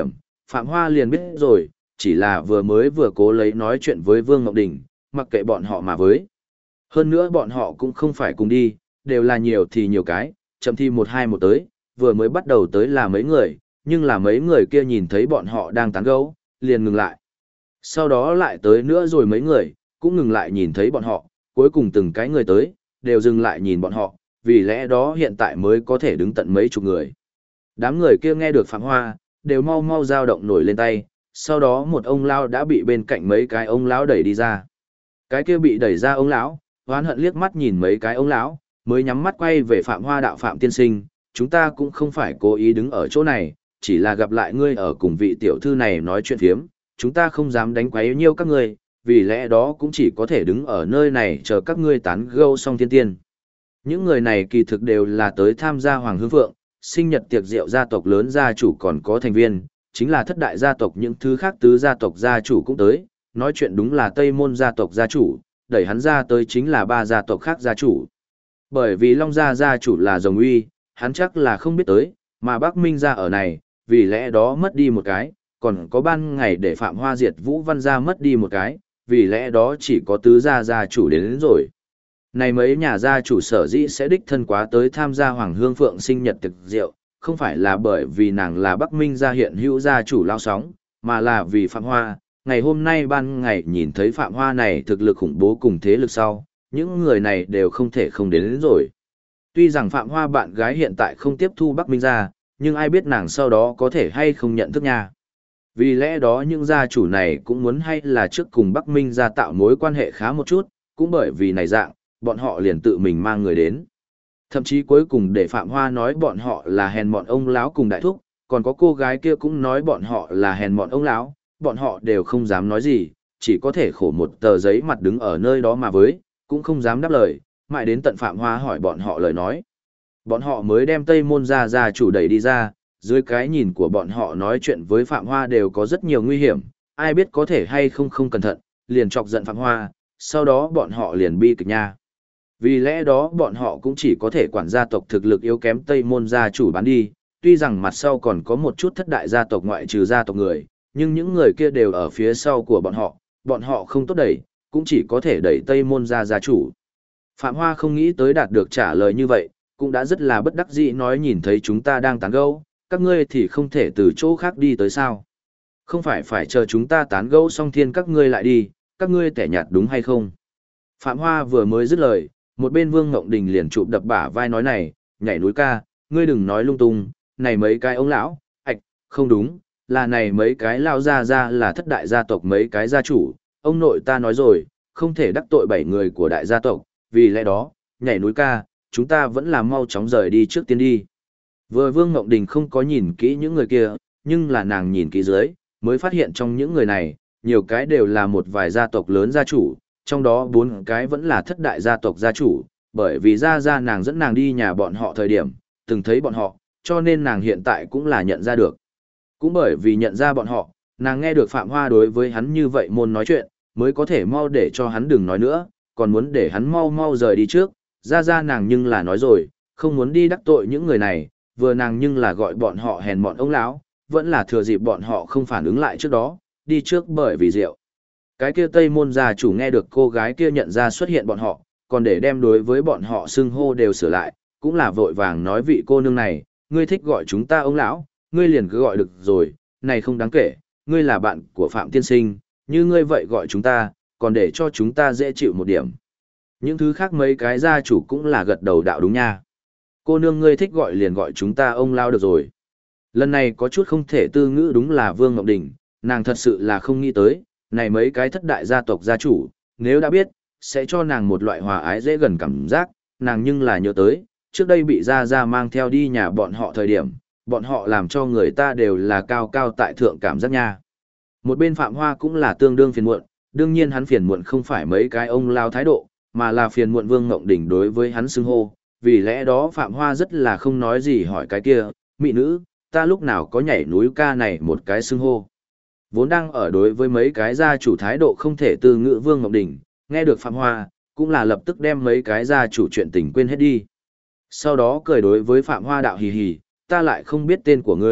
Phạm Hoa liền biết rồi, chỉ là vừa cố lấy nói chuyện với Vương Ngọc Đình, mặc kệ bọn họ mà với. Hơn nữa bọn họ cũng không phải cùng đi, đều là nhiều thì nhiều cái, chậm thì một hai một tới, vừa mới bắt đầu tới là mấy người, nhưng là mấy người kia nhìn thấy bọn họ đang tán gẫu, liền ngừng lại. Sau đó lại tới nữa rồi mấy người, cũng ngừng lại nhìn thấy bọn họ, cuối cùng từng cái người tới, đều dừng lại nhìn bọn họ, vì lẽ đó hiện tại mới có thể đứng tận mấy chục người. Đám người kia nghe được Phạm Hoa, đều mau mau dao động nổi lên tay, sau đó một ông lão đã bị bên cạnh mấy cái ông lão đẩy đi ra. Cái kia bị đẩy ra ông lão, hoán hận liếc mắt nhìn mấy cái ông lão, mới nhắm mắt quay về Phạm Hoa đạo Phạm tiên sinh, chúng ta cũng không phải cố ý đứng ở chỗ này, chỉ là gặp lại ngươi ở cùng vị tiểu thư này nói chuyện phiếm, chúng ta không dám đánh quấy nhiêu các ngươi, vì lẽ đó cũng chỉ có thể đứng ở nơi này chờ các ngươi tán gẫu xong thiên tiên. Những người này kỳ thực đều là tới tham gia Hoàng Hương Phượng, sinh nhật tiệc rượu gia tộc lớn gia chủ còn có thành viên, chính là thất đại gia tộc những thứ khác tứ gia tộc gia chủ cũng tới, nói chuyện đúng là Tây Môn gia tộc gia chủ, đẩy hắn ra tới chính là ba gia tộc khác gia chủ. Bởi vì Long gia gia chủ là Rồng Uy, hắn chắc là không biết tới, mà Bắc Minh gia ở này, vì lẽ đó mất đi một cái, còn có ban ngày để Phạm Hoa diệt Vũ Văn gia mất đi một cái, vì lẽ đó chỉ có tứ gia gia chủ đến rồi. Này mấy nhà gia chủ sở dĩ sẽ đích thân quá tới tham gia Hoàng Hương Phượng sinh nhật tiệc rượu, không phải là bởi vì nàng là Bắc Minh gia hiện hữu gia chủ lao sóng, mà là vì Phạm Hoa, ngày hôm nay ban ngày nhìn thấy Phạm Hoa này thực lực khủng bố cùng thế lực sau, những người này đều không thể không đến rồi. Tuy rằng Phạm Hoa bạn gái hiện tại không tiếp thu Bắc Minh gia, nhưng ai biết nàng sau đó có thể hay không nhận thức nha. Vì lẽ đó những gia chủ này cũng muốn hay là trước cùng Bắc Minh gia tạo mối quan hệ khá một chút, cũng bởi vì này dạng, bọn họ liền tự mình mang người đến. Thậm chí cuối cùng để Phạm Hoa nói bọn họ là hèn mọn ông lão cùng đại thúc, còn có cô gái kia cũng nói bọn họ là hèn mọn ông lão, bọn họ đều không dám nói gì, chỉ có thể khổ một tờ giấy mặt đứng ở nơi đó mà với, cũng không dám đáp lời, mãi đến tận Phạm Hoa hỏi bọn họ lời nói. Bọn họ mới đem Tây Môn gia chủ đẩy đi ra, dưới cái nhìn của bọn họ nói chuyện với Phạm Hoa đều có rất nhiều nguy hiểm, ai biết có thể hay không không cẩn thận, liền chọc giận Phạm Hoa, sau đó bọn họ liền bi kịch nha. Vì lẽ đó bọn họ cũng chỉ có thể quản gia tộc thực lực yếu kém Tây Môn gia chủ bán đi, tuy rằng mặt sau còn có một chút thất đại gia tộc ngoại trừ gia tộc người, nhưng những người kia đều ở phía sau của bọn họ không tốt đẩy, cũng chỉ có thể đẩy Tây Môn gia chủ. Phạm Hoa không nghĩ tới đạt được trả lời như vậy, cũng đã rất là bất đắc dĩ nói nhìn thấy chúng ta đang tán gẫu, các ngươi thì không thể từ chỗ khác đi tới sao. Không phải chờ chúng ta tán gẫu xong thiên các ngươi lại đi, các ngươi tẻ nhạt đúng hay không? Phạm Hoa vừa mới dứt lời, một bên Vương Ngộng Đình liền chụp đập bả vai nói này, nhảy núi ca, ngươi đừng nói lung tung, này mấy cái ông lão, không đúng, là này mấy cái lao ra là thất đại gia tộc mấy cái gia chủ, ông nội ta nói rồi, không thể đắc tội 7 người của đại gia tộc, vì lẽ đó, nhảy núi ca, chúng ta vẫn là mau chóng rời đi trước tiên đi. Vừa Vương Ngộng Đình không có nhìn kỹ những người kia, nhưng là nàng nhìn kỹ dưới, mới phát hiện trong những người này, nhiều cái đều là một vài gia tộc lớn gia chủ, trong đó 4 cái vẫn là thất đại gia tộc gia chủ, bởi vì ra nàng dẫn nàng đi nhà bọn họ thời điểm, từng thấy bọn họ, cho nên nàng hiện tại cũng là nhận ra được. Cũng bởi vì nhận ra bọn họ, nàng nghe được Phạm Hoa đối với hắn như vậy môn nói chuyện, mới có thể mau để cho hắn đừng nói nữa, còn muốn để hắn mau mau rời đi trước, ra nàng nhưng là nói rồi, không muốn đi đắc tội những người này, vừa nàng nhưng là gọi bọn họ hèn mọn ông lão, vẫn là thừa dịp bọn họ không phản ứng lại trước đó, đi trước bởi vì rượu. Cái kia Tây Môn gia chủ nghe được cô gái kia nhận ra xuất hiện bọn họ, còn để đem đối với bọn họ xưng hô đều sửa lại, cũng là vội vàng nói vị cô nương này, ngươi thích gọi chúng ta ông lão, ngươi liền cứ gọi được rồi, này không đáng kể, ngươi là bạn của Phạm tiên sinh, như ngươi vậy gọi chúng ta, còn để cho chúng ta dễ chịu một điểm. Những thứ khác mấy cái gia chủ cũng là gật đầu đạo đúng nha. Cô nương ngươi thích gọi liền gọi chúng ta ông lão được rồi. Lần này có chút không thể tư ngữ đúng là Vương Ngọc Đình, nàng thật sự là không nghĩ tới, này mấy cái thất đại gia tộc gia chủ, nếu đã biết, sẽ cho nàng một loại hòa ái dễ gần cảm giác, nàng nhưng là nhớ tới, trước đây bị gia mang theo đi nhà bọn họ thời điểm, bọn họ làm cho người ta đều là cao cao tại thượng cảm giác nha. Một bên Phạm Hoa cũng là tương đương phiền muộn, đương nhiên hắn phiền muộn không phải mấy cái ông lao thái độ, mà là phiền muộn Vương Ngộng Đình đối với hắn xưng hô, vì lẽ đó Phạm Hoa rất là không nói gì hỏi cái kia, mỹ nữ, ta lúc nào có nhảy núi ca này một cái xưng hô. Vốn đang ở đối với mấy cái gia chủ thái độ không thể từ ngữ Vương Ngọc Đình, nghe được Phạm Hoa, cũng là lập tức đem mấy cái gia chủ chuyện tình quên hết đi. Sau đó cười đối với Phạm Hoa đạo hì hì, ta lại không biết tên của ngươi,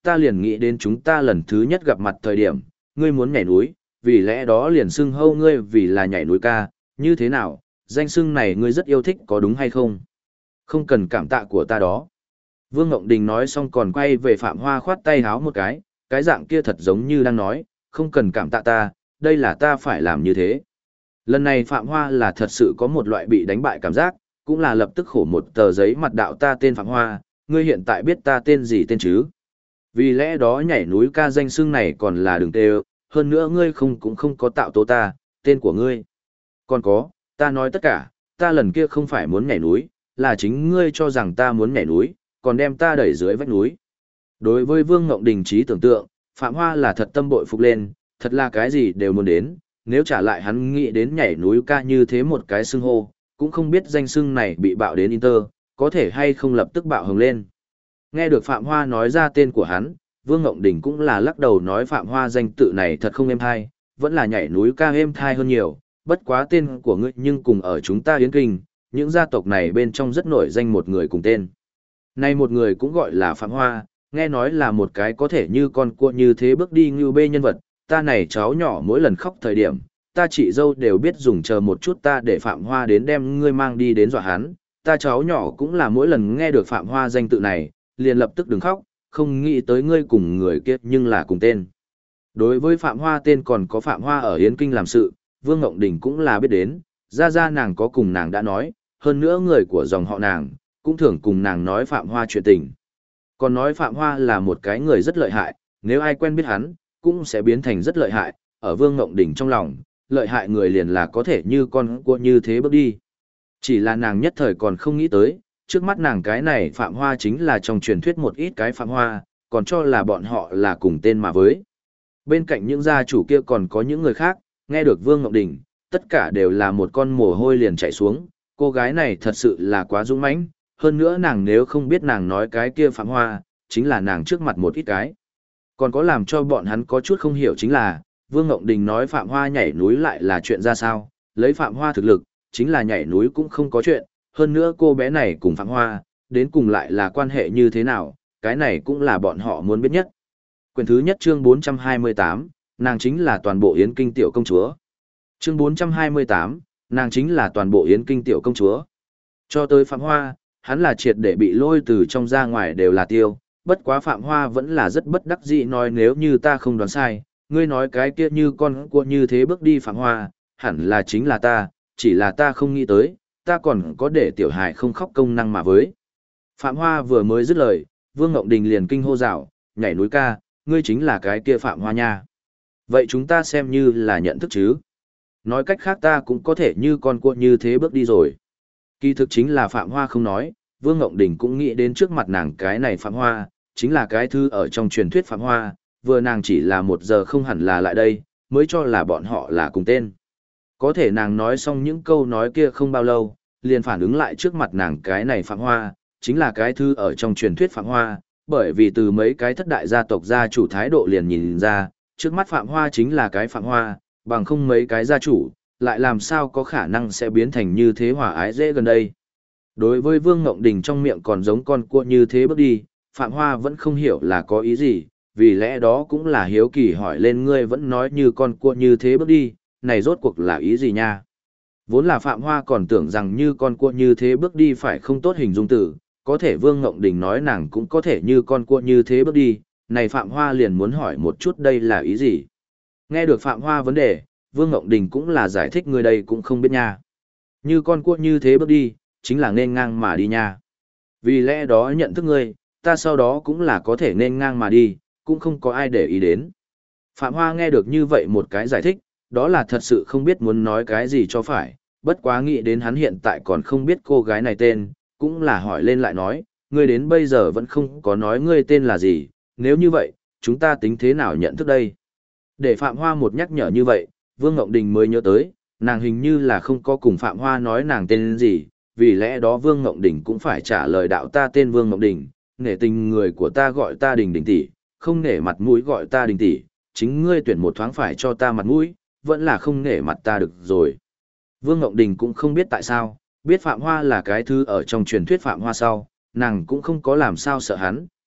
ta liền nghĩ đến chúng ta lần thứ nhất gặp mặt thời điểm, ngươi muốn nhảy núi, vì lẽ đó liền xưng hâu ngươi vì là nhảy núi ca, như thế nào, danh xưng này ngươi rất yêu thích có đúng hay không? Không cần cảm tạ của ta đó. Vương Ngộng Đình nói xong còn quay về Phạm Hoa khoát tay háo một cái dạng kia thật giống như đang nói, không cần cảm tạ ta, đây là ta phải làm như thế. Lần này Phạm Hoa là thật sự có một loại bị đánh bại cảm giác, cũng là lập tức khổ một tờ giấy mặt đạo ta tên Phạm Hoa, ngươi hiện tại biết ta tên gì tên chứ? Vì lẽ đó nhảy núi ca danh xưng này còn là đừng tê, hơn nữa ngươi cũng không có tạo tố ta, tên của ngươi. Còn có, ta nói tất cả, ta lần kia không phải muốn nhảy núi, là chính ngươi cho rằng ta muốn nhảy núi, còn đem ta đẩy dưới vách núi. Đối với Vương Ngộng Đình trí tưởng tượng, Phạm Hoa là thật tâm bội phục lên, thật là cái gì đều muốn đến, nếu trả lại hắn nghĩ đến nhảy núi ca như thế một cái xưng hô, cũng không biết danh xưng này bị bạo đến Inter, có thể hay không lập tức bạo hứng lên. Nghe được Phạm Hoa nói ra tên của hắn, Vương Ngộng Đình cũng là lắc đầu nói Phạm Hoa danh tự này thật không êm thai, vẫn là nhảy núi ca êm thai hơn nhiều, bất quá tên của ngươi nhưng cùng ở chúng ta Yến Kinh, những gia tộc này bên trong rất nổi danh một người cùng tên. Nay một người cũng gọi là Phạm Hoa, nghe nói là một cái có thể như con cua như thế bước đi như bê nhân vật, ta này cháu nhỏ mỗi lần khóc thời điểm, ta chị dâu đều biết dùng chờ một chút ta để Phạm Hoa đến đem ngươi mang đi đến dọa hắn, ta cháu nhỏ cũng là mỗi lần nghe được Phạm Hoa danh tự này, liền lập tức đừng khóc, không nghĩ tới ngươi cùng người kia nhưng là cùng tên. Đối với Phạm Hoa tên còn có Phạm Hoa ở Yến Kinh làm sự, Vương Ngộng Đình cũng là biết đến, ra nàng có cùng nàng đã nói, hơn nữa người của dòng họ nàng, cũng thường cùng nàng nói Phạm Hoa chuyện tình. Còn nói Phạm Hoa là một cái người rất lợi hại, nếu ai quen biết hắn, cũng sẽ biến thành rất lợi hại, ở Vương Ngộng Đình trong lòng, lợi hại người liền là có thể như con cua như thế bước đi. Chỉ là nàng nhất thời còn không nghĩ tới, trước mắt nàng cái này Phạm Hoa chính là trong truyền thuyết một ít cái Phạm Hoa, còn cho là bọn họ là cùng tên mà với. Bên cạnh những gia chủ kia còn có những người khác, nghe được Vương Ngọc Đình, tất cả đều là một con mồ hôi liền chạy xuống, cô gái này thật sự là quá dũng mãnh, hơn nữa nàng nếu không biết nàng nói cái kia Phạm Hoa, chính là nàng trước mặt một ít cái. Còn có làm cho bọn hắn có chút không hiểu chính là, Vương Ngọc Đình nói Phạm Hoa nhảy núi lại là chuyện ra sao, lấy Phạm Hoa thực lực, chính là nhảy núi cũng không có chuyện, hơn nữa cô bé này cùng Phạm Hoa, đến cùng lại là quan hệ như thế nào, cái này cũng là bọn họ muốn biết nhất. Quyển thứ nhất chương 428, nàng chính là toàn bộ Yến Kinh tiểu công chúa. Chương 428, nàng chính là toàn bộ Yến Kinh tiểu công chúa. Cho tới Phạm Hoa, hắn là triệt để bị lôi từ trong ra ngoài đều là tiêu, bất quá Phạm Hoa vẫn là rất bất đắc dĩ nói nếu như ta không đoán sai, ngươi nói cái kia như con cua như thế bước đi Phạm Hoa, hẳn là chính là ta, chỉ là ta không nghĩ tới, ta còn có để tiểu hài không khóc công năng mà với. Phạm Hoa vừa mới dứt lời, Vương Ngộng Đình liền kinh hô rào, nhảy núi ca, ngươi chính là cái kia Phạm Hoa nha. Vậy chúng ta xem như là nhận thức chứ. Nói cách khác ta cũng có thể như con cua như thế bước đi rồi. Kỳ thực chính là Phạm Hoa không nói, Vương Ngộng Đình cũng nghĩ đến trước mặt nàng cái này Phạm Hoa, chính là cái thư ở trong truyền thuyết Phạm Hoa, vừa nàng chỉ là 1 giờ không hẳn là lại đây, mới cho là bọn họ là cùng tên. Có thể nàng nói xong những câu nói kia không bao lâu, liền phản ứng lại trước mặt nàng cái này Phạm Hoa, chính là cái thư ở trong truyền thuyết Phạm Hoa, bởi vì từ mấy cái thất đại gia tộc gia chủ thái độ liền nhìn ra, trước mắt Phạm Hoa chính là cái Phạm Hoa, bằng không mấy cái gia chủ, lại làm sao có khả năng sẽ biến thành như thế hòa ái dễ gần đây. Đối với Vương Ngộng Đình trong miệng còn giống con cua như thế bước đi, Phạm Hoa vẫn không hiểu là có ý gì, vì lẽ đó cũng là hiếu kỳ hỏi lên ngươi vẫn nói như con cua như thế bước đi, này rốt cuộc là ý gì nha? Vốn là Phạm Hoa còn tưởng rằng như con cua như thế bước đi phải không tốt hình dung từ, có thể Vương Ngộng Đình nói nàng cũng có thể như con cua như thế bước đi, này Phạm Hoa liền muốn hỏi một chút đây là ý gì? Nghe được Phạm Hoa vấn đề, Vương Ngộng Đình cũng là giải thích người đây cũng không biết nha. Như con cua như thế bước đi, chính là nên ngang mà đi nha. Vì lẽ đó nhận thức ngươi, ta sau đó cũng là có thể nên ngang mà đi, cũng không có ai để ý đến. Phạm Hoa nghe được như vậy một cái giải thích, đó là thật sự không biết muốn nói cái gì cho phải, bất quá nghĩ đến hắn hiện tại còn không biết cô gái này tên, cũng là hỏi lên lại nói, ngươi đến bây giờ vẫn không có nói ngươi tên là gì, nếu như vậy, chúng ta tính thế nào nhận thức đây? Để Phạm Hoa một nhắc nhở như vậy, Vương Ngộng Đình mới nhớ tới, nàng hình như là không có cùng Phạm Hoa nói nàng tên gì, vì lẽ đó Vương Ngộng Đình cũng phải trả lời đạo ta tên Vương Ngộng Đình, nể tình người của ta gọi ta Đình Đình tỷ, không nể mặt mũi gọi ta Đình tỷ, chính ngươi tuyển một thoáng phải cho ta mặt mũi, vẫn là không nể mặt ta được rồi. Vương Ngộng Đình cũng không biết tại sao, biết Phạm Hoa là cái thứ ở trong truyền thuyết Phạm Hoa sau, nàng cũng không có làm sao sợ hắn,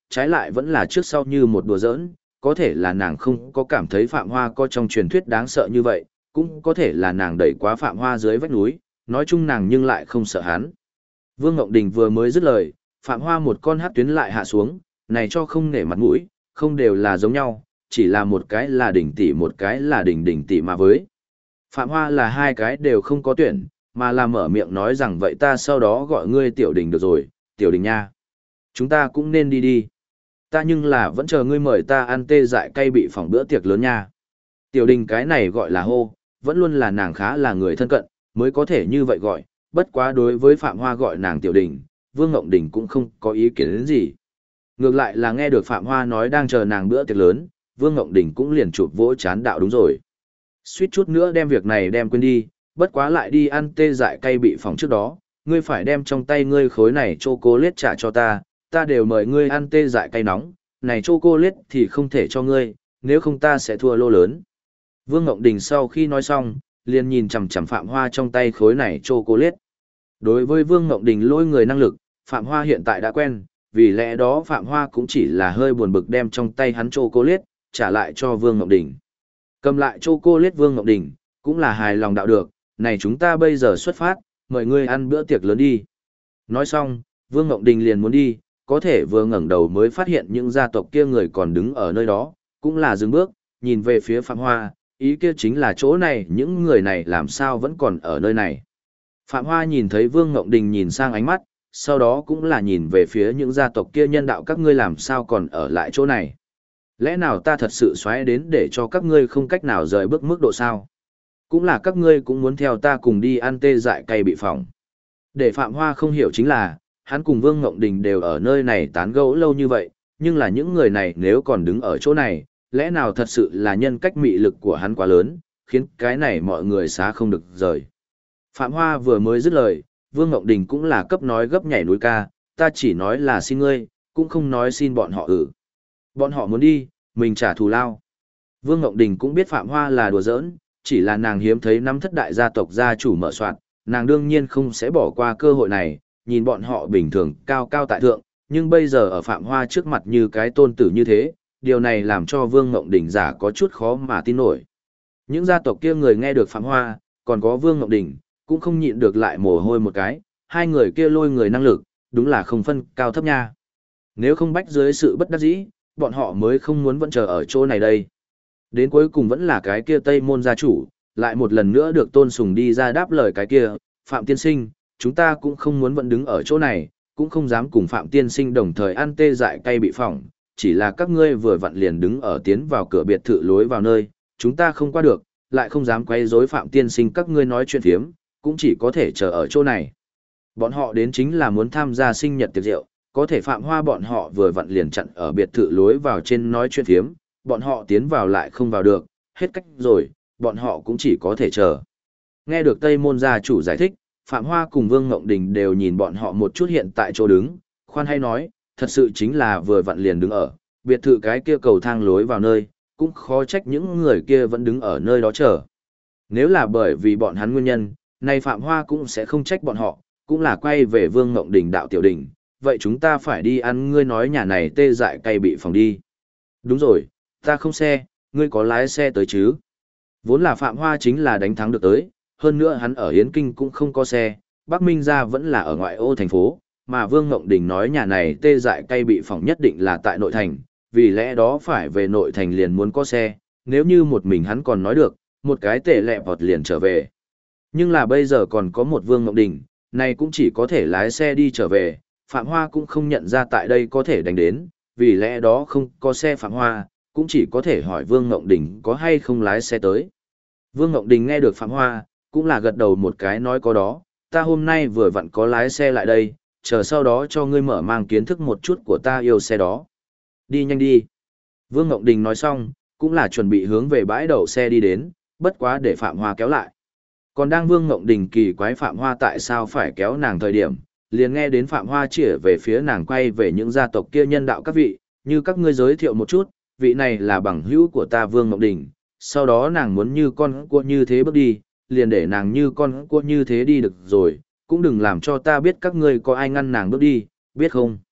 trái lại vẫn là trước sau như một đùa giỡn, có thể là nàng không có cảm thấy Phạm Hoa có trong truyền thuyết đáng sợ như vậy, cũng có thể là nàng đẩy quá Phạm Hoa dưới vách núi, nói chung nàng nhưng lại không sợ hắn. Vương Ngộng Đình vừa mới dứt lời, Phạm Hoa một con hát tuyến lại hạ xuống, này cho không nể mặt mũi, không đều là giống nhau, chỉ là một cái là đỉnh tỷ một cái là đỉnh đỉnh tỷ mà với. Phạm Hoa là hai cái đều không có tuyển, mà là mở miệng nói rằng vậy ta sau đó gọi ngươi tiểu đình được rồi, tiểu đình nha. Chúng ta cũng nên đi đi. Ta nhưng là vẫn chờ ngươi mời ta ăn tê dại cay bị phỏng bữa tiệc lớn nha. Tiểu đình cái này gọi là hô, vẫn luôn là nàng khá là người thân cận, mới có thể như vậy gọi, bất quá đối với Phạm Hoa gọi nàng tiểu đình, Vương Ngộng Đình cũng không có ý kiến đến gì. Ngược lại là nghe được Phạm Hoa nói đang chờ nàng bữa tiệc lớn, Vương Ngộng Đình cũng liền chụp vỗ chán đạo đúng rồi. Suýt chút nữa đem việc này đem quên đi, bất quá lại đi ăn tê dại cay bị phỏng trước đó, ngươi phải đem trong tay ngươi khối này chocolate trả cho ta, ta đều mời ngươi ăn tê dại cay nóng, này chocolate thì không thể cho ngươi, nếu không ta sẽ thua lô lớn. Vương Ngộng Đình sau khi nói xong, liền nhìn chằm chằm Phạm Hoa trong tay khối này chocolate. Đối với Vương Ngộng Đình lôi người năng lực, Phạm Hoa hiện tại đã quen, vì lẽ đó Phạm Hoa cũng chỉ là hơi buồn bực đem trong tay hắn chocolate trả lại cho Vương Ngộng Đình. Cầm lại chocolate Vương Ngộng Đình, cũng là hài lòng đạo được, này chúng ta bây giờ xuất phát, mời ngươi ăn bữa tiệc lớn đi. Nói xong, Vương Ngộng Đình liền muốn đi, có thể vừa ngẩng đầu mới phát hiện những gia tộc kia người còn đứng ở nơi đó, cũng là dừng bước, nhìn về phía Phạm Hoa, ý kia chính là chỗ này những người này làm sao vẫn còn ở nơi này. Phạm Hoa nhìn thấy Vương Ngộng Đình nhìn sang ánh mắt, sau đó cũng là nhìn về phía những gia tộc kia nhân đạo các ngươi làm sao còn ở lại chỗ này. Lẽ nào ta thật sự xoáy đến để cho các ngươi không cách nào rời bước mức độ sao? Cũng là các ngươi cũng muốn theo ta cùng đi ăn tê dại cay bị phỏng. Để Phạm Hoa không hiểu chính là, hắn cùng Vương Ngộng Đình đều ở nơi này tán gẫu lâu như vậy, nhưng là những người này nếu còn đứng ở chỗ này, lẽ nào thật sự là nhân cách mị lực của hắn quá lớn, khiến cái này mọi người xá không được rời. Phạm Hoa vừa mới dứt lời, Vương Ngộng Đình cũng là cấp nói gấp nhảy núi ca, ta chỉ nói là xin ngươi, cũng không nói xin bọn họ Bọn họ muốn đi, mình trả thù lao. Vương Ngộng Đình cũng biết Phạm Hoa là đùa giỡn, chỉ là nàng hiếm thấy năm thất đại gia tộc gia chủ mở soạn, nàng đương nhiên không sẽ bỏ qua cơ hội này, nhìn bọn họ bình thường cao cao tại thượng, nhưng bây giờ ở Phạm Hoa trước mặt như cái tôn tử như thế, điều này làm cho Vương Ngộng Đình giả có chút khó mà tin nổi. Những gia tộc kia người nghe được Phạm Hoa, còn có Vương Ngộng Đình, cũng không nhịn được lại mồ hôi một cái, hai người kia lôi người năng lực, đúng là không phân cao thấp nha. Nếu không bách dưới sự bất đắc dĩ, bọn họ mới không muốn vẫn chờ ở chỗ này đây. Đến cuối cùng vẫn là cái kia Tây Môn gia chủ, lại một lần nữa được tôn sùng đi ra đáp lời cái kia, Phạm Tiên Sinh, chúng ta cũng không muốn vẫn đứng ở chỗ này, cũng không dám cùng Phạm Tiên Sinh đồng thời ăn tê dại cay bị phỏng, chỉ là các ngươi vừa vặn liền đứng ở tiến vào cửa biệt thự lối vào nơi, chúng ta không qua được, lại không dám quay rối Phạm Tiên Sinh các ngươi nói chuyện phiếm, cũng chỉ có thể chờ ở chỗ này. Bọn họ đến chính là muốn tham gia sinh nhật tiệc rượu, có thể Phạm Hoa bọn họ vừa vặn liền chặn ở biệt thự lối vào trên nói chuyện phiếm, bọn họ tiến vào lại không vào được, hết cách rồi, bọn họ cũng chỉ có thể chờ. Nghe được Tây Môn gia chủ giải thích, Phạm Hoa cùng Vương Ngộng Đình đều nhìn bọn họ một chút hiện tại chỗ đứng, khoan hay nói, thật sự chính là vừa vặn liền đứng ở, biệt thự cái kia cầu thang lối vào nơi, cũng khó trách những người kia vẫn đứng ở nơi đó chờ. Nếu là bởi vì bọn hắn nguyên nhân, nay Phạm Hoa cũng sẽ không trách bọn họ, cũng là quay về Vương Ngộng Đình đạo tiểu đình, vậy chúng ta phải đi ăn ngươi nói nhà này tê dại cay bị phòng đi. Đúng rồi, ta không xe, ngươi có lái xe tới chứ? Vốn là Phạm Hoa chính là đánh thắng được tới, hơn nữa hắn ở Yến Kinh cũng không có xe, Bắc Minh gia vẫn là ở ngoại ô thành phố, mà Vương Ngộng Đình nói nhà này tê dại cay bị phỏng nhất định là tại nội thành, vì lẽ đó phải về nội thành liền muốn có xe, nếu như một mình hắn còn nói được, một cái tệ lẹ vọt liền trở về. Nhưng là bây giờ còn có một Vương Ngộng Đình, này cũng chỉ có thể lái xe đi trở về, Phạm Hoa cũng không nhận ra tại đây có thể đánh đến, vì lẽ đó không có xe Phạm Hoa, cũng chỉ có thể hỏi Vương Ngộng Đình có hay không lái xe tới. Vương Ngộng Đình nghe được Phạm Hoa, cũng là gật đầu một cái nói có đó, ta hôm nay vừa vặn có lái xe lại đây, chờ sau đó cho ngươi mở mang kiến thức một chút của ta yêu xe đó. Đi nhanh đi. Vương Ngộng Đình nói xong, cũng là chuẩn bị hướng về bãi đậu xe đi đến, bất quá để Phạm Hoa kéo lại. Còn đang Vương Ngộng Đình kỳ quái Phạm Hoa tại sao phải kéo nàng thời điểm, liền nghe đến Phạm Hoa chỉ về phía nàng quay về những gia tộc kia nhân đạo các vị, như các ngươi giới thiệu một chút, vị này là bằng hữu của ta Vương Ngộng Đình, sau đó nàng muốn như con cua như thế bước đi, liền để nàng như con cua như thế đi được rồi, cũng đừng làm cho ta biết các ngươi có ai ngăn nàng bước đi, biết không?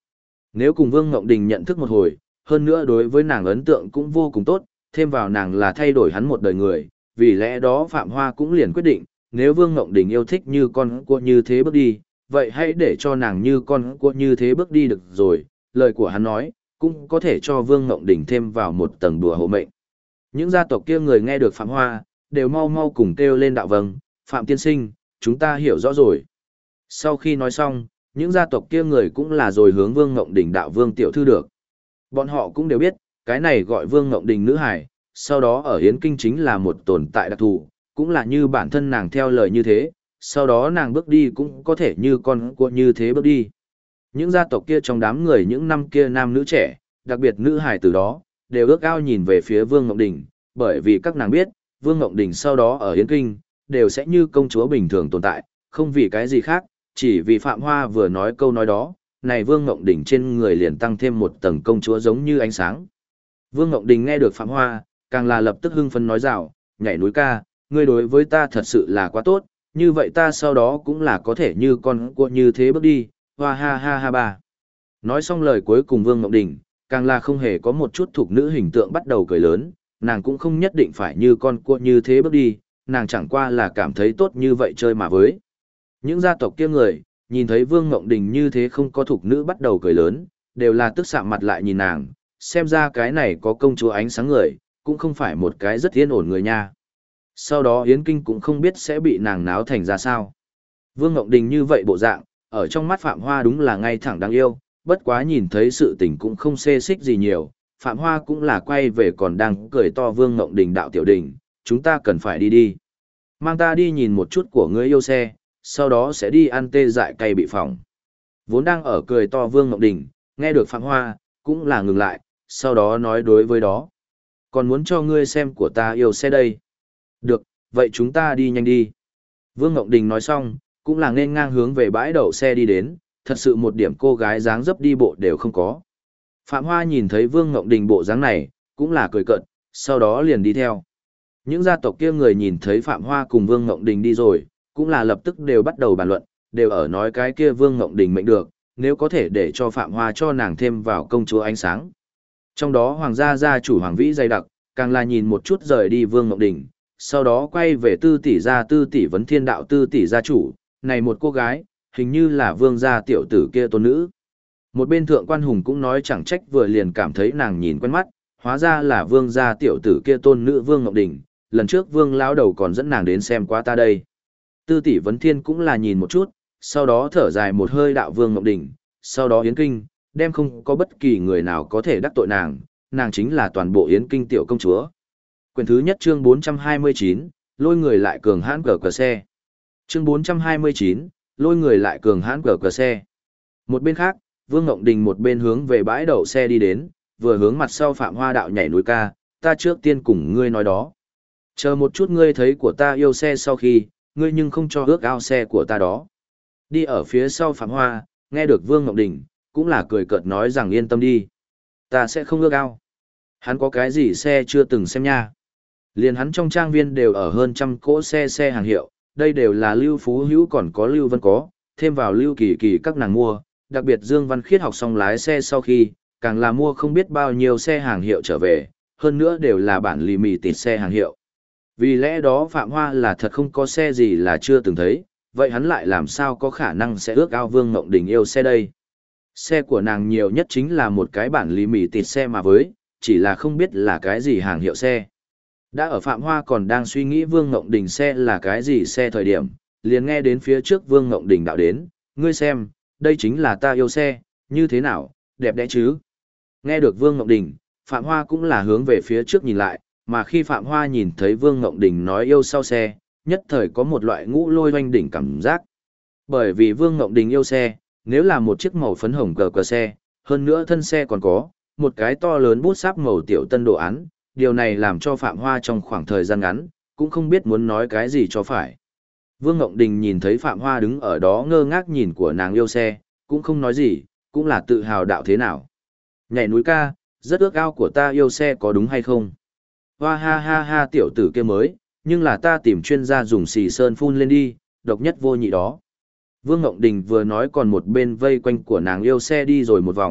Nếu cùng Vương Ngộng Đình nhận thức một hồi, hơn nữa đối với nàng ấn tượng cũng vô cùng tốt, thêm vào nàng là thay đổi hắn một đời người, vì lẽ đó Phạm Hoa cũng liền quyết định, nếu Vương Ngộng Đình yêu thích như con cua như thế bước đi, vậy hãy để cho nàng như con cua như thế bước đi được rồi, lời của hắn nói, cũng có thể cho Vương Ngộng Đình thêm vào một tầng đùa hộ mệnh. Những gia tộc kia người nghe được Phạm Hoa, đều mau mau cùng kêu lên đạo vâng, Phạm tiên sinh, chúng ta hiểu rõ rồi. Sau khi nói xong, những gia tộc kia người cũng là rồi hướng Vương Ngộng Đình đạo Vương tiểu thư được. Bọn họ cũng đều biết, cái này gọi Vương Ngộng Đình nữ hải, sau đó ở Yến Kinh chính là một tồn tại đặc thù, cũng là như bản thân nàng theo lời như thế, sau đó nàng bước đi cũng có thể như con cua như thế bước đi. Những gia tộc kia trong đám người những năm kia nam nữ trẻ, đặc biệt nữ hải từ đó, đều ước ao nhìn về phía Vương Ngộng Đình, bởi vì các nàng biết, Vương Ngộng Đình sau đó ở Yến Kinh, đều sẽ như công chúa bình thường tồn tại, không vì cái gì khác, chỉ vì Phạm Hoa vừa nói câu nói đó, này Vương Ngộng Đình trên người liền tăng thêm một tầng công chúa giống như ánh sáng. Vương Ngộng Đình nghe được Phạm Hoa, càng là lập tức hưng phấn nói rào, nhảy núi ca, ngươi đối với ta thật sự là quá tốt, như vậy ta sau đó cũng là có thể như con cua như thế bước đi, hoa ha ha ha ba. Nói xong lời cuối cùng Vương Ngộng Đình, càng là không hề có một chút thuộc nữ hình tượng bắt đầu cười lớn, nàng cũng không nhất định phải như con cua như thế bước đi, nàng chẳng qua là cảm thấy tốt như vậy chơi mà với. Những gia tộc kia người, nhìn thấy Vương Ngộng Đình như thế không có thuộc nữ bắt đầu cười lớn, đều là tức sạm mặt lại nhìn nàng, xem ra cái này có công chúa ánh sáng người, cũng không phải một cái rất yên ổn người nha. Sau đó Yến Kinh cũng không biết sẽ bị nàng náo thành ra sao. Vương Ngộng Đình như vậy bộ dạng, ở trong mắt Phạm Hoa đúng là ngay thẳng đáng yêu, bất quá nhìn thấy sự tình cũng không xê xích gì nhiều, Phạm Hoa cũng là quay về còn đang cười to Vương Ngộng Đình đạo tiểu đình, chúng ta cần phải đi đi. Mang ta đi nhìn một chút của ngươi yêu xe, sau đó sẽ đi ăn tê dại cay bị phỏng. Vốn đang ở cười to Vương Ngộng Đình, nghe được Phạm Hoa, cũng là ngừng lại, sau đó nói đối với đó. Còn muốn cho ngươi xem của ta yêu xe đây. Được, vậy chúng ta đi nhanh đi. Vương Ngộng Đình nói xong, cũng là nên ngang hướng về bãi đậu xe đi đến, thật sự một điểm cô gái dáng dấp đi bộ đều không có. Phạm Hoa nhìn thấy Vương Ngộng Đình bộ dáng này, cũng là cười cợt, sau đó liền đi theo. Những gia tộc kia người nhìn thấy Phạm Hoa cùng Vương Ngộng Đình đi rồi, cũng là lập tức đều bắt đầu bàn luận, đều ở nói cái kia Vương Ngộng Đình mệnh được, nếu có thể để cho Phạm Hoa cho nàng thêm vào công chúa ánh sáng. Trong đó hoàng gia gia chủ Hoàng Vĩ dày đặc, càng là nhìn một chút rời đi Vương Ngộng Đình, sau đó quay về Tư tỷ vấn thiên đạo Tư tỷ gia chủ, này một cô gái, hình như là Vương gia tiểu tử kia tôn nữ. Một bên thượng quan hùng cũng nói chẳng trách vừa liền cảm thấy nàng nhìn quen mắt, hóa ra là Vương gia tiểu tử kia tôn nữ Vương Ngọc Đình, lần trước Vương lão đầu còn dẫn nàng đến xem qua ta đây. Tư tỷ vấn thiên cũng là nhìn một chút, sau đó thở dài một hơi đạo Vương Ngọc Đình, sau đó Yến Kinh, đem không có bất kỳ người nào có thể đắc tội nàng, nàng chính là toàn bộ Yến Kinh tiểu công chúa. Quyển thứ nhất chương 429, lôi người lại cường hãn cờ xe. Chương 429, lôi người lại cường hãn cờ xe. Một bên khác, Vương Ngộng Đình một bên hướng về bãi đậu xe đi đến, vừa hướng mặt sau Phạm Hoa đạo nhảy núi ca, ta trước tiên cùng ngươi nói đó. Chờ một chút ngươi thấy của ta yêu xe sau khi, ngươi nhưng không cho ước ao xe của ta đó. Đi ở phía sau Phạm Hoa, nghe được Vương Ngộng Đình, cũng là cười cợt nói rằng yên tâm đi. Ta sẽ không ước ao. Hắn có cái gì xe chưa từng xem nha. Liền hắn trong trang viên đều ở hơn trăm cỗ xe hàng hiệu, đây đều là Lưu Phú Hữu còn có Lưu Vân có, thêm vào Lưu Kỳ Kỳ các nàng mua, đặc biệt Dương Văn Khiết học xong lái xe sau khi, càng là mua không biết bao nhiêu xe hàng hiệu trở về, hơn nữa đều là bản lì mì tịt xe hàng hiệu. Vì lẽ đó Phạm Hoa là thật không có xe gì là chưa từng thấy, vậy hắn lại làm sao có khả năng sẽ ước ao Vương Ngộng Đình yêu xe đây. Xe của nàng nhiều nhất chính là một cái bản lì mì tịt xe mà với, chỉ là không biết là cái gì hàng hiệu xe. Đã ở Phạm Hoa còn đang suy nghĩ Vương Ngộng Đình xe là cái gì xe thời điểm, liền nghe đến phía trước Vương Ngộng Đình đạo đến, ngươi xem, đây chính là ta yêu xe, như thế nào, đẹp đẽ chứ. Nghe được Vương Ngộng Đình, Phạm Hoa cũng là hướng về phía trước nhìn lại, mà khi Phạm Hoa nhìn thấy Vương Ngộng Đình nói yêu sau xe, nhất thời có một loại ngũ lôi oanh đỉnh cảm giác. Bởi vì Vương Ngộng Đình yêu xe, nếu là một chiếc màu phấn hồng cờ xe, hơn nữa thân xe còn có một cái to lớn bút sáp màu tiểu tân đồ án, điều này làm cho Phạm Hoa trong khoảng thời gian ngắn, cũng không biết muốn nói cái gì cho phải. Vương Ngộng Đình nhìn thấy Phạm Hoa đứng ở đó ngơ ngác nhìn của nàng yêu xe, cũng không nói gì, cũng là tự hào đạo thế nào. Nhảy núi ca, rất ước ao của ta yêu xe có đúng hay không? Hoa ha ha ha tiểu tử kia mới, nhưng là ta tìm chuyên gia dùng xì sơn phun lên đi, độc nhất vô nhị đó. Vương Ngộng Đình vừa nói còn một bên vây quanh của nàng yêu xe đi rồi một vòng,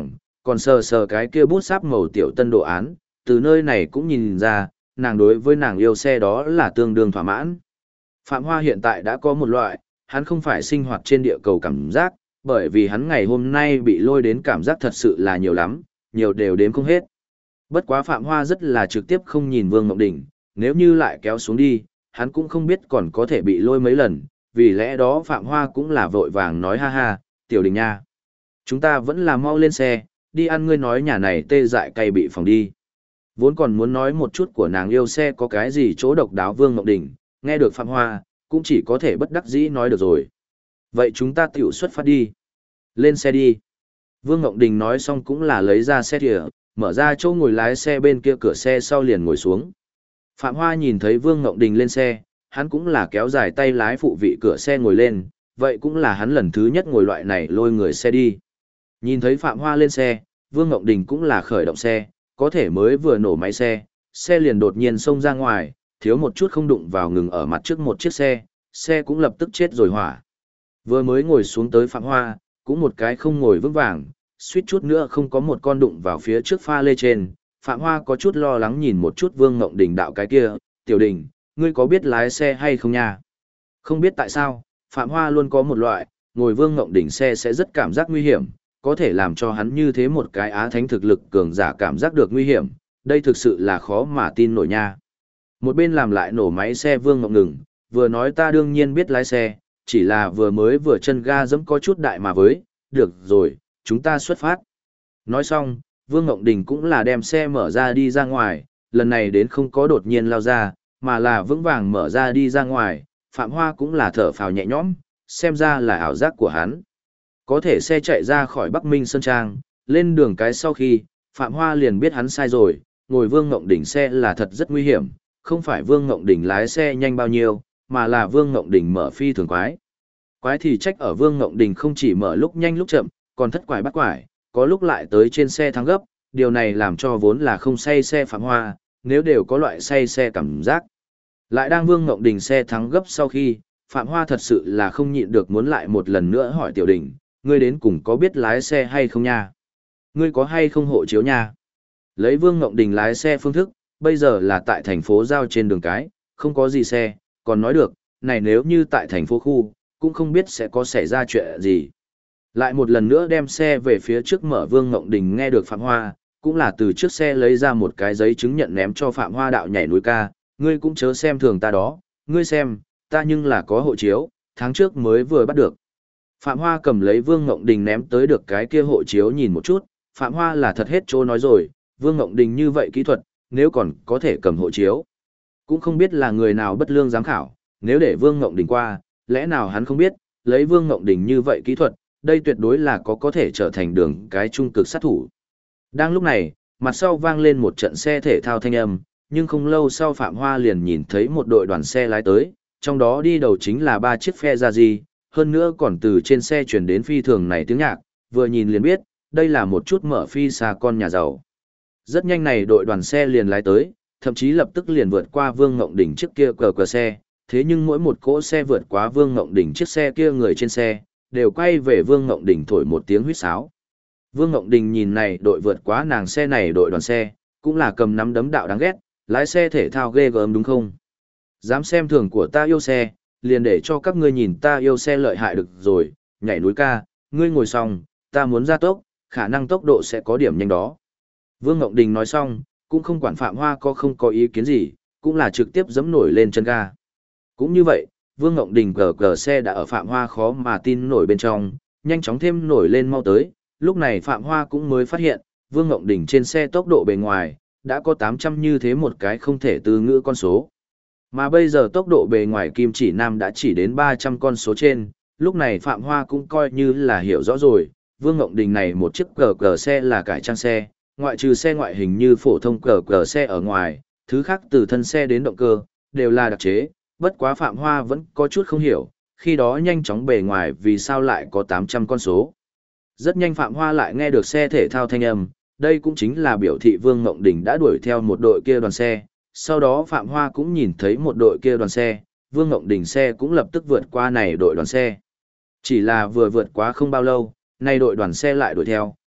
còn sờ sờ cái kia bút sáp màu tiểu tân đồ án, từ nơi này cũng nhìn ra, nàng đối với nàng yêu xe đó là tương đương thỏa mãn. Phạm Hoa hiện tại đã có một loại, hắn không phải sinh hoạt trên địa cầu cảm giác, bởi vì hắn ngày hôm nay bị lôi đến cảm giác thật sự là nhiều lắm, nhiều đều đếm không hết. Bất quá Phạm Hoa rất là trực tiếp không nhìn Vương Ngọc Đình, nếu như lại kéo xuống đi, hắn cũng không biết còn có thể bị lôi mấy lần, vì lẽ đó Phạm Hoa cũng là vội vàng nói ha ha, Tiểu Đình nha. Chúng ta vẫn là mau lên xe, đi ăn ngươi nói nhà này tê dại cay bị phòng đi. Vốn còn muốn nói một chút của nàng yêu xe có cái gì chỗ độc đáo Vương Ngọc Đình, nghe được Phạm Hoa, cũng chỉ có thể bất đắc dĩ nói được rồi. Vậy chúng ta tiểu xuất phát đi. Lên xe đi. Vương Ngọc Đình nói xong cũng là lấy ra xe thìa, mở ra chỗ ngồi lái xe bên kia cửa xe sau liền ngồi xuống. Phạm Hoa nhìn thấy Vương Ngọc Đình lên xe, hắn cũng là kéo dài tay lái phụ vị cửa xe ngồi lên, vậy cũng là hắn lần thứ nhất ngồi loại này lôi người xe đi. Nhìn thấy Phạm Hoa lên xe, Vương Ngọc Đình cũng là khởi động xe, có thể mới vừa nổ máy xe, xe liền đột nhiên xông ra ngoài, thiếu một chút không đụng vào ngừng ở mặt trước một chiếc xe, xe cũng lập tức chết rồi hỏa. Vừa mới ngồi xuống tới Phạm Hoa, cũng một cái không ngồi vững vàng, suýt chút nữa không có một con đụng vào phía trước pha lê trên. Phạm Hoa có chút lo lắng nhìn một chút Vương Ngộng Đình đạo cái kia, Tiểu Đình, ngươi có biết lái xe hay không nha? Không biết tại sao, Phạm Hoa luôn có một loại, ngồi Vương Ngộng Đình xe sẽ rất cảm giác nguy hiểm, có thể làm cho hắn như thế một cái á thánh thực lực cường giả cảm giác được nguy hiểm, đây thực sự là khó mà tin nổi nha. Một bên làm lại nổ máy xe Vương Ngộng ngừng, vừa nói ta đương nhiên biết lái xe, chỉ là vừa chân ga giẫm có chút đại mà với, được rồi, chúng ta xuất phát. Nói xong, Vương Ngộng Đình cũng là đem xe mở ra đi ra ngoài, lần này đến không có đột nhiên lao ra, mà là vững vàng mở ra đi ra ngoài, Phạm Hoa cũng là thở phào nhẹ nhõm, xem ra là ảo giác của hắn. Có thể xe chạy ra khỏi Bắc Minh Sơn Trang, lên đường cái sau khi, Phạm Hoa liền biết hắn sai rồi, ngồi Vương Ngộng Đình xe là thật rất nguy hiểm, không phải Vương Ngộng Đình lái xe nhanh bao nhiêu, mà là Vương Ngộng Đình mở phi thường quái. Quái thì trách ở Vương Ngộng Đình không chỉ mở lúc nhanh lúc chậm, còn thất quải bắt quải, có lúc lại tới trên xe thắng gấp, điều này làm cho vốn là không say xe Phạm Hoa, nếu đều có loại say xe cảm giác. Lại đang Vương Ngộng Đình xe thắng gấp sau khi, Phạm Hoa thật sự là không nhịn được muốn lại một lần nữa hỏi Tiểu Đình, ngươi đến cùng có biết lái xe hay không nha? Ngươi có hay không hộ chiếu nha? Lấy Vương Ngộng Đình lái xe phương thức, bây giờ là tại thành phố giao trên đường cái, không có gì xe, còn nói được, này nếu như tại thành phố khu, cũng không biết sẽ có xảy ra chuyện gì. Lại một lần nữa đem xe về phía trước mở Vương Ngộng Đình nghe được Phạm Hoa, cũng là từ trước xe lấy ra một cái giấy chứng nhận ném cho Phạm Hoa đạo nhảy núi ca, ngươi cũng chớ xem thường ta đó, ngươi xem, ta nhưng là có hộ chiếu, tháng trước mới vừa bắt được. Phạm Hoa cầm lấy Vương Ngộng Đình ném tới được cái kia hộ chiếu nhìn một chút, Phạm Hoa là thật hết chỗ nói rồi, Vương Ngộng Đình như vậy kỹ thuật, nếu còn có thể cầm hộ chiếu. Cũng không biết là người nào bất lương giám khảo, nếu để Vương Ngộng Đình qua, lẽ nào hắn không biết, lấy Vương Ngộng Đình như vậy kỹ thuật, đây tuyệt đối là có thể trở thành đường cái trung cực sát thủ. Đang lúc này, mặt sau vang lên một trận xe thể thao thanh âm, nhưng không lâu sau Phạm Hoa liền nhìn thấy một đội đoàn xe lái tới, trong đó đi đầu chính là 3 chiếc phe ra gì, hơn nữa còn từ trên xe chuyển đến phi thường này tiếng nhạc, vừa nhìn liền biết, đây là một chút mở phi xa con nhà giàu. Rất nhanh này đội đoàn xe liền lái tới, thậm chí lập tức liền vượt qua Vương Ngộng Đình chiếc kia cờ xe, thế nhưng mỗi một cỗ xe vượt qua Vương Ngộng Đình chiếc xe kia người trên xe, đều quay về Vương Ngộng Đình thổi một tiếng huýt sáo. Vương Ngộng Đình nhìn này đội vượt quá nàng xe này đội đoàn xe, cũng là cầm nắm đấm đạo đáng ghét, lái xe thể thao ghê gớm đúng không? Dám xem thường của ta yêu xe, liền để cho các ngươi nhìn ta yêu xe lợi hại được rồi, nhảy núi ca, ngươi ngồi xong, ta muốn ra tốc, khả năng tốc độ sẽ có điểm nhanh đó. Vương Ngộng Đình nói xong, cũng không quản Phạm Hoa có không có ý kiến gì, cũng là trực tiếp giẫm nổi lên chân ga. Cũng như vậy, Vương Ngộng Đình cờ xe đã ở Phạm Hoa khó mà tin nổi bên trong, nhanh chóng thêm nổi lên mau tới, lúc này Phạm Hoa cũng mới phát hiện, Vương Ngộng Đình trên xe tốc độ bề ngoài, đã có 800 như thế một cái không thể từ ngữ con số. Mà bây giờ tốc độ bề ngoài Kim Chỉ Nam đã chỉ đến 300 con số trên, lúc này Phạm Hoa cũng coi như là hiểu rõ rồi, Vương Ngộng Đình này một chiếc cờ xe là cải trang xe, ngoại trừ xe ngoại hình như phổ thông cờ xe ở ngoài, thứ khác từ thân xe đến động cơ, đều là đặc chế, bất quá Phạm Hoa vẫn có chút không hiểu, khi đó nhanh chóng bề ngoài vì sao lại có 800 con số. Rất nhanh Phạm Hoa lại nghe được xe thể thao thanh âm, đây cũng chính là biểu thị Vương Ngộng Đình đã đuổi theo một đội kia đoàn xe, sau đó Phạm Hoa cũng nhìn thấy một đội kia đoàn xe, Vương Ngộng Đình xe cũng lập tức vượt qua này đội đoàn xe. Chỉ là vừa vượt qua không bao lâu, nay đội đoàn xe lại đuổi theo,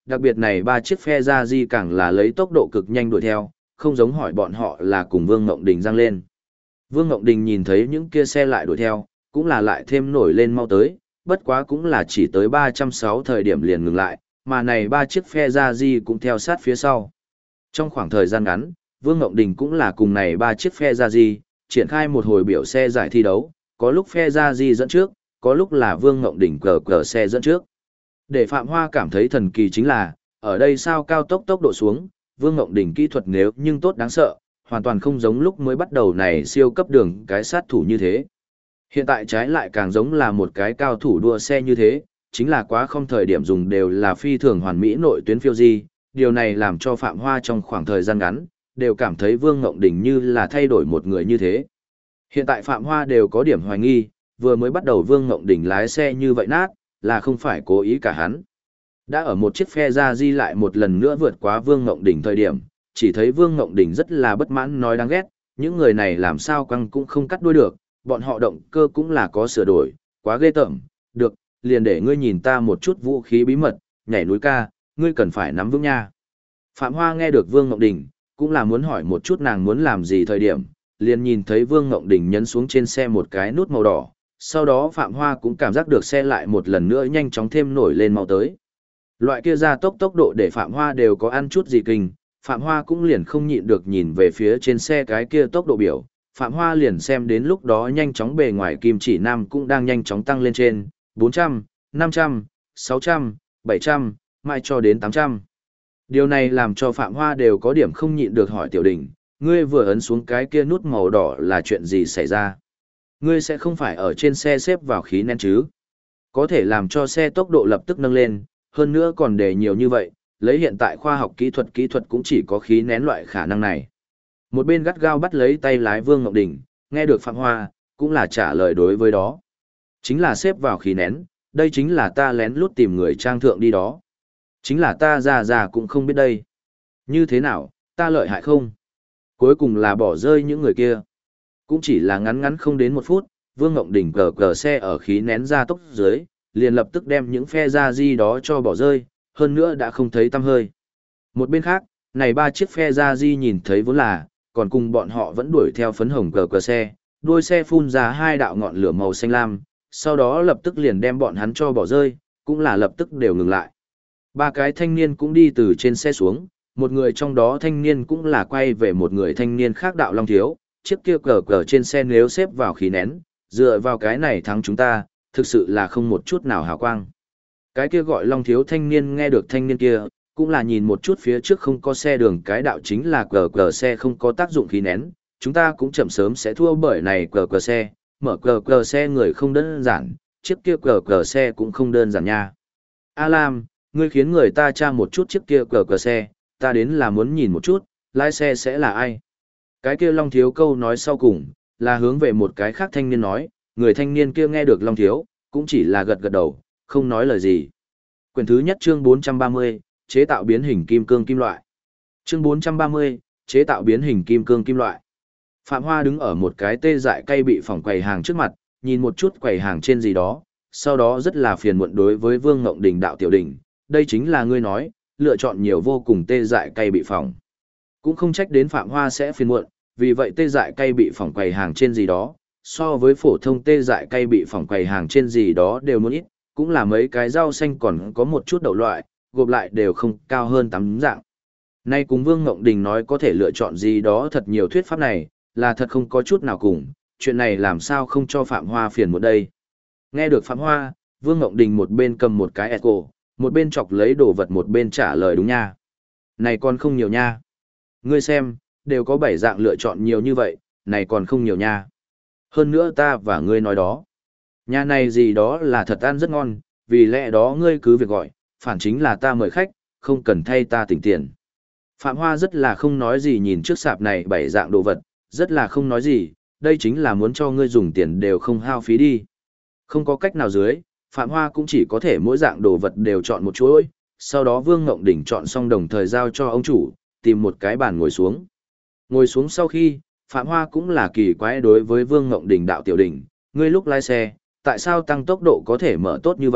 đặc biệt này ba chiếc phe ra di càng là lấy tốc độ cực nhanh đuổi theo, không giống hỏi bọn họ là cùng Vương Ngộng Đình giăng lên. Vương Ngộng Đình nhìn thấy những kia xe lại đuổi theo, cũng là lại thêm nổi lên mau tới, bất quá cũng là chỉ tới 306 thời điểm liền ngừng lại, mà này ba chiếc phe ra di cũng theo sát phía sau. Trong khoảng thời gian ngắn, Vương Ngộng Đình cũng là cùng này ba chiếc phe ra di, triển khai một hồi biểu xe giải thi đấu, có lúc phe ra di dẫn trước, có lúc là Vương Ngộng Đình cờ xe dẫn trước. Để Phạm Hoa cảm thấy thần kỳ chính là, ở đây sao cao tốc độ xuống, Vương Ngộng Đình kỹ thuật nếu nhưng tốt đáng sợ, hoàn toàn không giống lúc mới bắt đầu này siêu cấp đường cái sát thủ như thế. Hiện tại trái lại càng giống là một cái cao thủ đua xe như thế, chính là quá không thời điểm dùng đều là phi thường hoàn mỹ nội tuyến phiêu di, điều này làm cho Phạm Hoa trong khoảng thời gian ngắn, đều cảm thấy Vương Ngộng Đình như là thay đổi một người như thế. Hiện tại Phạm Hoa đều có điểm hoài nghi, vừa mới bắt đầu Vương Ngộng Đình lái xe như vậy nát, là không phải cố ý cả hắn. Đã ở một chiếc phe ra di lại một lần nữa vượt quá Vương Ngộng Đình thời điểm, chỉ thấy Vương Ngộng Đình rất là bất mãn nói đáng ghét, những người này làm sao quăng cũng không cắt đuôi được, bọn họ động cơ cũng là có sửa đổi, quá ghê tởm, được, liền để ngươi nhìn ta một chút vũ khí bí mật, nhảy núi ca, ngươi cần phải nắm vững nha. Phạm Hoa nghe được Vương Ngộng Đình, cũng là muốn hỏi một chút nàng muốn làm gì thời điểm, liền nhìn thấy Vương Ngộng Đình nhấn xuống trên xe một cái nút màu đỏ, sau đó Phạm Hoa cũng cảm giác được xe lại một lần nữa nhanh chóng thêm nổi lên mau tới. Loại kia ra tốc độ để Phạm Hoa đều có ăn chút gì kinh, Phạm Hoa cũng liền không nhịn được nhìn về phía trên xe cái kia tốc độ biểu, Phạm Hoa liền xem đến lúc đó nhanh chóng bề ngoài kim chỉ nam cũng đang nhanh chóng tăng lên trên, 400, 500, 600, 700, mai cho đến 800. Điều này làm cho Phạm Hoa đều có điểm không nhịn được hỏi Tiểu Đình, ngươi vừa ấn xuống cái kia nút màu đỏ là chuyện gì xảy ra? Ngươi sẽ không phải ở trên xe xếp vào khí nén chứ? Có thể làm cho xe tốc độ lập tức nâng lên, hơn nữa còn để nhiều như vậy, lấy hiện tại khoa học kỹ thuật cũng chỉ có khí nén loại khả năng này. Một bên gắt gao bắt lấy tay lái Vương Ngọc Đình, nghe được Phạm Hoa, cũng là trả lời đối với đó. Chính là xếp vào khí nén, đây chính là ta lén lút tìm người trang thượng đi đó. Chính là ta già cũng không biết đây. Như thế nào, ta lợi hại không? Cuối cùng là bỏ rơi những người kia. Cũng chỉ là ngắn không đến 1 phút, Vương Ngộng Đình cờ xe ở khí nén ra tốc dưới, liền lập tức đem những phe ra di đó cho bỏ rơi, hơn nữa đã không thấy tăm hơi. Một bên khác, này 3 chiếc phe ra di nhìn thấy vốn là, còn cùng bọn họ vẫn đuổi theo phấn hồng cờ xe, đuôi xe phun ra 2 đạo ngọn lửa màu xanh lam, sau đó lập tức liền đem bọn hắn cho bỏ rơi, cũng là lập tức đều ngừng lại. 3 cái thanh niên cũng đi từ trên xe xuống, một người trong đó thanh niên cũng là quay về một người thanh niên khác đạo Long Thiếu, chiếc kia cờ trên xe nếu xếp vào khí nén, dựa vào cái này thắng chúng ta, thực sự là không một chút nào hào quang. Cái kia gọi Long Thiếu thanh niên nghe được thanh niên kia, cũng là nhìn một chút phía trước không có xe đường cái đạo chính là cờ xe không có tác dụng khí nén, chúng ta cũng chậm sớm sẽ thua bởi này cờ xe, mở cờ xe người không đơn giản, chiếc kia cờ xe cũng không đơn giản nha. A Lam, ngươi khiến người ta tra một chút chiếc kia cờ xe, ta đến là muốn nhìn một chút, lái xe sẽ là ai. Cái kia Long Thiếu câu nói sau cùng, là hướng về một cái khác thanh niên nói, người thanh niên kia nghe được Long Thiếu, cũng chỉ là gật đầu, không nói lời gì. Quyển thứ nhất chương 430, chế tạo biến hình kim cương kim loại. Chương 430, chế tạo biến hình kim cương kim loại. Phạm Hoa đứng ở một cái tê dại cây bị phỏng quầy hàng trước mặt, nhìn một chút quầy hàng trên gì đó, sau đó rất là phiền muộn đối với Vương Ngộng Đình đạo Tiểu Đình, đây chính là ngươi nói, lựa chọn nhiều vô cùng tê dại cây bị phỏng. Cũng không trách đến Phạm Hoa sẽ phiền muộn, vì vậy tê dại cây bị phỏng quầy hàng trên gì đó, so với phổ thông tê dại cây bị phỏng quầy hàng trên gì đó đều muốn ít, cũng là mấy cái rau xanh còn có một chút đậu loại, gộp lại đều không cao hơn 8 dạng. Nay cùng Vương Ngộng Đình nói có thể lựa chọn gì đó thật nhiều thuyết pháp này, là thật không có chút nào cùng, chuyện này làm sao không cho Phạm Hoa phiền một đây. Nghe được Phạm Hoa, Vương Ngộng Đình một bên cầm một cái eco, một bên chọc lấy đồ vật một bên trả lời đúng nha. Này còn không nhiều nha. Ngươi xem, đều có 7 dạng lựa chọn nhiều như vậy, này còn không nhiều nha. Hơn nữa ta và ngươi nói đó. Nhà này gì đó là thật ăn rất ngon, vì lẽ đó ngươi cứ việc gọi, phản chính là ta mời khách, không cần thay ta tỉnh tiền. Phạm Hoa rất là không nói gì nhìn trước sạp này 7 dạng đồ vật, rất là không nói gì, đây chính là muốn cho ngươi dùng tiền đều không hao phí đi. Không có cách nào dưới, Phạm Hoa cũng chỉ có thể mỗi dạng đồ vật đều chọn một chuỗi, sau đó Vương Ngộng Đình chọn xong đồng thời giao cho ông chủ, tìm một cái bàn ngồi xuống. Ngồi xuống sau khi, Phạm Hoa cũng là kỳ quái đối với Vương Ngộng Đình đạo Tiểu Đình, ngươi lúc lái xe, tại sao tăng tốc độ có thể mở tốt như vậy,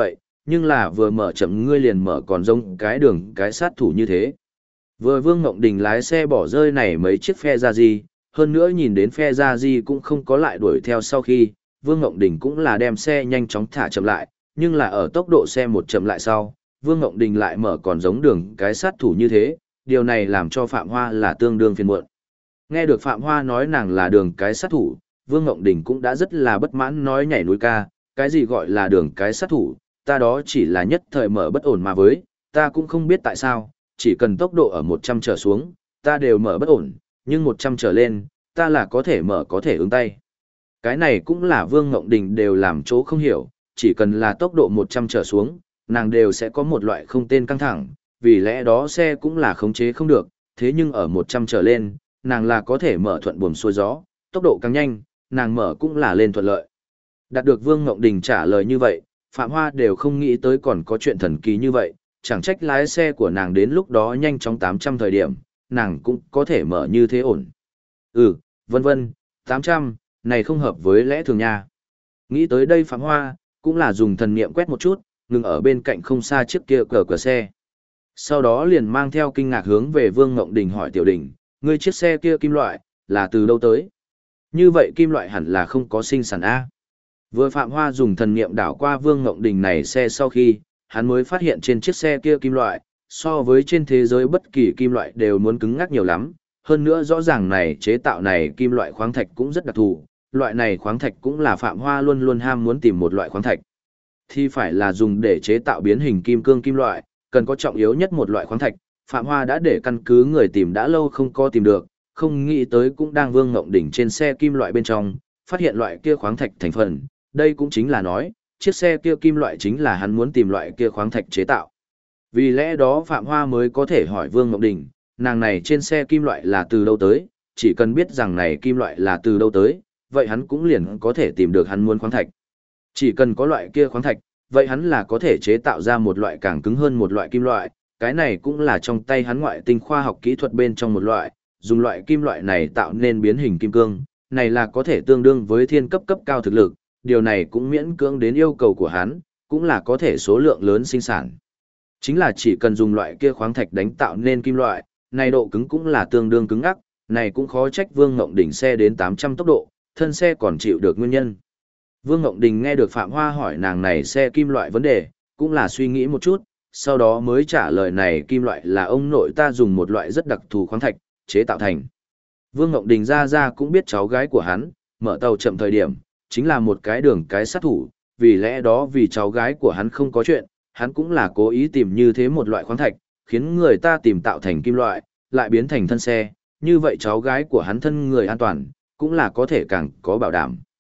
nhưng là vừa mở chậm ngươi liền mở còn giống cái đường cái sát thủ như thế. Vừa Vương Ngộng Đình lái xe bỏ rơi này mấy chiếc phe ra gì, hơn nữa nhìn đến phe ra gì cũng không có lại đuổi theo sau khi, Vương Ngộng Đình cũng là đem xe nhanh chóng thả chậm lại, nhưng là ở tốc độ xe một chậm lại sau, Vương Ngộng Đình lại mở còn giống đường cái sát thủ như thế, điều này làm cho Phạm Hoa là tương đương phiền muộn. Nghe được Phạm Hoa nói nàng là đường cái sát thủ, Vương Ngộng Đình cũng đã rất là bất mãn nói nhảy núi ca, cái gì gọi là đường cái sát thủ, ta đó chỉ là nhất thời mở bất ổn mà với, ta cũng không biết tại sao, chỉ cần tốc độ ở 100 trở xuống, ta đều mở bất ổn, nhưng 100 trở lên, ta là có thể mở có thể ứng tay. Cái này cũng là Vương Ngộng Đình đều làm chỗ không hiểu, chỉ cần là tốc độ 100 trở xuống, nàng đều sẽ có một loại không tên căng thẳng, vì lẽ đó xe cũng là khống chế không được, thế nhưng ở 100 trở lên, nàng là có thể mở thuận buồm xuôi gió, tốc độ càng nhanh, nàng mở cũng là lên thuận lợi. Đạt được Vương Ngộng Đình trả lời như vậy, Phạm Hoa đều không nghĩ tới còn có chuyện thần kỳ như vậy, chẳng trách lái xe của nàng đến lúc đó nhanh chóng 800 thời điểm, nàng cũng có thể mở như thế ổn. Vân vân, 800, này không hợp với lẽ thường nha. Nghĩ tới đây Phạm Hoa, cũng là dùng thần niệm quét một chút, ngừng ở bên cạnh không xa chiếc kia cờ xe. Sau đó liền mang theo kinh ngạc hướng về Vương Ngộng Đình hỏi Tiểu Đình, ngươi chiếc xe kia kim loại, là từ đâu tới? Như vậy kim loại hẳn là không có sinh sản A. Vừa Phạm Hoa dùng thần niệm đảo qua Vương Ngộng Đình này xe sau khi, hắn mới phát hiện trên chiếc xe kia kim loại, so với trên thế giới bất kỳ kim loại đều muốn cứng ngắc nhiều lắm. Hơn nữa rõ ràng này chế tạo này kim loại khoáng thạch cũng rất đặc thù, loại này khoáng thạch cũng là Phạm Hoa luôn luôn ham muốn tìm một loại khoáng thạch. Thì phải là dùng để chế tạo biến hình kim cương kim loại, cần có trọng yếu nhất một loại khoáng thạch, Phạm Hoa đã để căn cứ người tìm đã lâu không có tìm được, không nghĩ tới cũng đang Vương Ngộng Đỉnh trên xe kim loại bên trong, phát hiện loại kia khoáng thạch thành phần, đây cũng chính là nói, chiếc xe kia kim loại chính là hắn muốn tìm loại kia khoáng thạch chế tạo. Vì lẽ đó Phạm Hoa mới có thể hỏi Vương Ngộng Đình, nàng này trên xe kim loại là từ đâu tới, chỉ cần biết rằng này kim loại là từ đâu tới, vậy hắn cũng liền có thể tìm được hắn muốn khoáng thạch. Chỉ cần có loại kia khoáng thạch, vậy hắn là có thể chế tạo ra một loại càng cứng hơn một loại kim loại, cái này cũng là trong tay hắn ngoại tinh khoa học kỹ thuật bên trong một loại, dùng loại kim loại này tạo nên biến hình kim cương, này là có thể tương đương với thiên cấp cấp cao thực lực, điều này cũng miễn cưỡng đến yêu cầu của hắn, cũng là có thể số lượng lớn sinh sản. Chính là chỉ cần dùng loại kia khoáng thạch đánh tạo nên kim loại, này độ cứng cũng là tương đương cứng ắc, này cũng khó trách Vương Ngộng Đình xe đến 800 tốc độ, thân xe còn chịu được nguyên nhân. Vương Ngộng Đình nghe được Phạm Hoa hỏi nàng này xe kim loại vấn đề, cũng là suy nghĩ một chút, sau đó mới trả lời này kim loại là ông nội ta dùng một loại rất đặc thù khoáng thạch, chế tạo thành. Vương Ngộng Đình ra cũng biết cháu gái của hắn, mở tàu chậm thời điểm, chính là một cái đường cái sát thủ, vì lẽ đó vì cháu gái của hắn không có chuyện, hắn cũng là cố ý tìm như thế một loại khoáng thạch, khiến người ta tìm tạo thành kim loại, lại biến thành thân xe, như vậy cháu gái của hắn thân người an toàn, cũng là có thể càng có bảo đảm.